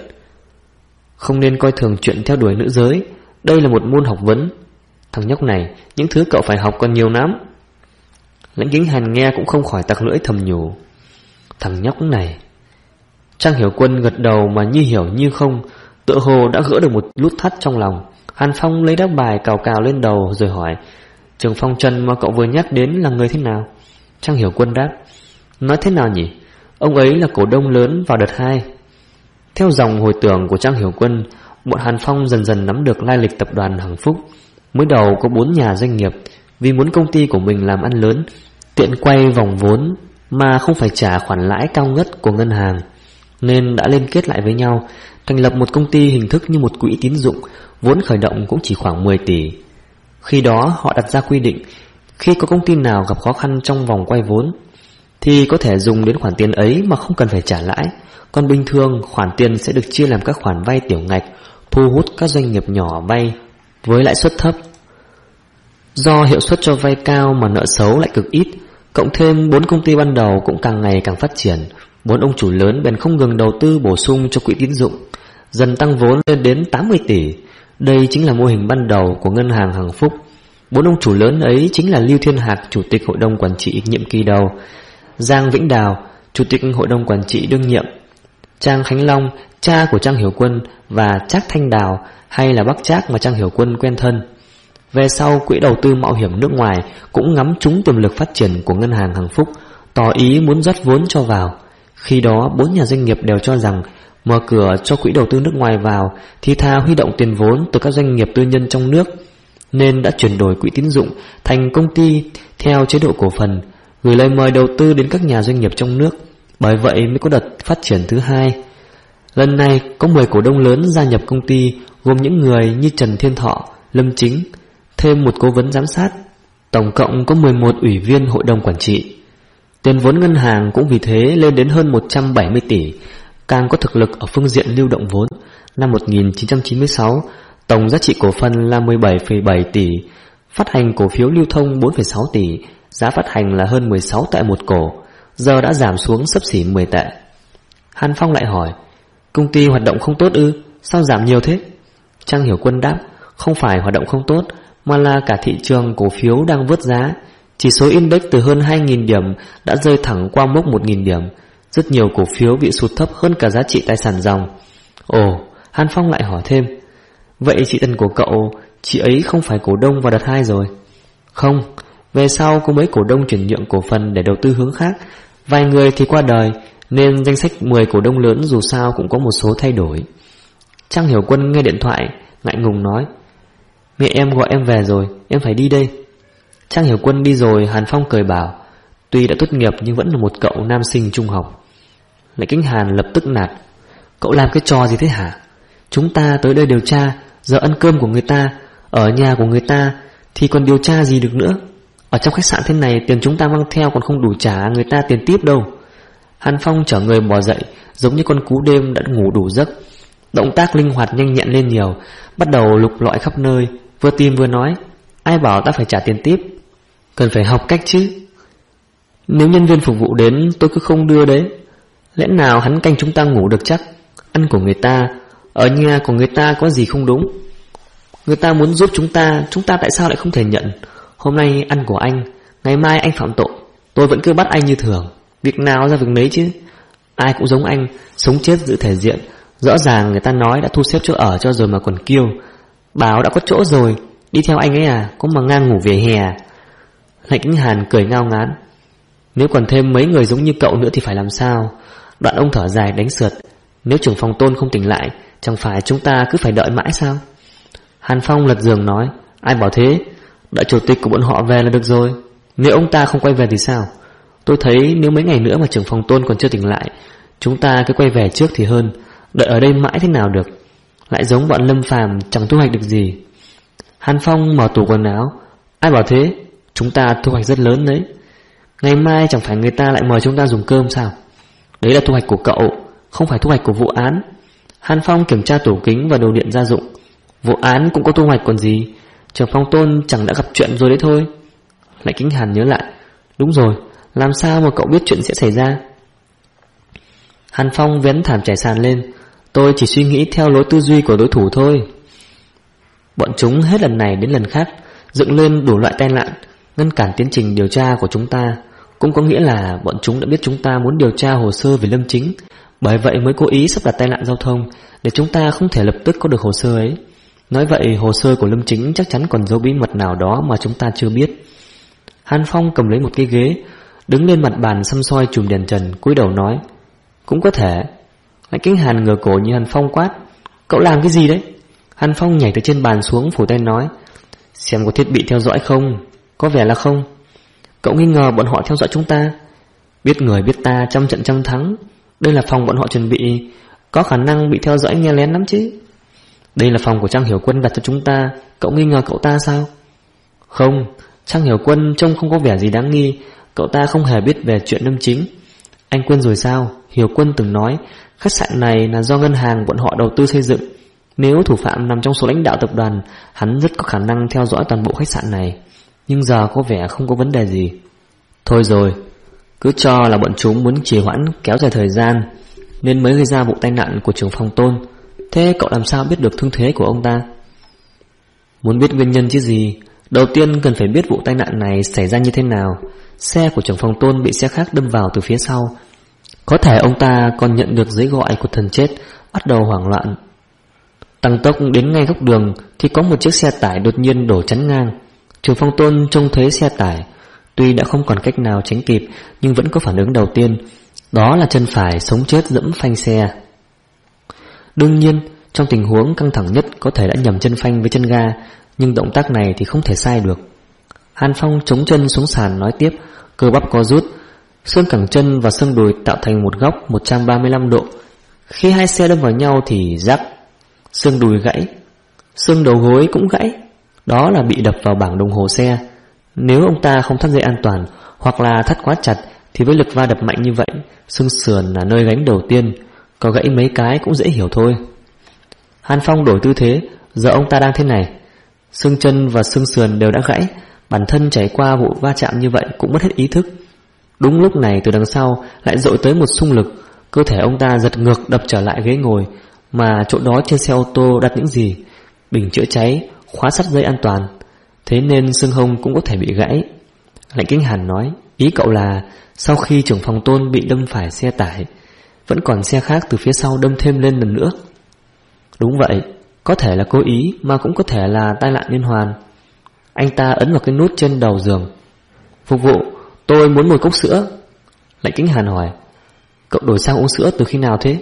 Speaker 1: Không nên coi thường chuyện theo đuổi nữ giới. Đây là một môn học vấn. Thằng nhóc này, những thứ cậu phải học còn nhiều lắm. Lãnh Kính Hàn nghe cũng không khỏi tặc lưỡi thầm nhủ: Thằng nhóc này. Trang Hiểu Quân gật đầu mà như hiểu như không, tựa hồ đã gỡ được một nút thắt trong lòng. Hàn Phong lấy đáp bài cào cào lên đầu rồi hỏi: Trưởng phòng Trần mà cậu vừa nhắc đến là người thế nào? Trang Hiểu Quân đáp: Nói thế nào nhỉ? Ông ấy là cổ đông lớn vào đợt 2. Theo dòng hồi tưởng của Trang Hiểu Quân, bọn Hàn Phong dần dần nắm được lai lịch tập đoàn Hằng Phúc. Mới đầu có 4 nhà doanh nghiệp, vì muốn công ty của mình làm ăn lớn, tiện quay vòng vốn mà không phải trả khoản lãi cao ngất của ngân hàng, nên đã liên kết lại với nhau, thành lập một công ty hình thức như một quỹ tín dụng, vốn khởi động cũng chỉ khoảng 10 tỷ. Khi đó họ đặt ra quy định, khi có công ty nào gặp khó khăn trong vòng quay vốn thì có thể dùng đến khoản tiền ấy mà không cần phải trả lãi. Còn bình thường khoản tiền sẽ được chia làm các khoản vay tiểu ngạch, thu hút các doanh nghiệp nhỏ vay với lãi suất thấp. Do hiệu suất cho vay cao mà nợ xấu lại cực ít, cộng thêm 4 công ty ban đầu cũng càng ngày càng phát triển, 4 ông chủ lớn bèn không ngừng đầu tư bổ sung cho quỹ tín dụng. dần tăng vốn lên đến 80 tỷ. Đây chính là mô hình ban đầu của ngân hàng Hằng Phúc. 4 ông chủ lớn ấy chính là Lưu Thiên Hạc, chủ tịch hội đồng quản trị nhiệm kỳ đầu, Giang Vĩnh Đào, chủ tịch hội đồng quản trị đương nhiệm, Trang Khánh Long, cha của Trang Hiểu Quân, và Trác Thanh Đào, hay là bác Trác mà Trang Hiểu Quân quen thân. Về sau, quỹ đầu tư mạo hiểm nước ngoài cũng ngắm trúng tiềm lực phát triển của ngân hàng Hằng Phúc, tỏ ý muốn rót vốn cho vào. Khi đó 4 nhà doanh nghiệp đều cho rằng mở cửa cho quỹ đầu tư nước ngoài vào thì thà huy động tiền vốn từ các doanh nghiệp tư nhân trong nước, nên đã chuyển đổi quỹ tín dụng thành công ty theo chế độ cổ phần, gửi lời mời đầu tư đến các nhà doanh nghiệp trong nước. Bởi vậy mới có đợt phát triển thứ hai. Lần này có 10 cổ đông lớn gia nhập công ty, gồm những người như Trần Thiên Thọ, Lâm Chính, thêm một cố vấn giám sát. Tổng cộng có 11 ủy viên hội đồng quản trị. Tiền vốn ngân hàng cũng vì thế lên đến hơn 170 tỷ, càng có thực lực ở phương diện lưu động vốn. Năm 1996, tổng giá trị cổ phần là 17,7 tỷ, phát hành cổ phiếu lưu thông 4,6 tỷ, giá phát hành là hơn 16 tệ một cổ, giờ đã giảm xuống xấp xỉ 10 tệ. Hàn Phong lại hỏi, công ty hoạt động không tốt ư? Sao giảm nhiều thế? Trang Hiểu Quân đáp, không phải hoạt động không tốt, mà là cả thị trường cổ phiếu đang vớt giá. Chỉ số index từ hơn 2.000 điểm đã rơi thẳng qua mốc 1.000 điểm. Rất nhiều cổ phiếu bị sụt thấp hơn cả giá trị tài sản ròng. Ồ, Hàn Phong lại hỏi thêm, vậy chị Tần của cậu, chị ấy không phải cổ đông vào đợt 2 rồi? Không, về sau có mấy cổ đông chuyển nhượng cổ phần để đầu tư hướng khác, vài người thì qua đời, nên danh sách 10 cổ đông lớn dù sao cũng có một số thay đổi. Trang Hiểu Quân nghe điện thoại, ngại ngùng nói, mẹ em gọi em về rồi, em phải đi đây. Trang Hiểu Quân đi rồi, Hàn Phong cười bảo, tuy đã tốt nghiệp nhưng vẫn là một cậu nam sinh trung học. Lại Kính Hàn lập tức nạt, cậu làm cái trò gì thế hả? Chúng ta tới đây điều tra, giờ ăn cơm của người ta, ở nhà của người ta thì còn điều tra gì được nữa. Ở trong khách sạn thế này, tiền chúng ta mang theo còn không đủ trả người ta tiền tiếp đâu. Hàn Phong chở người bò dậy, giống như con cú đêm đã ngủ đủ giấc. Động tác linh hoạt nhanh nhẹn lên nhiều, bắt đầu lục lọi khắp nơi, vừa tìm vừa nói, ai bảo ta phải trả tiền tiếp? Cần phải học cách chứ. Nếu nhân viên phục vụ đến tôi cứ không đưa đấy. Lẽ nào hắn canh chúng ta ngủ được chắc? Ăn của người ta, ở nhà của người ta có gì không đúng? Người ta muốn giúp chúng ta tại sao lại không thể nhận? Hôm nay ăn của anh, ngày mai anh phạm tội, tôi vẫn cứ bắt anh như thường. Việc nào ra việc nấy chứ. Ai cũng giống anh, sống chết giữ thể diện. Rõ ràng người ta nói đã thu xếp chỗ ở cho rồi mà còn kêu, bảo đã có chỗ rồi, đi theo anh ấy à, có mà ngang ngủ về hè à? Lạnh Kính Hàn cười ngao ngán, nếu còn thêm mấy người giống như cậu nữa thì phải làm sao? Đoạn ông thở dài đánh sượt, nếu trưởng phòng Tôn không tỉnh lại, chẳng phải chúng ta cứ phải đợi mãi sao? Hàn Phong lật giường nói, ai bảo thế? Đợi chủ tịch của bọn họ về là được rồi. Nếu ông ta không quay về thì sao? Tôi thấy nếu mấy ngày nữa mà trưởng phòng Tôn còn chưa tỉnh lại, chúng ta cứ quay về trước thì hơn. Đợi ở đây mãi thế nào được? Lại giống bọn Lâm Phàm chẳng thu hoạch được gì. Hàn Phong mở tủ quần áo, ai bảo thế? Chúng ta thu hoạch rất lớn đấy. Ngày mai chẳng phải người ta lại mời chúng ta dùng cơm sao? Đấy là thu hoạch của cậu, không phải thu hoạch của vụ án. Hàn Phong kiểm tra tủ kính và đồ điện gia dụng. Vụ án cũng có thu hoạch còn gì. Trưởng phòng Tôn chẳng đã gặp chuyện rồi đấy thôi. Lại Kính Hàn nhớ lại, đúng rồi, làm sao mà cậu biết chuyện sẽ xảy ra? Hàn Phong vén thảm trải sàn lên, tôi chỉ suy nghĩ theo lối tư duy của đối thủ thôi. Bọn chúng hết lần này đến lần khác dựng lên đủ loại tai nạn, ngăn cản tiến trình điều tra của chúng ta. Cũng có nghĩa là bọn chúng đã biết chúng ta muốn điều tra hồ sơ về Lâm Chính, bởi vậy mới cố ý sắp đặt tai nạn giao thông để chúng ta không thể lập tức có được hồ sơ ấy. Nói vậy hồ sơ của Lâm Chính chắc chắn còn giấu bí mật nào đó mà chúng ta chưa biết. Hàn Phong cầm lấy một cái ghế, đứng lên mặt bàn xăm soi chùm đèn trần, cúi đầu nói, cũng có thể. Lại Kính Hàn ngửa cổ như Hàn Phong quát, cậu làm cái gì đấy? Hàn Phong nhảy từ trên bàn xuống, phủ tay nói, xem có thiết bị theo dõi không? Có vẻ là không. Cậu nghi ngờ bọn họ theo dõi chúng ta? Biết người biết ta, trăm trận trăm thắng. Đây là phòng bọn họ chuẩn bị, có khả năng bị theo dõi nghe lén lắm chứ. Đây là phòng của Trang Hiểu Quân đặt cho chúng ta, cậu nghi ngờ cậu ta sao? Không, Trang Hiểu Quân trông không có vẻ gì đáng nghi. Cậu ta không hề biết về chuyện Lâm Chính. Anh quên rồi sao? Hiểu Quân từng nói khách sạn này là do ngân hàng bọn họ đầu tư xây dựng. Nếu thủ phạm nằm trong số lãnh đạo tập đoàn, hắn rất có khả năng theo dõi toàn bộ khách sạn này. Nhưng giờ có vẻ không có vấn đề gì. Thôi rồi, cứ cho là bọn chúng muốn trì hoãn kéo dài thời gian, nên mới gây ra vụ tai nạn của trưởng phòng Tôn. Thế cậu làm sao biết được thương thế của ông ta? Muốn biết nguyên nhân chứ gì. Đầu tiên cần phải biết vụ tai nạn này xảy ra như thế nào. Xe của trưởng phòng Tôn bị xe khác đâm vào từ phía sau. Có thể ông ta còn nhận được giấy gọi của thần chết, bắt đầu hoảng loạn. Tăng tốc đến ngay góc đường thì có một chiếc xe tải đột nhiên đổ chắn ngang. Trưởng phòng Tôn trông thấy xe tải, tuy đã không còn cách nào tránh kịp nhưng vẫn có phản ứng đầu tiên, đó là chân phải sống chết dẫm phanh xe. Đương nhiên, trong tình huống căng thẳng nhất có thể đã nhầm chân phanh với chân ga, nhưng động tác này thì không thể sai được. Hàn Phong chống chân xuống sàn nói tiếp, cơ bắp co rút, xương cẳng chân và xương đùi tạo thành một góc 135 độ. Khi hai xe đâm vào nhau thì rắc, xương đùi gãy, xương đầu gối cũng gãy. Đó là bị đập vào bảng đồng hồ xe. Nếu ông ta không thắt dây an toàn hoặc là thắt quá chặt thì với lực va đập mạnh như vậy, xương sườn là nơi gánh đầu tiên, có gãy mấy cái cũng dễ hiểu thôi. Hàn Phong đổi tư thế, giờ ông ta đang thế này, xương chân và xương sườn đều đã gãy, bản thân trải qua vụ va chạm như vậy cũng mất hết ý thức. Đúng lúc này từ đằng sau lại dội tới một xung lực, cơ thể ông ta giật ngược đập trở lại ghế ngồi, mà chỗ đó trên xe ô tô đặt những gì? Bình chữa cháy, khóa sắt dây an toàn, thế nên xương hông cũng có thể bị gãy. Lãnh Kính Hàn nói, ý cậu là sau khi trưởng phòng Tôn bị đâm phải xe tải, vẫn còn xe khác từ phía sau đâm thêm lên lần nữa. Đúng vậy, có thể là cố ý mà cũng có thể là tai nạn liên hoàn. Anh ta ấn vào cái nút trên đầu giường. Phục vụ, tôi muốn một cốc sữa. Lãnh Kính Hàn hỏi, cậu đổi sang uống sữa từ khi nào thế?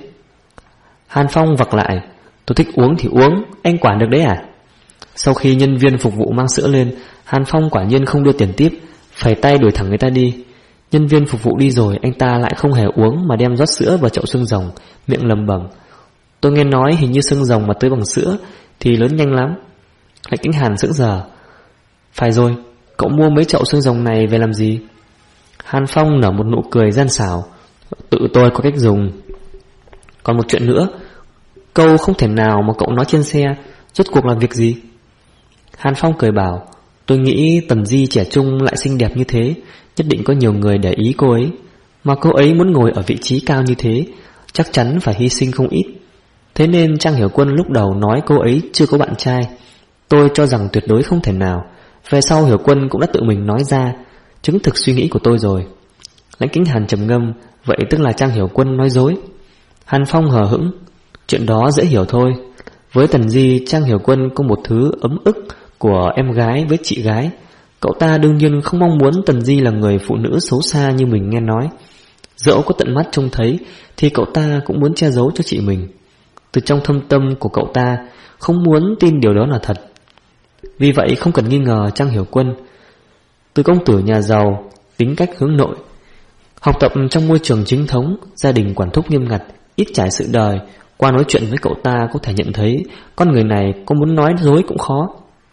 Speaker 1: Hàn Phong vặc lại, tôi thích uống thì uống, anh quản được đấy à? Sau khi nhân viên phục vụ mang sữa lên, Hàn Phong quả nhiên không đưa tiền tiếp, phẩy tay đuổi thẳng người ta đi. Nhân viên phục vụ đi rồi, anh ta lại không hề uống mà đem rót sữa vào chậu xương rồng, miệng lẩm bẩm, tôi nghe nói hình như xương rồng mà tưới bằng sữa thì lớn nhanh lắm. Lãnh Kính Hàn sững sờ. Phải rồi, cậu mua mấy chậu xương rồng này về làm gì? Hàn Phong nở một nụ cười gian xảo, tự tôi có cách dùng. Còn một chuyện nữa, câu không thể nào mà cậu nói trên xe rốt cuộc là việc gì? Hàn Phong cười bảo, tôi nghĩ Tần Di trẻ trung lại xinh đẹp như thế, nhất định có nhiều người để ý cô ấy. Mà cô ấy muốn ngồi ở vị trí cao như thế, chắc chắn phải hy sinh không ít. Thế nên Trang Hiểu Quân lúc đầu nói cô ấy chưa có bạn trai, tôi cho rằng tuyệt đối không thể nào. Về sau Hiểu Quân cũng đã tự mình nói ra, chứng thực suy nghĩ của tôi rồi. Lãnh Kính Hàn trầm ngâm, vậy tức là Trang Hiểu Quân nói dối. Hàn Phong hờ hững, chuyện đó dễ hiểu thôi. Với Tần Di, Trang Hiểu Quân có một thứ ấm ức của em gái với chị gái. Cậu ta đương nhiên không mong muốn Tần Di là người phụ nữ xấu xa như mình nghe nói. Dẫu có tận mắt trông thấy thì cậu ta cũng muốn che giấu cho chị mình. Từ trong thâm tâm của cậu ta không muốn tin điều đó là thật. Vì vậy không cần nghi ngờ Trang Hiểu Quân. Từ công tử nhà giàu, tính cách hướng nội, học tập trong môi trường chính thống, gia đình quản thúc nghiêm ngặt, ít trải sự đời, qua nói chuyện với cậu ta có thể nhận thấy con người này có muốn nói dối cũng khó.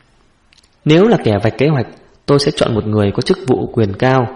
Speaker 1: Nếu là kẻ vạch kế hoạch, tôi sẽ chọn một người có chức vụ quyền cao,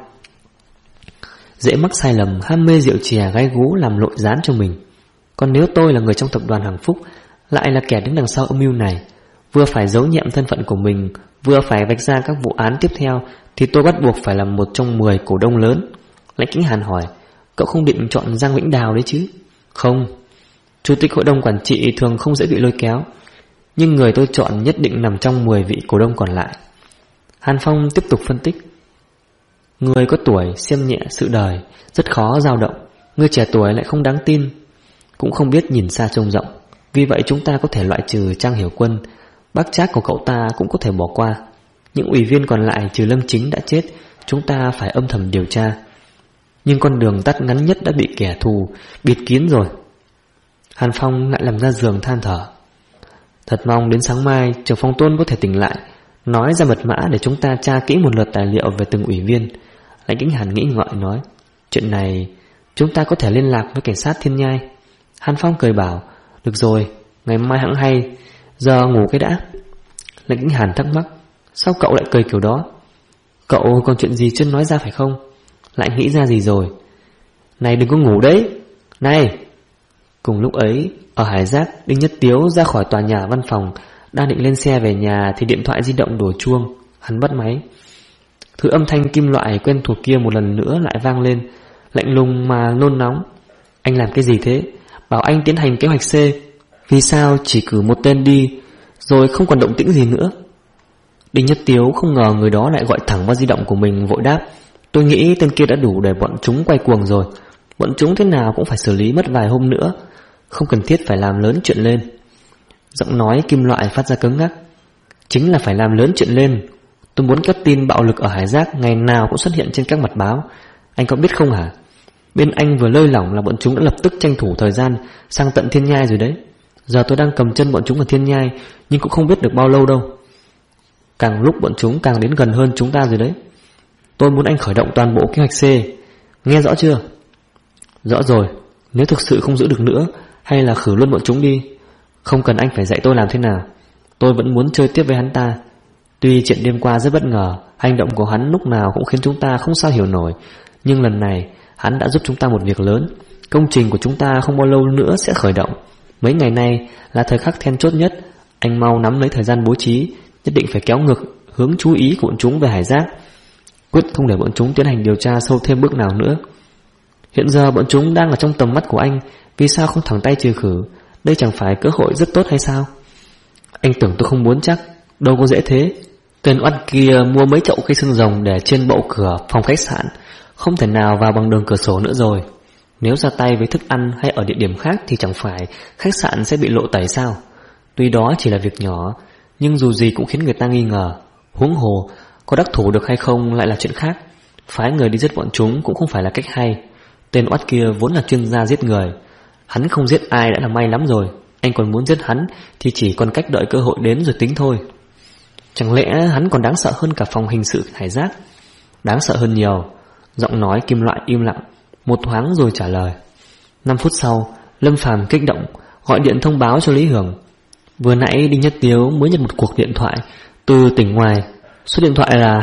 Speaker 1: dễ mắc sai lầm, ham mê rượu chè gái gú làm lội gián cho mình. Còn nếu tôi là người trong tập đoàn Hằng Phúc, lại là kẻ đứng đằng sau âm mưu này, vừa phải giấu nhẹm thân phận của mình, vừa phải vạch ra các vụ án tiếp theo, thì tôi bắt buộc phải là một trong 10 cổ đông lớn. Lãnh Kính Hàn hỏi, cậu không định chọn Giang Vĩnh Đào đấy chứ? Không, chủ tịch hội đồng quản trị thường không dễ bị lôi kéo, nhưng người tôi chọn nhất định nằm trong 10 vị cổ đông còn lại. Hàn Phong tiếp tục phân tích, người có tuổi xem nhẹ sự đời, rất khó dao động. Người trẻ tuổi lại không đáng tin, cũng không biết nhìn xa trông rộng. Vì vậy chúng ta có thể loại trừ Trang Hiểu Quân, bác Trác của cậu ta cũng có thể bỏ qua. Những ủy viên còn lại trừ Lâm Chính đã chết, chúng ta phải âm thầm điều tra. Nhưng con đường tắt ngắn nhất đã bị kẻ thù bịt kín rồi. Hàn Phong lại nằm ra giường than thở. Thật mong đến sáng mai trưởng phòng Tôn có thể tỉnh lại, nói ra mật mã để chúng ta tra kỹ một lượt tài liệu về từng ủy viên. Lãnh Kính Hàn nghĩ ngợi nói, chuyện này chúng ta có thể liên lạc với cảnh sát Thiên Nhai. Hàn Phong cười bảo, được rồi, ngày mai hẵng hay, giờ ngủ cái đã. Lãnh Kính Hàn thắc mắc, sao cậu lại cười kiểu đó? Cậu còn chuyện gì chưa nói ra phải không? Lại nghĩ ra gì rồi? Này đừng có ngủ đấy, này. Cùng lúc ấy, ở Hải Giác, Đinh Nhất Tiếu ra khỏi tòa nhà văn phòng, đang định lên xe về nhà thì điện thoại di động đổ chuông. Hắn bắt máy. Thứ âm thanh kim loại quen thuộc kia một lần nữa lại vang lên, lạnh lùng mà nôn nóng. Anh làm cái gì thế? Bảo anh tiến hành kế hoạch C. Vì sao chỉ cử một tên đi rồi không còn động tĩnh gì nữa? Đinh Nhất Tiếu không ngờ người đó lại gọi thẳng vào di động của mình, vội đáp: tôi nghĩ tên kia đã đủ để bọn chúng quay cuồng rồi. Bọn chúng thế nào cũng phải xử lý mất vài hôm nữa, không cần thiết phải làm lớn chuyện lên. Giọng nói kim loại phát ra cứng ngắc. Chính là phải làm lớn chuyện lên. Tôi muốn các tin bạo lực ở Hải Giác ngày nào cũng xuất hiện trên các mặt báo. Anh có biết không hả? Bên anh vừa lơi lỏng là bọn chúng đã lập tức tranh thủ thời gian sang tận Thiên Nhai rồi đấy. Giờ tôi đang cầm chân bọn chúng ở Thiên Nhai, nhưng cũng không biết được bao lâu đâu. Càng lúc bọn chúng càng đến gần hơn chúng ta rồi đấy. Tôi muốn anh khởi động toàn bộ kế hoạch C. Nghe rõ chưa? Rõ rồi. Nếu thực sự không giữ được nữa, hay là khử luôn bọn chúng đi. Không cần anh phải dạy tôi làm thế nào. Tôi vẫn muốn chơi tiếp với hắn ta. Tuy chuyện đêm qua rất bất ngờ, hành động của hắn lúc nào cũng khiến chúng ta không sao hiểu nổi, nhưng lần này hắn đã giúp chúng ta một việc lớn. Công trình của chúng ta không bao lâu nữa sẽ khởi động. Mấy ngày nay là thời khắc then chốt nhất. Anh mau nắm lấy thời gian bố trí, nhất định phải kéo ngược hướng chú ý của bọn chúng về Hải Giác, quyết không để bọn chúng tiến hành điều tra sâu thêm bước nào nữa. Hiện giờ bọn chúng đang ở trong tầm mắt của anh, vì sao không thẳng tay trừ khử? Đây chẳng phải cơ hội rất tốt hay sao? Anh tưởng tôi không muốn chắc. Đâu có dễ thế. Tên oắt kia mua mấy chậu cây xương rồng để trên bậu cửa phòng khách sạn, không thể nào vào bằng đường cửa sổ nữa rồi. Nếu ra tay với thức ăn hay ở địa điểm khác thì chẳng phải khách sạn sẽ bị lộ tẩy sao? Tuy đó chỉ là việc nhỏ, nhưng dù gì cũng khiến người ta nghi ngờ. Huống hồ có đắc thủ được hay không lại là chuyện khác. Phái người đi giết bọn chúng cũng không phải là cách hay. Tên oắt kia vốn là chuyên gia giết người. Hắn không giết ai đã là may lắm rồi. Anh còn muốn giết hắn thì chỉ còn cách đợi cơ hội đến rồi tính thôi. Chẳng lẽ hắn còn đáng sợ hơn cả phòng hình sự Hải Giác? Đáng sợ hơn nhiều. Giọng nói kim loại im lặng một thoáng rồi trả lời. 5 phút sau, Lâm Phàm kích động gọi điện thông báo cho Lý Hưởng. Vừa nãy Đinh Nhất Tiếu mới nhận một cuộc điện thoại từ tỉnh ngoài. Số điện thoại là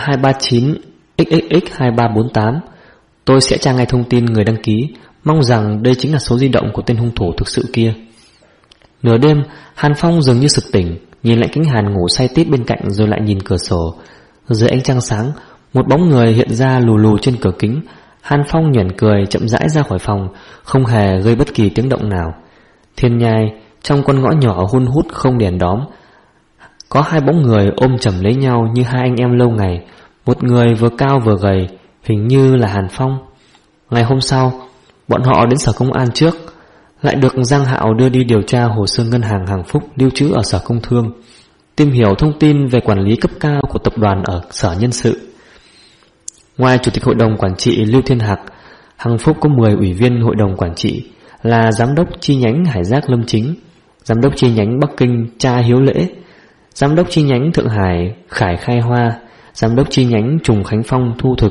Speaker 1: 239XXX2348. Tôi sẽ tra ngay thông tin người đăng ký, mong rằng đây chính là số di động của tên hung thủ thực sự kia. Nửa đêm, Hàn Phong dường như sực tỉnh, nhìn lại cánh Hàn ngủ say tít bên cạnh rồi lại nhìn cửa sổ. Dưới ánh trăng sáng, một bóng người hiện ra lù lù trên cửa kính. Hàn Phong nhoẻn cười chậm rãi ra khỏi phòng, không hề gây bất kỳ tiếng động nào. Thiên Nhai, trong con ngõ nhỏ hun hút không đèn đóm, có hai bóng người ôm chầm lấy nhau như hai anh em lâu ngày. Một người vừa cao vừa gầy, hình như là Hàn Phong. Ngày hôm sau, bọn họ đến sở công an trước, lại được Giang Hạo đưa đi điều tra hồ sơ ngân hàng Hàng Phúc lưu trữ ở sở công thương, tìm hiểu thông tin về quản lý cấp cao của tập đoàn ở sở nhân sự. Ngoài chủ tịch hội đồng quản trị Lưu Thiên Hạc, Hàng Phúc có 10 ủy viên hội đồng quản trị, là giám đốc chi nhánh Hải Giác Lâm Chính, giám đốc chi nhánh Bắc Kinh Cha Hiếu Lễ, giám đốc chi nhánh Thượng Hải Khải Khai Hoa, giám đốc chi nhánh Trùng Khánh Phong Thu Thực,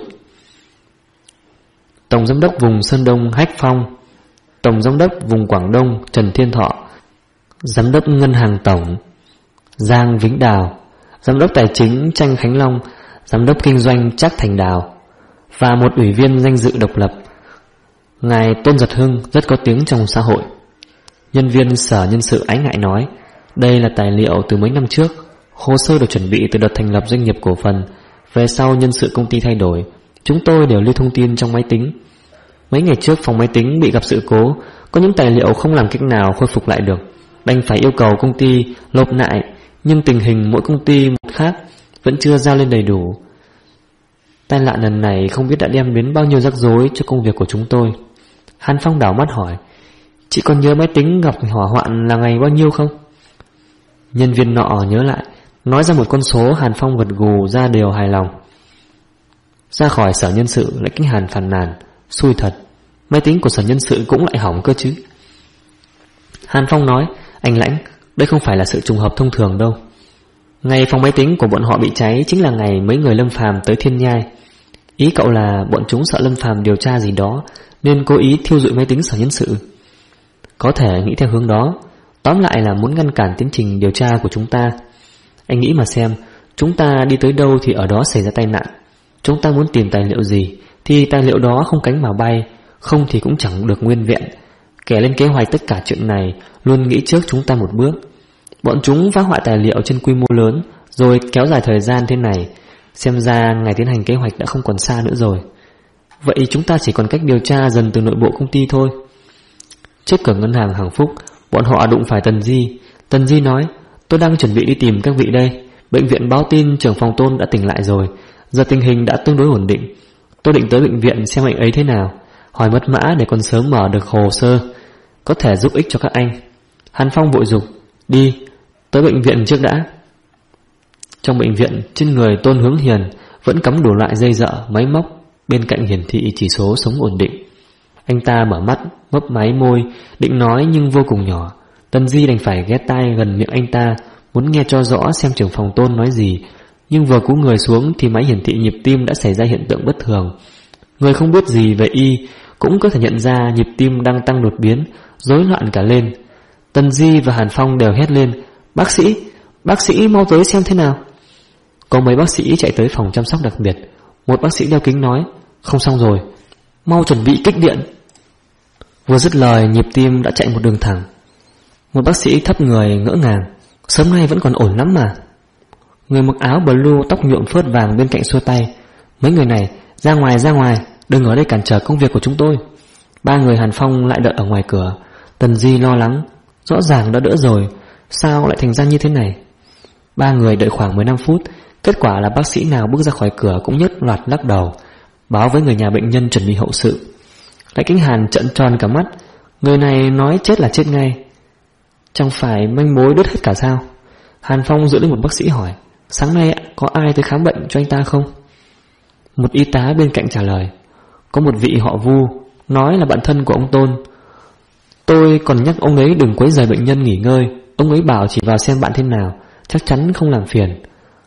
Speaker 1: tổng giám đốc vùng Sơn Đông Hách Phong, tổng giám đốc vùng Quảng Đông Trần Thiên Thọ, giám đốc ngân hàng tổng Giang Vĩnh Đào, giám đốc tài chính Tranh Khánh Long, giám đốc kinh doanh Trác Thành Đào, và một ủy viên danh dự độc lập, ngài Tôn Giật Hưng, rất có tiếng trong xã hội. Nhân viên sở nhân sự ái ngại nói, đây là tài liệu từ mấy năm trước, hồ sơ được chuẩn bị từ đợt thành lập doanh nghiệp cổ phần. Về sau nhân sự công ty thay đổi, chúng tôi đều lưu thông tin trong máy tính. Mấy ngày trước phòng máy tính bị gặp sự cố, có những tài liệu không làm cách nào khôi phục lại được, đành phải yêu cầu công ty nộp lại. Nhưng tình hình mỗi công ty một khác, vẫn chưa giao lên đầy đủ. Tai nạn lần này không biết đã đem đến bao nhiêu rắc rối cho công việc của chúng tôi. Hàn Phong đảo mắt hỏi, chị còn nhớ máy tính gặp hỏa hoạn là ngày bao nhiêu không? Nhân viên nọ nhớ lại, nói ra một con số. Hàn Phong gật gù ra đều hài lòng. Ra khỏi sở nhân sự lại kinh Hàn phàn nàn, xui thật, máy tính của sở nhân sự cũng lại hỏng cơ chứ. Hàn Phong nói, anh Lãnh, đây không phải là sự trùng hợp thông thường đâu. Ngày phòng máy tính của bọn họ bị cháy chính là ngày mấy người Lâm Phàm tới Thiên Nhai. Ý cậu là bọn chúng sợ Lâm Phàm điều tra gì đó nên cố ý thiêu rụi máy tính sở nhân sự. Có thể nghĩ theo hướng đó. Tóm lại là muốn ngăn cản tiến trình điều tra của chúng ta. Anh nghĩ mà xem, chúng ta đi tới đâu thì ở đó xảy ra tai nạn. Chúng ta muốn tìm tài liệu gì thì tài liệu đó không cánh mà bay, không thì cũng chẳng được nguyên vẹn. Kẻ lên kế hoạch tất cả chuyện này luôn nghĩ trước chúng ta một bước. Bọn chúng phá hoại tài liệu trên quy mô lớn rồi kéo dài thời gian thế này, xem ra ngày tiến hành kế hoạch đã không còn xa nữa rồi. Vậy chúng ta chỉ còn cách điều tra dần từ nội bộ công ty thôi. Trước cửa ngân hàng Hàng Phúc, Bọn họ đụng phải Tần Di. Tần Di nói: tôi đang chuẩn bị đi tìm các vị đây. Bệnh viện báo tin trưởng phòng Tôn đã tỉnh lại rồi, giờ tình hình đã tương đối ổn định. Tôi định tới bệnh viện xem anh ấy thế nào, hỏi mật mã để còn sớm mở được hồ sơ, có thể giúp ích cho các anh. Hàn Phong vội dục: đi, tới bệnh viện trước đã. Trong bệnh viện, trên người Tôn Hướng Hiền vẫn cắm đủ loại dây dợ, máy móc, bên cạnh hiển thị chỉ số sống ổn định. Anh ta mở mắt, mấp máy môi, định nói nhưng vô cùng nhỏ. Tần Di đành phải ghé tai gần miệng anh ta, muốn nghe cho rõ xem trưởng phòng Tôn nói gì. Nhưng vừa cúi người xuống thì máy hiển thị nhịp tim đã xảy ra hiện tượng bất thường. Người không biết gì về y cũng có thể nhận ra nhịp tim đang tăng đột biến, rối loạn cả lên. Tần Di và Hàn Phong đều hét lên: bác sĩ mau tới xem thế nào. Có mấy bác sĩ chạy tới phòng chăm sóc đặc biệt. Một bác sĩ đeo kính nói: không xong rồi, mau chuẩn bị kích điện. Vừa dứt lời, nhịp tim đã chạy một đường thẳng. Một bác sĩ thấp người ngỡ ngàng: sớm nay vẫn còn ổn lắm mà. Người mặc áo blue tóc nhuộm phớt vàng bên cạnh xua tay: mấy người này ra ngoài, đừng ở đây cản trở công việc của chúng tôi. Ba người Hàn Phong lại đợi ở ngoài cửa. Tần Di lo lắng: rõ ràng đã đỡ rồi, sao lại thành ra như thế này? Ba người đợi khoảng 15 phút. Kết quả là bác sĩ nào bước ra khỏi cửa cũng nhất loạt lắc đầu, báo với người nhà bệnh nhân chuẩn bị hậu sự. Lại Kính Hàn trợn tròn cả mắt: người này nói chết là chết ngay, chẳng phải manh mối đứt hết cả sao? Hàn Phong dựa lên một bác sĩ hỏi: sáng nay có ai tới khám bệnh cho anh ta không? Một y tá bên cạnh trả lời: có một vị họ Vu, nói là bạn thân của ông Tôn. Tôi còn nhắc ông ấy đừng quấy rầy bệnh nhân nghỉ ngơi. Ông ấy bảo chỉ vào xem bạn thế nào, chắc chắn không làm phiền.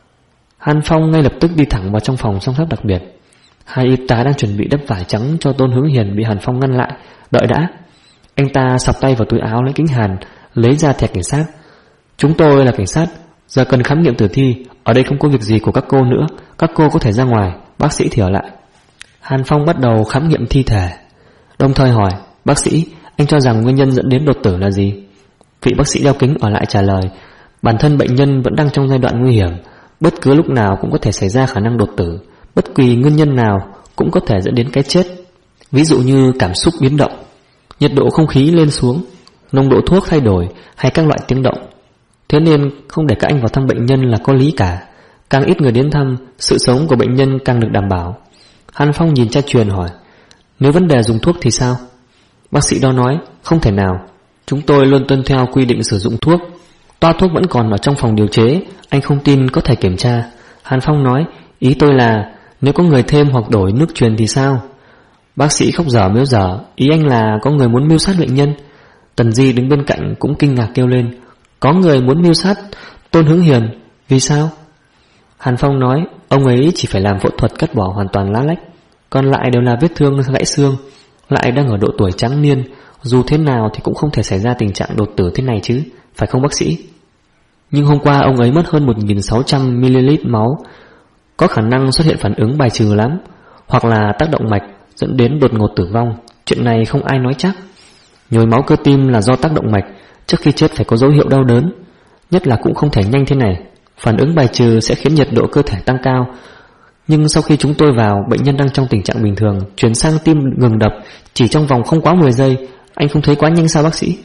Speaker 1: Hàn Phong ngay lập tức đi thẳng vào trong phòng chăm sóc đặc biệt. Hai y tá đang chuẩn bị đắp vải trắng cho Tôn Hướng Hiền bị Hàn Phong ngăn lại: đợi đã. Anh ta sọc tay vào túi áo lấy Kính Hàn, lấy ra thẻ cảnh sát: chúng tôi là cảnh sát, giờ cần khám nghiệm tử thi, ở đây không có việc gì của các cô nữa, các cô có thể ra ngoài, bác sĩ thì ở lại. Hàn Phong bắt đầu khám nghiệm thi thể, đồng thời hỏi: bác sĩ, anh cho rằng nguyên nhân dẫn đến đột tử là gì? Vị bác sĩ đeo kính ở lại trả lời: bản thân bệnh nhân vẫn đang trong giai đoạn nguy hiểm, bất cứ lúc nào cũng có thể xảy ra khả năng đột tử, bất kỳ nguyên nhân nào cũng có thể dẫn đến cái chết. Ví dụ như cảm xúc biến động, nhiệt độ không khí lên xuống, nồng độ thuốc thay đổi hay các loại tiếng động. Thế nên không để các anh vào thăm bệnh nhân là có lý cả. Càng ít người đến thăm, sự sống của bệnh nhân càng được đảm bảo. Hàn Phong nhìn cha truyền hỏi: nếu vấn đề dùng thuốc thì sao? Bác sĩ đó nói: không thể nào, chúng tôi luôn tuân theo quy định sử dụng thuốc. Toa thuốc vẫn còn ở trong phòng điều chế, anh không tin có thể kiểm tra. Hàn Phong nói: ý tôi là nếu có người thêm hoặc đổi nước truyền thì sao? Bác sĩ khóc dở mếu dở: ý anh là có người muốn mưu sát bệnh nhân? Tần Di đứng bên cạnh cũng kinh ngạc kêu lên: có người muốn mưu sát Tôn Hướng Hiền, vì sao? Hàn Phong nói: ông ấy chỉ phải làm phẫu thuật cắt bỏ hoàn toàn lá lách, còn lại đều là vết thương gãy xương, lại đang ở độ tuổi tráng niên, dù thế nào thì cũng không thể xảy ra tình trạng đột tử thế này chứ, phải không bác sĩ? Nhưng hôm qua ông ấy mất hơn 1.600ml máu, có khả năng xuất hiện phản ứng bài trừ lắm, hoặc là tác động mạch dẫn đến đột ngột tử vong. Chuyện này không ai nói chắc. Nhồi máu cơ tim là do tác động mạch, trước khi chết phải có dấu hiệu đau đớn, nhất là cũng không thể nhanh thế này. Phản ứng bài trừ sẽ khiến nhiệt độ cơ thể tăng cao, nhưng sau khi chúng tôi vào, bệnh nhân đang trong tình trạng bình thường, chuyển sang tim ngừng đập chỉ trong vòng không quá 10 giây. Anh không thấy quá nhanh sao bác sĩ?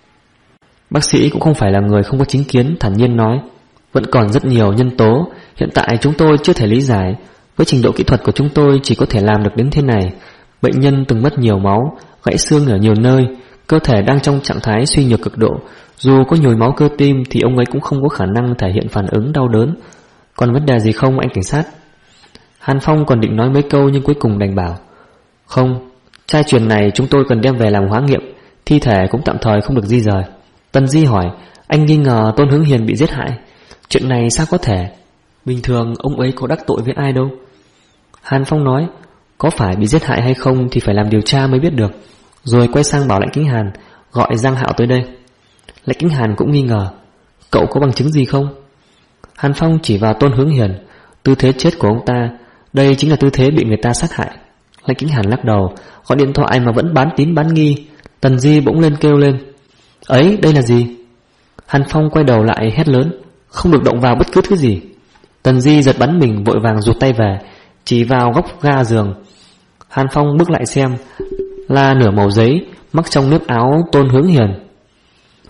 Speaker 1: Bác sĩ cũng không phải là người không có chính kiến, thản nhiên nói: vẫn còn rất nhiều nhân tố hiện tại chúng tôi chưa thể lý giải. Với trình độ kỹ thuật của chúng tôi chỉ có thể làm được đến thế này. Bệnh nhân từng mất nhiều máu, gãy xương ở nhiều nơi, cơ thể đang trong trạng thái suy nhược cực độ. Dù có nhồi máu cơ tim thì ông ấy cũng không có khả năng thể hiện phản ứng đau đớn. Còn vấn đề gì không anh cảnh sát? Hàn Phong còn định nói mấy câu nhưng cuối cùng đành bảo: không, chai truyền này chúng tôi cần đem về làm hóa nghiệm, thi thể cũng tạm thời không được di rời. Tần Di hỏi: anh nghi ngờ Tôn Hướng Hiền bị giết hại, chuyện này sao có thể? Bình thường ông ấy có đắc tội với ai đâu. Hàn Phong nói: có phải bị giết hại hay không thì phải làm điều tra mới biết được. Rồi quay sang bảo Lãnh Kính Hàn gọi Giang Hạo tới đây. Lãnh Kính Hàn cũng nghi ngờ: cậu có bằng chứng gì không? Hàn Phong chỉ vào Tôn Hướng Hiền: tư thế chết của ông ta, đây chính là tư thế bị người ta sát hại. Lãnh Kính Hàn lắc đầu: gọi điện thoại mà vẫn bán tín bán nghi. Tần Di bỗng lên kêu lên: ấy, đây là gì? Hàn Phong quay đầu lại hét lớn: không được động vào bất cứ thứ gì. Tần Di giật bắn mình, vội vàng rụt tay về, chỉ vào góc ga giường. Hàn Phong bước lại xem, là nửa mẩu giấy mắc trong nếp áo Tôn Hướng Hiền.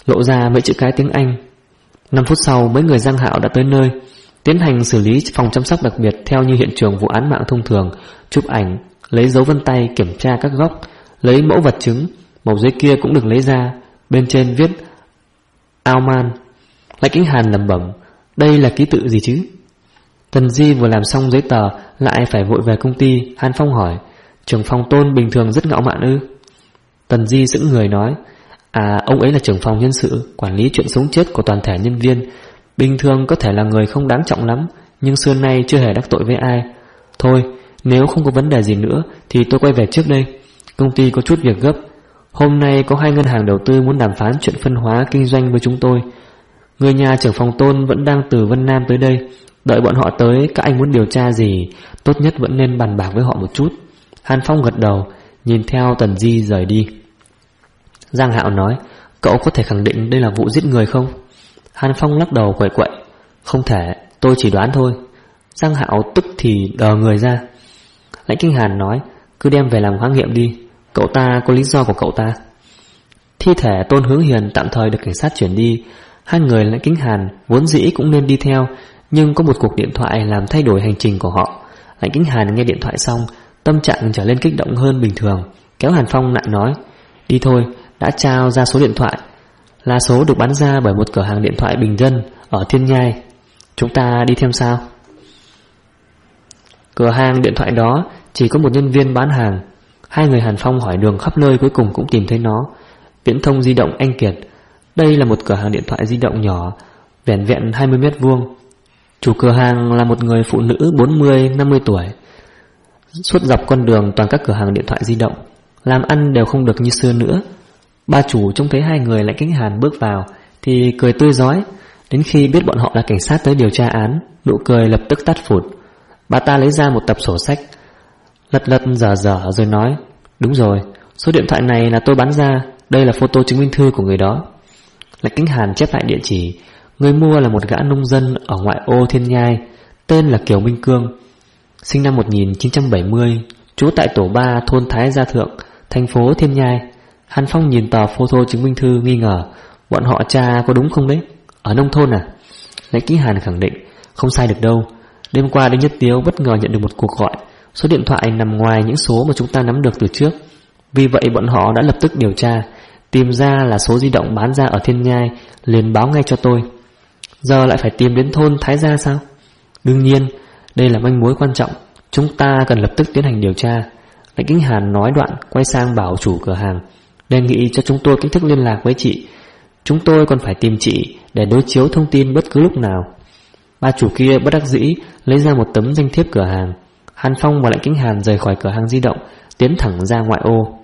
Speaker 1: lộ ra mấy chữ cái tiếng Anh. 5 phút sau, mấy người Giang Hạo đã tới nơi, tiến hành xử lý phòng chăm sóc đặc biệt theo như hiện trường vụ án mạng thông thường, chụp ảnh, lấy dấu vân tay, kiểm tra các góc, lấy mẫu vật chứng. Mẩu giấy kia cũng được lấy ra, bên trên viết Auman. Lãnh Kính Hàn lẩm bẩm, đây là ký tự gì chứ? Tần Di vừa làm xong giấy tờ lại phải vội về công ty. Hàn Phong hỏi, trưởng phòng Tôn bình thường rất ngạo mạn ư? Tần Di sững người nói, ông ấy là trưởng phòng nhân sự, quản lý chuyện sống chết của toàn thể nhân viên. Bình thường có thể là người không đáng trọng lắm, nhưng xưa nay chưa hề đắc tội với ai. Thôi, nếu không có vấn đề gì nữa thì tôi quay về trước đây. Công ty có chút việc gấp. Hôm nay có 2 ngân hàng đầu tư muốn đàm phán chuyện phân hóa kinh doanh với chúng tôi. Người nhà trưởng phòng Tôn vẫn đang từ Vân Nam tới đây. Đợi bọn họ tới, các anh muốn điều tra gì, tốt nhất vẫn nên bàn bạc với họ một chút. Hàn Phong gật đầu, nhìn theo Tần Di rời đi. Giang Hạo nói, cậu có thể khẳng định đây là vụ giết người không? Hàn Phong lắc đầu quậy quậy, không thể, tôi chỉ đoán thôi. Giang Hạo tức thì đờ người ra. Lãnh Kinh Hàn nói, cứ đem về làm hóa nghiệm đi, cậu ta có lý do của cậu ta. Thi thể Tôn Hướng Hiền tạm thời được cảnh sát chuyển đi. 2 người Lãnh Kính Hàn vốn dĩ cũng nên đi theo, nhưng có một cuộc điện thoại làm thay đổi hành trình của họ. Lãnh Kính Hàn nghe điện thoại xong, tâm trạng trở lên kích động hơn bình thường, kéo Hàn Phong lại nói, đi thôi, đã trao ra số điện thoại. Là số được bán ra bởi một cửa hàng điện thoại bình dân ở Thiên Nhai. Chúng ta đi thêm sao? Cửa hàng điện thoại đó chỉ có một nhân viên bán hàng. 2 người Hàn Phong hỏi đường khắp nơi, cuối cùng cũng tìm thấy nó. Viễn thông di động Anh Kiệt. Đây là một cửa hàng điện thoại di động nhỏ, vẻn vẹn 20 mét vuông. Chủ cửa hàng là một người phụ nữ 40-50 tuổi. Suốt dọc con đường toàn các cửa hàng điện thoại di động, làm ăn đều không được như xưa nữa. Bà chủ trông thấy 2 người Lãnh Kính Hàn bước vào thì cười tươi rói. Đến khi biết bọn họ là cảnh sát tới điều tra án, nụ cười lập tức tắt phụt. Bà ta lấy ra một tập sổ sách, lật dở rồi nói, đúng rồi, số điện thoại này là tôi bán ra, đây là photo chứng minh thư của người đó. Lãnh Kính Hàn chép lại địa chỉ. Người mua là một gã nông dân ở ngoại ô Thiên Nhai, tên là Kiều Minh Cương, sinh năm 1970, trú tại tổ 3 thôn Thái Gia Thượng, thành phố Thiên Nhai. Hàn Phong nhìn tờ photo chứng minh thư nghi ngờ, bọn họ cha có đúng không đấy? Ở nông thôn à? Lãnh Kính Hàn khẳng định, không sai được đâu. Đêm qua Đinh Nhất Tiếu bất ngờ nhận được một cuộc gọi, số điện thoại nằm ngoài những số mà chúng ta nắm được từ trước. Vì vậy bọn họ đã lập tức điều tra, tìm ra là số di động bán ra ở Thiên Nhai, liền báo ngay cho tôi. Giờ lại phải tìm đến thôn Thái Gia sao? Đương nhiên, đây là manh mối quan trọng, chúng ta cần lập tức tiến hành điều tra. Lãnh Kính Hàn nói đoạn quay sang bảo chủ cửa hàng, đề nghị cho chúng tôi cách thức liên lạc với chị. Chúng tôi còn phải tìm chị để đối chiếu thông tin bất cứ lúc nào. Bà chủ kia bất đắc dĩ lấy ra một tấm danh thiếp cửa hàng. Hàn Phong và Lãnh Kính Hàn rời khỏi cửa hàng di động, tiến thẳng ra ngoại ô.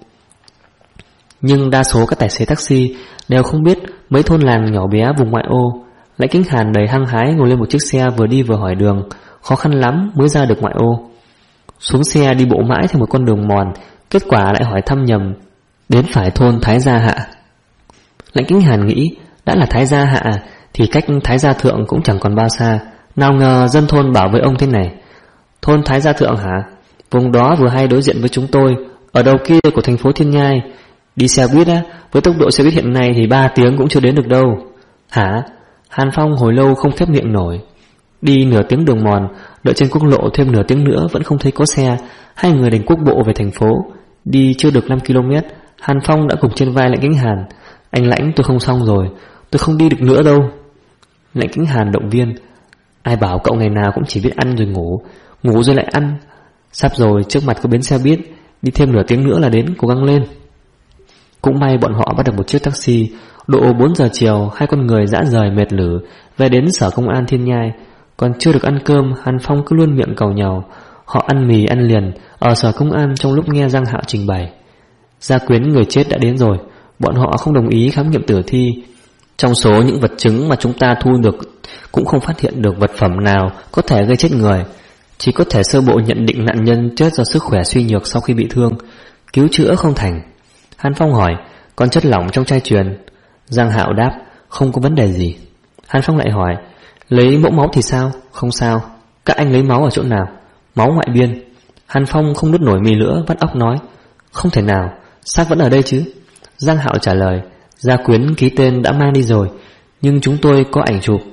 Speaker 1: Nhưng đa số các tài xế taxi đều không biết mấy thôn làng nhỏ bé vùng ngoại ô. Lãnh Kính Hàn đầy hăng hái ngồi lên một chiếc xe vừa đi vừa hỏi đường, khó khăn lắm mới ra được ngoại ô. Xuống xe đi bộ mãi theo một con đường mòn, kết quả lại hỏi thăm nhầm, đến phải thôn Thái Gia Hạ. Lãnh Kính Hàn nghĩ, đã là Thái Gia Hạ thì cách Thái Gia Thượng cũng chẳng còn bao xa. Nào ngờ dân thôn bảo với ông thế này, thôn Thái Gia Thượng hả? Vùng đó vừa hay đối diện với chúng tôi, ở đầu kia của thành phố Thiên Nhai. Đi xe buýt á, với tốc độ xe buýt hiện nay thì 3 tiếng cũng chưa đến được đâu. Hả? Hàn Phong hồi lâu không khép miệng nổi. Đi nửa tiếng đường mòn, đợi trên quốc lộ thêm nửa tiếng nữa vẫn không thấy có xe. 2 người đành quốc bộ về thành phố. Đi chưa được 5 km, Hàn Phong đã gục trên vai Lãnh Kính Hàn. Anh Lãnh, tôi không xong rồi, tôi không đi được nữa đâu. Lãnh Kính Hàn động viên, ai bảo cậu ngày nào cũng chỉ biết ăn rồi ngủ, ngủ rồi lại ăn. Sắp rồi, trước mặt có bến xe buýt, đi thêm nửa tiếng nữa là đến, cố gắng lên. Cũng may bọn họ bắt được một chiếc taxi. Độ 4 giờ chiều, 2 con người dã rời mệt lử về đến sở công an Thiên Nhai. Còn chưa được ăn cơm, Hàn Phong cứ luôn miệng cầu nhàu. Họ ăn mì ăn liền ở sở công an trong lúc nghe Giang Hạo trình bày. Gia quyến người chết đã đến rồi, bọn họ không đồng ý khám nghiệm tử thi. Trong số những vật chứng mà chúng ta thu được cũng không phát hiện được vật phẩm nào có thể gây chết người. Chỉ có thể sơ bộ nhận định nạn nhân chết do sức khỏe suy nhược sau khi bị thương, cứu chữa không thành. Hàn Phong hỏi, còn chất lỏng trong chai truyền? Giang Hạo đáp, không có vấn đề gì. Hàn Phong lại hỏi, lấy mẫu máu thì sao? Không sao. Các anh lấy máu ở chỗ nào? Máu ngoại biên. Hàn Phong không nuốt nổi mì nữa, vắt óc nói, không thể nào, xác vẫn ở đây chứ. Giang Hạo trả lời, Gia quyến ký tên đã mang đi rồi, nhưng chúng tôi có ảnh chụp.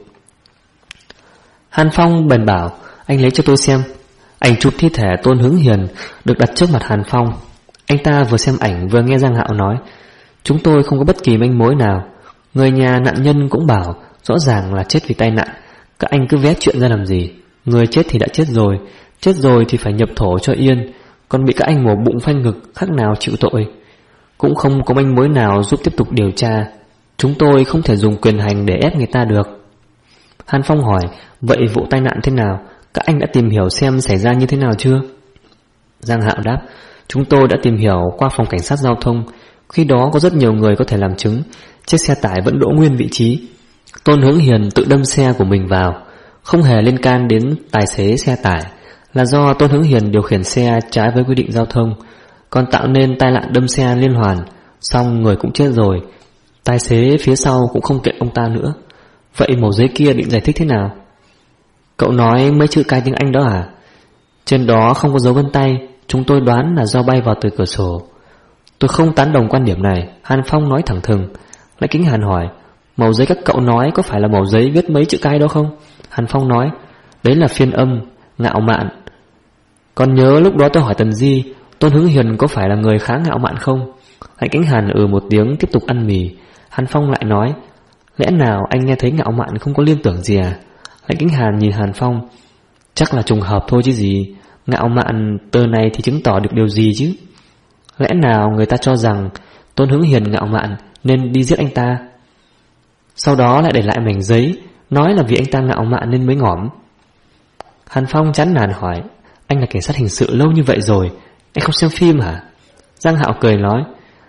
Speaker 1: Hàn Phong bèn bảo, anh lấy cho tôi xem. Ảnh chụp thi thể Tôn Hướng Hiền được đặt trước mặt Hàn Phong. Anh ta vừa xem ảnh vừa nghe Giang Hạo nói, chúng tôi không có bất kỳ manh mối nào. Người nhà nạn nhân cũng bảo rõ ràng là chết vì tai nạn. Các anh cứ vét chuyện ra làm gì? Người chết thì đã chết rồi thì phải nhập thổ cho yên. Còn bị các anh mổ bụng phanh ngực, khác nào chịu tội. Cũng không có manh mối nào giúp tiếp tục điều tra. Chúng tôi không thể dùng quyền hành để ép người ta được. Hàn Phong hỏi, vậy vụ tai nạn thế nào? Các anh đã tìm hiểu xem xảy ra như thế nào chưa? Giang Hạo đáp, chúng tôi đã tìm hiểu qua phòng cảnh sát giao thông. Khi đó có rất nhiều người có thể làm chứng. Chiếc xe tải vẫn đỗ nguyên vị trí. Tôn Hướng Hiền tự đâm xe của mình vào, không hề liên can đến tài xế xe tải. Là do Tôn Hướng Hiền điều khiển xe trái với quy định giao thông, còn tạo nên tai nạn đâm xe liên hoàn. Xong người cũng chết rồi, tài xế phía sau cũng không kiện ông ta nữa. Vậy mẩu giấy kia định giải thích thế nào? Cậu nói mấy chữ cái tiếng Anh đó à? Trên đó không có dấu vân tay, chúng tôi đoán là do bay vào từ cửa sổ. Tôi không tán đồng quan điểm này, Hàn Phong nói thẳng thừng. Lại Kính Hàn hỏi, mẩu giấy các cậu nói có phải là mẩu giấy viết mấy chữ cái đó không? Hàn Phong nói, đấy là phiên âm, ngạo mạn. Còn nhớ lúc đó tôi hỏi Tần Di, Tôn Hướng Hiền có phải là người khá ngạo mạn không? Lại Kính Hàn một tiếng tiếp tục ăn mì. Hàn Phong lại nói, lẽ nào anh nghe thấy ngạo mạn không có liên tưởng gì à? Lại Kính Hàn nhìn Hàn Phong, chắc là trùng hợp thôi chứ gì. Ngạo mạn từ này thì chứng tỏ được điều gì chứ? Lẽ nào người ta cho rằng Tôn Hướng Hiền ngạo mạn nên đi giết anh ta, sau đó lại để lại mảnh giấy, nói là vì anh ta ngạo mạn nên mới ngỏm. Hàn Phong chán nản hỏi, anh là cảnh sát hình sự lâu như vậy rồi, anh không xem phim hả? Giang Hạo cười nói,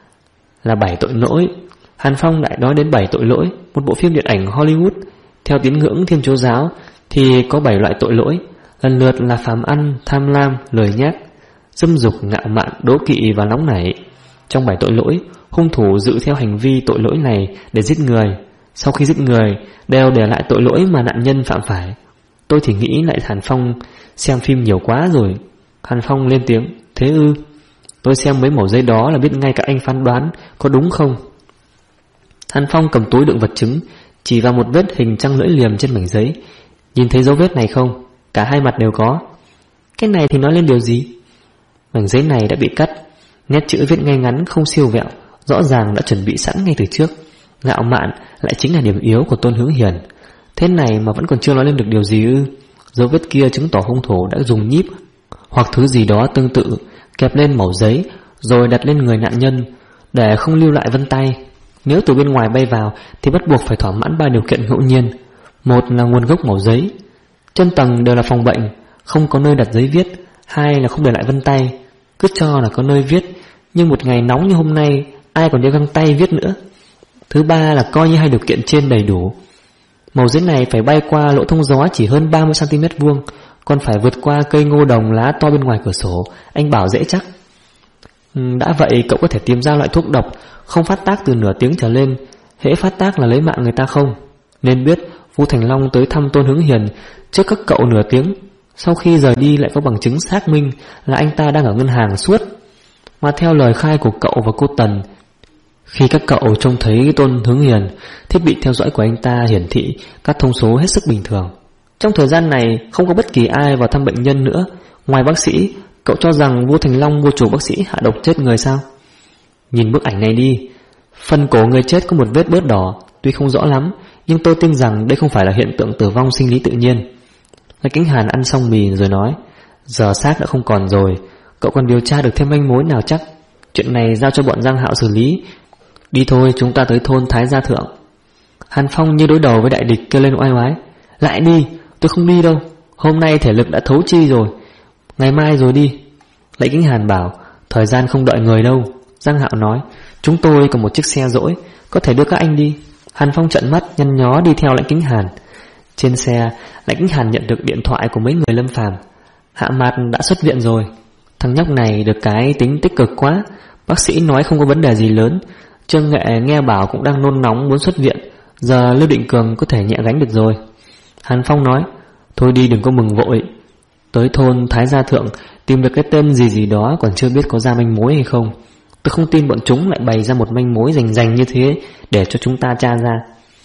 Speaker 1: là 7 tội lỗi. Hàn Phong lại nói đến 7 tội lỗi, một bộ phim điện ảnh Hollywood. Theo tín ngưỡng Thiên Chúa giáo thì có 7 loại tội lỗi, lần lượt là phàm ăn, tham lam, lười nhác, dâm dục, ngạo mạn, đố kỵ và nóng nảy. Trong 7 tội lỗi, hung thủ dựa theo hành vi tội lỗi này để giết người. Sau khi giết người đều để lại tội lỗi mà nạn nhân phạm phải. Tôi thì nghĩ lại Hàn Phong xem phim nhiều quá rồi. Hàn Phong lên tiếng, thế ư? Tôi xem mấy mẩu giấy đó là biết ngay các anh phán đoán có đúng không? Hàn Phong cầm túi đựng vật chứng, chỉ vào một vết hình trăng lưỡi liềm trên mảnh giấy. Nhìn thấy dấu vết này không? Cả hai mặt đều có. Cái này thì nói lên điều gì? Mảnh giấy này đã bị cắt, nét chữ viết ngay ngắn không siêu vẹo, rõ ràng đã chuẩn bị sẵn ngay từ trước. Ngạo mạn lại chính là điểm yếu của Tôn Hướng Hiền. Thế này mà vẫn còn chưa nói lên được điều gì ư? Dấu vết kia chứng tỏ hung thủ đã dùng nhíp hoặc thứ gì đó tương tự kẹp lên mẩu giấy rồi đặt lên người nạn nhân để không lưu lại vân tay. Nếu từ bên ngoài bay vào thì bắt buộc phải thỏa mãn 3 điều kiện ngẫu nhiên. Một là nguồn gốc mẩu giấy, chân tầng đều là phòng bệnh, không có nơi đặt giấy viết. Hai là không để lại vân tay, cứ cho là có nơi viết, nhưng một ngày nóng như hôm nay ai còn đeo găng tay viết nữa. Thứ ba là coi như 2 điều kiện trên đầy đủ. Mẩu giấy này phải bay qua lỗ thông gió chỉ hơn 30cm vuông, còn phải vượt qua cây ngô đồng lá to bên ngoài cửa sổ. Anh bảo dễ chắc. Đã vậy cậu có thể tìm ra loại thuốc độc không phát tác từ nửa tiếng trở lên, hễ phát tác là lấy mạng người ta không? Nên biết Vu Thành Long tới thăm Tôn Hướng Hiền trước các cậu nửa tiếng, sau khi rời đi lại có bằng chứng xác minh là anh ta đang ở ngân hàng suốt. Mà theo lời khai của cậu và cô Tần, khi các cậu trông thấy Tôn Hướng Hiền, thiết bị theo dõi của anh ta hiển thị các thông số hết sức bình thường. Trong thời gian này không có bất kỳ ai vào thăm bệnh nhân nữa. Ngoài bác sĩ, cậu cho rằng Vu Thành Long vô chủ bác sĩ hạ độc chết người sao? Nhìn bức ảnh này đi, phần cổ người chết có một vết bớt đỏ, tuy không rõ lắm, nhưng tôi tin rằng đây không phải là hiện tượng tử vong sinh lý tự nhiên. Lại Kính Hàn ăn xong mì rồi nói, giờ xác đã không còn rồi, cậu còn điều tra được thêm manh mối nào chắc? Chuyện này giao cho bọn Giang Hạo xử lý. Đi thôi, chúng ta tới thôn Thái Gia Thượng. Hàn Phong như đối đầu với đại địch kêu lên oai oái, lại đi, tôi không đi đâu, hôm nay thể lực đã thấu chi rồi, ngày mai rồi đi. Lại Kính Hàn bảo, thời gian không đợi người đâu. Giang Hạo nói, chúng tôi còn một chiếc xe dỗi, có thể đưa các anh đi. Hàn Phong trợn mắt nhăn nhó đi theo Lãnh Kính Hàn. Trên xe, Lãnh Kính Hàn nhận được điện thoại của mấy người Lâm Phàm. Hạ Mạt đã xuất viện rồi. Thằng nhóc này được cái tính tích cực quá, bác sĩ nói không có vấn đề gì lớn. Trương Nghệ nghe bảo cũng đang nôn nóng muốn xuất viện, giờ Lưu Định Cường có thể nhẹ gánh được rồi. Hàn Phong nói, thôi đi đừng có mừng vội. Tới thôn Thái Gia Thượng tìm được cái tên gì đó còn chưa biết có ra manh mối hay không. Tôi không tin bọn chúng lại bày ra một manh mối rành rành như thế để cho chúng ta tra ra.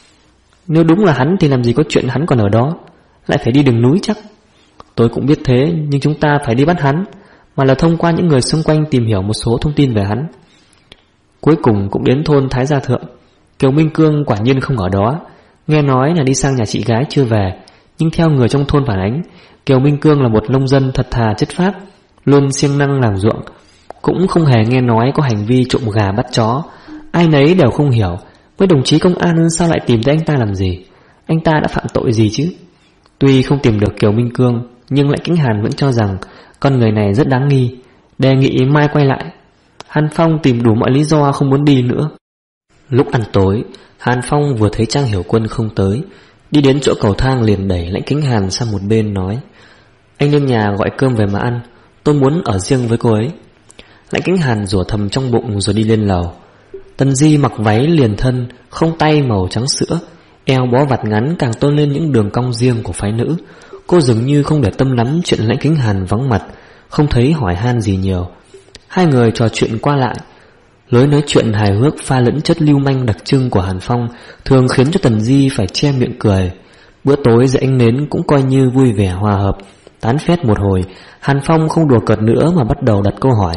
Speaker 1: Nếu đúng là hắn thì làm gì có chuyện hắn còn ở đó, lại phải đi đường núi chắc. Tôi cũng biết thế, nhưng chúng ta phải đi bắt hắn, mà là thông qua những người xung quanh tìm hiểu một số thông tin về hắn. Cuối cùng cũng đến thôn Thái Gia Thượng. Kiều Minh Cương quả nhiên không ở đó. Nghe nói là đi sang nhà chị gái chưa về, nhưng theo người trong thôn phản ánh, Kiều Minh Cương là một nông dân thật thà chất phác, luôn siêng năng làm ruộng, cũng không hề nghe nói có hành vi trộm gà bắt chó. Ai nấy đều không hiểu với đồng chí công an sao lại tìm tới anh ta làm gì. Anh ta đã phạm tội gì chứ? Tuy không tìm được Kiều Minh Cương, nhưng Lãnh Kính Hàn vẫn cho rằng con người này rất đáng nghi, đề nghị mai quay lại. Hàn Phong tìm đủ mọi lý do không muốn đi nữa. Lúc ăn tối, Hàn Phong vừa thấy Trang Hiểu Quân không tới, đi đến chỗ cầu thang liền đẩy Lãnh Kính Hàn sang một bên nói: Anh lên nhà gọi cơm về mà ăn, tôi muốn ở riêng với cô ấy. Lãnh Kính Hàn rủa thầm trong bụng rồi đi lên lầu. Tần Di mặc váy liền thân, không tay màu trắng sữa, eo bó vạt ngắn càng tôn lên những đường cong riêng của phái nữ. Cô dường như không để tâm lắm chuyện Lãnh Kính Hàn vắng mặt, không thấy hỏi han gì nhiều. Hai người trò chuyện qua lại. Lối nói chuyện hài hước pha lẫn chất lưu manh đặc trưng của Hàn Phong thường khiến cho Tần Di phải che miệng cười. Bữa tối dưới ánh nến cũng coi như vui vẻ hòa hợp. Tán phét một hồi, Hàn Phong không đùa cợt nữa mà bắt đầu đặt câu hỏi.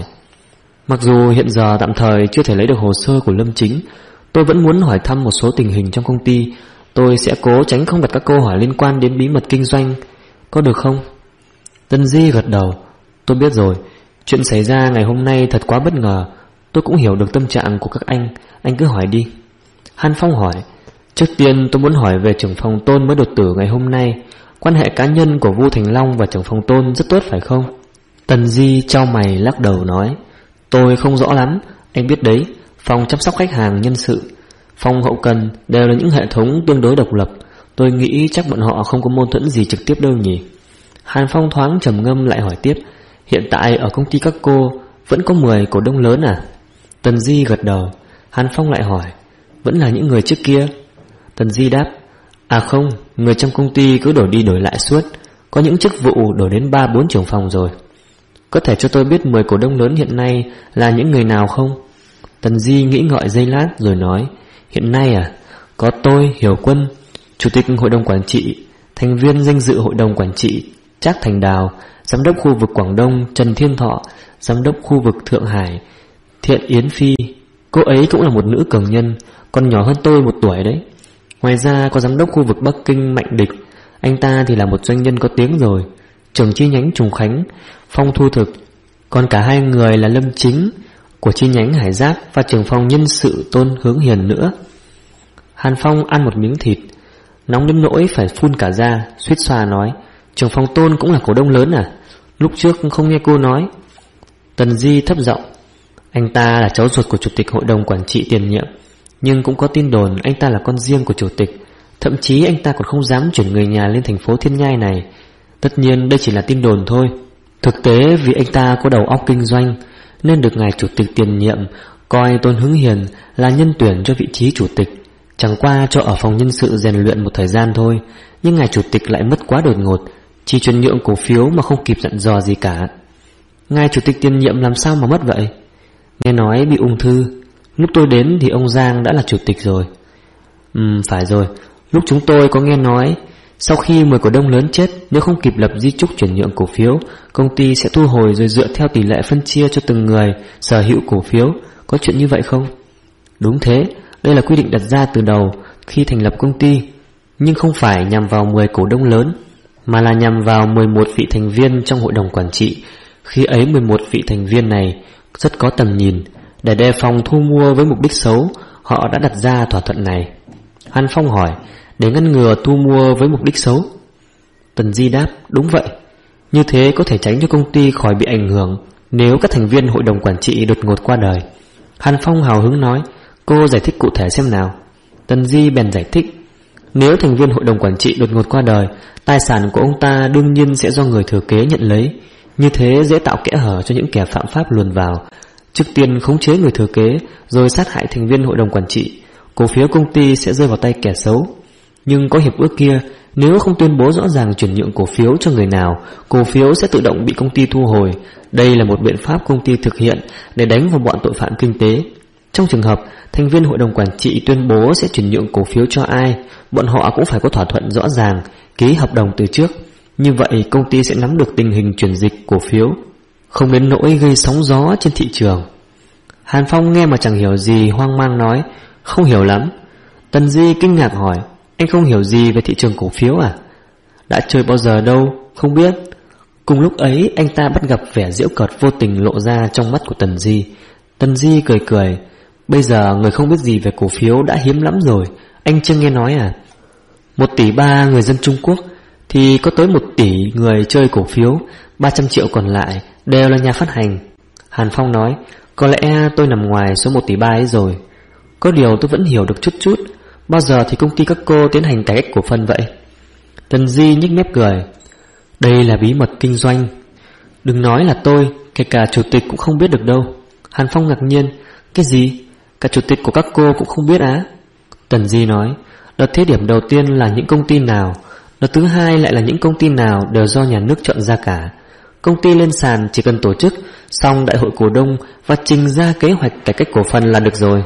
Speaker 1: Mặc dù hiện giờ tạm thời chưa thể lấy được hồ sơ của Lâm Chính, tôi vẫn muốn hỏi thăm một số tình hình trong công ty. Tôi sẽ cố tránh không đặt các câu hỏi liên quan đến bí mật kinh doanh, có được không? Tần Di gật đầu. Tôi biết rồi, chuyện xảy ra ngày hôm nay thật quá bất ngờ. Tôi cũng hiểu được tâm trạng của các anh cứ hỏi đi. Hàn Phong hỏi: Trước tiên tôi muốn hỏi về trưởng phòng Tôn mới đột tử ngày hôm nay. Quan hệ cá nhân của Vu Thành Long và trưởng phòng Tôn rất tốt phải không? Tần Di chau mày lắc đầu nói: Tôi không rõ lắm. Anh biết đấy, phòng chăm sóc khách hàng nhân sự, phòng hậu cần đều là những hệ thống tương đối độc lập. Tôi nghĩ chắc bọn họ không có mâu thuẫn gì trực tiếp đâu nhỉ. Hàn Phong thoáng trầm ngâm lại hỏi tiếp: Hiện tại ở công ty các cô vẫn có 10 cổ đông lớn à? Tần Di gật đầu. Hàn Phong lại hỏi: Vẫn là những người trước kia? Tần Di đáp: À không, người trong công ty cứ đổi đi đổi lại suốt, có những chức vụ đổi đến 3-4 trưởng phòng rồi. Có thể cho tôi biết 10 cổ đông lớn hiện nay là những người nào không? Tần Di nghĩ ngợi giây lát rồi nói: Hiện nay à, có tôi, Hiểu Quân, Chủ tịch Hội đồng Quản trị, thành viên danh dự Hội đồng Quản trị Trác Thành Đào, Giám đốc khu vực Quảng Đông Trần Thiên Thọ, Giám đốc khu vực Thượng Hải Thiện Yến Phi. Cô ấy cũng là một nữ cường nhân, còn nhỏ hơn tôi 1 tuổi đấy. Ngoài ra có giám đốc khu vực Bắc Kinh Mạnh Địch, anh ta thì là một doanh nhân có tiếng rồi. Trưởng chi nhánh Trùng Khánh Phong Thu Thực. Còn cả 2 người là Lâm Chính của chi nhánh Hải Giáp và trưởng phòng nhân sự Tôn Hướng Hiền nữa. Hàn Phong ăn một miếng thịt, nóng đến nỗi phải phun cả ra, suýt xoa nói: Trưởng phòng Tôn cũng là cổ đông lớn à? Lúc trước không nghe cô nói. Tần Di thấp giọng: Anh ta là cháu ruột của Chủ tịch Hội đồng Quản trị tiền nhiệm, nhưng cũng có tin đồn anh ta là con riêng của Chủ tịch. Thậm chí anh ta còn không dám chuyển người nhà lên thành phố Thiên Nhai này. Tất nhiên đây chỉ là tin đồn thôi. Thực tế vì anh ta có đầu óc kinh doanh, nên được ngài Chủ tịch tiền nhiệm coi Tôn Hướng Hiền là nhân tuyển cho vị trí Chủ tịch. Chẳng qua cho ở phòng nhân sự rèn luyện một thời gian thôi, nhưng ngài Chủ tịch lại mất quá đột ngột, chỉ chuyển nhượng cổ phiếu mà không kịp dặn dò gì cả. Ngài Chủ tịch tiền nhiệm làm sao mà mất vậy? Nghe nói bị ung thư. Lúc tôi đến thì ông Giang đã là chủ tịch rồi. Phải rồi, lúc chúng tôi có nghe nói sau khi 10 cổ đông lớn chết, nếu không kịp lập di chúc chuyển nhượng cổ phiếu, công ty sẽ thu hồi rồi dựa theo tỷ lệ phân chia cho từng người sở hữu cổ phiếu. Có chuyện như vậy không? Đúng thế, đây là quy định đặt ra từ đầu khi thành lập công ty, nhưng không phải nhằm vào 10 cổ đông lớn, mà là nhằm vào 11 vị thành viên trong hội đồng quản trị. Khi ấy 11 vị thành viên này rất có tầm nhìn. Để đề phòng thu mua với mục đích xấu, họ đã đặt ra thỏa thuận này. Hàn Phong hỏi: Để ngăn ngừa thu mua với mục đích xấu? Tần Di đáp: Đúng vậy. Như thế có thể tránh cho công ty khỏi bị ảnh hưởng nếu các thành viên hội đồng quản trị đột ngột qua đời. Hàn Phong hào hứng nói: Cô giải thích cụ thể xem nào. Tần Di bèn giải thích: Nếu thành viên hội đồng quản trị đột ngột qua đời, tài sản của ông ta đương nhiên sẽ do người thừa kế nhận lấy. Như thế dễ tạo kẽ hở cho những kẻ phạm pháp luồn vào, trước tiên khống chế người thừa kế, rồi sát hại thành viên hội đồng quản trị. Cổ phiếu công ty sẽ rơi vào tay kẻ xấu. Nhưng có hiệp ước kia, Nếu không tuyên bố rõ ràng chuyển nhượng cổ phiếu cho người nào, cổ phiếu sẽ tự động bị công ty thu hồi. Đây là một biện pháp công ty thực hiện để đánh vào bọn tội phạm kinh tế. Trong trường hợp thành viên hội đồng quản trị tuyên bố sẽ chuyển nhượng cổ phiếu cho ai, bọn họ cũng phải có thỏa thuận rõ ràng, ký hợp đồng từ trước. Như vậy công ty sẽ nắm được tình hình chuyển dịch cổ phiếu, không đến nỗi gây sóng gió trên thị trường. Hàn Phong nghe mà chẳng hiểu gì, hoang mang nói: Không hiểu lắm. Tần Di kinh ngạc hỏi: Anh không hiểu gì về thị trường cổ phiếu à? Đã chơi bao giờ đâu, không biết. Cùng lúc ấy anh ta bắt gặp vẻ giễu cợt vô tình lộ ra trong mắt của Tần Di. Tần Di cười cười: Bây giờ người không biết gì về cổ phiếu đã hiếm lắm rồi, anh chưa nghe nói à? 1,3 tỷ người dân Trung Quốc thì có tới 1 tỷ người chơi cổ phiếu, 300 triệu còn lại đều là nhà phát hành. Hàn Phong nói: Có lẽ tôi nằm ngoài số 1,3 tỷ ấy rồi. Có điều tôi vẫn hiểu được chút. Bao giờ thì công ty các cô tiến hành cải cách cổ phần vậy? Tần Di nhếch mép cười: Đây là bí mật kinh doanh. Đừng nói là tôi, kể cả chủ tịch cũng không biết được đâu. Hàn Phong ngạc nhiên: Cái gì? Cả chủ tịch của các cô cũng không biết á? Tần Di nói: Đợt thí điểm đầu tiên là những công ty nào, đợt thứ hai lại là những công ty nào đều do nhà nước chọn ra cả. Công ty lên sàn chỉ cần tổ chức xong đại hội cổ đông và trình ra kế hoạch cải cách cổ phần là được rồi.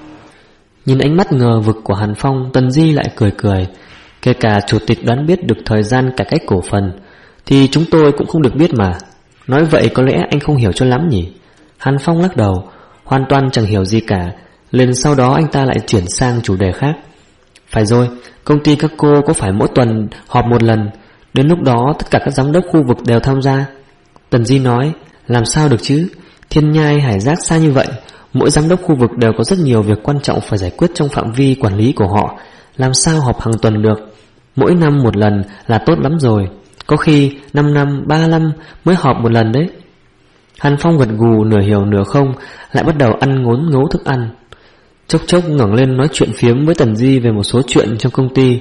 Speaker 1: Nhìn ánh mắt ngờ vực của Hàn Phong, Tần Di lại cười cười: Kể cả chủ tịch đoán biết được thời gian cải cách cổ phần thì chúng tôi cũng không được biết mà. Nói vậy có lẽ anh không hiểu cho lắm nhỉ? Hàn Phong lắc đầu, hoàn toàn chẳng hiểu gì cả. Liền sau đó anh ta lại chuyển sang chủ đề khác: Phải rồi, công ty các cô có phải mỗi tuần họp một lần? Đến lúc đó tất cả các giám đốc khu vực đều tham gia. Tần Di nói: Làm sao được chứ? Thiên Nhai Hải Giác xa như vậy, mỗi giám đốc khu vực đều có rất nhiều việc quan trọng phải giải quyết trong phạm vi quản lý của họ, làm sao họp hàng tuần được? Mỗi năm một lần là tốt lắm rồi, có khi 5 năm, 3 năm mới họp một lần đấy. Hàn Phong gật gù, nửa hiểu nửa không, lại bắt đầu ăn ngốn ngấu thức ăn. Chốc chốc ngẩng lên nói chuyện phiếm với Tần Di về một số chuyện trong công ty.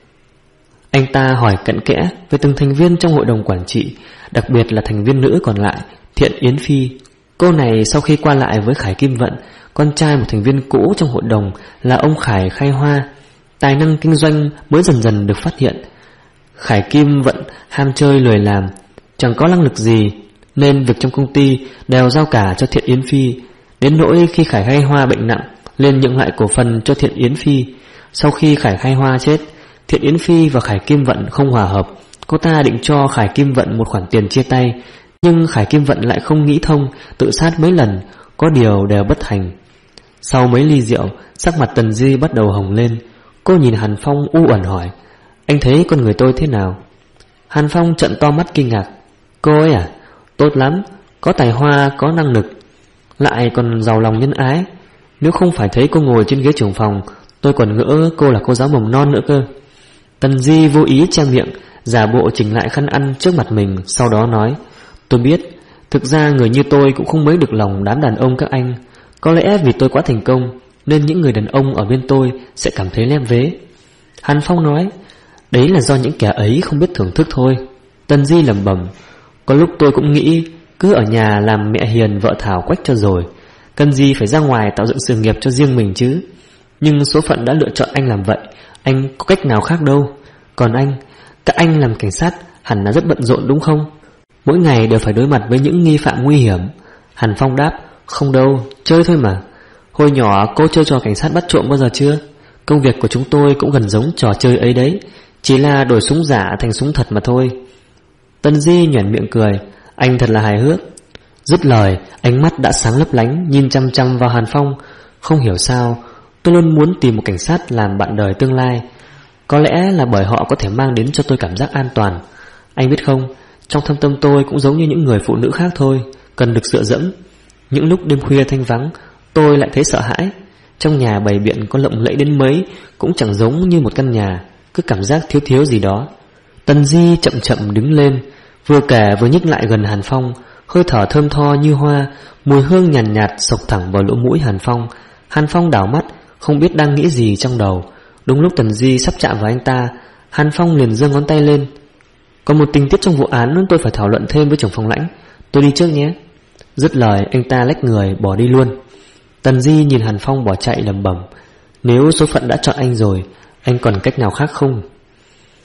Speaker 1: Anh ta hỏi cặn kẽ về từng thành viên trong hội đồng quản trị, đặc biệt là thành viên nữ còn lại, Thiện Yến Phi. Cô này sau khi qua lại với Khải Kim Vận, con trai một thành viên cũ trong hội đồng là ông Khải Khai Hoa, tài năng kinh doanh mới dần dần được phát hiện. Khải Kim Vận ham chơi lười làm, chẳng có năng lực gì, nên việc trong công ty đều giao cả cho Thiện Yến Phi. Đến nỗi khi Khải Khai Hoa bệnh nặng, lên nhượng lại cổ phần cho Thiện Yến Phi. Sau khi Khải Khai Hoa chết, Thiện Yến Phi và Khải Kim Vận không hòa hợp. Cô ta định cho Khải Kim Vận một khoản tiền chia tay, nhưng Khải Kim Vận lại không nghĩ thông, tự sát mấy lần, có điều đều bất thành. Sau mấy ly rượu, sắc mặt Tần Di bắt đầu hồng lên. Cô nhìn Hàn Phong u uẩn hỏi: Anh thấy con người tôi thế nào? Hàn Phong trợn to mắt kinh ngạc: Cô ấy à? Tốt lắm, có tài hoa, có năng lực, lại còn giàu lòng nhân ái. Nếu không phải thấy cô ngồi trên ghế trưởng phòng, tôi còn ngỡ cô là cô giáo mầm non nữa cơ. Tần Di vô ý che miệng, giả bộ chỉnh lại khăn ăn trước mặt mình, sau đó nói: Tôi biết, thực ra người như tôi cũng không mấy được lòng đám đàn ông các anh. Có lẽ vì tôi quá thành công, nên những người đàn ông ở bên tôi sẽ cảm thấy lem vế. Hàn Phong nói: Đấy là do những kẻ ấy không biết thưởng thức thôi. Tần Di lẩm bẩm: Có lúc tôi cũng nghĩ cứ ở nhà làm mẹ hiền vợ thảo quách cho rồi, cần gì phải ra ngoài tạo dựng sự nghiệp cho riêng mình chứ. Nhưng số phận đã lựa chọn anh làm vậy, anh có cách nào khác đâu. Còn anh, các anh làm cảnh sát hẳn là rất bận rộn đúng không? Mỗi ngày đều phải đối mặt với những nghi phạm nguy hiểm. Hàn Phong đáp: Không đâu, chơi thôi mà. Hồi nhỏ cô chơi trò cảnh sát bắt trộm bao giờ chưa? Công việc của chúng tôi cũng gần giống trò chơi ấy đấy, chỉ là đổi súng giả thành súng thật mà thôi. Tần Di nhoẻn miệng cười: Anh thật là hài hước. Dứt lời, ánh mắt đã sáng lấp lánh, nhìn chăm chăm vào Hàn Phong. Không hiểu sao, tôi luôn muốn tìm một cảnh sát làm bạn đời tương lai. Có lẽ là bởi họ có thể mang đến cho tôi cảm giác an toàn. Anh biết không, trong thâm tâm tôi cũng giống như những người phụ nữ khác thôi, cần được dựa dẫm. Những lúc đêm khuya thanh vắng, tôi lại thấy sợ hãi. Trong nhà bày biện có lộng lẫy đến mấy cũng chẳng giống như một căn nhà, cứ cảm giác thiếu thiếu gì đó. Tần Di chậm chậm đứng lên, vừa kể vừa nhích lại gần Hàn Phong. Hơi thở thơm tho như hoa, mùi hương nhàn nhạt xộc thẳng vào lỗ mũi Hàn Phong. Hàn Phong đảo mắt, không biết đang nghĩ gì trong đầu. Đúng lúc Tần Di sắp chạm vào anh ta, Hàn Phong liền giơ ngón tay lên: Còn một tình tiết trong vụ án tôi phải thảo luận thêm với trưởng phòng Lãnh, tôi đi trước nhé. Dứt lời anh ta lách người bỏ đi luôn. Tần Di nhìn Hàn Phong bỏ chạy lẩm bẩm: Nếu số phận đã chọn anh rồi, anh còn cách nào khác không?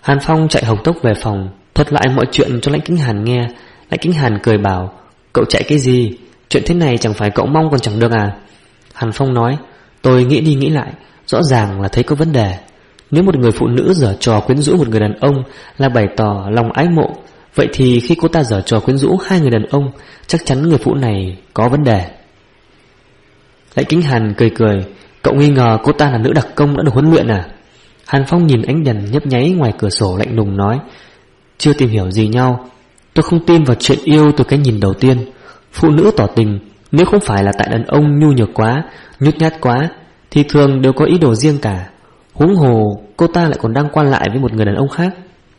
Speaker 1: Hàn Phong chạy hộc tốc về phòng, thuật lại mọi chuyện cho Lãnh Kính Hàn nghe. Lãnh Kính Hàn cười bảo: cậu chạy cái gì? Chuyện thế này chẳng phải cậu mong còn chẳng được à? Hàn Phong nói: tôi nghĩ đi nghĩ lại, rõ ràng là thấy có vấn đề. Nếu một người phụ nữ giở trò quyến rũ một người đàn ông là bày tỏ lòng ái mộ, vậy thì khi cô ta giở trò quyến rũ hai người đàn ông, chắc chắn người phụ này có vấn đề. Lãnh Kính Hàn cười cười: cậu nghi ngờ cô ta là nữ đặc công đã được huấn luyện à? Hàn Phong nhìn ánh đèn nhấp nháy ngoài cửa sổ lạnh lùng nói: chưa tìm hiểu gì nhau. Tôi không tin vào chuyện yêu từ cái nhìn đầu tiên. Phụ nữ tỏ tình, nếu không phải là tại đàn ông nhu nhược quá, nhút nhát quá, thì thường đều có ý đồ riêng cả. Huống hồ cô ta lại còn đang qua lại với một người đàn ông khác.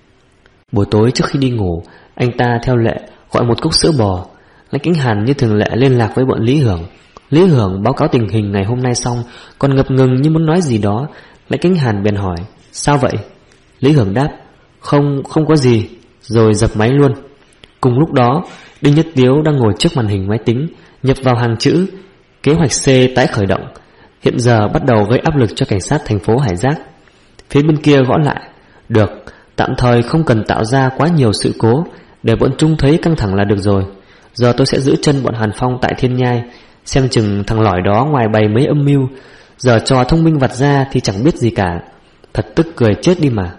Speaker 1: Buổi tối trước khi đi ngủ, anh ta theo lệ gọi một cốc sữa bò. Lãnh Kính Hàn như thường lệ liên lạc với bọn Lý Hưởng. Lý Hưởng báo cáo tình hình ngày hôm nay xong, còn ngập ngừng như muốn nói gì đó. Lãnh Kính Hàn bèn hỏi: sao vậy? Lý Hưởng đáp: không có gì, rồi dập máy luôn. Cùng lúc đó, Đinh Nhất Tiếu đang ngồi trước màn hình máy tính, nhập vào hàng chữ: kế hoạch C tái khởi động, hiện giờ bắt đầu gây áp lực cho cảnh sát thành phố Hải Giác. Phía bên kia gõ lại: được, tạm thời không cần tạo ra quá nhiều sự cố, để bọn chúng thấy căng thẳng là được rồi. Giờ tôi sẽ giữ chân bọn Hàn Phong tại Thiên Nhai, xem chừng thằng lỏi đó ngoài bày mấy âm mưu, giờ trò thông minh vặt ra thì chẳng biết gì cả. Thật tức cười chết đi mà.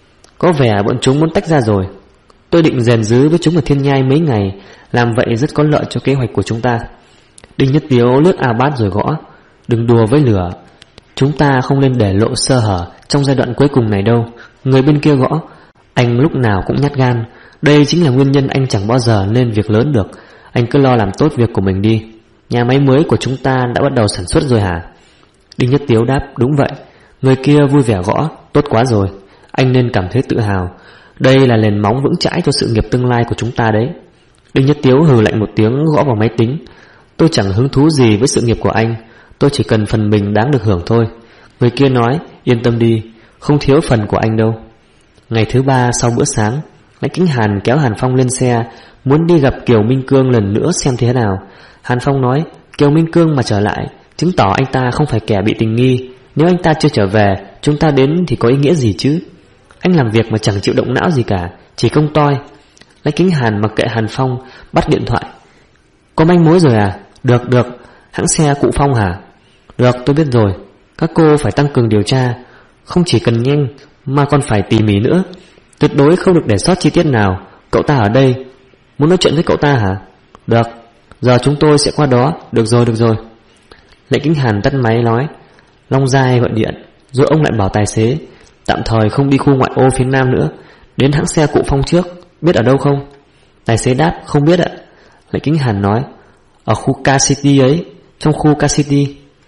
Speaker 1: Có vẻ bọn chúng muốn tách ra rồi. Tôi định rèn giữ với chúng ở Thiên Nhai mấy ngày, làm vậy rất có lợi cho kế hoạch của chúng ta. Đinh Nhất Tiếu lướt A-Bát rồi gõ: đừng đùa với lửa, chúng ta không nên để lộ sơ hở trong giai đoạn cuối cùng này đâu. Người bên kia gõ: anh lúc nào cũng nhát gan, đây chính là nguyên nhân anh chẳng bao giờ lên việc lớn được. Anh cứ lo làm tốt việc của mình đi. Nhà máy mới của chúng ta đã bắt đầu sản xuất rồi hả? Đinh Nhất Tiếu đáp: đúng vậy. Người kia vui vẻ gõ: tốt quá rồi, anh nên cảm thấy tự hào. Đây là nền móng vững chãi cho sự nghiệp tương lai của chúng ta đấy. Đinh Nhất Tiếu hừ lạnh một tiếng gõ vào máy tính: tôi chẳng hứng thú gì với sự nghiệp của anh, tôi chỉ cần phần mình đáng được hưởng thôi. Người kia nói: yên tâm đi, không thiếu phần của anh đâu. Ngày thứ ba sau bữa sáng, Lãnh Kính Hàn kéo Hàn Phong lên xe, muốn đi gặp Kiều Minh Cương lần nữa xem thế nào. Hàn Phong nói: Kiều Minh Cương mà trở lại, chứng tỏ anh ta không phải kẻ bị tình nghi. Nếu anh ta chưa trở về, chúng ta đến thì có ý nghĩa gì chứ? Anh làm việc mà chẳng chịu động não gì cả, chỉ công toi. Lãnh Kính Hàn mặc kệ Hàn Phong, bắt điện thoại: có manh mối rồi à? Được, hãng xe Cụ Phong hả? Được, tôi biết rồi. Các cô phải tăng cường điều tra, không chỉ cần nhanh mà còn phải tỉ mỉ nữa, tuyệt đối không được để sót chi tiết nào. Cậu ta ở đây, muốn nói chuyện với cậu ta hả? Được, giờ chúng tôi sẽ qua đó. Được rồi. Lãnh Kính Hàn tắt máy nói: Long Giai gọi điện, rồi ông lại bảo tài xế tạm thời không đi khu ngoại ô phía Nam nữa, đến hãng xe Cụ Phong trước. Biết ở đâu không? Tài xế đáp: không biết ạ. Lãnh Kính Hàn nói: ở khu K-City ấy, trong khu K-City.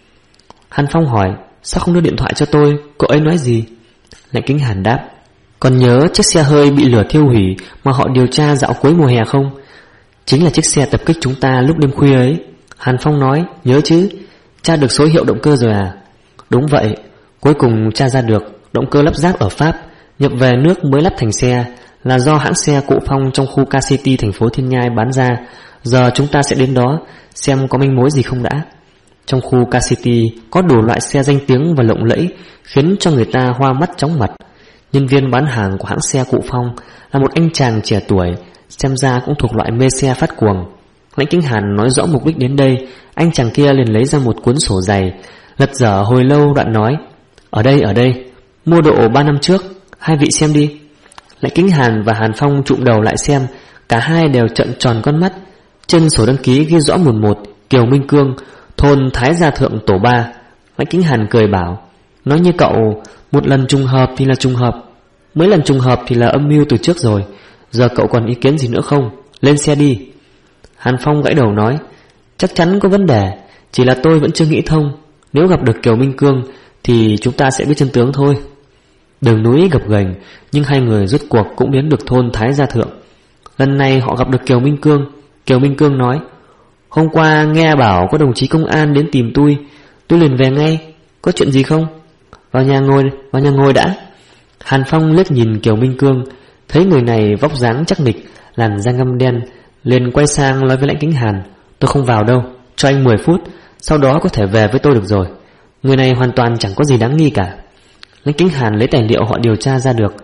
Speaker 1: Hàn Phong hỏi: sao không đưa điện thoại cho tôi, cậu ấy nói gì? Lãnh Kính Hàn đáp: còn nhớ chiếc xe hơi bị lửa thiêu hủy mà họ điều tra dạo cuối mùa hè không? Chính là chiếc xe tập kích chúng ta lúc đêm khuya ấy. Hàn Phong nói: nhớ chứ, tra được số hiệu động cơ rồi à? Đúng vậy, cuối cùng tra ra được động cơ lắp ráp ở Pháp, nhập về nước mới lắp thành xe, là do hãng xe Cụ Phong trong khu K-City thành phố Thiên Nhai bán ra. Giờ chúng ta sẽ đến đó xem có manh mối gì không đã. Trong khu K-City có đủ loại xe danh tiếng và lộng lẫy, khiến cho người ta hoa mắt chóng mặt. Nhân viên bán hàng của hãng xe Cụ Phong là một anh chàng trẻ tuổi, xem ra cũng thuộc loại mê xe phát cuồng. Lãnh Kính Hàn nói rõ mục đích đến đây, anh chàng kia liền lấy ra một cuốn sổ dày, lật dở hồi lâu đoạn nói: ở đây, mua độ 3 năm trước, hai vị xem đi. Lãnh Kính Hàn và Hàn Phong trụm đầu lại xem, cả hai đều trợn tròn con mắt. Trên sổ đăng ký ghi rõ mồn một: Kiều Minh Cương, thôn Thái Gia Thượng, tổ 3. Lãnh Kính Hàn cười bảo: nói như cậu, một lần trùng hợp thì là trùng hợp, mấy lần trùng hợp thì là âm mưu từ trước rồi. Giờ cậu còn ý kiến gì nữa không? Lên xe đi. Hàn Phong gãy đầu nói: chắc chắn có vấn đề, chỉ là tôi vẫn chưa nghĩ thông. Nếu gặp được Kiều Minh Cương thì chúng ta sẽ biết chân tướng thôi. Đường núi gập ghềnh, nhưng hai người rốt cuộc cũng đến được thôn Thái Gia Thượng. Lần này họ gặp được Kiều Minh Cương. Kiều Minh Cương nói: hôm qua nghe bảo có đồng chí công an đến tìm tôi liền về ngay. Có chuyện gì không? Vào nhà ngồi đã. Hàn Phong liếc nhìn Kiều Minh Cương, thấy người này vóc dáng chắc nịch, làn da ngăm đen, liền quay sang nói với Lãnh Kính Hàn: tôi không vào đâu, cho anh 10 phút, sau đó có thể về với tôi được rồi. Người này hoàn toàn chẳng có gì đáng nghi cả. Lãnh Kính Hàn lấy tài liệu họ điều tra ra được,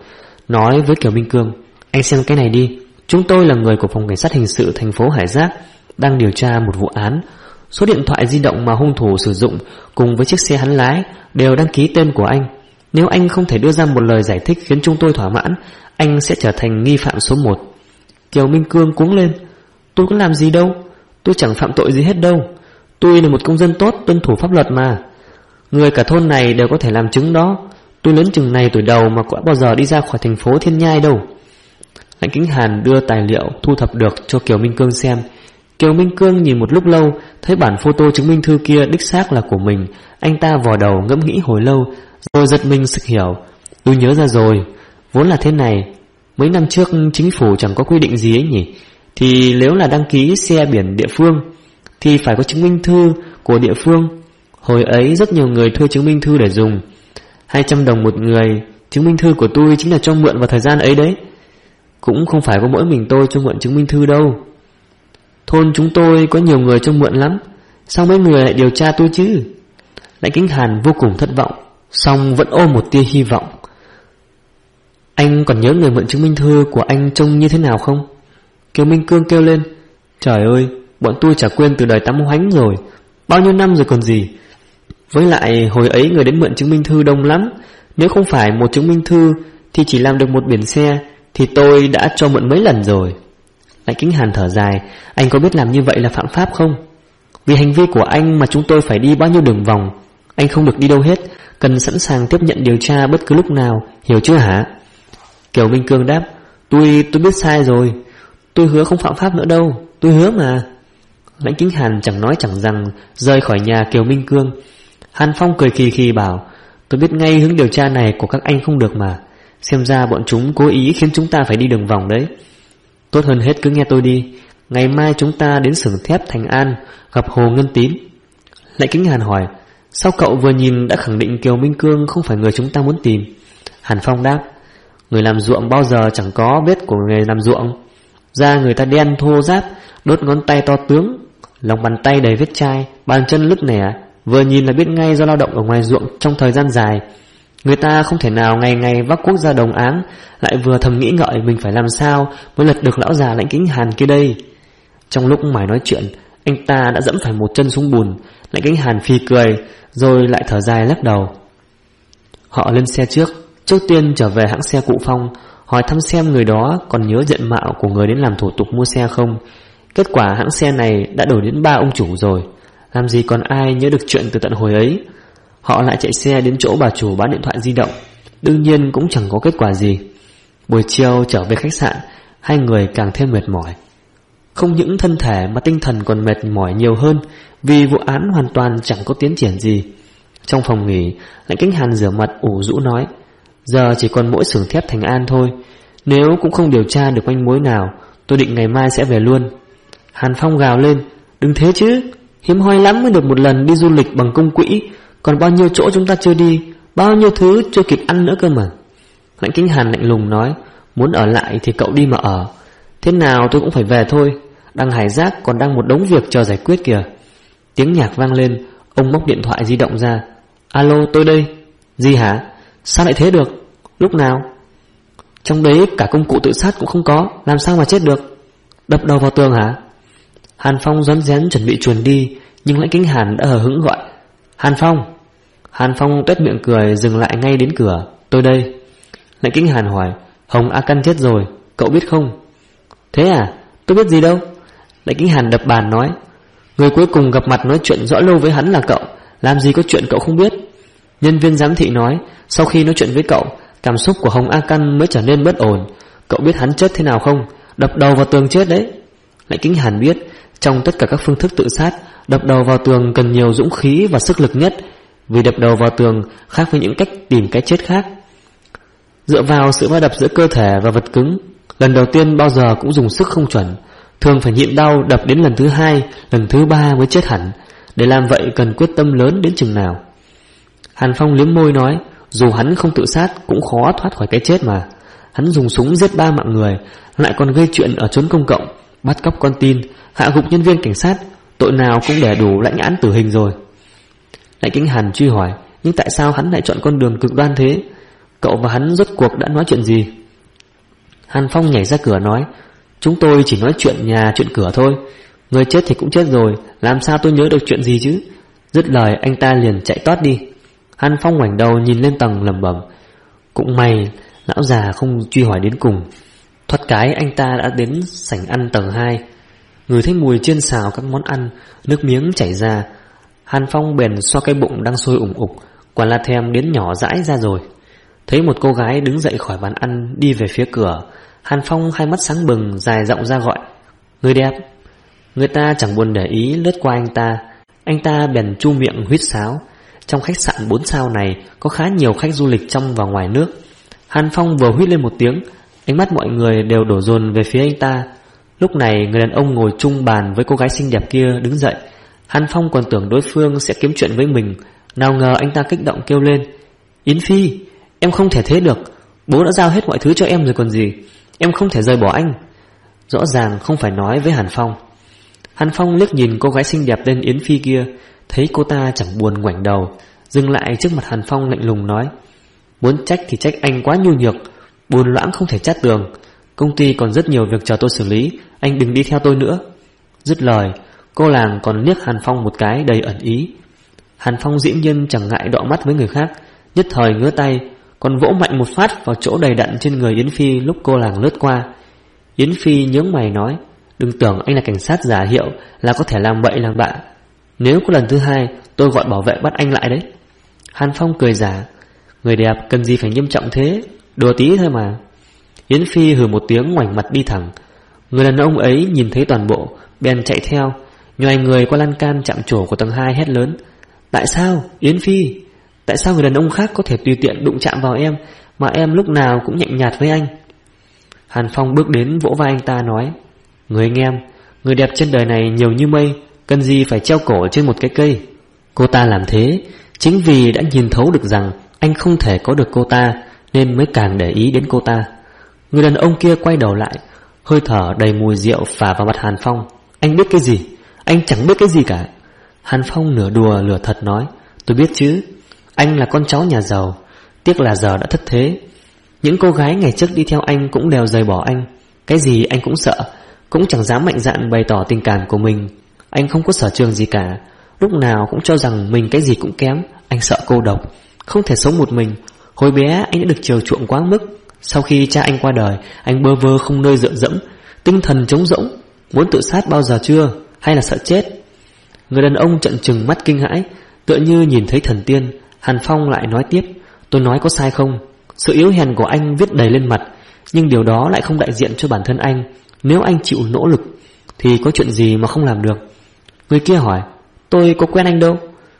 Speaker 1: nói với Kiều Minh Cương: Anh xem cái này đi, chúng tôi là người của phòng cảnh sát hình sự thành phố Hải Giác, đang điều tra một vụ án. Số điện thoại di động mà hung thủ sử dụng cùng với chiếc xe hắn lái đều đăng ký tên của anh. Nếu anh không thể đưa ra một lời giải thích khiến chúng tôi thỏa mãn, anh sẽ trở thành nghi phạm số 1. Kiều Minh Cương cuống lên: Tôi có làm gì đâu, tôi chẳng phạm tội gì hết đâu. Tôi là một công dân tốt, tuân thủ pháp luật mà. Người cả thôn này đều có thể làm chứng đó. Tôi lớn chừng này tuổi đầu mà có bao giờ đi ra khỏi thành phố Thiên Nhai đâu. Lãnh Kính Hàn đưa tài liệu thu thập được cho Kiều Minh Cương xem. Kiều Minh Cương nhìn một lúc lâu, thấy bản photo chứng minh thư kia đích xác là của mình. Anh ta vò đầu ngẫm nghĩ hồi lâu, rồi giật mình sực hiểu: Tôi nhớ ra rồi, vốn là thế này. Mấy năm trước chính phủ chẳng có quy định gì ấy nhỉ? Thì nếu là đăng ký xe biển địa phương thì phải có chứng minh thư của địa phương. Hồi ấy rất nhiều người thuê chứng minh thư để dùng, 200 đồng một người. Chứng minh thư của tôi chính là cho mượn vào thời gian ấy đấy. Cũng không phải có mỗi mình tôi cho mượn chứng minh thư đâu. Thôn chúng tôi có nhiều người cho mượn lắm. Sao mấy người lại điều tra tôi chứ? Lãnh Kính Hàn vô cùng thất vọng, song vẫn ôm một tia hy vọng. Anh còn nhớ người mượn chứng minh thư của anh trông như thế nào không? Kiều Minh Cương kêu lên: Trời ơi, bọn tôi chả quên từ đời tắm hoánh rồi. Bao nhiêu năm rồi còn gì. Với lại hồi ấy người đến mượn chứng minh thư đông lắm. Nếu không phải một chứng minh thư thì chỉ làm được một biển xe, thì tôi đã cho mượn mấy lần rồi. Lãnh Kính Hàn thở dài: Anh có biết làm như vậy là phạm pháp không? Vì hành vi của anh mà chúng tôi phải đi bao nhiêu đường vòng. Anh không được đi đâu hết, cần sẵn sàng tiếp nhận điều tra bất cứ lúc nào, hiểu chưa hả? Kiều Minh Cương đáp: Tôi biết sai rồi. Tôi hứa không phạm pháp nữa đâu, tôi hứa mà. Lãnh Kính Hàn chẳng nói chẳng rằng rời khỏi nhà Kiều Minh Cương. Hàn Phong cười khì khì bảo: Tôi biết ngay hướng điều tra này của các anh không được mà. Xem ra bọn chúng cố ý khiến chúng ta phải đi đường vòng đấy. Tốt hơn hết cứ nghe tôi đi. Ngày mai chúng ta đến xưởng thép Thành An gặp Hồ Ngân Tín. Lãnh Kính Hàn hỏi: Sao cậu vừa nhìn đã khẳng định Kiều Minh Cương không phải người chúng ta muốn tìm? Hàn Phong đáp: Người làm ruộng bao giờ chẳng có vết của người làm ruộng. Da người ta đen thô ráp, đốt ngón tay to tướng, lòng bàn tay đầy vết chai, bàn chân lứt nẻ, vừa nhìn là biết ngay do lao động ở ngoài ruộng trong thời gian dài. Người ta không thể nào ngày ngày vác cuốc ra đồng áng, lại vừa thầm nghĩ ngợi mình phải làm sao mới lật được lão già Lãnh Kính Hàn kia đây. Trong lúc mải nói chuyện, anh ta đã dẫm phải một chân xuống bùn. Lãnh Kính Hàn phì cười, rồi lại thở dài lắc đầu. Họ lên xe trước tiên trở về hãng xe Cụ Phong, hỏi thăm xem người đó còn nhớ diện mạo của người đến làm thủ tục mua xe không. Kết quả hãng xe này đã đổi đến 3 ông chủ rồi, làm gì còn ai nhớ được chuyện từ tận hồi ấy. Họ lại chạy xe đến chỗ bà chủ bán điện thoại di động, đương nhiên cũng chẳng có kết quả gì. Buổi chiều trở về khách sạn, hai người càng thêm mệt mỏi. Không những thân thể mà tinh thần còn mệt mỏi nhiều hơn, vì vụ án hoàn toàn chẳng có tiến triển gì. Trong phòng nghỉ, Lãnh Kính Hàn rửa mặt ủ rũ nói: Giờ chỉ còn mỗi xưởng thép Thành An thôi. Nếu cũng không điều tra được manh mối nào, tôi định ngày mai sẽ về luôn. Hàn Phong gào lên: Đừng thế chứ, hiếm hoi lắm mới được một lần đi du lịch bằng công quỹ. Còn bao nhiêu chỗ chúng ta chưa đi, bao nhiêu thứ chưa kịp ăn nữa cơ mà. Lãnh Kính Hàn lạnh lùng nói: Muốn ở lại thì cậu đi mà ở. Thế nào tôi cũng phải về thôi. Đằng Hải Giác còn đang một đống việc chờ giải quyết kìa. Tiếng nhạc vang lên, ông móc điện thoại di động ra: Alo, tôi đây. Gì hả? Sao lại thế được? Lúc nào? Trong đấy cả công cụ tự sát cũng không có, làm sao mà chết được? Đập đầu vào tường hả? Hàn Phong rón rén chuẩn bị chuồn đi, nhưng Lãnh Kính Hàn đã hờ hững gọi: Hàn Phong. Hàn Phong tuét miệng cười, dừng lại ngay đến cửa: Tôi đây. Lãnh Kính Hàn hỏi: Hồng A Căn chết rồi, cậu biết không? Thế à? Tôi biết gì đâu. Lãnh Kính Hàn đập bàn nói: Người cuối cùng gặp mặt nói chuyện rõ lâu với hắn là cậu, làm gì có chuyện cậu không biết. Nhân viên giám thị nói sau khi nói chuyện với cậu, cảm xúc của Hồng A Căn mới trở nên bất ổn. Cậu biết hắn chết thế nào không? Đập đầu vào tường chết đấy. Lãnh Kính Hàn biết trong tất cả các phương thức tự sát, đập đầu vào tường cần nhiều dũng khí và sức lực nhất, vì đập đầu vào tường khác với những cách tìm cái chết khác. Dựa vào sự va đập giữa cơ thể và vật cứng, lần đầu tiên bao giờ cũng dùng sức không chuẩn, thường phải nhịn đau đập đến lần thứ 2, lần thứ 3 mới chết hẳn. Để làm vậy cần quyết tâm lớn đến chừng nào. Hàn Phong liếm môi nói: Dù hắn không tự sát cũng khó thoát khỏi cái chết mà. Hắn dùng súng giết 3 mạng người, lại còn gây chuyện ở chốn công cộng, bắt cóc con tin, hạ gục nhân viên cảnh sát, tội nào cũng để đủ lãnh án tử hình rồi. Lãnh Kính Hàn truy hỏi: Nhưng tại sao hắn lại chọn con đường cực đoan thế? Cậu và hắn rốt cuộc đã nói chuyện gì? Hàn Phong nhảy ra cửa nói, chúng tôi chỉ nói chuyện nhà chuyện cửa thôi. Người chết thì cũng chết rồi, làm sao tôi nhớ được chuyện gì chứ. Dứt lời anh ta liền chạy tót đi. Hàn Phong ngoảnh đầu nhìn lên tầng lẩm bẩm, cũng may lão già không truy hỏi đến cùng. Thoát cái anh ta đã đến sảnh ăn tầng 2. Ngửi thấy mùi chiên xào các món ăn, nước miếng chảy ra. Hàn Phong bèn xoa cái bụng đang sôi ủng ục, quả là thèm đến nhỏ dãi ra rồi. Thấy một cô gái đứng dậy khỏi bàn ăn đi về phía cửa. Hàn Phong hai mắt sáng bừng, dài rộng ra gọi, người đẹp. Người ta chẳng buồn để ý lướt qua anh ta bèn chu miệng huýt sáo. Trong khách sạn 4 sao này có khá nhiều khách du lịch trong và ngoài nước. Hàn Phong vừa huýt lên một tiếng, ánh mắt mọi người đều đổ dồn về phía anh ta. Lúc này người đàn ông ngồi chung bàn với cô gái xinh đẹp kia đứng dậy. Hàn Phong còn tưởng đối phương sẽ kiếm chuyện với mình, nào ngờ anh ta kích động kêu lên, Yến Phi, em không thể thế được. Bố đã giao hết mọi thứ cho em rồi còn gì. Em không thể rời bỏ anh. Rõ ràng không phải nói với Hàn Phong. Hàn Phong liếc nhìn cô gái xinh đẹp tên Yến Phi kia, thấy cô ta chẳng buồn ngoảnh đầu, dừng lại trước mặt Hàn Phong lạnh lùng nói, muốn trách thì trách anh quá nhu nhược, buồn loãng không thể chát tường. Công ty còn rất nhiều việc chờ tôi xử lý, anh đừng đi theo tôi nữa. Dứt lời, cô làng còn liếc Hàn Phong một cái đầy ẩn ý. Hàn Phong dĩ nhiên chẳng ngại đọ mắt với người khác, nhất thời ngứa tay, còn vỗ mạnh một phát vào chỗ đầy đặn trên người Yến Phi lúc cô làng lướt qua. Yến Phi nhướng mày nói, đừng tưởng anh là cảnh sát giả hiệu là có thể làm bậy làm bạ. Nếu có lần thứ hai, tôi gọi bảo vệ bắt anh lại đấy. Hàn Phong cười giả, người đẹp cần gì phải nghiêm trọng thế, đùa tí thôi mà. Yến Phi hừ một tiếng ngoảnh mặt đi thẳng. Người đàn ông ấy nhìn thấy toàn bộ bèn chạy theo, nhoài người qua lan can chạm trổ của tầng 2 hét lớn, tại sao Yến Phi, tại sao người đàn ông khác có thể tùy tiện đụng chạm vào em, mà em lúc nào cũng nhạnh nhạt với anh. Hàn Phong bước đến vỗ vai anh ta nói, người anh em, người đẹp trên đời này nhiều như mây, cần gì phải treo cổ trên một cái cây. Cô ta làm thế chính vì đã nhìn thấu được rằng anh không thể có được cô ta, nên mới càng để ý đến cô ta. Người đàn ông kia quay đầu lại, hơi thở đầy mùi rượu phả vào mặt Hàn Phong. Anh biết cái gì? Anh chẳng biết cái gì cả. Hàn Phong nửa đùa nửa thật nói, tôi biết chứ, anh là con cháu nhà giàu, tiếc là giờ đã thất thế. Những cô gái ngày trước đi theo anh cũng đều rời bỏ anh, cái gì anh cũng sợ, cũng chẳng dám mạnh dạn bày tỏ tình cảm của mình. Anh không có sở trường gì cả, lúc nào cũng cho rằng mình cái gì cũng kém. Anh sợ cô độc, không thể sống một mình. Hồi bé anh đã được chiều chuộng quá mức. Sau khi cha anh qua đời, anh bơ vơ không nơi dựa dẫm, tinh thần trống rỗng. Muốn tự sát bao giờ chưa, hay là sợ chết? Người đàn ông trợn trừng mắt kinh hãi, tựa như nhìn thấy thần tiên. Hàn Phong lại nói tiếp, tôi nói có sai không? Sự yếu hèn của anh viết đầy lên mặt, nhưng điều đó lại không đại diện cho bản thân anh. Nếu anh chịu nỗ lực thì có chuyện gì mà không làm được? Người kia hỏi, tôi có quen anh đâu?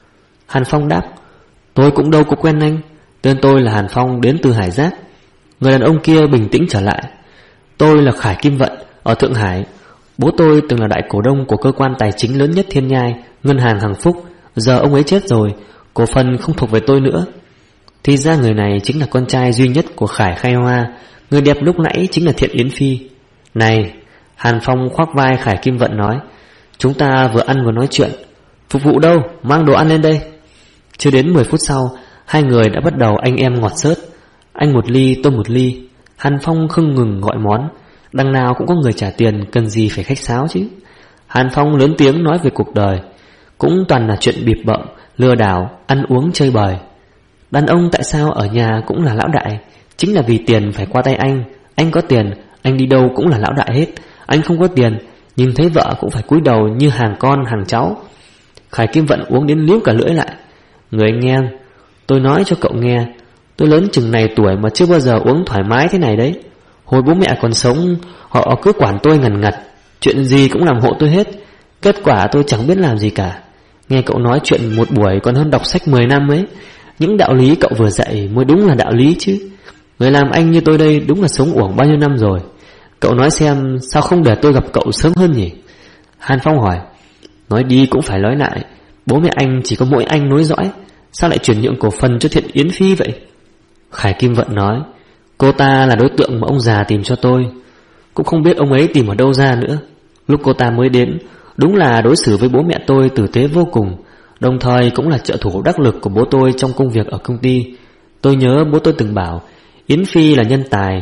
Speaker 1: Hàn Phong đáp, tôi cũng đâu có quen anh, tên tôi là Hàn Phong, đến từ Hải Giác. Người đàn ông kia bình tĩnh trở lại, tôi là Khải Kim Vận, ở Thượng Hải. Bố tôi từng là đại cổ đông của cơ quan tài chính lớn nhất Thiên Nhai, ngân hàng Hằng Phúc. Giờ ông ấy chết rồi, cổ phần không thuộc về tôi nữa. Thì ra người này chính là con trai duy nhất của Khải Khai Hoa. Người đẹp lúc nãy chính là Thiện Yến Phi. Này, Hàn Phong khoác vai Khải Kim Vận nói, chúng ta vừa ăn vừa nói chuyện. Phục vụ đâu, mang đồ ăn lên đây. Chưa đến 10 phút sau, hai người đã bắt đầu anh em ngọt xớt. Anh một ly, tôi một ly. Hàn Phong không ngừng gọi món, đằng nào cũng có người trả tiền, cần gì phải khách sáo chứ. Hàn Phong lớn tiếng nói về cuộc đời, cũng toàn là chuyện bịp bợm, lừa đảo, ăn uống chơi bời. Đàn ông tại sao ở nhà cũng là lão đại? Chính là vì tiền phải qua tay anh. Anh có tiền, anh đi đâu cũng là lão đại hết. Anh không có tiền, nhìn thấy vợ cũng phải cúi đầu như hàng con hàng cháu. Khải Kim Vận uống đến líu cả lưỡi lại. Người anh em, tôi nói cho cậu nghe, tôi lớn chừng này tuổi mà chưa bao giờ uống thoải mái thế này đấy. Hồi bố mẹ còn sống, họ cứ quản tôi ngần ngật, chuyện gì cũng làm hộ tôi hết. Kết quả tôi chẳng biết làm gì cả. Nghe cậu nói chuyện một buổi còn hơn đọc sách 10 năm ấy. Những đạo lý cậu vừa dạy mới đúng là đạo lý chứ. Người làm anh như tôi đây đúng là sống uổng bao nhiêu năm rồi. Cậu nói xem, sao không để tôi gặp cậu sớm hơn nhỉ? Hàn Phong hỏi. Nói đi cũng phải nói lại, bố mẹ anh chỉ có mỗi anh nối dõi, sao lại chuyển nhượng cổ phần cho Thiện Yến Phi vậy? Khải Kim Vận nói, cô ta là đối tượng mà ông già tìm cho tôi, cũng không biết ông ấy tìm ở đâu ra nữa. Lúc cô ta mới đến, đúng là đối xử với bố mẹ tôi tử tế vô cùng, đồng thời cũng là trợ thủ đắc lực của bố tôi trong công việc ở công ty. Tôi nhớ bố tôi từng bảo Yến Phi là nhân tài,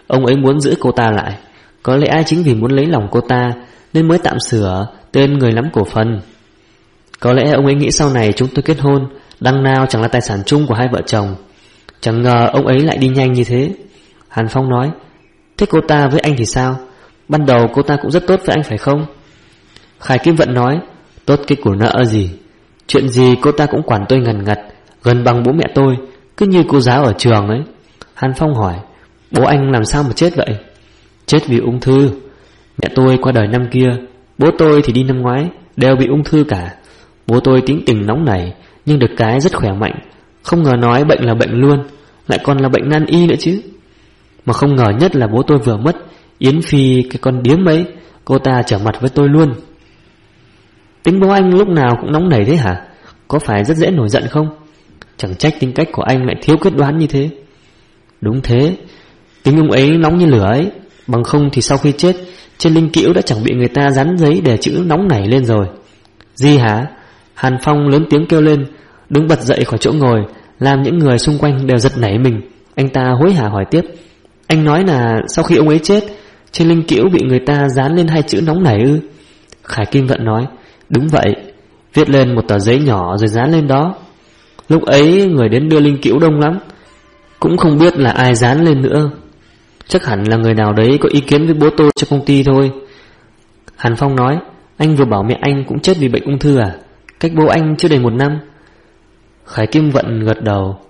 Speaker 1: ông ấy muốn giữ cô ta lại. Có lẽ chính vì muốn lấy lòng cô ta nên mới tạm sửa tên người nắm cổ phần. Có lẽ ông ấy nghĩ sau này chúng tôi kết hôn, đằng nào chẳng là tài sản chung của hai vợ chồng. Chẳng ngờ ông ấy lại đi nhanh như thế. Hàn Phong nói: Thế cô ta với anh thì sao? Ban đầu cô ta cũng rất tốt với anh phải không? Khải Kim Vận nói: Tốt cái của nợ gì. Chuyện gì cô ta cũng quản tôi ngần ngật, gần bằng bố mẹ tôi, cứ như cô giáo ở trường ấy. Hàn Phong hỏi: Bố anh làm sao mà chết vậy? Chết vì ung thư. Mẹ tôi qua đời năm kia, bố tôi thì đi năm ngoái, đều bị ung thư cả. Bố tôi tính tình nóng nảy, nhưng được cái rất khỏe mạnh. Không ngờ nói bệnh là bệnh luôn, lại còn là bệnh nan y nữa chứ. Mà không ngờ nhất là bố tôi vừa mất, Yến Phi cái con điếm ấy, cô ta trở mặt với tôi luôn. Tính bố anh lúc nào cũng nóng nảy thế hả? Có phải rất dễ nổi giận không? Chẳng trách tính cách của anh lại thiếu quyết đoán như thế. Đúng thế, tính ông ấy nóng như lửa ấy. Bằng không thì sau khi chết, trên linh cữu đã chẳng bị người ta dán giấy để chữ nóng nảy lên rồi. Gì hả? Hàn Phong lớn tiếng kêu lên, đứng bật dậy khỏi chỗ ngồi, làm những người xung quanh đều giật nảy mình. Anh ta hối hả hỏi tiếp: Anh nói là sau khi ông ấy chết, trên linh cữu bị người ta dán lên hai chữ nóng nảy ư? Khải Kim Vận nói: Đúng vậy, viết lên một tờ giấy nhỏ rồi dán lên đó. Lúc ấy người đến đưa linh cữu đông lắm, cũng không biết là ai dán lên nữa. Chắc hẳn là người nào đấy có ý kiến với bố tôi cho công ty thôi. Hàn Phong nói: Anh vừa bảo mẹ anh cũng chết vì bệnh ung thư à? Cách bố anh chưa đầy 1 năm. Khải Kim Vận gật đầu: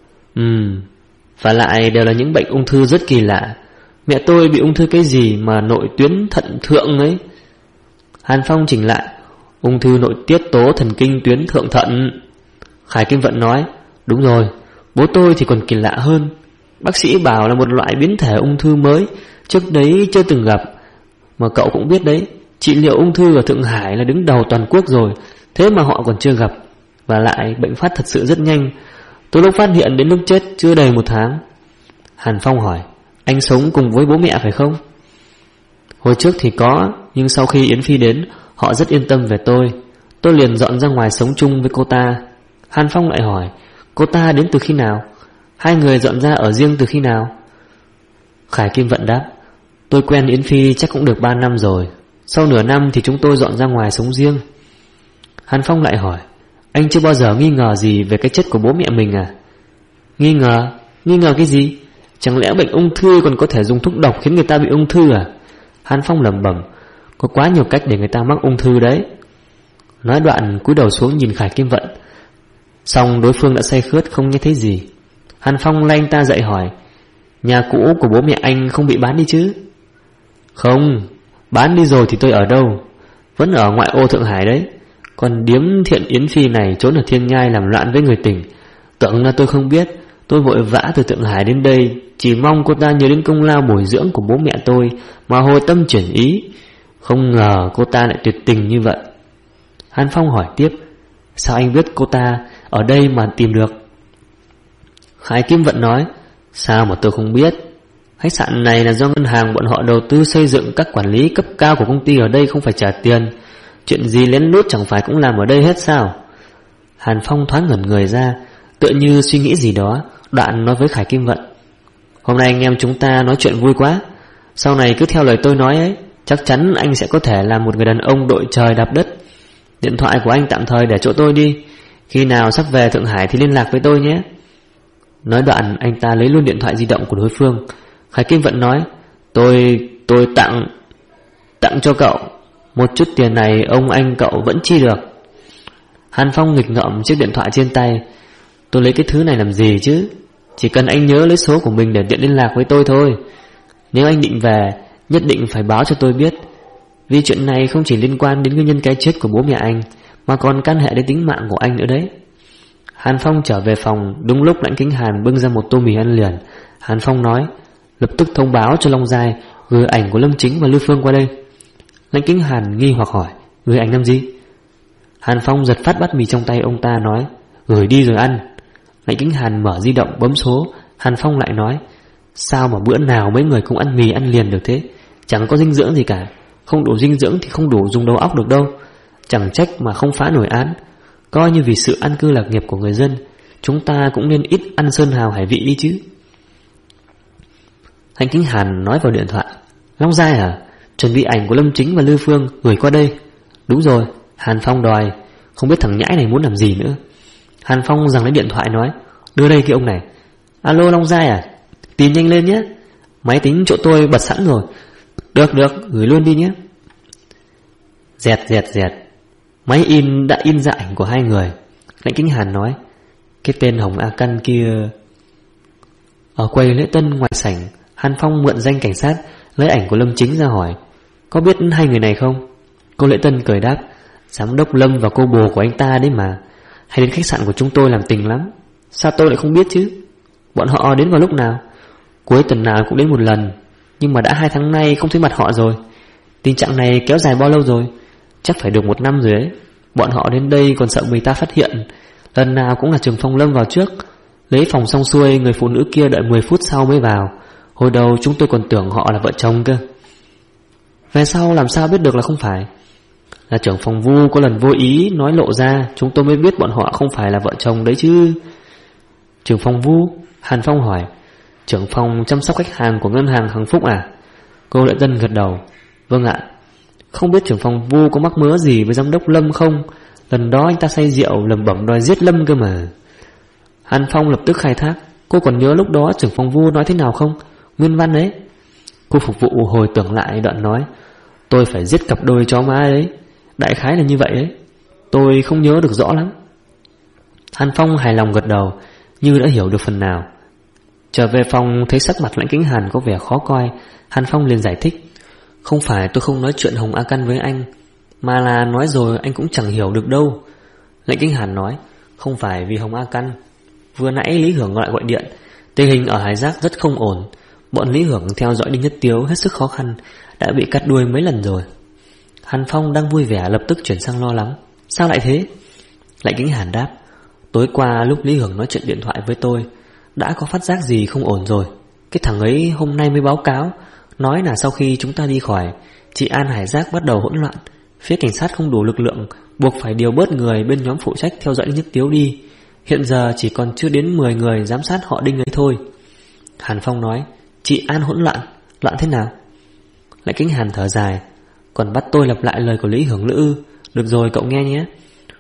Speaker 1: Và lại đều là những bệnh ung thư rất kỳ lạ. Mẹ tôi bị ung thư cái gì mà nội tuyến thận thượng ấy? Hàn Phong chỉnh lại: Ung thư nội tiết tố thần kinh tuyến thượng thận. Khải Kim Vận nói: Đúng rồi, bố tôi thì còn kỳ lạ hơn. Bác sĩ bảo là một loại biến thể ung thư mới, trước đấy chưa từng gặp. Mà cậu cũng biết đấy, trị liệu ung thư ở Thượng Hải là đứng đầu toàn quốc rồi, thế mà họ còn chưa gặp. Và lại bệnh phát thật sự rất nhanh, từ lúc phát hiện đến lúc chết chưa đầy 1 tháng. Hàn Phong hỏi: Anh sống cùng với bố mẹ phải không? Hồi trước thì có, nhưng sau khi Yến Phi đến, họ rất yên tâm về tôi liền dọn ra ngoài sống chung với cô ta. Hàn Phong lại hỏi: Cô ta đến từ khi nào? Hai người dọn ra ở riêng từ khi nào? Khải Kim Vận đáp: Tôi quen Yến Phi chắc cũng được 3 năm rồi. Sau nửa năm thì chúng tôi dọn ra ngoài sống riêng. Hàn Phong lại hỏi: Anh chưa bao giờ nghi ngờ gì về cái chết của bố mẹ mình à? Nghi ngờ? Nghi ngờ cái gì? Chẳng lẽ bệnh ung thư còn có thể dùng thuốc độc khiến người ta bị ung thư à? Hàn Phong lẩm bẩm: Có quá nhiều cách để người ta mắc ung thư đấy. Nói đoạn cúi đầu xuống nhìn Khải Kim Vận, xong đối phương đã say khướt không nghe thấy gì. Hàn Phong lay anh ta dậy hỏi: Nhà cũ của bố mẹ anh không bị bán đi chứ? Không, bán đi rồi thì tôi ở đâu? Vẫn ở ngoại ô Thượng Hải đấy. Còn điếm Thiện Yến Phi này trốn ở Thiên Nhai làm loạn với người tình. Tưởng là tôi không biết. Tôi vội vã từ Thượng Hải đến đây, chỉ mong cô ta nhớ đến công lao bồi dưỡng của bố mẹ tôi mà hồi tâm chuyển ý. Không ngờ cô ta lại tuyệt tình như vậy. Hàn Phong hỏi tiếp: Sao anh biết cô ta ở đây mà tìm được? Khải Kim Vận nói: Sao mà tôi không biết? Khách sạn này là do ngân hàng bọn họ đầu tư xây dựng, các quản lý cấp cao của công ty ở đây không phải trả tiền. Chuyện gì lén lút chẳng phải cũng làm ở đây hết sao? Hàn Phong thoáng ngẩn người ra, tựa như suy nghĩ gì đó, đoạn nói với Khải Kim Vận: Hôm nay anh em chúng ta nói chuyện vui quá. Sau này cứ theo lời tôi nói ấy, chắc chắn anh sẽ có thể là một người đàn ông đội trời đạp đất. Điện thoại của anh tạm thời để chỗ tôi đi, khi nào sắp về Thượng Hải thì liên lạc với tôi nhé. Nói đoạn anh ta lấy luôn điện thoại di động của đối phương. Khải Kim Vận nói: Tôi tặng cho cậu. Một chút tiền này ông anh cậu vẫn chi được. Hàn Phong nghịch ngợm chiếc điện thoại trên tay: Tôi lấy cái thứ này làm gì chứ? Chỉ cần anh nhớ lấy số của mình để điện liên lạc với tôi thôi. Nếu anh định về, nhất định phải báo cho tôi biết, vì chuyện này không chỉ liên quan đến nguyên nhân cái chết của bố mẹ anh, mà còn can hệ đến tính mạng của anh nữa đấy. Hàn Phong trở về phòng, đúng lúc Lãnh Kính Hàn bưng ra một tô mì ăn liền. Hàn Phong nói: Lập tức thông báo cho Long Giai gửi ảnh của Lâm Chính và Lưu Phương qua đây. Lãnh Kính Hàn nghi hoặc hỏi: Gửi ảnh làm gì? Hàn Phong giật phát bát mì trong tay ông ta nói: Gửi đi rồi ăn. Lãnh Kính Hàn mở di động bấm số. Hàn Phong lại nói: Sao mà bữa nào mấy người cũng ăn mì ăn liền được thế? Chẳng có dinh dưỡng gì cả. Không đủ dinh dưỡng thì không đủ dùng đầu óc được đâu. Chẳng trách mà không phá nổi án. Coi như vì sự an cư lạc nghiệp của người dân, chúng ta cũng nên ít ăn sơn hào hải vị đi chứ. Lãnh Kính Hàn nói vào điện thoại. Long Giai à, chuẩn bị ảnh của Lâm Chính và Lư Phương gửi qua đây. Đúng rồi, Hàn Phong đòi. Không biết thằng nhãi này muốn làm gì nữa. Hàn Phong giằng lấy điện thoại nói, đưa đây cái ông này. Alo Long Giai à, tìm nhanh lên nhé. Máy tính chỗ tôi bật sẵn rồi. Được, gửi luôn đi nhé. Dẹt. Máy in đã in ra ảnh của hai người. Lãnh Kính Hàn nói, cái tên Hồng A Căn kia. Ở quầy lễ tân ngoài sảnh, Hàn Phong mượn danh cảnh sát lấy ảnh của Lâm Chính ra hỏi, có biết hai người này không? Cô lễ tân cười đáp, giám đốc Lâm và cô bồ của anh ta đấy mà. Hay đến khách sạn của chúng tôi làm tình lắm. Sao tôi lại không biết chứ? Bọn họ đến vào lúc nào? Cuối tuần nào cũng đến một lần, nhưng mà đã 2 tháng nay không thấy mặt họ rồi. Tình trạng này kéo dài bao lâu rồi? Chắc phải được 1 năm rồi đấy. Bọn họ đến đây còn sợ người ta phát hiện. Lần nào cũng là Trường Phong Lâm vào trước, lấy phòng xong xuôi, người phụ nữ kia đợi 10 phút sau mới vào. Hồi đầu chúng tôi còn tưởng họ là vợ chồng cơ. Về sau làm sao biết được là không phải? Là trưởng phòng Vu có lần vô ý nói lộ ra, chúng tôi mới biết bọn họ không phải là vợ chồng đấy chứ. Trưởng phòng Vu? Hàn Phong hỏi. Trưởng phòng chăm sóc khách hàng của ngân hàng Hằng Phúc à? Cô Lệ Tân gật đầu. Vâng ạ. Không biết trưởng phòng Vu có mắc mớ gì với giám đốc Lâm không? Lần đó anh ta say rượu lẩm bẩm đòi giết Lâm cơ mà. Hàn Phong lập tức khai thác. Cô còn nhớ lúc đó trưởng phòng Vu nói thế nào không? Nguyên văn ấy. Cô phục vụ hồi tưởng lại đoạn nói, tôi phải giết cặp đôi chó má ấy. Đại khái là như vậy ấy. Tôi không nhớ được rõ lắm. Hàn Phong hài lòng gật đầu, như đã hiểu được phần nào. Trở về phòng thấy sắc mặt Lãnh Kính Hàn có vẻ khó coi, Hàn Phong liền giải thích, không phải tôi không nói chuyện Hồng A Căn với anh, mà là nói rồi anh cũng chẳng hiểu được đâu. Lãnh Kính Hàn nói, không phải vì Hồng A Căn. Vừa nãy Lý Hưởng gọi điện, tình hình ở Hải Giác rất không ổn. Bọn Lý Hưởng theo dõi Đinh Nhất Tiếu hết sức khó khăn, đã bị cắt đuôi mấy lần rồi. Hàn Phong đang vui vẻ lập tức chuyển sang lo lắng. Sao lại thế? Lãnh Kính Hàn đáp, tối qua lúc Lý Hưởng nói chuyện điện thoại với tôi, đã có phát giác gì không ổn rồi. Cái thằng ấy hôm nay mới báo cáo, nói là sau khi chúng ta đi khỏi, chị An Hải Giác bắt đầu hỗn loạn. Phía cảnh sát không đủ lực lượng, buộc phải điều bớt người bên nhóm phụ trách theo dõi Đinh Nhất Tiếu đi. Hiện giờ chỉ còn chưa đến 10 người giám sát họ Đinh ấy thôi. Hàn Phong nói, chị An hỗn loạn? Loạn thế nào? Lãnh Kính Hàn thở dài, còn bắt tôi lặp lại lời của Lý Hưởng Lữ. Được rồi, cậu nghe nhé.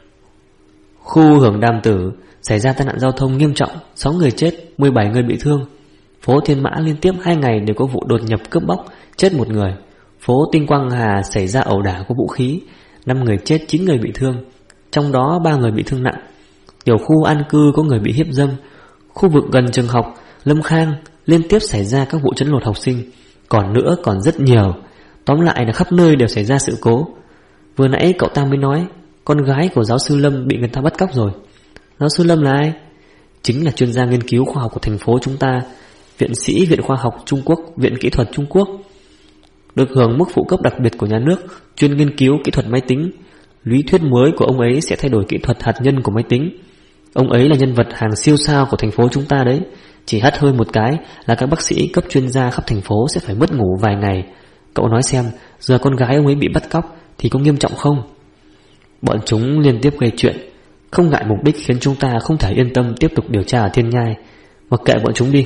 Speaker 1: Khu Hưởng Đàm Tử xảy ra tai nạn giao thông nghiêm trọng, 6 người chết, 17 người bị thương. Phố Thiên Mã liên tiếp 2 ngày đều có vụ đột nhập cướp bóc, chết 1 người. Phố Tinh Quang Hà xảy ra ẩu đả có vũ khí, 5 người chết, 9 người bị thương, trong đó 3 người bị thương nặng. Tiểu khu an cư có người bị hiếp dâm. Khu vực gần trường học Lâm Khang liên tiếp xảy ra các vụ trấn lột học sinh. Còn nữa còn rất nhiều. Tóm lại là khắp nơi đều xảy ra sự cố. Vừa nãy cậu ta mới nói con gái của giáo sư Lâm bị người ta bắt cóc rồi. Giáo sư Lâm là ai? Chính là chuyên gia nghiên cứu khoa học của thành phố chúng ta, viện sĩ Viện Khoa học Trung Quốc, Viện Kỹ thuật Trung Quốc, được hưởng mức phụ cấp đặc biệt của nhà nước, chuyên nghiên cứu kỹ thuật máy tính. Lý thuyết mới của ông ấy sẽ thay đổi kỹ thuật hạt nhân của máy tính. Ông ấy là nhân vật hàng siêu sao của thành phố chúng ta đấy. Chỉ hắt hơi một cái là các bác sĩ cấp chuyên gia khắp thành phố sẽ phải mất ngủ vài ngày. Cậu nói xem, giờ con gái ông ấy bị bắt cóc thì có nghiêm trọng không? Bọn chúng liên tiếp gây chuyện, không ngại mục đích khiến chúng ta không thể yên tâm tiếp tục điều tra ở Thiên Nhai. Mặc kệ bọn chúng đi.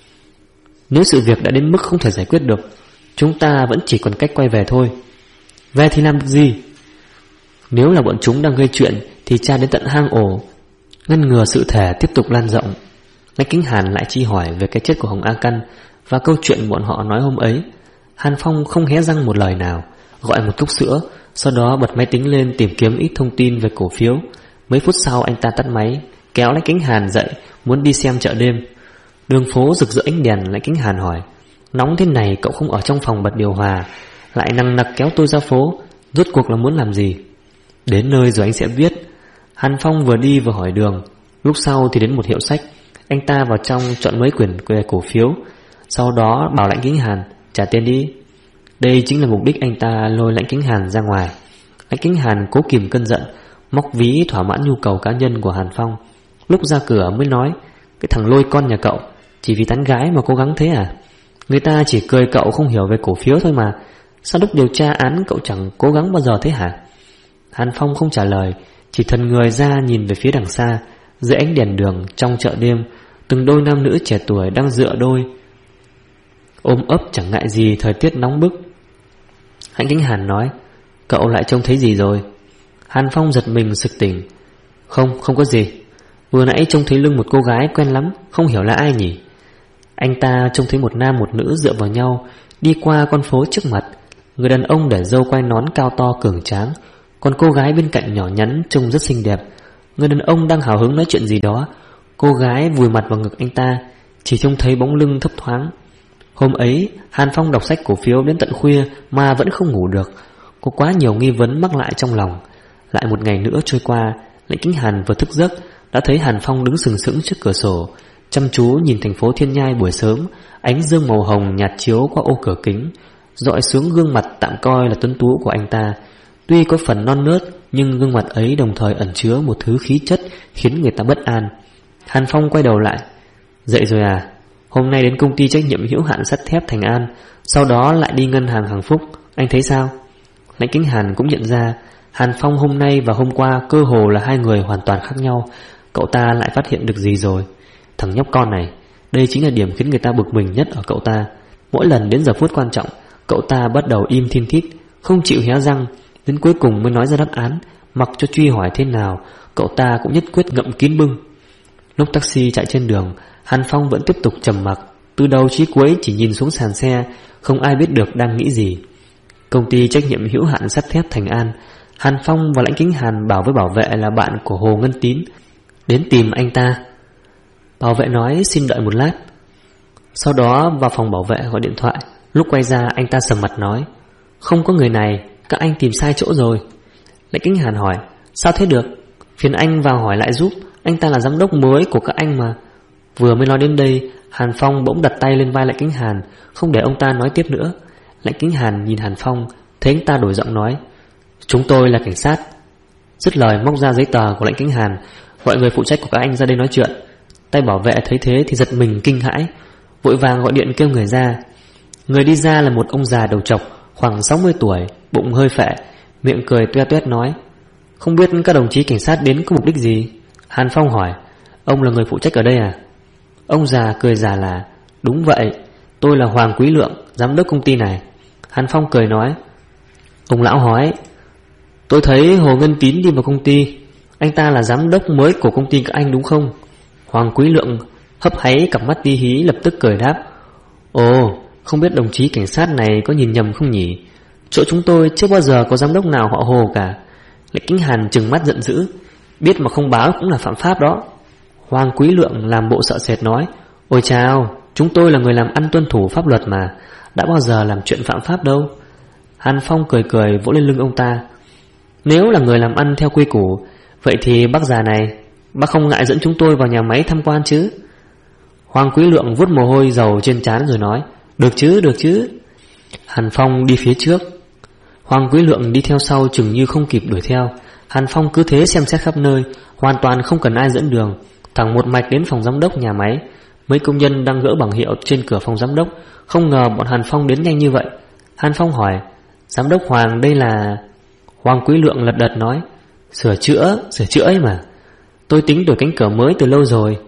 Speaker 1: Nếu sự việc đã đến mức không thể giải quyết được, chúng ta vẫn chỉ còn cách quay về thôi. Về thì làm được gì? Nếu là bọn chúng đang gây chuyện thì tra đến tận hang ổ, ngăn ngừa sự thể tiếp tục lan rộng. Lãnh Kính Hàn lại chi hỏi về cái chết của Hồng A Căn và câu chuyện bọn họ nói hôm ấy. Hàn Phong không hé răng một lời nào, gọi một cốc sữa, sau đó bật máy tính lên tìm kiếm ít thông tin về cổ phiếu. Mấy phút sau anh ta tắt máy, kéo Lãnh Kính Hàn dậy muốn đi xem chợ đêm. Đường phố rực rỡ ánh đèn. Lãnh Kính Hàn hỏi, nóng thế này cậu không ở trong phòng bật điều hòa, lại nằng nặc kéo tôi ra phố, rốt cuộc là muốn làm gì? Đến nơi rồi anh sẽ biết. Hàn Phong vừa đi vừa hỏi đường. Lúc sau thì đến một hiệu sách, anh ta vào trong chọn mấy quyển về cổ phiếu, sau đó bảo Lãnh Kính Hàn trả tiền đi. Đây chính là mục đích anh ta lôi Lãnh Kính Hàn ra ngoài. Lãnh Kính Hàn cố kìm cơn giận, móc ví thỏa mãn nhu cầu cá nhân của Hàn Phong. Lúc ra cửa mới nói, cái thằng lôi con nhà cậu chỉ vì tán gái mà cố gắng thế à? Người ta chỉ cười cậu không hiểu về cổ phiếu thôi mà. Sao lúc điều tra án cậu chẳng cố gắng bao giờ thế hả? Hàn Phong không trả lời, chỉ thần người ra nhìn về phía đằng xa. Dưới ánh đèn đường trong chợ đêm, từng đôi nam nữ trẻ tuổi đang dựa đôi ôm ấp chẳng ngại gì thời tiết nóng bức. Hạnh Kính Hàn nói: Cậu lại trông thấy gì rồi? Hàn Phong giật mình sực tỉnh. Không có gì. Vừa nãy trông thấy lưng một cô gái quen lắm, không hiểu là ai nhỉ. Anh ta trông thấy một nam một nữ dựa vào nhau đi qua con phố trước mặt. Người đàn ông để râu quai nón cao to cường tráng, còn cô gái bên cạnh nhỏ nhắn trông rất xinh đẹp. Người đàn ông đang hào hứng nói chuyện gì đó, cô gái vùi mặt vào ngực anh ta, chỉ trông thấy bóng lưng thấp thoáng. Hôm ấy Hàn Phong đọc sách cổ phiếu đến tận khuya mà vẫn không ngủ được. Có quá nhiều nghi vấn mắc lại trong lòng. Lại một ngày nữa trôi qua, Lãnh Kính Hàn vừa thức giấc đã thấy Hàn Phong đứng sừng sững trước cửa sổ, chăm chú nhìn thành phố Thiên Nhai buổi sớm. Ánh dương màu hồng nhạt chiếu qua ô cửa kính, dọi xuống gương mặt tạm coi là tuấn tú của anh ta. Tuy có phần non nớt, nhưng gương mặt ấy đồng thời ẩn chứa một thứ khí chất khiến người ta bất an. Hàn Phong quay đầu lại. Dậy rồi à? Hôm nay đến công ty trách nhiệm hữu hạn sắt thép Thành An, sau đó lại đi ngân hàng Hằng Phúc. Anh thấy sao? Lãnh Kính Hàn cũng nhận ra Hàn Phong hôm nay và hôm qua cơ hồ là hai người hoàn toàn khác nhau. Cậu ta lại phát hiện được gì rồi? Thằng nhóc con này, đây chính là điểm khiến người ta bực mình nhất ở cậu ta. Mỗi lần đến giờ phút quan trọng, cậu ta bắt đầu im thiên thít, không chịu hé răng, đến cuối cùng mới nói ra đáp án. Mặc cho truy hỏi thế nào, cậu ta cũng nhất quyết ngậm kín bưng. Lúc taxi chạy trên đường, Hàn Phong vẫn tiếp tục trầm mặc, từ đầu chí cuối chỉ nhìn xuống sàn xe, không ai biết được đang nghĩ gì. Công ty trách nhiệm hữu hạn sắt thép Thành An. Hàn Phong và Lãnh Kính Hàn bảo với bảo vệ là bạn của Hồ Ngân Tín đến tìm anh ta. Bảo vệ nói xin đợi một lát. Sau đó vào phòng bảo vệ gọi điện thoại. Lúc quay ra anh ta sầm mặt nói: Không có người này, các anh tìm sai chỗ rồi. Lãnh Kính Hàn hỏi: Sao thế được? Phiền anh vào hỏi lại giúp, anh ta là giám đốc mới của các anh mà. Vừa mới nói đến đây, Hàn Phong bỗng đặt tay lên vai Lãnh Kính Hàn, không để ông ta nói tiếp nữa. Lãnh Kính Hàn nhìn Hàn Phong, thấy anh ta đổi giọng nói: Chúng tôi là cảnh sát. Dứt lời móc ra giấy tờ của Lãnh Kính Hàn, gọi người phụ trách của các anh ra đây nói chuyện. Tay bảo vệ thấy thế thì giật mình kinh hãi, vội vàng gọi điện kêu người ra. Người đi ra là một ông già đầu trọc, khoảng 60 tuổi, bụng hơi phệ, miệng cười toe toét nói: Không biết các đồng chí cảnh sát đến có mục đích gì? Hàn Phong hỏi: Ông là người phụ trách ở đây à? Ông già cười già là: Đúng vậy, tôi là Hoàng Quý Lượng, giám đốc công ty này. Hàn Phong cười nói: Ông lão hỏi, tôi thấy Hồ Ngân Tín đi vào công ty, anh ta là giám đốc mới của công ty các anh đúng không? Hoàng Quý Lượng hấp háy cặp mắt tí hí, lập tức cười đáp: Ồ, không biết đồng chí cảnh sát này có nhìn nhầm không nhỉ? Chỗ chúng tôi chưa bao giờ có giám đốc nào họ Hồ cả. Lãnh Kính Hàn trừng mắt giận dữ: Biết mà không báo cũng là phạm pháp đó. Hoàng Quý Lượng làm bộ sợ sệt nói: Ôi chao, chúng tôi là người làm ăn tuân thủ pháp luật mà, đã bao giờ làm chuyện phạm pháp đâu. Hàn Phong cười cười vỗ lên lưng ông ta: Nếu là người làm ăn theo quy củ, vậy thì bác già này, bác không ngại dẫn chúng tôi vào nhà máy tham quan chứ? Hoàng Quý Lượng vuốt mồ hôi dầu trên trán rồi nói: Được chứ. Hàn Phong đi phía trước, Hoàng Quý Lượng đi theo sau, chừng như không kịp đuổi theo. Hàn Phong cứ thế xem xét khắp nơi, hoàn toàn không cần ai dẫn đường, thẳng một mạch đến phòng giám đốc nhà máy. Mấy công nhân đang gỡ bảng hiệu trên cửa phòng giám đốc, không ngờ bọn Hàn Phong đến nhanh như vậy. Hàn Phong hỏi: Giám đốc Hoàng đây là? Hoàng Quý Lượng lật đật nói: Sửa chữa ấy mà. Tôi tính đổi cánh cửa mới từ lâu rồi.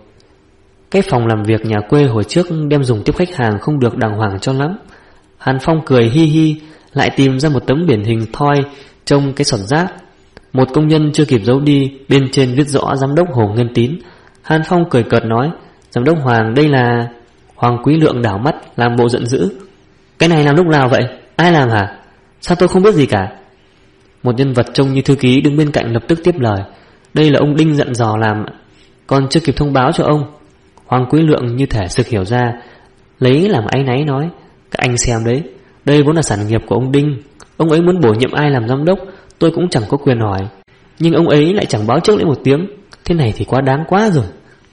Speaker 1: Cái phòng làm việc nhà quê hồi trước đem dùng tiếp khách hàng không được đàng hoàng cho lắm. Hàn Phong cười hi hi, lại tìm ra một tấm biển hình thoi trông cái sọt rác. Một công nhân chưa kịp giấu đi, bên trên viết rõ giám đốc Hồ Ngân Tín. Hàn Phong cười cợt nói: Giám đốc Hoàng đây là? Hoàng Quý Lượng đảo mắt làm bộ giận dữ: Cái này làm lúc nào vậy? Ai làm hả? Sao tôi không biết gì cả? Một nhân vật trông như thư ký đứng bên cạnh lập tức tiếp lời: Đây là ông Đinh dặn dò làm, còn chưa kịp thông báo cho ông. Hoàng Quý Lượng như thể sực hiểu ra, lấy làm áy náy nói: Các anh xem đấy, đây vốn là sản nghiệp của ông Đinh. Ông ấy muốn bổ nhiệm ai làm giám đốc, tôi cũng chẳng có quyền hỏi, nhưng ông ấy lại chẳng báo trước lấy một tiếng. Thế này thì quá đáng quá rồi.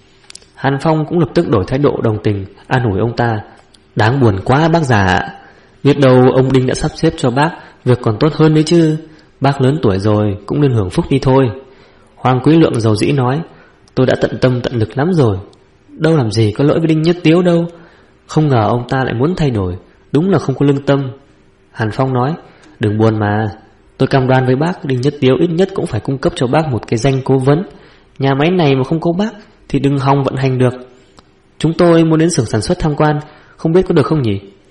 Speaker 1: Hàn Phong cũng lập tức đổi thái độ đồng tình, an ủi ông ta: Đáng buồn quá bác già ạ. Biết đâu ông Đinh đã sắp xếp cho bác việc còn tốt hơn đấy chứ. Bác lớn tuổi rồi, cũng nên hưởng phúc đi thôi. Hoàng Quý Lượng dầu dĩ nói: Tôi đã tận tâm tận lực lắm rồi, đâu làm gì có lỗi với Đinh Nhất Tiếu đâu. Không ngờ ông ta lại muốn thay đổi, đúng là không có lương tâm. Hàn Phong nói: Đừng buồn mà, tôi cam đoan với bác, Đinh Nhất Tiếu ít nhất cũng phải cung cấp cho bác một cái danh cố vấn. Nhà máy này mà không có bác thì đừng hòng vận hành được. Chúng tôi muốn đến xưởng sản xuất tham quan, không biết có được không nhỉ?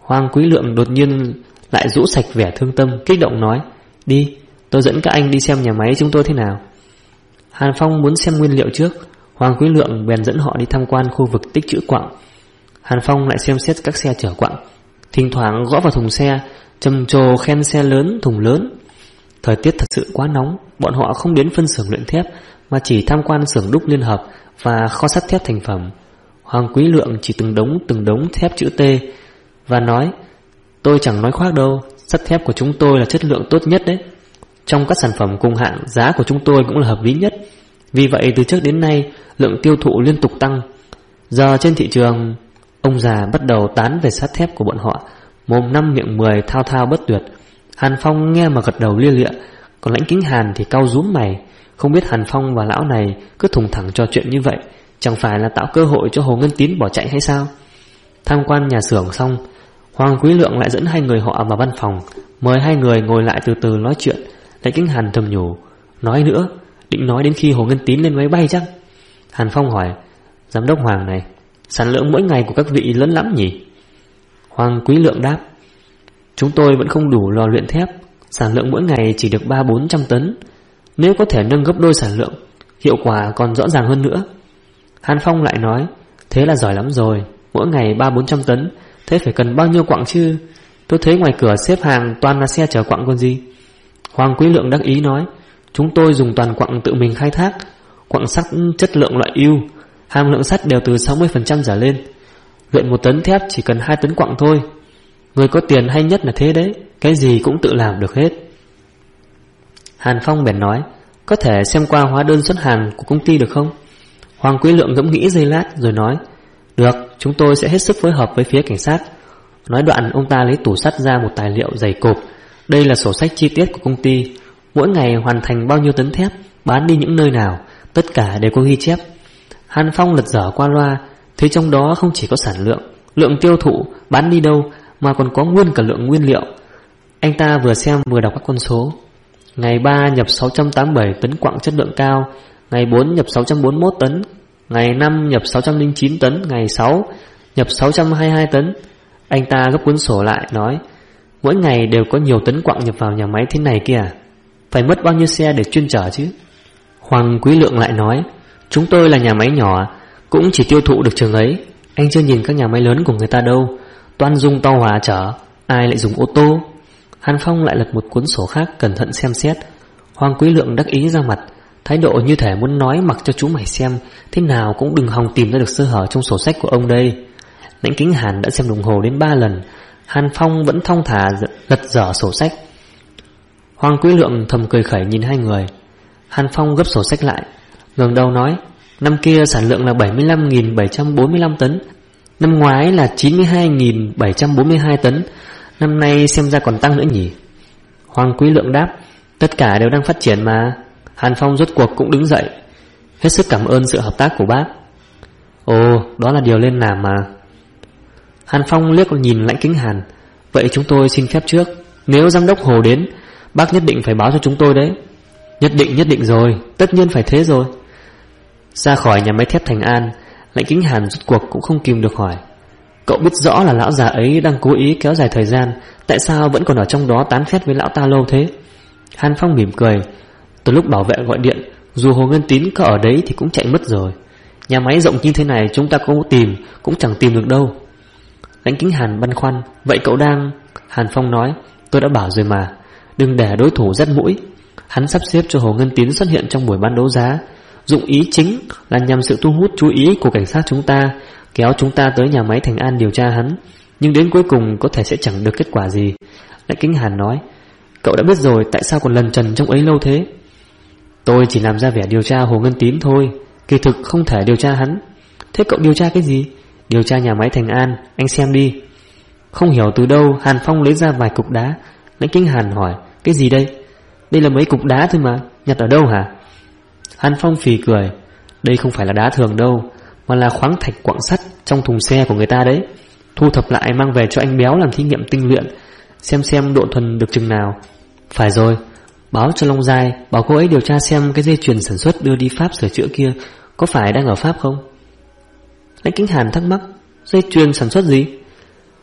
Speaker 1: Hoàng Quý Lượng đột nhiên lại rũ sạch vẻ thương tâm, kích động nói: Đi, tôi dẫn các anh đi xem nhà máy chúng tôi thế nào. Hàn Phong muốn xem nguyên liệu trước. Hoàng Quý Lượng bèn dẫn họ đi tham quan khu vực tích trữ quặng. Hàn Phong lại xem xét các xe chở quặng, thỉnh thoảng gõ vào thùng xe, trầm trồ khen xe lớn, thùng lớn. Thời tiết thật sự quá nóng, bọn họ không đến phân xưởng luyện thép mà chỉ tham quan xưởng đúc liên hợp và kho sắt thép thành phẩm. Hoàng Quý Lượng chỉ từng đống thép chữ T và nói: Tôi chẳng nói khoác đâu, sắt thép của chúng tôi là chất lượng tốt nhất đấy. Trong các sản phẩm cùng hạng, giá của chúng tôi cũng là hợp lý nhất. Vì vậy từ trước đến nay lượng tiêu thụ liên tục tăng. Giờ trên thị trường, ông già bắt đầu tán về sắt thép của bọn họ, mồm năm miệng 10 thao thao bất tuyệt. Hàn Phong nghe mà gật đầu lia lịa, còn Lãnh Kính Hàn thì cau rúm mày. Không biết Hàn Phong và lão này cứ thùng thẳng trò chuyện như vậy, chẳng phải là tạo cơ hội cho Hồ Ngân Tín bỏ chạy hay sao? Tham quan nhà xưởng xong, Hoàng Quý Lượng lại dẫn hai người họ vào văn phòng, mời hai người ngồi lại từ từ nói chuyện. Lãnh Kính Hàn thầm nhủ: Nói nữa, định nói đến khi Hồ Ngân Tín lên máy bay chắc. Hàn Phong hỏi: Giám đốc Hoàng này, sản lượng mỗi ngày của các vị lớn lắm nhỉ? Hoàng Quý Lượng đáp: Chúng tôi vẫn không đủ lò luyện thép, sản lượng mỗi ngày chỉ được 300-400 tấn. Nếu có thể nâng gấp đôi sản lượng, hiệu quả còn rõ ràng hơn nữa. Hàn Phong lại nói: Thế là giỏi lắm rồi, mỗi ngày 300-400 tấn, thế phải cần bao nhiêu quặng chứ? Tôi thấy ngoài cửa xếp hàng toàn là xe chở quặng còn gì. Hoàng Quý Lượng đắc ý nói: Chúng tôi dùng toàn quặng tự mình khai thác, quặng sắt chất lượng loại ưu, hàm lượng sắt đều từ 60% trở lên. Luyện 1 tấn thép chỉ cần 2 tấn quặng thôi. Người có tiền hay nhất là thế đấy, cái gì cũng tự làm được hết. Hàn Phong bèn nói: Có thể xem qua hóa đơn xuất hàng của công ty được không? Hoàng Quý Lượng ngẫm nghĩ giây lát rồi nói: Được, chúng tôi sẽ hết sức phối hợp với phía cảnh sát. Nói đoạn ông ta lấy tủ sắt ra một tài liệu dày cộp. Đây là sổ sách chi tiết của công ty, mỗi ngày hoàn thành bao nhiêu tấn thép, bán đi những nơi nào, tất cả đều có ghi chép. Hàn Phong lật dở qua loa, thấy trong đó không chỉ có sản lượng, lượng tiêu thụ, bán đi đâu, mà còn có nguyên cả lượng nguyên liệu. Anh ta vừa xem vừa đọc các con số. Ngày 3 nhập 687 tấn quặng chất lượng cao, ngày 4 nhập 641 tấn, ngày 5 nhập 609 tấn, ngày 6 nhập 622 tấn. Anh ta gấp cuốn sổ lại nói: Mỗi ngày đều có nhiều tấn quặng nhập vào nhà máy thế này kìa, phải mất bao nhiêu xe để chuyên chở chứ? Hoàng Quý Lượng lại nói: Chúng tôi là nhà máy nhỏ, cũng chỉ tiêu thụ được chừng ấy. Anh chưa nhìn các nhà máy lớn của người ta đâu, toàn dùng tàu hỏa chở, ai lại dùng ô tô. Hàn Phong lại lật một cuốn sổ khác cẩn thận xem xét. Hoàng Quý Lượng đắc ý ra mặt, thái độ như thể muốn nói mặc cho chú mày xem, thế nào cũng đừng hòng tìm ra được sơ hở trong sổ sách của ông đây. Lãnh Kính Hàn đã xem đồng hồ đến 3 lần, Hàn Phong vẫn thong thả lật dở sổ sách. Hoàng Quý Lượng thầm cười khẩy nhìn hai người. Hàn Phong gấp sổ sách lại, ngẩng đầu nói: Năm kia sản lượng là 75.745 tấn, năm ngoái là 92.742 tấn, năm nay xem ra còn tăng nữa nhỉ? Hoàng Quý Lượng đáp: Tất cả đều đang phát triển mà. Hàn Phong rốt cuộc cũng đứng dậy: Hết sức cảm ơn sự hợp tác của bác. Ồ, đó là điều nên làm mà. Hàn Phong liếc nhìn Lãnh Kính Hàn: Vậy chúng tôi xin phép trước, nếu giám đốc Hồ đến, bác nhất định phải báo cho chúng tôi đấy. Nhất định rồi, tất nhiên phải thế rồi. Ra khỏi nhà máy thép Thành An, Lãnh Kính Hàn rốt cuộc cũng không kìm được hỏi: Cậu biết rõ là lão già ấy đang cố ý kéo dài thời gian, tại sao vẫn còn ở trong đó tán phét với lão ta lâu thế? Hàn Phong mỉm cười: Từ lúc bảo vệ gọi điện, dù Hồ Ngân Tín có ở đấy thì cũng chạy mất rồi. Nhà máy rộng như thế này chúng ta có tìm cũng chẳng tìm được đâu. Lãnh Kính Hàn băn khoăn: Vậy cậu đang... Hàn Phong nói: Tôi đã bảo rồi mà, đừng để đối thủ dắt mũi. Hắn sắp xếp cho Hồ Ngân Tín xuất hiện trong buổi bán đấu giá, dụng ý chính là nhằm sự thu hút chú ý của cảnh sát chúng ta, kéo chúng ta tới nhà máy Thành An điều tra hắn. Nhưng đến cuối cùng có thể sẽ chẳng được kết quả gì. Lãnh Kính Hàn nói: Cậu đã biết rồi, tại sao còn lần trần trong ấy lâu thế? Tôi chỉ làm ra vẻ điều tra Hồ Ngân Tín thôi, kỳ thực không thể điều tra hắn. Thế cậu điều tra cái gì? Điều tra nhà máy Thành An, anh xem đi. Không hiểu từ đâu Hàn Phong lấy ra vài cục đá. Lãnh Kính Hàn hỏi: Cái gì đây? Đây là mấy cục đá thôi mà, nhặt ở đâu hả? Hàn Phong phì cười: Đây không phải là đá thường đâu, mà là khoáng thạch quặng sắt trong thùng xe của người ta đấy. Thu thập lại mang về cho anh Béo làm thí nghiệm tinh luyện, xem độ thuần được chừng nào. Phải rồi, báo cho Long Giai, bảo cô ấy điều tra xem cái dây chuyền sản xuất đưa đi Pháp sửa chữa kia có phải đang ở Pháp không? Lãnh Kính Hàn thắc mắc: Dây chuyền sản xuất gì?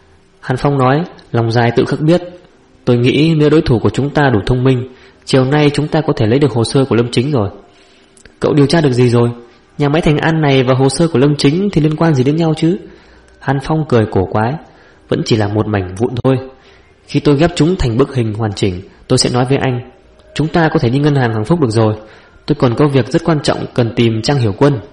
Speaker 1: Hàn Phong nói, lòng dài tự khắc biết. Tôi nghĩ nếu đối thủ của chúng ta đủ thông minh, chiều nay chúng ta có thể lấy được hồ sơ của Lâm Chính rồi. Cậu điều tra được gì rồi? Nhà máy Thành An này và hồ sơ của Lâm Chính thì liên quan gì đến nhau chứ? Hàn Phong cười cổ quái. Vẫn chỉ là một mảnh vụn thôi. Khi tôi ghép chúng thành bức hình hoàn chỉnh, tôi sẽ nói với anh. Chúng ta có thể đi ngân hàng Hằng Phúc được rồi. Tôi còn có việc rất quan trọng cần tìm Trang Hiểu Quân.